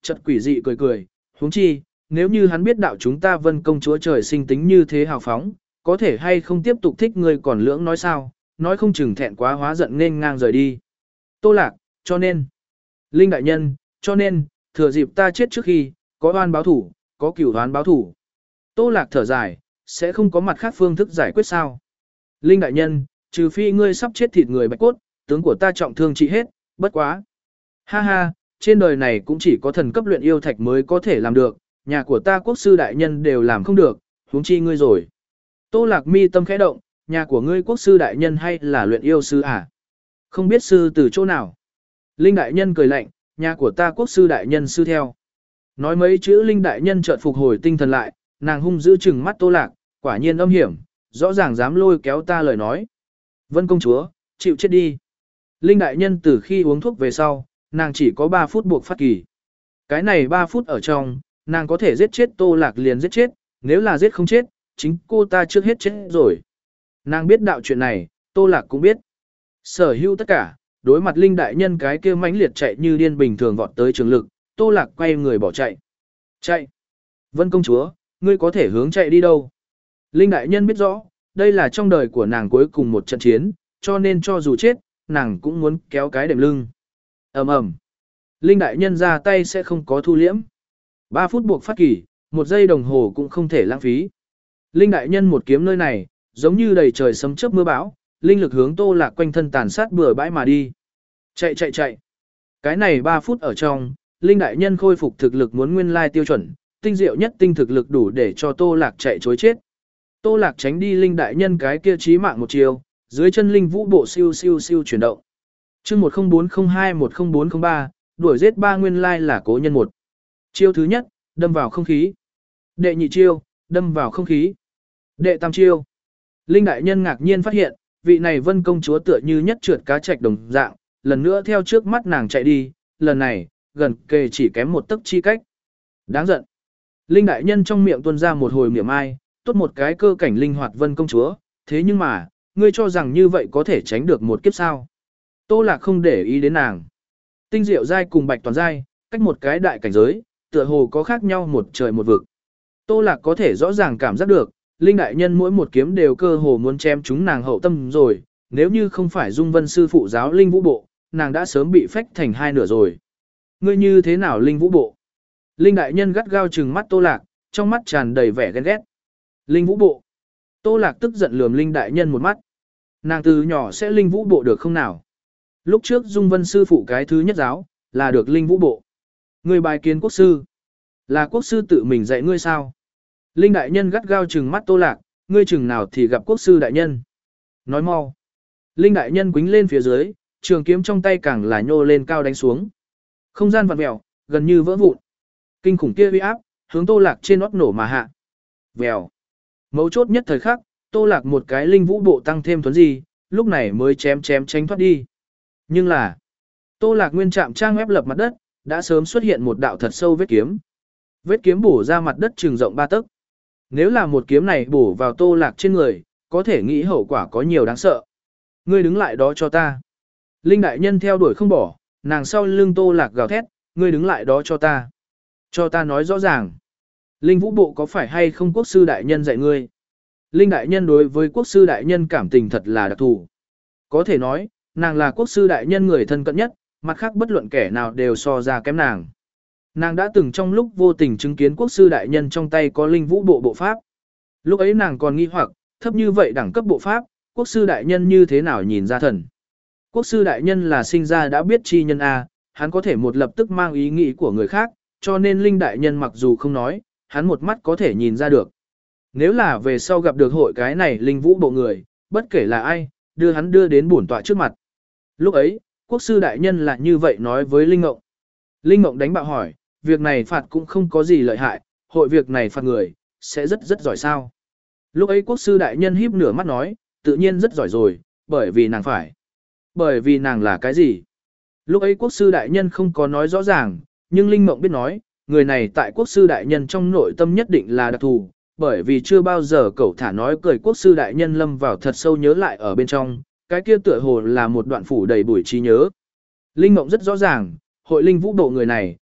chợt quỷ dị cười cười, huống chi, nếu như hắn biết đạo chúng ta Vân công chúa trời sinh tính như thế hào phóng, có thể hay không tiếp tục thích ngươi còn lưỡng nói sao, nói không chừng thẹn quá hóa giận nên ngang rời đi. Tô Lạc, cho nên, Linh đại nhân, cho nên, thừa dịp ta chết trước khi, có oan báo thủ, có cửu oán báo thủ. Tô Lạc thở dài, sẽ không có mặt khác phương thức giải quyết sao. Linh đại nhân, trừ phi ngươi sắp chết thịt người bạch cốt, tướng của ta trọng thương trị hết, bất quá. Ha ha, trên đời này cũng chỉ có thần cấp luyện yêu thạch mới có thể làm được, nhà của ta quốc sư đại nhân đều làm không được, huống chi ngươi rồi. Tô Lạc mi tâm khẽ động, nhà của ngươi quốc sư đại nhân hay là luyện yêu sư à? Không biết sư từ chỗ nào. Linh đại nhân cười lạnh, nhà của ta quốc sư đại nhân sư theo. Nói mấy chữ Linh đại nhân chợt phục hồi tinh thần lại, nàng hung dữ chừng mắt Tô Lạc, quả nhiên âm hiểm, rõ ràng dám lôi kéo ta lời nói. Vân công chúa, chịu chết đi. Linh đại nhân từ khi uống thuốc về sau, nàng chỉ có ba phút buộc phát kỳ. Cái này ba phút ở trong, nàng có thể giết chết Tô Lạc liền giết chết, nếu là giết không chết, chính cô ta trước hết chết rồi. Nàng biết đạo chuyện này, Tô Lạc cũng biết. Sở hữu tất cả, đối mặt Linh đại nhân cái kia mãnh liệt chạy như điên bình thường vọt tới trường lực, Tô Lạc quay người bỏ chạy. Chạy. Vân công chúa, ngươi có thể hướng chạy đi đâu? Linh đại nhân biết rõ, đây là trong đời của nàng cuối cùng một trận chiến, cho nên cho dù chết, nàng cũng muốn kéo cái đệm lưng. Ầm ầm. Linh đại nhân ra tay sẽ không có thu liễm. ba phút buộc phát kỳ, một giây đồng hồ cũng không thể lãng phí. Linh đại nhân một kiếm nơi này, giống như đầy trời sấm chớp mưa bão, linh lực hướng Tô Lạc quanh thân tàn sát bừa bãi mà đi. Chạy chạy chạy. Cái này ba phút ở trong, Linh đại nhân khôi phục thực lực muốn nguyên lai tiêu chuẩn, tinh diệu nhất tinh thực lực đủ để cho Tô Lạc chạy chối chết. Tô Lạc tránh đi Linh đại nhân cái kia chí mạng một chiều, dưới chân linh vũ bộ siêu siêu siêu chuyển động. Chương một không bốn không hai một không bốn không ba, đuổi giết ba nguyên lai là cố nhân một. Chiêu thứ nhất, đâm vào không khí. Đệ nhị chiêu, đâm vào không khí. Đệ tam chiêu. Linh đại nhân ngạc nhiên phát hiện, vị này Vân công chúa tựa như nhất trượt cá trạch đồng dạng, lần nữa theo trước mắt nàng chạy đi, lần này, gần kề chỉ kém một tấc chi cách. Đáng giận. Linh đại nhân trong miệng tuôn ra một hồi miệng ai, tốt một cái cơ cảnh linh hoạt Vân công chúa, thế nhưng mà, ngươi cho rằng như vậy có thể tránh được một kiếp sao. Tô Lạc không để ý đến nàng. Tinh diệu giai cùng bạch toàn giai, cách một cái đại cảnh giới, tựa hồ có khác nhau một trời một vực. Tô Lạc có thể rõ ràng cảm giác được, Linh đại nhân mỗi một kiếm đều cơ hồ muốn chém chúng nàng hậu tâm rồi, nếu như không phải Dung Vân sư phụ giáo Linh Vũ Bộ, nàng đã sớm bị phách thành hai nửa rồi. Ngươi như thế nào Linh Vũ Bộ? Linh đại nhân gắt gao trừng mắt Tô Lạc, trong mắt tràn đầy vẻ ghen ghét. Linh Vũ Bộ. Tô Lạc tức giận lườm Linh đại nhân một mắt. Nàng từ nhỏ sẽ Linh Vũ Bộ được không nào? Lúc trước Dung Vân sư phụ cái thứ nhất giáo, là được Linh Vũ Bộ. Ngươi bài kiến quốc sư. Là quốc sư tự mình dạy ngươi sao? Linh đại nhân gắt gao trừng mắt Tô Lạc, ngươi chừng nào thì gặp quốc sư đại nhân. Nói mau. Linh đại nhân quính lên phía dưới, trường kiếm trong tay càng là nhô lên cao đánh xuống. Không gian vặn vẹo, gần như vỡ vụn. Kinh khủng kia uy áp, hướng Tô Lạc trên nót nổ mà hạ. Vèo. Mấu chốt nhất thời khắc, Tô Lạc một cái linh vũ bộ tăng thêm thuấn gì, lúc này mới chém chém tránh thoát đi. Nhưng là, Tô Lạc nguyên chạm trang ép lập mặt đất, đã sớm xuất hiện một đạo thật sâu vết kiếm. Vết kiếm bổ ra mặt đất trường rộng ba tấc. Nếu là một kiếm này bổ vào Tô Lạc trên người, có thể nghĩ hậu quả có nhiều đáng sợ. Ngươi đứng lại đó cho ta. Linh đại nhân theo đuổi không bỏ, nàng sau lưng Tô Lạc gào thét, ngươi đứng lại đó cho ta. Cho ta nói rõ ràng. Linh vũ bộ có phải hay không quốc sư đại nhân dạy ngươi? Linh đại nhân đối với quốc sư đại nhân cảm tình thật là đặc thù. Có thể nói, nàng là quốc sư đại nhân người thân cận nhất, mặt khác bất luận kẻ nào đều so ra kém nàng. Nàng đã từng trong lúc vô tình chứng kiến quốc sư đại nhân trong tay có linh vũ bộ bộ pháp. Lúc ấy nàng còn nghi hoặc, thấp như vậy đẳng cấp bộ pháp, quốc sư đại nhân như thế nào nhìn ra thần. Quốc sư đại nhân là sinh ra đã biết chi nhân A, hắn có thể một lập tức mang ý nghĩ của người khác, cho nên linh đại nhân mặc dù không nói, hắn một mắt có thể nhìn ra được. Nếu là về sau gặp được hội cái này linh vũ bộ người, bất kể là ai, đưa hắn đưa đến bổn tọa trước mặt. Lúc ấy, quốc sư đại nhân là như vậy nói với Linh Ngộng. Linh Ngộng đánh bạo hỏi, việc này phạt cũng không có gì lợi hại, hội việc này phạt người, sẽ rất rất giỏi sao. Lúc ấy quốc sư đại nhân híp nửa mắt nói, tự nhiên rất giỏi rồi, bởi vì nàng phải. Bởi vì nàng là cái gì? Lúc ấy quốc sư đại nhân không có nói rõ ràng, nhưng Linh Mộng biết nói, người này tại quốc sư đại nhân trong nội tâm nhất định là đặc thù, bởi vì chưa bao giờ cậu thả nói cười quốc sư đại nhân lâm vào thật sâu nhớ lại ở bên trong, cái kia tựa hồ là một đoạn phủ đầy bụi trí nhớ. Linh Mộng rất rõ ràng, hội linh vũ độ người này,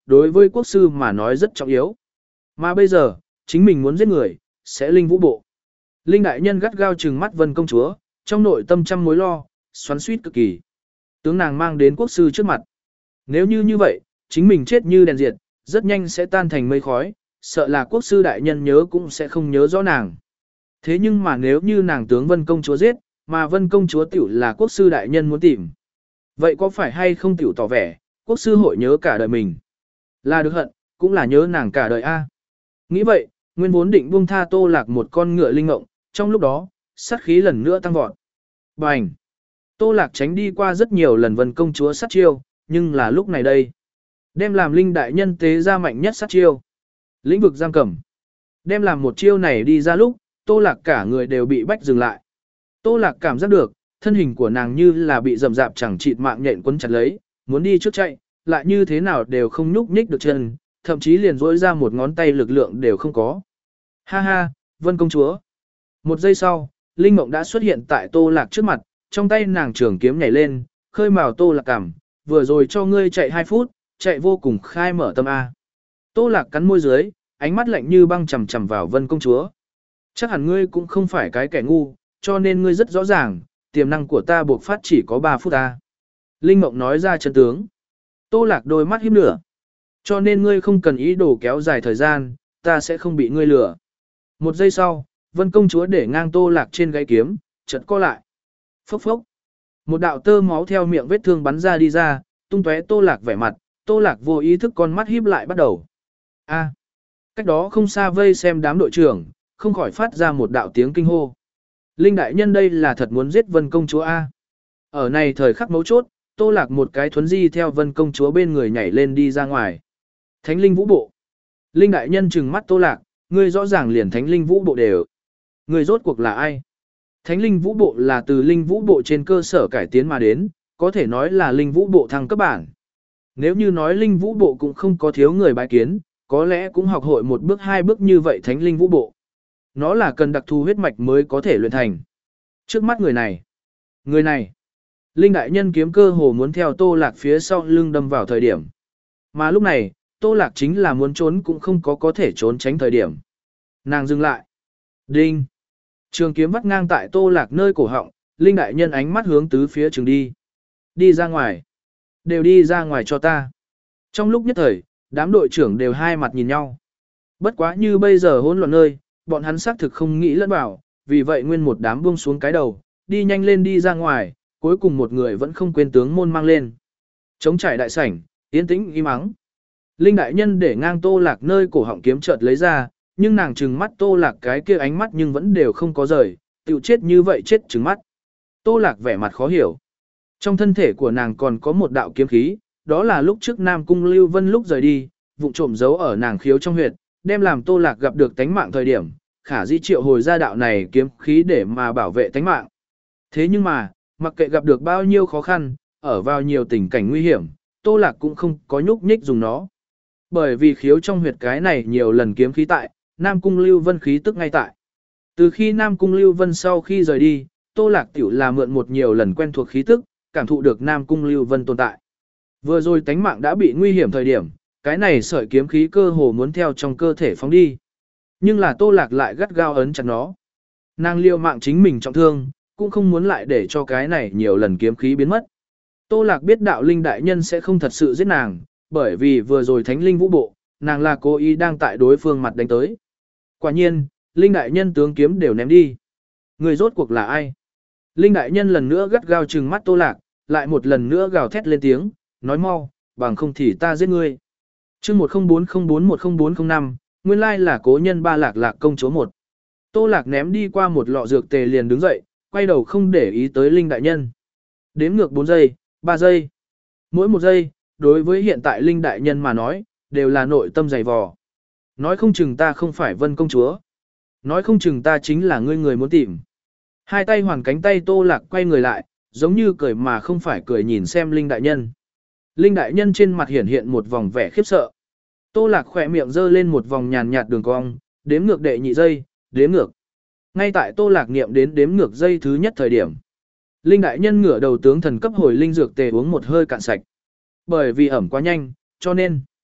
đối với quốc sư mà nói rất trọng yếu. Mà bây giờ, chính mình muốn giết người, sẽ linh vũ bộ. Linh đại nhân gắt gao trừng mắt Vân công chúa, trong nội tâm trăm mối lo, xoắn xuýt cực kỳ. Tướng nàng mang đến quốc sư trước mặt. Nếu như như vậy, chính mình chết như đèn diệt, rất nhanh sẽ tan thành mây khói, sợ là quốc sư đại nhân nhớ cũng sẽ không nhớ rõ nàng. Thế nhưng mà nếu như nàng tướng Vân công chúa giết, mà Vân công chúa tiểu là quốc sư đại nhân muốn tìm. Vậy có phải hay không tiểu tỏ vẻ, quốc sư hội nhớ cả đời mình? Là được hận, cũng là nhớ nàng cả đời a. Nghĩ vậy, nguyên vốn định buông tha Tô Lạc một con ngựa linh ngộng, trong lúc đó, sát khí lần nữa tăng vọt. Bành! Tô Lạc tránh đi qua rất nhiều lần Vân công chúa sát chiêu, nhưng là lúc này đây. Đem làm linh đại nhân tế ra mạnh nhất sát chiêu. Lĩnh vực giam cầm. Đem làm một chiêu này đi ra lúc, Tô Lạc cả người đều bị bách dừng lại. Tô Lạc cảm giác được, thân hình của nàng như là bị rầm rạp chẳng chịt mạng nhện quấn chặt lấy, muốn đi trước chạy, lại như thế nào đều không nhúc nhích được chân, thậm chí liền rỗi ra một ngón tay lực lượng đều không có. Ha ha, Vân công chúa. Một giây sau, Linh Mộng đã xuất hiện tại Tô Lạc trước mặt, trong tay nàng trường kiếm nhảy lên, khơi mào Tô Lạc cảm, vừa rồi cho ngươi chạy hai phút, chạy vô cùng khai mở tâm A. Tô Lạc cắn môi dưới, ánh mắt lạnh như băng chầm chầm vào Vân công chúa. Chắc hẳn ngươi cũng không phải cái kẻ ngu, cho nên ngươi rất rõ ràng, tiềm năng của ta buộc phát chỉ có ba phút A. Linh Mộng nói ra chân tướng. Tô Lạc đôi mắt híp lửa. Cho nên ngươi không cần ý đồ kéo dài thời gian, ta sẽ không bị ngươi lừa. Một giây sau, Vân công chúa để ngang Tô Lạc trên gáy kiếm, chợt co lại. Phốc phốc. Một đạo tơ máu theo miệng vết thương bắn ra đi ra, tung tóe Tô Lạc vẻ mặt, Tô Lạc vô ý thức con mắt híp lại bắt đầu. A. Cách đó không xa vây xem đám đội trưởng, không khỏi phát ra một đạo tiếng kinh hô. Linh đại nhân đây là thật muốn giết Vân công chúa A. Ở này thời khắc mấu chốt, Tô Lạc một cái thuấn di theo Vân công chúa bên người nhảy lên đi ra ngoài. Thánh linh vũ bộ. Linh đại nhân trừng mắt Tô Lạc, ngươi rõ ràng liền thánh linh vũ bộ đều. Ngươi rốt cuộc là ai? Thánh linh vũ bộ là từ linh vũ bộ trên cơ sở cải tiến mà đến, có thể nói là linh vũ bộ thăng cấp bản. Nếu như nói linh vũ bộ cũng không có thiếu người bái kiến, có lẽ cũng học hội một bước hai bước như vậy thánh linh vũ bộ. Nó là cần đặc thù huyết mạch mới có thể luyện thành. Trước mắt người này. Người này. Linh đại nhân kiếm cơ hồ muốn theo Tô Lạc phía sau lưng đâm vào thời điểm. Mà lúc này, Tô Lạc chính là muốn trốn cũng không có có thể trốn tránh thời điểm. Nàng dừng lại. Đinh. Trường kiếm vắt ngang tại Tô Lạc nơi cổ họng, Linh đại nhân ánh mắt hướng tứ phía trường đi. Đi ra ngoài. Đều đi ra ngoài cho ta. Trong lúc nhất thời, đám đội trưởng đều hai mặt nhìn nhau. Bất quá như bây giờ hỗn loạn nơi, bọn hắn xác thực không nghĩ lẫn vào, vì vậy nguyên một đám buông xuống cái đầu, đi nhanh lên đi ra ngoài, cuối cùng một người vẫn không quên tướng môn mang lên. Trống trải đại sảnh, yên tĩnh im ắng. Linh đại nhân để ngang Tô Lạc nơi cổ họng kiếm chợt lấy ra, nhưng nàng trừng mắt Tô Lạc cái kia ánh mắt nhưng vẫn đều không có rời, tiểu chết như vậy chết trừng mắt. Tô Lạc vẻ mặt khó hiểu. Trong thân thể của nàng còn có một đạo kiếm khí, đó là lúc trước Nam Cung Lưu Vân lúc rời đi, vụng trộm giấu ở nàng khiếu trong huyệt, đem làm Tô Lạc gặp được tánh mạng thời điểm, khả di triệu hồi ra đạo này kiếm khí để mà bảo vệ tánh mạng. Thế nhưng mà, mặc kệ gặp được bao nhiêu khó khăn, ở vào nhiều tình cảnh nguy hiểm, Tô Lạc cũng không có nhúc nhích dùng nó. Bởi vì khiếu trong huyệt cái này nhiều lần kiếm khí tại, Nam Cung Lưu Vân khí tức ngay tại. Từ khi Nam Cung Lưu Vân sau khi rời đi, Tô Lạc tiểu là mượn một nhiều lần quen thuộc khí tức, cảm thụ được Nam Cung Lưu Vân tồn tại. Vừa rồi tánh mạng đã bị nguy hiểm thời điểm, cái này sợi kiếm khí cơ hồ muốn theo trong cơ thể phóng đi. Nhưng là Tô Lạc lại gắt gao ấn chặt nó. Nàng liều mạng chính mình trọng thương, cũng không muốn lại để cho cái này nhiều lần kiếm khí biến mất. Tô Lạc biết đạo linh đại nhân sẽ không thật sự giết nàng, bởi vì vừa rồi thánh linh vũ bộ, nàng là cố ý đang tại đối phương mặt đánh tới. Quả nhiên, linh đại nhân tướng kiếm đều ném đi. Người rốt cuộc là ai? Linh đại nhân lần nữa gắt gao trừng mắt Tô Lạc, lại một lần nữa gào thét lên tiếng, nói mau, bằng không thì ta giết ngươi. Chương một không bốn không bốn một không bốn không năm, nguyên lai là cố nhân ba Lạc Lạc công chúa một. Tô Lạc ném đi qua một lọ dược tề liền đứng dậy, quay đầu không để ý tới linh đại nhân. Đếm ngược bốn giây, ba giây. Mỗi một giây, đối với hiện tại linh đại nhân mà nói, đều là nội tâm dày vò. Nói không chừng ta không phải Vân công chúa. Nói không chừng ta chính là ngươi người muốn tìm. Hai tay hoàn cánh tay Tô Lạc quay người lại, giống như cười mà không phải cười nhìn xem linh đại nhân. Linh đại nhân trên mặt hiển hiện một vòng vẻ khiếp sợ. Tô Lạc khỏe miệng giơ lên một vòng nhàn nhạt đường cong, đếm ngược đệ nhị giây, đếm ngược. Ngay tại Tô Lạc niệm đến đếm ngược giây thứ nhất thời điểm. Linh đại nhân ngửa đầu tướng thần cấp hồi linh dược tề uống một hơi cạn sạch. Bởi vì ẩm quá nhanh, cho nên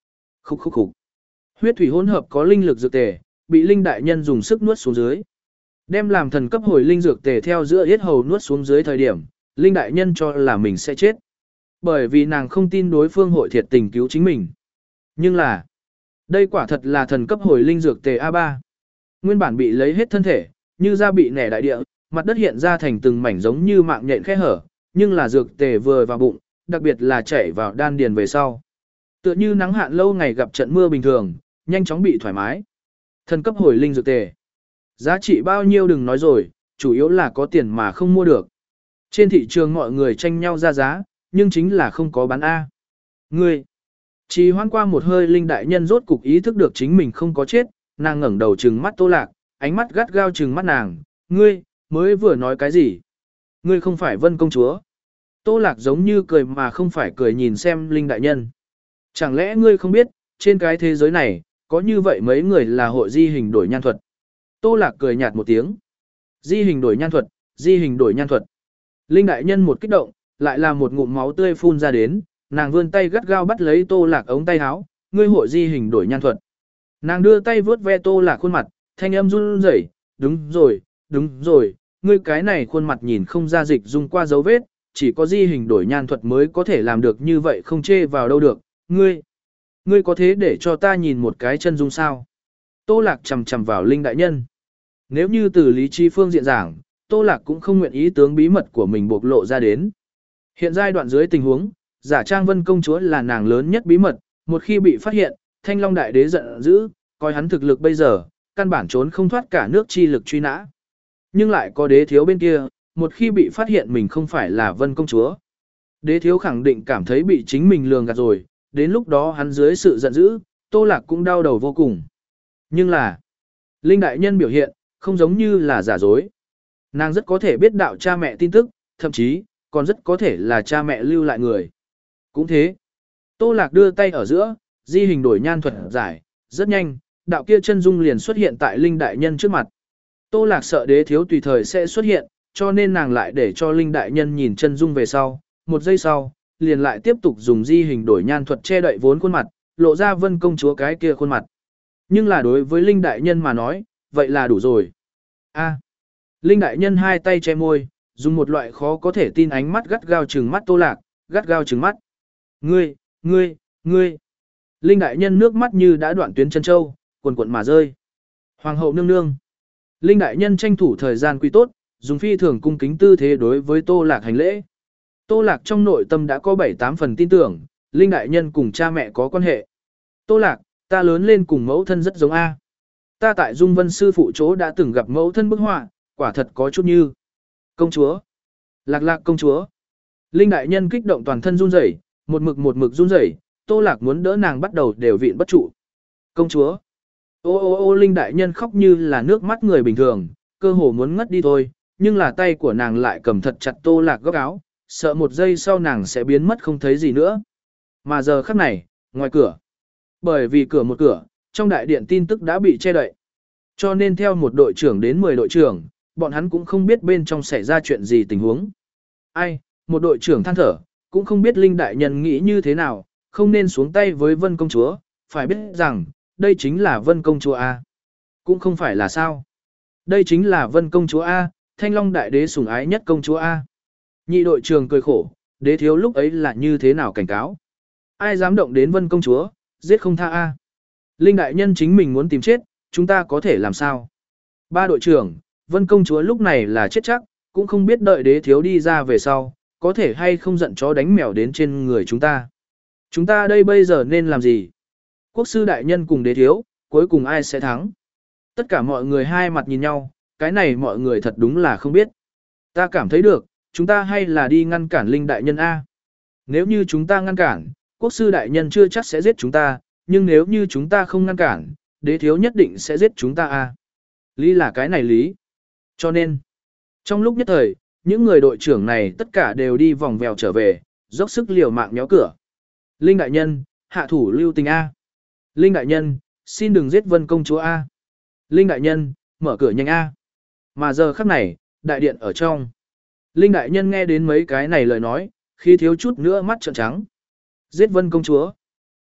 Khúc khúc khúc. Huyết thủy hỗn hợp có linh lực dược tề, bị linh đại nhân dùng sức nuốt xuống dưới. Đem làm thần cấp hồi linh dược tề theo giữa yết hầu nuốt xuống dưới thời điểm, linh đại nhân cho là mình sẽ chết. Bởi vì nàng không tin đối phương hội thiệt tình cứu chính mình. Nhưng là, đây quả thật là thần cấp hồi linh dược tề a ba. Nguyên bản bị lấy hết thân thể, như da bị nẻ đại địa, mặt đất hiện ra thành từng mảnh giống như mạng nhện khe hở, nhưng là dược tề vừa vào bụng, đặc biệt là chảy vào đan điền về sau. Tựa như nắng hạn lâu ngày gặp trận mưa bình thường, nhanh chóng bị thoải mái. Thần cấp hồi linh dược tề. Giá trị bao nhiêu đừng nói rồi, chủ yếu là có tiền mà không mua được. Trên thị trường mọi người tranh nhau ra giá, nhưng chính là không có bán A. Ngươi, chỉ hoan qua một hơi linh đại nhân rốt cục ý thức được chính mình không có chết, nàng ngẩng đầu trừng mắt Tô Lạc, ánh mắt gắt gao trừng mắt nàng, ngươi, mới vừa nói cái gì? Ngươi không phải Vân công chúa. Tô Lạc giống như cười mà không phải cười nhìn xem linh đại nhân. Chẳng lẽ ngươi không biết, trên cái thế giới này, có như vậy mấy người là hội di hình đổi nhan thuật? Tô Lạc cười nhạt một tiếng. Di hình đổi nhan thuật, di hình đổi nhan thuật. Linh đại nhân một kích động, lại là một ngụm máu tươi phun ra đến, nàng vươn tay gắt gao bắt lấy Tô Lạc ống tay áo, ngươi hội di hình đổi nhan thuật. Nàng đưa tay vướt ve Tô Lạc khuôn mặt, thanh âm run rẩy, đúng rồi, đúng rồi, ngươi cái này khuôn mặt nhìn không ra dịch dung qua dấu vết, chỉ có di hình đổi nhan thuật mới có thể làm được như vậy không chê vào đâu được, ngươi, ngươi có thế để cho ta nhìn một cái chân dung sao? Tô Lạc chầm chầm vào linh đại nhân. Nếu như từ lý trí phương diện giảng, Tô Lạc cũng không nguyện ý tướng bí mật của mình bộc lộ ra đến. Hiện giai đoạn dưới tình huống, giả trang Vân công chúa là nàng lớn nhất bí mật, một khi bị phát hiện, Thanh Long đại đế giận dữ, coi hắn thực lực bây giờ, căn bản trốn không thoát cả nước chi lực truy nã. Nhưng lại có đế thiếu bên kia, một khi bị phát hiện mình không phải là Vân công chúa. Đế thiếu khẳng định cảm thấy bị chính mình lường gạt rồi, đến lúc đó hắn dưới sự giận dữ, Tô Lạc cũng đau đầu vô cùng. Nhưng là, linh đại nhân biểu hiện, không giống như là giả dối. Nàng rất có thể biết đạo cha mẹ tin tức, thậm chí, còn rất có thể là cha mẹ lưu lại người. Cũng thế, Tô Lạc đưa tay ở giữa, di hình đổi nhan thuật giải, rất nhanh, đạo kia chân dung liền xuất hiện tại linh đại nhân trước mặt. Tô Lạc sợ đế thiếu tùy thời sẽ xuất hiện, cho nên nàng lại để cho linh đại nhân nhìn chân dung về sau, một giây sau, liền lại tiếp tục dùng di hình đổi nhan thuật che đậy vốn khuôn mặt, lộ ra Vân công chúa cái kia khuôn mặt. Nhưng là đối với linh đại nhân mà nói, vậy là đủ rồi. A. Linh đại nhân hai tay che môi, dùng một loại khó có thể tin ánh mắt gắt gao trừng mắt Tô Lạc, gắt gao trừng mắt. Ngươi, ngươi, ngươi. Linh đại nhân nước mắt như đã đoạn tuyến chân châu, cuồn cuộn mà rơi. Hoàng hậu nương nương. Linh đại nhân tranh thủ thời gian quy tốt, dùng phi thường cung kính tư thế đối với Tô Lạc hành lễ. Tô Lạc trong nội tâm đã có bảy tám phần tin tưởng, Linh đại nhân cùng cha mẹ có quan hệ. Tô Lạc, ta lớn lên cùng mẫu thân rất giống A. Ta tại Dung Vân sư phụ chỗ đã từng gặp mẫu thân bức họa, quả thật có chút như công chúa. Lạc Lạc công chúa. Linh đại nhân kích động toàn thân run rẩy, một mực một mực run rẩy, Tô Lạc muốn đỡ nàng bắt đầu đều vịn bất trụ. Công chúa. Ô ô ô Linh đại nhân khóc như là nước mắt người bình thường, cơ hồ muốn ngất đi thôi, nhưng là tay của nàng lại cầm thật chặt Tô Lạc góc áo, sợ một giây sau nàng sẽ biến mất không thấy gì nữa. Mà giờ khắc này, ngoài cửa. Bởi vì cửa một cửa, trong đại điện tin tức đã bị che đậy. Cho nên theo một đội trưởng đến mười đội trưởng, bọn hắn cũng không biết bên trong xảy ra chuyện gì tình huống. Ai, một đội trưởng than thở, cũng không biết Linh đại nhân nghĩ như thế nào, không nên xuống tay với Vân công chúa, phải biết rằng, đây chính là Vân công chúa A. Cũng không phải là sao. Đây chính là Vân công chúa A, Thanh Long đại đế sủng ái nhất công chúa A. Nhị đội trưởng cười khổ, đế thiếu lúc ấy là như thế nào cảnh cáo. Ai dám động đến Vân công chúa, giết không tha A. Linh đại nhân chính mình muốn tìm chết, chúng ta có thể làm sao? Ba đội trưởng, Vân công chúa lúc này là chết chắc, cũng không biết đợi đế thiếu đi ra về sau, có thể hay không giận chó đánh mèo đến trên người chúng ta. Chúng ta đây bây giờ nên làm gì? Quốc sư đại nhân cùng đế thiếu, cuối cùng ai sẽ thắng? Tất cả mọi người hai mặt nhìn nhau, cái này mọi người thật đúng là không biết. Ta cảm thấy được, chúng ta hay là đi ngăn cản Linh đại nhân A. Nếu như chúng ta ngăn cản, quốc sư đại nhân chưa chắc sẽ giết chúng ta, nhưng nếu như chúng ta không ngăn cản, đế thiếu nhất định sẽ giết chúng ta A. Lý là cái này lý. Cho nên, trong lúc nhất thời, những người đội trưởng này tất cả đều đi vòng vèo trở về, dốc sức liều mạng méo cửa. Linh đại nhân, hạ thủ lưu tình A. Linh đại nhân, xin đừng giết Vân công chúa A. Linh đại nhân, mở cửa nhanh A. Mà giờ khắc này, đại điện ở trong. Linh đại nhân nghe đến mấy cái này lời nói, khi thiếu chút nữa mắt trợn trắng. Giết Vân công chúa.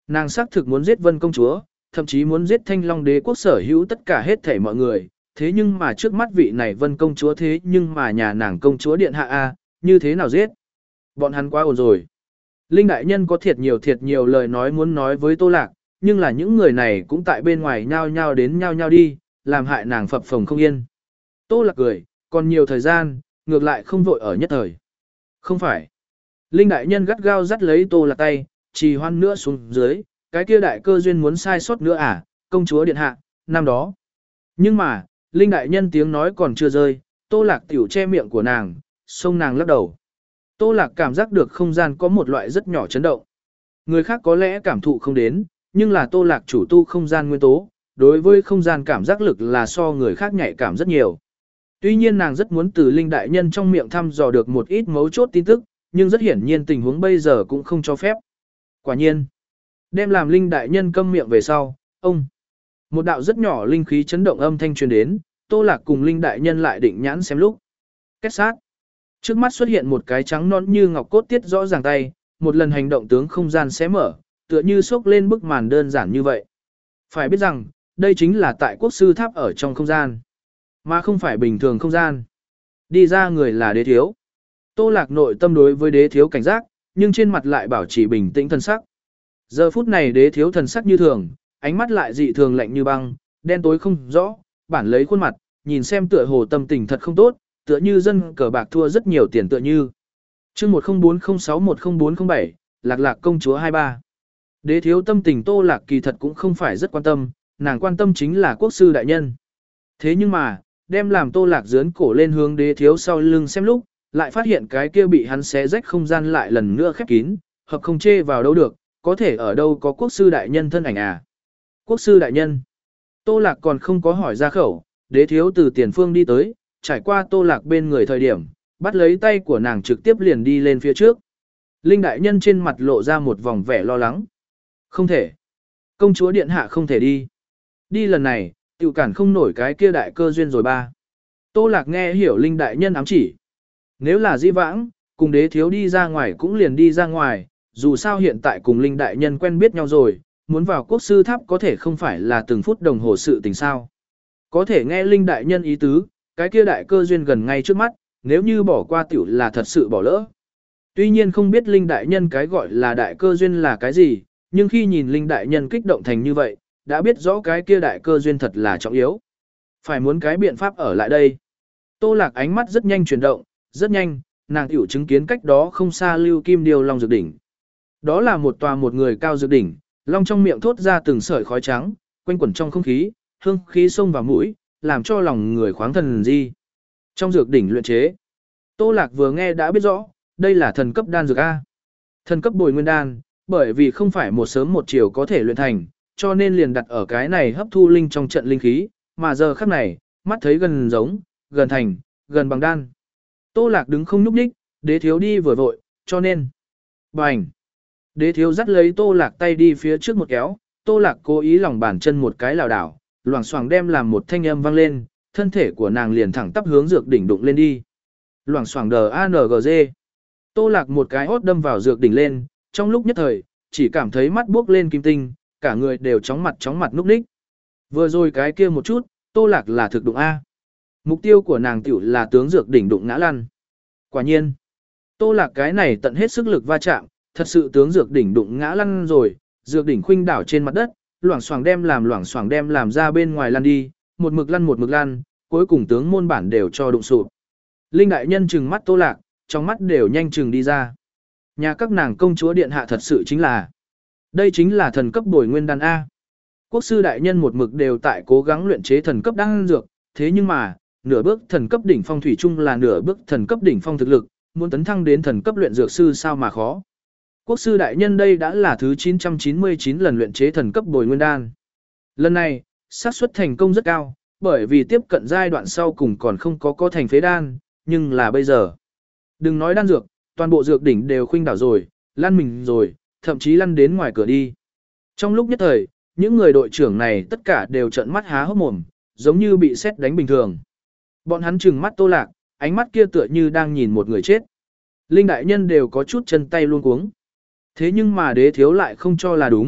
Nàng xác thực muốn giết Vân công chúa, thậm chí muốn giết Thanh Long đế quốc sở hữu tất cả hết thảy mọi người, thế nhưng mà trước mắt vị này Vân công chúa thế nhưng mà nhà nàng công chúa điện hạ a, như thế nào giết? Bọn hắn quá ổn rồi. Linh đại nhân có thiệt nhiều thiệt nhiều lời nói muốn nói với Tô Lạc, nhưng là những người này cũng tại bên ngoài nhao nhao đến nhao nhao đi, làm hại nàng phập phồng không yên. Tô Lạc cười, còn nhiều thời gian, ngược lại không vội ở nhất thời. Không phải. Linh đại nhân gắt gao dắt lấy Tô Lạc tay, trì hoan nữa xuống dưới, cái kia đại cơ duyên muốn sai sót nữa à, công chúa điện hạ, năm đó. Nhưng mà, Linh đại nhân tiếng nói còn chưa rơi, Tô Lạc tiểu che miệng của nàng, xông nàng lắc đầu. Tô Lạc cảm giác được không gian có một loại rất nhỏ chấn động. Người khác có lẽ cảm thụ không đến, nhưng là Tô Lạc chủ tu không gian nguyên tố, đối với không gian cảm giác lực là so người khác nhạy cảm rất nhiều. Tuy nhiên nàng rất muốn từ Linh đại nhân trong miệng thăm dò được một ít mấu chốt tin tức, nhưng rất hiển nhiên tình huống bây giờ cũng không cho phép. Quả nhiên, đem làm Linh đại nhân câm miệng về sau, ông. Một đạo rất nhỏ linh khí chấn động âm thanh truyền đến, Tô Lạc cùng Linh đại nhân lại định nhãn xem lúc. Kết sát. Trước mắt xuất hiện một cái trắng non như ngọc cốt tiết rõ ràng tay, một lần hành động tướng không gian xé mở, tựa như xốc lên bức màn đơn giản như vậy. Phải biết rằng, đây chính là tại quốc sư tháp ở trong không gian, mà không phải bình thường không gian. Đi ra người là đế thiếu. Tô Lạc nội tâm đối với đế thiếu cảnh giác, nhưng trên mặt lại bảo trì bình tĩnh thần sắc. Giờ phút này đế thiếu thần sắc như thường, ánh mắt lại dị thường lạnh như băng, đen tối không rõ, bản lấy khuôn mặt, nhìn xem tựa hồ tâm tình thật không tốt, tựa như dân cờ bạc thua rất nhiều tiền tựa như. Chương một không bốn không sáu một không bốn không bảy, Lạc Lạc công chúa hai ba. Đế thiếu tâm tình Tô Lạc kỳ thật cũng không phải rất quan tâm, nàng quan tâm chính là quốc sư đại nhân. Thế nhưng mà, đem làm Tô Lạc dướn cổ lên hướng đế thiếu sau lưng xem lúc, lại phát hiện cái kia bị hắn xé rách không gian lại lần nữa khép kín, hợp không chê vào đâu được, có thể ở đâu có quốc sư đại nhân thân ảnh à. Quốc sư đại nhân. Tô Lạc còn không có hỏi ra khẩu, đế thiếu từ tiền phương đi tới, trải qua Tô Lạc bên người thời điểm, bắt lấy tay của nàng trực tiếp liền đi lên phía trước. Linh đại nhân trên mặt lộ ra một vòng vẻ lo lắng. Không thể. Công chúa điện hạ không thể đi. Đi lần này, tiểu cản không nổi cái kia đại cơ duyên rồi ba. Tô Lạc nghe hiểu Linh đại nhân ám chỉ. Nếu là di vãng, cùng đế thiếu đi ra ngoài cũng liền đi ra ngoài, dù sao hiện tại cùng Linh đại nhân quen biết nhau rồi, muốn vào quốc sư tháp có thể không phải là từng phút đồng hồ sự tình sao. Có thể nghe Linh đại nhân ý tứ, cái kia đại cơ duyên gần ngay trước mắt, nếu như bỏ qua tiểu là thật sự bỏ lỡ. Tuy nhiên không biết Linh đại nhân cái gọi là đại cơ duyên là cái gì, nhưng khi nhìn Linh đại nhân kích động thành như vậy, đã biết rõ cái kia đại cơ duyên thật là trọng yếu. Phải muốn cái biện pháp ở lại đây. Tô Lạc ánh mắt rất nhanh chuyển động, rất nhanh, nàng tiểu chứng kiến cách đó không xa Lưu Kim Điêu Long Dược Đỉnh. Đó là một tòa một người cao dược đỉnh, long trong miệng thốt ra từng sợi khói trắng, quanh quẩn trong không khí, hương khí xông vào mũi, làm cho lòng người khoáng thần di. Trong dược đỉnh luyện chế, Tô Lạc vừa nghe đã biết rõ, đây là thần cấp đan dược A. Thần cấp bồi nguyên đan, bởi vì không phải một sớm một chiều có thể luyện thành, cho nên liền đặt ở cái này hấp thu linh trong trận linh khí, mà giờ khắc này, mắt thấy gần giống, gần thành, gần bằng đan. Tô Lạc đứng không nhúc nhích, đế thiếu đi vừa vội, cho nên. Bành! Đế thiếu dắt lấy Tô Lạc tay đi phía trước một kéo, Tô Lạc cố ý lòng bàn chân một cái lảo đảo, loảng xoảng đem làm một thanh âm vang lên, thân thể của nàng liền thẳng tắp hướng dược đỉnh đụng lên đi. Loảng xoảng đờ a en giê. Tô Lạc một cái hốt đâm vào dược đỉnh lên, trong lúc nhất thời, chỉ cảm thấy mắt buốc lên kim tinh, cả người đều chóng mặt chóng mặt núp ních. Vừa rồi cái kia một chút, Tô Lạc là thực đụng A. Mục tiêu của nàng tiểu là tướng dược đỉnh đụng ngã lăn. Quả nhiên, Tô Lạc cái này tận hết sức lực va chạm, thật sự tướng dược đỉnh đụng ngã lăn rồi, dược đỉnh khuynh đảo trên mặt đất, loảng xoảng đem làm loảng xoảng đem làm ra bên ngoài lăn đi, một mực lăn một mực lăn, cuối cùng tướng môn bản đều cho đụng sụp. Linh đại nhân trừng mắt Tô Lạc, trong mắt đều nhanh trừng đi ra. Nhà các nàng công chúa điện hạ thật sự chính là, đây chính là thần cấp bồi nguyên đan A. Quốc sư đại nhân một mực đều tại cố gắng luyện chế thần cấp đan dược, thế nhưng mà, nửa bước thần cấp đỉnh phong thủy chung là nửa bước thần cấp đỉnh phong thực lực, muốn tấn thăng đến thần cấp luyện dược sư sao mà khó. Quốc sư đại nhân đây đã là thứ chín trăm chín mươi chín lần luyện chế thần cấp bồi nguyên đan. Lần này, xác suất thành công rất cao, bởi vì tiếp cận giai đoạn sau cùng còn không có có thành phế đan, nhưng là bây giờ. Đừng nói đan dược, toàn bộ dược đỉnh đều khuynh đảo rồi, lăn mình rồi, thậm chí lăn đến ngoài cửa đi. Trong lúc nhất thời, những người đội trưởng này tất cả đều trợn mắt há hốc mồm, giống như bị sét đánh bình thường. Bọn hắn trừng mắt Tô Lạc, ánh mắt kia tựa như đang nhìn một người chết. Linh đại nhân đều có chút chân tay luống cuống. Thế nhưng mà đế thiếu lại không cho là đúng,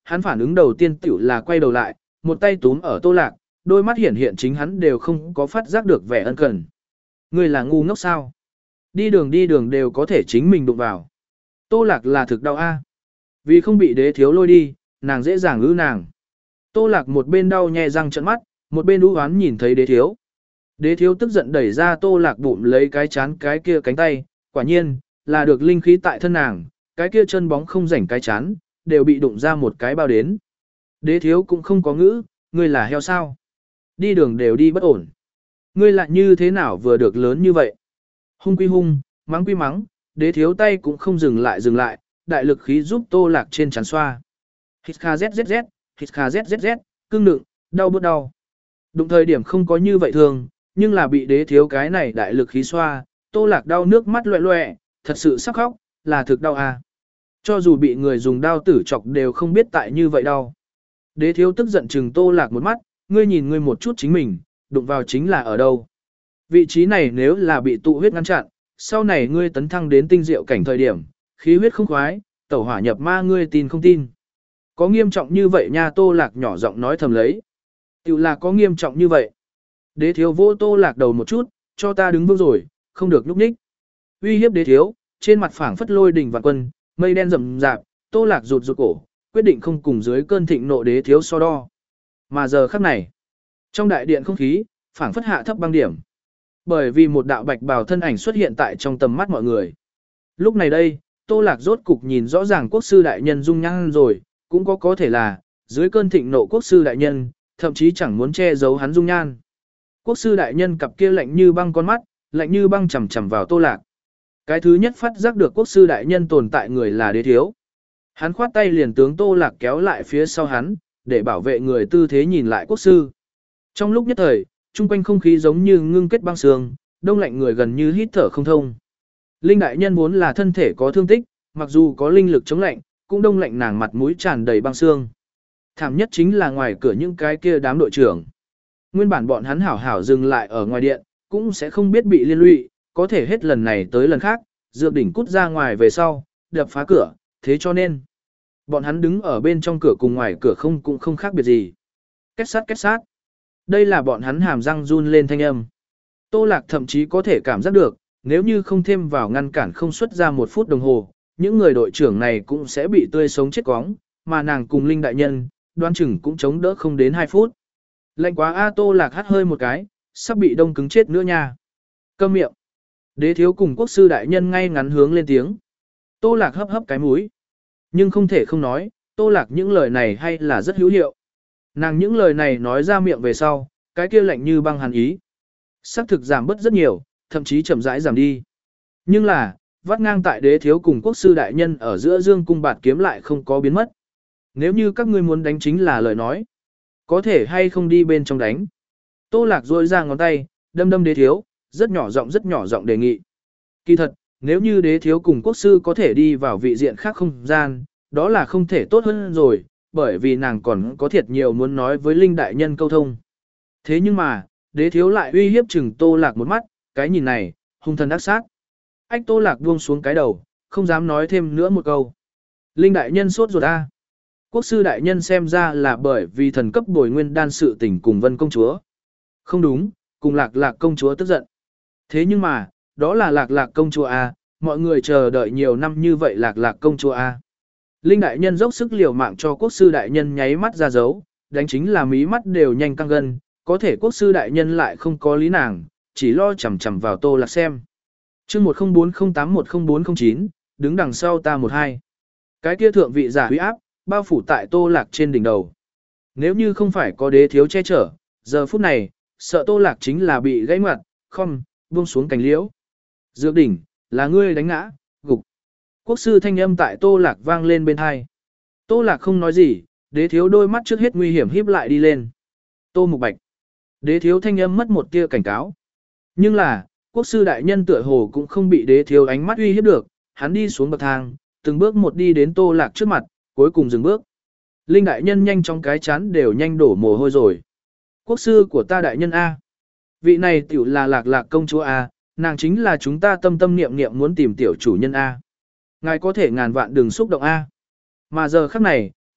hắn phản ứng đầu tiên tiểu là quay đầu lại, một tay túm ở Tô Lạc, đôi mắt hiển hiện chính hắn đều không có phát giác được vẻ ân cần. Ngươi là ngu ngốc sao? Đi đường đi đường đều có thể chính mình đụng vào. Tô Lạc là thực đau a. Vì không bị đế thiếu lôi đi, nàng dễ dàng ư nàng. Tô Lạc một bên đau nhè răng trợn mắt, một bên u hoán nhìn thấy đế thiếu. Đế thiếu tức giận đẩy ra Tô Lạc bụng lấy cái chán cái kia cánh tay, quả nhiên, là được linh khí tại thân nàng, cái kia chân bóng không rảnh cái chán, đều bị đụng ra một cái bao đến. Đế thiếu cũng không có ngữ, ngươi là heo sao? Đi đường đều đi bất ổn. Ngươi lại như thế nào vừa được lớn như vậy? Hung quy hung, mắng quy mắng, đế thiếu tay cũng không dừng lại dừng lại, đại lực khí giúp Tô Lạc trên chán xoa. Hít kha zzz, hít kha zzz, cưng đựng, đau bớt đau. Đụng thời điểm không có như vậy thường, nhưng là bị đế thiếu cái này đại lực khí xoa, Tô Lạc đau nước mắt loẹ loẹ, thật sự sắp khóc, là thực đau à. Cho dù bị người dùng đao tử chọc đều không biết tại như vậy đau. Đế thiếu tức giận chừng Tô Lạc một mắt, ngươi nhìn ngươi một chút chính mình, đụng vào chính là ở đâu. Vị trí này nếu là bị tụ huyết ngăn chặn, sau này ngươi tấn thăng đến tinh diệu cảnh thời điểm, khí huyết không khoái, tẩu hỏa nhập ma ngươi tin không tin. Có nghiêm trọng như vậy nha, Tô Lạc nhỏ giọng nói thầm lấy. Tiểu là có nghiêm trọng như vậy. Đế thiếu vỗ Tô Lạc đầu một chút, cho ta đứng vững rồi, không được nhúc nhích. Uy hiếp đế thiếu, trên mặt phảng phất lôi đỉnh vạn quân, mây đen rậm rạp, Tô Lạc rụt rụt cổ, quyết định không cùng dưới cơn thịnh nộ đế thiếu so đo. Mà giờ khắc này, trong đại điện không khí, phảng phất hạ thấp băng điểm. Bởi vì một đạo bạch bào thân ảnh xuất hiện tại trong tầm mắt mọi người. Lúc này đây, Tô Lạc rốt cục nhìn rõ ràng quốc sư đại nhân dung nhan rồi, cũng có có thể là, dưới cơn thịnh nộ quốc sư đại nhân, thậm chí chẳng muốn che giấu hắn dung nhan. Quốc sư đại nhân cặp kia lạnh như băng con mắt, lạnh như băng chằm chằm vào Tô Lạc. Cái thứ nhất phát giác được quốc sư đại nhân tồn tại người là đế thiếu. Hắn khoát tay liền tướng Tô Lạc kéo lại phía sau hắn, để bảo vệ người tư thế nhìn lại quốc sư. Trong lúc nhất thời, chung quanh không khí giống như ngưng kết băng sương, đông lạnh người gần như hít thở không thông. Linh đại nhân vốn là thân thể có thương tích, mặc dù có linh lực chống lạnh, cũng đông lạnh nàng mặt mũi tràn đầy băng sương. Thảm nhất chính là ngoài cửa những cái kia đám đội trưởng. Nguyên bản bọn hắn hảo hảo dừng lại ở ngoài điện, cũng sẽ không biết bị liên lụy, có thể hết lần này tới lần khác, dược đỉnh cút ra ngoài về sau, đập phá cửa, thế cho nên bọn hắn đứng ở bên trong cửa cùng ngoài cửa không cũng không khác biệt gì. Kết sát kết sát. Đây là bọn hắn hàm răng run lên thanh âm. Tô Lạc thậm chí có thể cảm giác được, nếu như không thêm vào ngăn cản không xuất ra một phút đồng hồ, những người đội trưởng này cũng sẽ bị tươi sống chết quóng, mà nàng cùng Linh đại nhân, đoan chừng cũng chống đỡ không đến hai phút. Lạnh quá a, Tô Lạc hắt hơi một cái, sắp bị đông cứng chết nữa nha. Câm miệng. Đế thiếu cùng quốc sư đại nhân ngay ngắn hướng lên tiếng. Tô Lạc hấp hấp cái mũi. Nhưng không thể không nói, Tô Lạc những lời này hay là rất hữu hiệu. Nàng những lời này nói ra miệng về sau, cái kia lạnh như băng hàn ý. Sắc thực giảm bớt rất nhiều, thậm chí chậm rãi giảm đi. Nhưng là, vắt ngang tại đế thiếu cùng quốc sư đại nhân ở giữa dương cung bạt kiếm lại không có biến mất. Nếu như các ngươi muốn đánh chính là lời nói, có thể hay không đi bên trong đánh. Tô Lạc rôi ra ngón tay, đâm đâm đế thiếu, rất nhỏ giọng rất nhỏ giọng đề nghị. Kỳ thật, nếu như đế thiếu cùng quốc sư có thể đi vào vị diện khác không gian, đó là không thể tốt hơn rồi, bởi vì nàng còn có thiệt nhiều muốn nói với Linh đại nhân câu thông. Thế nhưng mà, đế thiếu lại uy hiếp chừng Tô Lạc một mắt, cái nhìn này, hung thần ác sát. Ách Tô Lạc buông xuống cái đầu, không dám nói thêm nữa một câu. Linh đại nhân sốt ruột a. Quốc sư đại nhân xem ra là bởi vì thần cấp bồi nguyên đan sự tình cùng Vân công chúa. Không đúng, cùng Lạc Lạc công chúa tức giận. Thế nhưng mà, đó là Lạc Lạc công chúa a, mọi người chờ đợi nhiều năm như vậy Lạc Lạc công chúa a. Linh đại nhân dốc sức liều mạng cho quốc sư đại nhân nháy mắt ra dấu, đánh chính là mí mắt đều nhanh căng gân, có thể quốc sư đại nhân lại không có lý nàng, chỉ lo chằm chằm vào Tô Lạc xem. Chương một không bốn không tám một không bốn không chín, đứng đằng sau ta một hai. Cái kia thượng vị giả huy áp, bao phủ tại Tô Lạc trên đỉnh đầu. Nếu như không phải có đế thiếu che chở, giờ phút này, sợ Tô Lạc chính là bị gãy ngoặt, không, buông xuống cành liễu. Dược đỉnh, là ngươi đánh ngã, gục. Quốc sư thanh âm tại Tô Lạc vang lên bên hai. Tô Lạc không nói gì, đế thiếu đôi mắt trước hết nguy hiểm híp lại đi lên. Tô Mục Bạch. Đế thiếu thanh âm mất một tia cảnh cáo. Nhưng là, quốc sư đại nhân tựa hồ cũng không bị đế thiếu ánh mắt uy hiếp được, hắn đi xuống bậc thang, từng bước một đi đến Tô Lạc trước mặt, cuối cùng dừng bước. Linh đại nhân nhanh trong cái chán đều nhanh đổ mồ hôi rồi. Quốc sư của ta đại nhân A. Vị này tiểu là Lạc Lạc công chúa A, nàng chính là chúng ta tâm tâm niệm niệm muốn tìm tiểu chủ nhân A. Ngài có thể ngàn vạn đừng xúc động A. Mà giờ khắc này,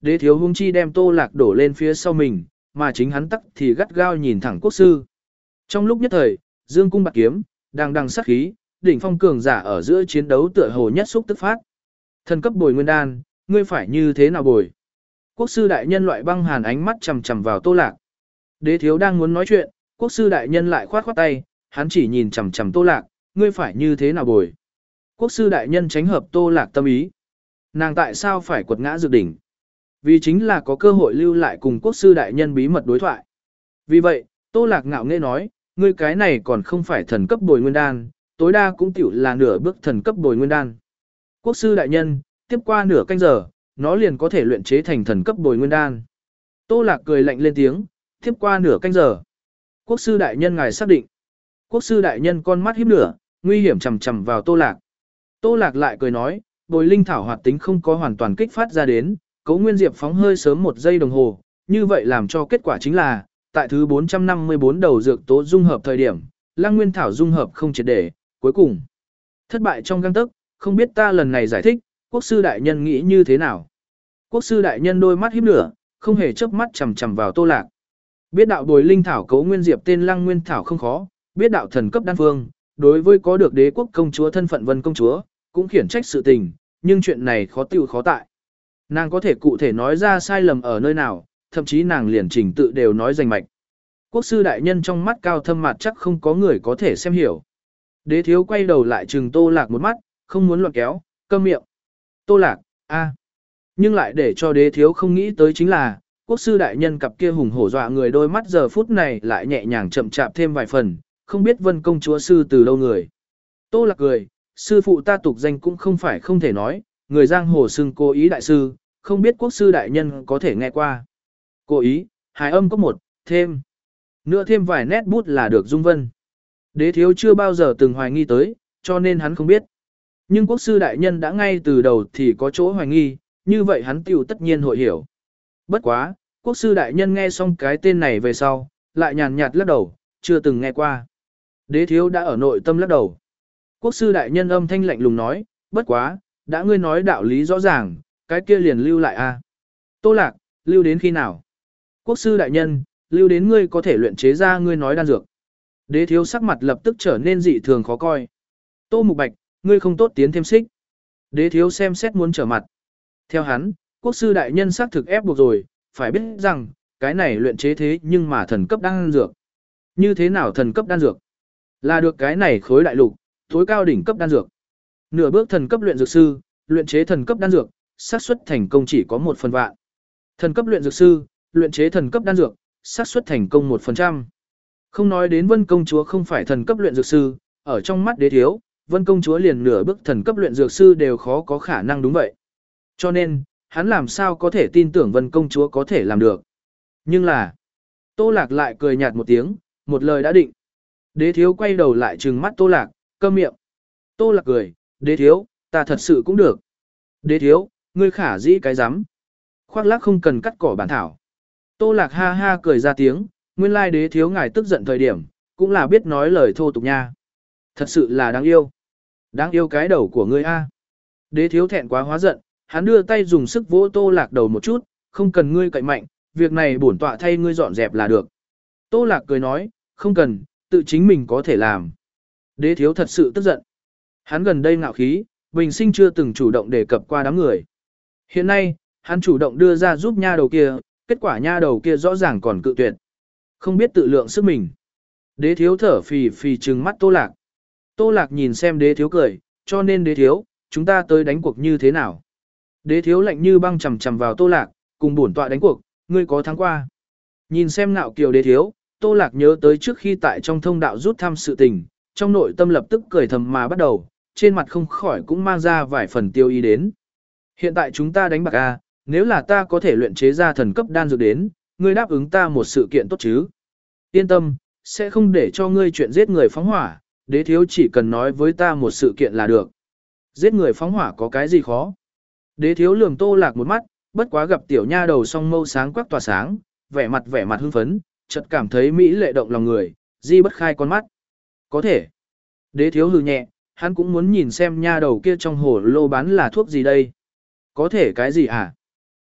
đế thiếu hung chi đem Tô Lạc đổ lên phía sau mình, mà chính hắn tắc thì gắt gao nhìn thẳng quốc sư. Trong lúc nhất thời, dương cung bạc kiếm, đang đằng sát khí, đỉnh phong cường giả ở giữa chiến đấu tựa hồ nhất xúc tức phát. Thần cấp bồi nguyên đan, ngươi phải như thế nào bồi? Quốc sư đại nhân loại băng hàn ánh mắt chằm chằm vào Tô Lạc. Đế thiếu đang muốn nói chuyện, quốc sư đại nhân lại khoát khoát tay, hắn chỉ nhìn chằm chằm Tô Lạc, ngươi phải như thế nào bồi? Quốc sư đại nhân tránh hợp Tô Lạc tâm ý. Nàng tại sao phải quật ngã dược đỉnh? Vì chính là có cơ hội lưu lại cùng quốc sư đại nhân bí mật đối thoại. Vì vậy, Tô Lạc ngạo nghễ nói, ngươi cái này còn không phải thần cấp bồi nguyên đan, tối đa cũng tiểu là nửa bước thần cấp bồi nguyên đan. Quốc sư đại nhân, tiếp qua nửa canh giờ, nó liền có thể luyện chế thành thần cấp bồi nguyên đan. Tô Lạc cười lạnh lên tiếng, tiếp qua nửa canh giờ. Quốc sư đại nhân ngài xác định. Quốc sư đại nhân con mắt híp nửa, nguy hiểm chầm chầm vào Tô Lạc. Tô Lạc lại cười nói, bồi linh thảo hoạt tính không có hoàn toàn kích phát ra đến, Cấu Nguyên Diệp phóng hơi sớm một giây đồng hồ, như vậy làm cho kết quả chính là, tại thứ bốn trăm năm mươi bốn đầu dược tố dung hợp thời điểm, Lăng Nguyên thảo dung hợp không triệt để, cuối cùng thất bại trong gang tấc, không biết ta lần này giải thích, quốc sư đại nhân nghĩ như thế nào? Quốc sư đại nhân đôi mắt híp nửa, không hề chớp mắt chằm chằm vào Tô Lạc. Biết đạo bồi linh thảo Cấu Nguyên Diệp tên Lăng Nguyên thảo không khó, biết đạo thần cấp đan phương, đối với có được đế quốc công chúa thân phận Vân công chúa, cũng khiển trách sự tình, nhưng chuyện này khó tiêu khó tại. Nàng có thể cụ thể nói ra sai lầm ở nơi nào, thậm chí nàng liền trình tự đều nói rành mạch. Quốc sư đại nhân trong mắt cao thâm mặt chắc không có người có thể xem hiểu. Đế thiếu quay đầu lại trừng Tô Lạc một mắt, không muốn loạn kéo, câm miệng. Tô Lạc, a. Nhưng lại để cho đế thiếu không nghĩ tới chính là, quốc sư đại nhân cặp kia hùng hổ dọa người đôi mắt giờ phút này lại nhẹ nhàng chậm chạp thêm vài phần, không biết Vân công chúa sư từ đâu người. Tô Lạc cười, sư phụ ta tục danh cũng không phải không thể nói, người giang hồ xưng cố ý đại sư, không biết quốc sư đại nhân có thể nghe qua. Cố ý, hài âm có một, thêm. Nữa thêm vài nét bút là được dung vân. Đế thiếu chưa bao giờ từng hoài nghi tới, cho nên hắn không biết. Nhưng quốc sư đại nhân đã ngay từ đầu thì có chỗ hoài nghi, như vậy hắn tiểu tất nhiên hội hiểu. Bất quá, quốc sư đại nhân nghe xong cái tên này về sau, lại nhàn nhạt lắc đầu, chưa từng nghe qua. Đế thiếu đã ở nội tâm lắc đầu. Quốc sư đại nhân âm thanh lạnh lùng nói, bất quá, đã ngươi nói đạo lý rõ ràng, cái kia liền lưu lại a. Tô Lạc, lưu đến khi nào? Quốc sư đại nhân, lưu đến ngươi có thể luyện chế ra ngươi nói đan dược. Đế thiếu sắc mặt lập tức trở nên dị thường khó coi. Tô Mục Bạch, ngươi không tốt tiến thêm xích. Đế thiếu xem xét muốn trở mặt. Theo hắn, quốc sư đại nhân xác thực ép buộc rồi, phải biết rằng, cái này luyện chế thế nhưng mà thần cấp đan dược. Như thế nào thần cấp đan dược? Là được cái này khối đại lục, tối cao đỉnh cấp đan dược. Nửa bước thần cấp luyện dược sư, luyện chế thần cấp đan dược, xác suất thành công chỉ có một phần vạn. Thần cấp luyện dược sư, luyện chế thần cấp đan dược, xác suất thành công một phần trăm. Không nói đến Vân công chúa không phải thần cấp luyện dược sư, ở trong mắt đế thiếu, Vân công chúa liền nửa bước thần cấp luyện dược sư đều khó có khả năng đúng vậy. Cho nên, hắn làm sao có thể tin tưởng Vân công chúa có thể làm được. Nhưng là, Tô Lạc lại cười nhạt một tiếng, một lời đã định. Đế thiếu quay đầu lại trừng mắt Tô Lạc, câm miệng. Tô Lạc cười, đế thiếu, ta thật sự cũng được. Đế thiếu, ngươi khả dĩ cái rắm Khoác lác không cần cắt cỏ bản thảo. Tô Lạc ha ha cười ra tiếng, nguyên lai đế thiếu ngài tức giận thời điểm, cũng là biết nói lời thô tục nha. Thật sự là đáng yêu. Đáng yêu cái đầu của ngươi a. Đế thiếu thẹn quá hóa giận, hắn đưa tay dùng sức vỗ Tô Lạc đầu một chút, không cần ngươi cậy mạnh, việc này bổn tọa thay ngươi dọn dẹp là được. Tô Lạc cười nói, không cần, tự chính mình có thể làm. Đế thiếu thật sự tức giận. Hắn gần đây ngạo khí, bình sinh chưa từng chủ động đề cập qua đám người. Hiện nay, hắn chủ động đưa ra giúp nha đầu kia, kết quả nha đầu kia rõ ràng còn cự tuyệt. Không biết tự lượng sức mình. Đế thiếu thở phì phì trừng mắt Tô Lạc. Tô Lạc nhìn xem đế thiếu cười, cho nên đế thiếu, chúng ta tới đánh cuộc như thế nào. Đế thiếu lạnh như băng chầm chầm vào Tô Lạc, cùng bổn tọa đánh cuộc, ngươi có thắng qua. Nhìn xem nạo kiều đế thiếu, Tô Lạc nhớ tới trước khi tại trong thông đạo rút thăm sự tình, trong nội tâm lập tức cười thầm mà bắt đầu, trên mặt không khỏi cũng mang ra vài phần tiêu ý đến. Hiện tại chúng ta đánh bạc a, nếu là ta có thể luyện chế ra thần cấp đan dược đến, ngươi đáp ứng ta một sự kiện tốt chứ. Yên tâm, sẽ không để cho ngươi chuyện giết người phóng hỏa, đế thiếu chỉ cần nói với ta một sự kiện là được. Giết người phóng hỏa có cái gì khó? Đế thiếu lườm Tô Lạc một mắt, bất quá gặp tiểu nha đầu song mâu sáng quắc tỏa sáng, vẻ mặt vẻ mặt hưng phấn, chợt cảm thấy mỹ lệ động lòng người, di bất khai con mắt. Có thể. Đế thiếu hừ nhẹ, hắn cũng muốn nhìn xem nha đầu kia trong hồ lô bán là thuốc gì đây. Có thể cái gì hả?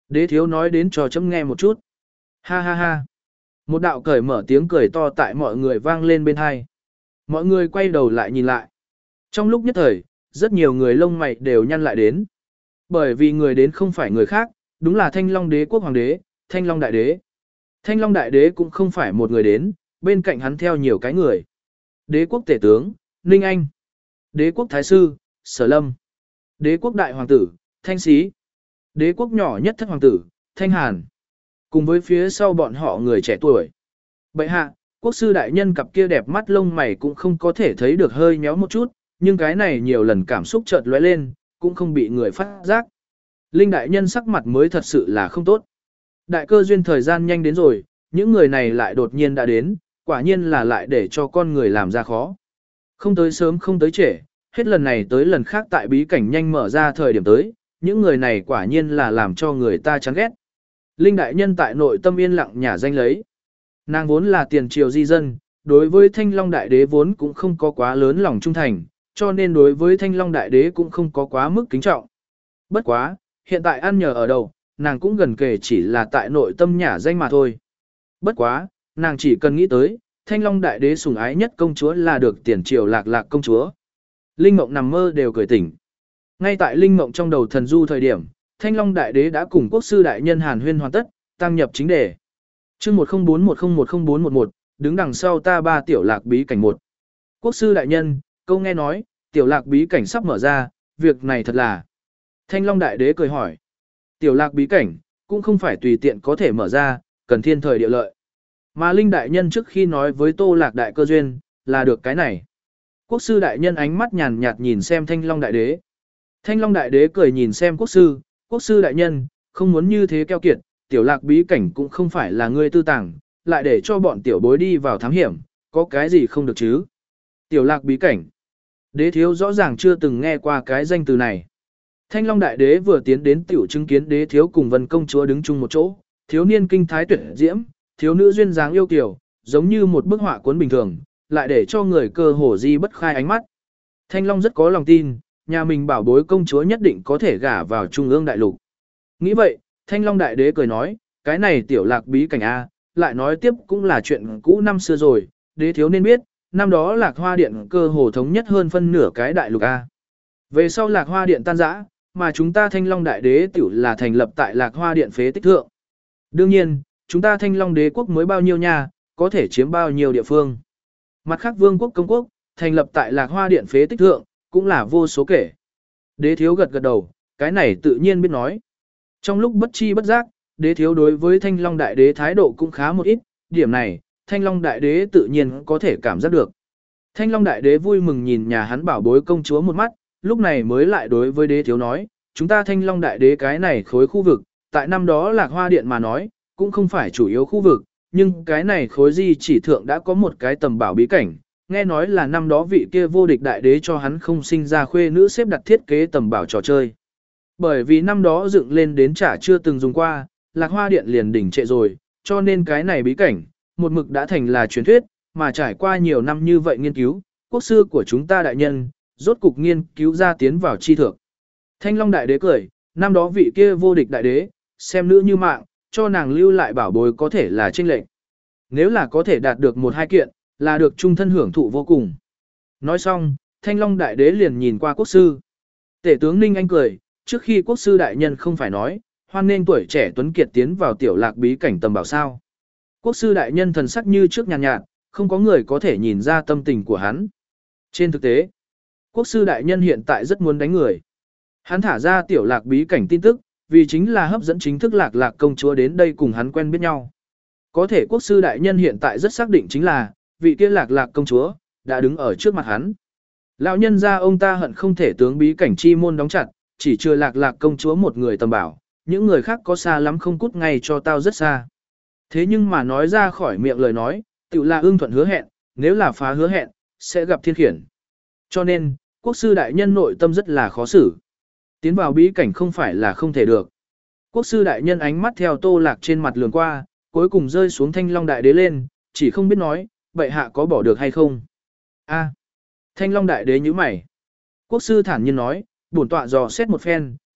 Đế thiếu nói đến cho chấm nghe một chút. Ha ha ha. Một đạo cởi mở tiếng cười to tại mọi người vang lên bên hai. Mọi người quay đầu lại nhìn lại. Trong lúc nhất thời, rất nhiều người lông mày đều nhăn lại đến. Bởi vì người đến không phải người khác, đúng là Thanh Long Đế quốc hoàng đế, Thanh Long đại đế. Thanh Long đại đế cũng không phải một người đến, bên cạnh hắn theo nhiều cái người. Đế quốc tể tướng, Ninh Anh. Đế quốc thái sư, Sở Lâm. Đế quốc đại hoàng tử, Thanh Xí. Đế quốc nhỏ nhất thất hoàng tử, Thanh Hàn. Cùng với phía sau bọn họ người trẻ tuổi. Bệ hạ, quốc sư đại nhân cặp kia đẹp mắt lông mày cũng không có thể thấy được hơi nhéo một chút, nhưng cái này nhiều lần cảm xúc chợt lóe lên, cũng không bị người phát giác. Linh đại nhân sắc mặt mới thật sự là không tốt. Đại cơ duyên thời gian nhanh đến rồi, những người này lại đột nhiên đã đến, quả nhiên là lại để cho con người làm ra khó. Không tới sớm không tới trễ, hết lần này tới lần khác tại bí cảnh nhanh mở ra thời điểm tới, những người này quả nhiên là làm cho người ta chán ghét. Linh đại nhân tại nội tâm yên lặng nhả danh lấy. Nàng vốn là tiền triều di dân, đối với Thanh Long đại đế vốn cũng không có quá lớn lòng trung thành, cho nên đối với Thanh Long đại đế cũng không có quá mức kính trọng. Bất quá, hiện tại ăn nhờ ở đầu, nàng cũng gần kể chỉ là tại nội tâm nhả danh mà thôi. Bất quá, nàng chỉ cần nghĩ tới, Thanh Long đại đế sủng ái nhất công chúa là được tiền triều lạc lạc công chúa. Linh Mộng nằm mơ đều cười tỉnh. Ngay tại Linh Mộng trong đầu thần du thời điểm, Thanh Long đại đế đã cùng quốc sư đại nhân Hàn Huyên hoàn tất, tăng nhập chính đề. Chương một không bốn một không một không bốn một một, đứng đằng sau ta ba tiểu lạc bí cảnh một. Quốc sư đại nhân, câu nghe nói, tiểu lạc bí cảnh sắp mở ra, việc này thật là. Thanh Long đại đế cười hỏi. Tiểu lạc bí cảnh, cũng không phải tùy tiện có thể mở ra, cần thiên thời địa lợi. Mà Linh đại nhân trước khi nói với Tô Lạc đại cơ duyên, là được cái này. Quốc sư đại nhân ánh mắt nhàn nhạt nhìn xem Thanh Long đại đế. Thanh Long đại đế cười nhìn xem quốc sư, quốc sư đại nhân, không muốn như thế keo kiệt, tiểu lạc bí cảnh cũng không phải là ngươi tư tàng, lại để cho bọn tiểu bối đi vào thám hiểm, có cái gì không được chứ. Tiểu lạc bí cảnh. Đế thiếu rõ ràng chưa từng nghe qua cái danh từ này. Thanh Long đại đế vừa tiến đến tiểu chứng kiến đế thiếu cùng Vân công chúa đứng chung một chỗ, thiếu niên kinh thái tuyệt diễm, thiếu nữ duyên dáng yêu kiều, giống như một bức họa cuốn bình thường, lại để cho người cơ hồ di bất khai ánh mắt. Thanh Long rất có lòng tin, nhà mình bảo bối công chúa nhất định có thể gả vào trung ương đại lục. Nghĩ vậy, Thanh Long đại đế cười nói, cái này tiểu lạc bí cảnh A, lại nói tiếp cũng là chuyện cũ năm xưa rồi, đế thiếu nên biết, năm đó lạc hoa điện cơ hồ thống nhất hơn phân nửa cái đại lục A. Về sau lạc hoa điện tan rã, mà chúng ta Thanh Long đại đế tiểu là thành lập tại lạc hoa điện phế tích thượng. Đương nhiên, chúng ta Thanh Long đế quốc mới bao nhiêu nha, có thể chiếm bao nhiêu địa phương. Mặt khác vương quốc công quốc, thành lập tại lạc hoa điện phế tích thượng, cũng là vô số kể. Đế thiếu gật gật đầu, cái này tự nhiên biết nói. Trong lúc bất chi bất giác, đế thiếu đối với Thanh Long đại đế thái độ cũng khá một ít, điểm này, Thanh Long đại đế tự nhiên có thể cảm giác được. Thanh Long đại đế vui mừng nhìn nhà hắn bảo bối công chúa một mắt, lúc này mới lại đối với đế thiếu nói, chúng ta Thanh Long đại đế cái này khối khu vực, tại năm đó lạc hoa điện mà nói, cũng không phải chủ yếu khu vực, nhưng cái này khối di chỉ thượng đã có một cái tầm bảo bí cảnh, nghe nói là năm đó vị kia vô địch đại đế cho hắn không sinh ra khuê nữ xếp đặt thiết kế tầm bảo trò chơi. Bởi vì năm đó dựng lên đến chả chưa từng dùng qua, lạc hoa điện liền đỉnh trệ rồi, cho nên cái này bí cảnh, một mực đã thành là truyền thuyết, mà trải qua nhiều năm như vậy nghiên cứu, quốc sư của chúng ta đại nhân, rốt cục nghiên cứu ra tiến vào chi thượng. Thanh Long đại đế cười, năm đó vị kia vô địch đại đế, xem nữ như mạng, cho nàng lưu lại bảo bối có thể là chênh lệnh. Nếu là có thể đạt được một hai kiện, là được trung thân hưởng thụ vô cùng. Nói xong, Thanh Long đại đế liền nhìn qua quốc sư. Tể tướng Ninh Anh cười, trước khi quốc sư đại nhân không phải nói, hoan nên tuổi trẻ tuấn kiệt tiến vào tiểu lạc bí cảnh tầm bảo sao. Quốc sư đại nhân thần sắc như trước nhàn nhạt, nhạt, không có người có thể nhìn ra tâm tình của hắn. Trên thực tế, quốc sư đại nhân hiện tại rất muốn đánh người. Hắn thả ra tiểu lạc bí cảnh tin tức, vì chính là hấp dẫn chính thức lạc lạc công chúa đến đây cùng hắn quen biết nhau. Có thể quốc sư đại nhân hiện tại rất xác định chính là, vị kia lạc lạc công chúa, đã đứng ở trước mặt hắn. Lão nhân ra ông ta hận không thể tướng bí cảnh chi môn đóng chặt, chỉ chưa lạc lạc công chúa một người tầm bảo, những người khác có xa lắm không cút ngay cho tao rất xa. Thế nhưng mà nói ra khỏi miệng lời nói, tự là ưng thuận hứa hẹn, nếu là phá hứa hẹn, sẽ gặp thiên khiển. Cho nên, quốc sư đại nhân nội tâm rất là khó xử. Tiến vào bí cảnh không phải là không thể được. Quốc sư đại nhân ánh mắt theo Tô Lạc trên mặt lường qua, cuối cùng rơi xuống Thanh Long đại đế lên, chỉ không biết nói, bệ hạ có bỏ được hay không. A. Thanh Long đại đế nhíu mày. Quốc sư thản nhiên nói, bổn tọa dò xét một phen,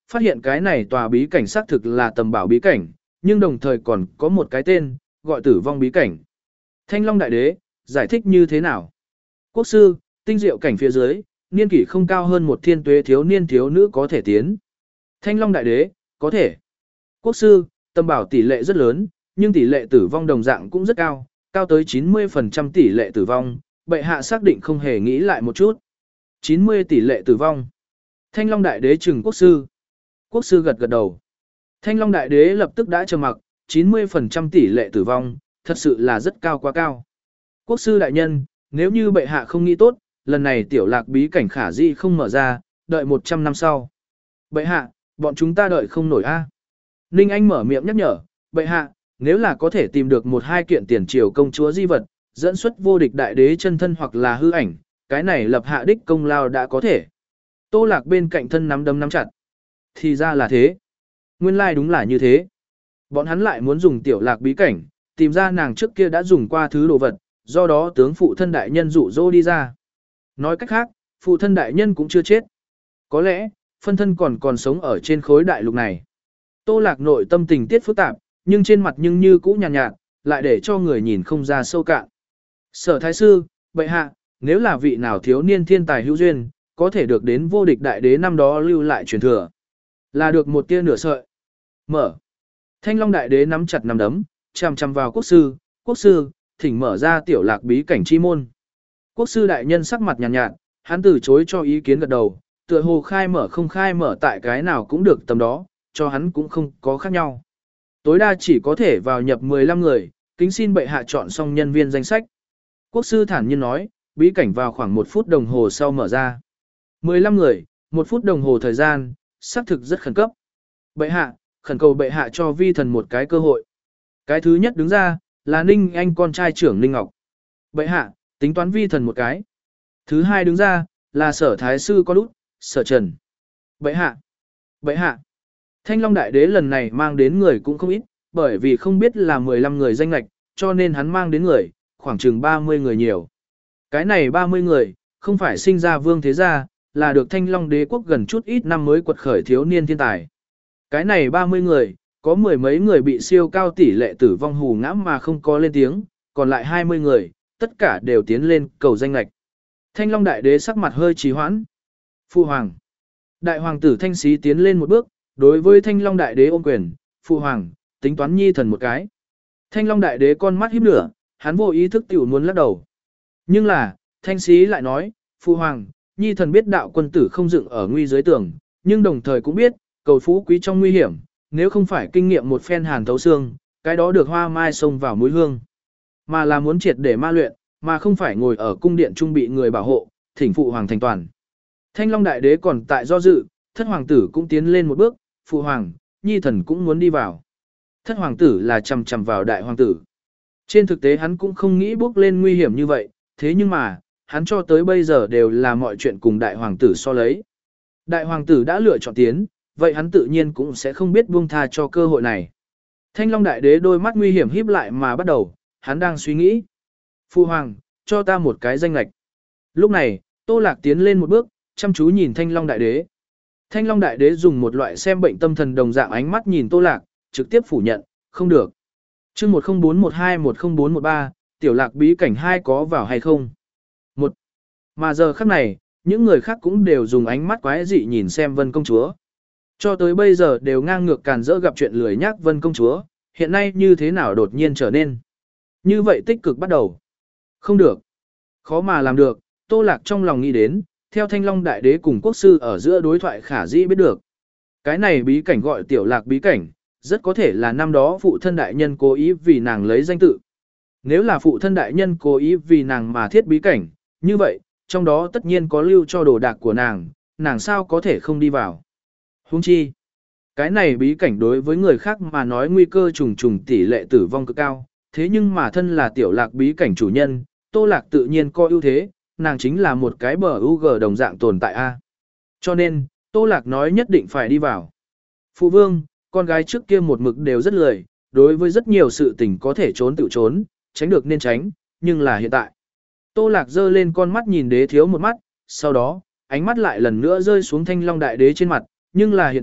phát hiện cái này tòa bí cảnh xác thực là tầm bảo bí cảnh, nhưng đồng thời còn có một cái tên, gọi tử vong bí cảnh. Thanh Long Đại Đế, giải thích như thế nào? Quốc sư, tinh diệu cảnh phía dưới, niên kỷ không cao hơn một thiên tuế thiếu niên thiếu nữ có thể tiến. Thanh Long Đại Đế, có thể. Quốc sư, tầm bảo tỷ lệ rất lớn, nhưng tỷ lệ tử vong đồng dạng cũng rất cao, cao tới chín mươi phần trăm tỷ lệ tử vong, bệ hạ xác định không hề nghĩ lại một chút. chín mươi tỷ lệ tử vong. Thanh Long Đại Đế trừng quốc sư. Quốc sư gật gật đầu. Thanh Long Đại Đế lập tức đã trầm mặc, chín mươi phần trăm tỷ lệ tử vong, thật sự là rất cao quá cao. Quốc sư đại nhân, nếu như bệ hạ không nghĩ tốt, lần này tiểu lạc bí cảnh khả dĩ không mở ra, đợi một trăm năm sau. Bệ hạ, bọn chúng ta đợi không nổi a. Ninh Anh mở miệng nhắc nhở, bệ hạ, nếu là có thể tìm được một hai kiện tiền triều công chúa di vật, dẫn xuất vô địch đại đế chân thân hoặc là hư ảnh, cái này lập hạ đích công lao đã có thể. Tô Lạc bên cạnh thân nắm đấm nắm chặt. Thì ra là thế. Nguyên lai like đúng là như thế. Bọn hắn lại muốn dùng tiểu lạc bí cảnh, tìm ra nàng trước kia đã dùng qua thứ đồ vật, do đó tướng phụ thân đại nhân dụ dỗ đi ra. Nói cách khác, phụ thân đại nhân cũng chưa chết. Có lẽ, phân thân còn còn sống ở trên khối đại lục này. Tô Lạc nội tâm tình tiết phức tạp, nhưng trên mặt nhưng như cũ nhàn nhạt, nhạt, lại để cho người nhìn không ra sâu cạn. Sở Thái Sư, bệ hạ, nếu là vị nào thiếu niên thiên tài hữu duyên, có thể được đến vô địch đại đế năm đó lưu lại truyền thừa. Là được một tia nửa sợi. Mở. Thanh Long Đại Đế nắm chặt nắm đấm, chằm chằm vào quốc sư, quốc sư, thỉnh mở ra tiểu lạc bí cảnh chi môn. Quốc sư đại nhân sắc mặt nhàn nhạt, nhạt, hắn từ chối cho ý kiến gật đầu, tựa hồ khai mở không khai mở tại cái nào cũng được tầm đó, cho hắn cũng không có khác nhau. Tối đa chỉ có thể vào nhập mười lăm người, kính xin bệ hạ chọn xong nhân viên danh sách. Quốc sư thản nhiên nói, bí cảnh vào khoảng một phút đồng hồ sau mở ra. mười lăm người, một phút đồng hồ thời gian, xác thực rất khẩn cấp. Bệ hạ, khẩn cầu bệ hạ cho vi thần một cái cơ hội. Cái thứ nhất đứng ra, là Ninh Anh con trai trưởng Ninh Ngọc. Bệ hạ, tính toán vi thần một cái. Thứ hai đứng ra, là sở thái sư con út, sở trần. Bệ hạ, bệ hạ. Thanh Long Đại Đế lần này mang đến người cũng không ít, bởi vì không biết là mười lăm người danh lạch, cho nên hắn mang đến người, khoảng chừng ba mươi người nhiều. Cái này ba mươi người, không phải sinh ra vương thế gia, là được Thanh Long Đế quốc gần chút ít năm mới quật khởi thiếu niên thiên tài. Cái này ba mươi người, có mười mấy người bị siêu cao tỷ lệ tử vong hù ngã mà không có lên tiếng, còn lại hai mươi người, tất cả đều tiến lên cầu danh lạch. Thanh Long Đại Đế sắc mặt hơi trì hoãn. Phụ hoàng. Đại hoàng tử Thanh Xí tiến lên một bước, đối với Thanh Long Đại Đế ôm quyền, phụ hoàng, tính toán nhi thần một cái. Thanh Long Đại Đế con mắt híp lửa, hắn vô ý thức tiểu muốn lắc đầu. Nhưng là, Thanh Xí lại nói, phụ hoàng, nhi thần biết đạo quân tử không dựng ở nguy dưới tường, nhưng đồng thời cũng biết, cầu phú quý trong nguy hiểm, nếu không phải kinh nghiệm một phen hàn thấu xương, cái đó được hoa mai xông vào mũi hương. Mà là muốn triệt để ma luyện, mà không phải ngồi ở cung điện trung bị người bảo hộ, thỉnh phụ hoàng thành toàn. Thanh Long Đại Đế còn tại do dự, thất hoàng tử cũng tiến lên một bước, phụ hoàng, nhi thần cũng muốn đi vào. Thất hoàng tử là chầm chầm vào đại hoàng tử. Trên thực tế hắn cũng không nghĩ bước lên nguy hiểm như vậy, thế nhưng mà, hắn cho tới bây giờ đều là mọi chuyện cùng đại hoàng tử so lấy. Đại hoàng tử đã lựa chọn tiến, vậy hắn tự nhiên cũng sẽ không biết buông tha cho cơ hội này. Thanh Long Đại Đế đôi mắt nguy hiểm híp lại mà bắt đầu, hắn đang suy nghĩ. Phụ hoàng, cho ta một cái danh lạch. Lúc này, Tô Lạc tiến lên một bước, chăm chú nhìn Thanh Long Đại Đế. Thanh Long Đại Đế dùng một loại xem bệnh tâm thần đồng dạng ánh mắt nhìn Tô Lạc, trực tiếp phủ nhận, không được. chương một không bốn một hai một không bốn một ba, tiểu lạc bí cảnh hai có vào hay không? Một. Mà giờ khắc này, những người khác cũng đều dùng ánh mắt quái dị nhìn xem Vân Công Chúa. Cho tới bây giờ đều ngang ngược càn rỡ gặp chuyện lười nhác Vân Công Chúa, hiện nay như thế nào đột nhiên trở nên. Như vậy tích cực bắt đầu. Không được. Khó mà làm được, Tô Lạc trong lòng nghĩ đến, theo Thanh Long Đại Đế cùng quốc sư ở giữa đối thoại khả dĩ biết được. Cái này bí cảnh gọi tiểu lạc bí cảnh, rất có thể là năm đó phụ thân đại nhân cố ý vì nàng lấy danh tự. Nếu là phụ thân đại nhân cố ý vì nàng mà thiết bí cảnh, như vậy, trong đó tất nhiên có lưu cho đồ đạc của nàng, nàng sao có thể không đi vào. Huống chi, cái này bí cảnh đối với người khác mà nói nguy cơ trùng trùng tỷ lệ tử vong cực cao, thế nhưng mà thân là tiểu lạc bí cảnh chủ nhân, Tô Lạc tự nhiên có ưu thế, nàng chính là một cái bờ u gờ đồng dạng tồn tại a. Cho nên, Tô Lạc nói nhất định phải đi vào. Phụ vương, con gái trước kia một mực đều rất lười, đối với rất nhiều sự tình có thể trốn tự trốn, tránh được nên tránh, nhưng là hiện tại. Tô Lạc giơ lên con mắt nhìn đế thiếu một mắt, sau đó, ánh mắt lại lần nữa rơi xuống Thanh Long Đại Đế trên mặt, nhưng là hiện tại,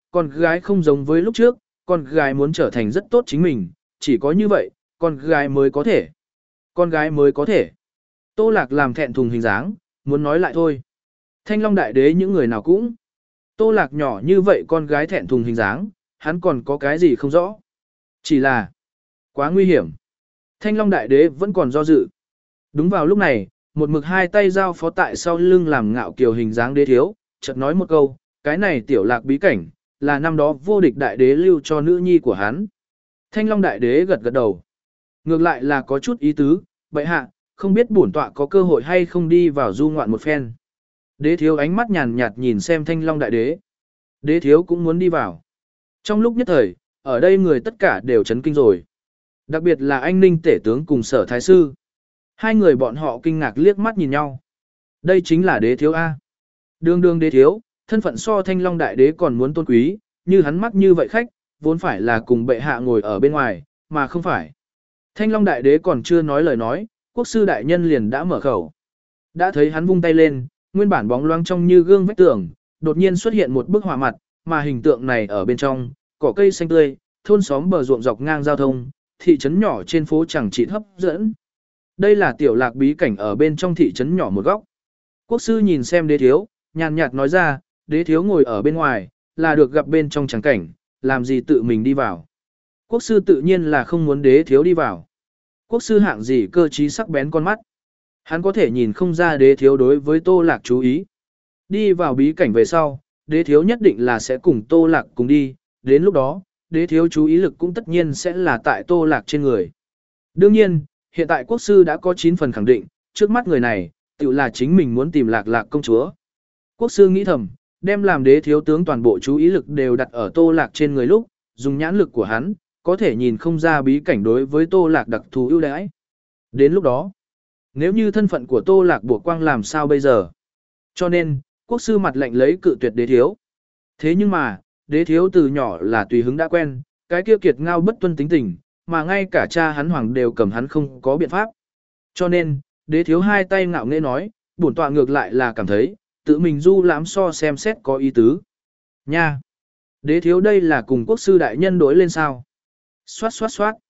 con gái không giống với lúc trước, con gái muốn trở thành rất tốt chính mình, chỉ có như vậy, con gái mới có thể. Con gái mới có thể. Tô Lạc làm thẹn thùng hình dáng, muốn nói lại thôi. Thanh Long Đại Đế những người nào cũng. Tô Lạc nhỏ như vậy con gái thẹn thùng hình dáng, hắn còn có cái gì không rõ. Chỉ là quá nguy hiểm. Thanh Long Đại Đế vẫn còn do dự. Đúng vào lúc này, một mực hai tay giao phó tại sau lưng làm ngạo kiều hình dáng đế thiếu, chợt nói một câu, cái này tiểu lạc bí cảnh, là năm đó vô địch đại đế lưu cho nữ nhi của hắn. Thanh Long Đại Đế gật gật đầu. Ngược lại là có chút ý tứ, bệ hạ, không biết bổn tọa có cơ hội hay không đi vào du ngoạn một phen. Đế thiếu ánh mắt nhàn nhạt nhìn xem Thanh Long Đại Đế. Đế thiếu cũng muốn đi vào. Trong lúc nhất thời, ở đây người tất cả đều chấn kinh rồi. Đặc biệt là anh Ninh Tể tướng cùng Sở Thái Sư. Hai người bọn họ kinh ngạc liếc mắt nhìn nhau. Đây chính là đế thiếu A. Đường đường đế thiếu, thân phận so Thanh Long Đại Đế còn muốn tôn quý, như hắn mắc như vậy khách, vốn phải là cùng bệ hạ ngồi ở bên ngoài, mà không phải. Thanh Long Đại Đế còn chưa nói lời nói, quốc sư đại nhân liền đã mở khẩu. Đã thấy hắn vung tay lên, nguyên bản bóng loáng trong như gương vách tường, đột nhiên xuất hiện một bức họa mặt, mà hình tượng này ở bên trong, cỏ cây xanh tươi, thôn xóm bờ ruộng dọc ngang giao thông, thị trấn nhỏ trên phố chẳng chỉ hấp dẫn. Đây là tiểu lạc bí cảnh ở bên trong thị trấn nhỏ một góc. Quốc sư nhìn xem đế thiếu, nhàn nhạt nói ra, đế thiếu ngồi ở bên ngoài, là được gặp bên trong trắng cảnh, làm gì tự mình đi vào. Quốc sư tự nhiên là không muốn đế thiếu đi vào. Quốc sư hạng gì cơ trí sắc bén con mắt. Hắn có thể nhìn không ra đế thiếu đối với Tô Lạc chú ý. Đi vào bí cảnh về sau, đế thiếu nhất định là sẽ cùng Tô Lạc cùng đi, đến lúc đó, đế thiếu chú ý lực cũng tất nhiên sẽ là tại Tô Lạc trên người. Đương nhiên, hiện tại quốc sư đã có chín phần khẳng định, trước mắt người này, tự là chính mình muốn tìm Lạc Lạc công chúa. Quốc sư nghĩ thầm, đem làm đế thiếu tướng toàn bộ chú ý lực đều đặt ở Tô Lạc trên người lúc, dùng nhãn lực của hắn, có thể nhìn không ra bí cảnh đối với Tô Lạc đặc thù ưu đãi. Đến lúc đó, nếu như thân phận của Tô Lạc buộc quang làm sao bây giờ? Cho nên, quốc sư mặt lệnh lấy cự tuyệt đế thiếu. Thế nhưng mà, đế thiếu từ nhỏ là tùy hứng đã quen, cái kia kiệt ngao bất tuân tính tình, mà ngay cả cha hắn hoàng đều cầm hắn không có biện pháp. Cho nên, đế thiếu hai tay ngạo nghễ nói, bổn tọa ngược lại là cảm thấy, tự mình du lãm so xem xét có ý tứ. Nha! Đế thiếu đây là cùng quốc sư đại nhân đối lên sao? Xoát xoát xoát!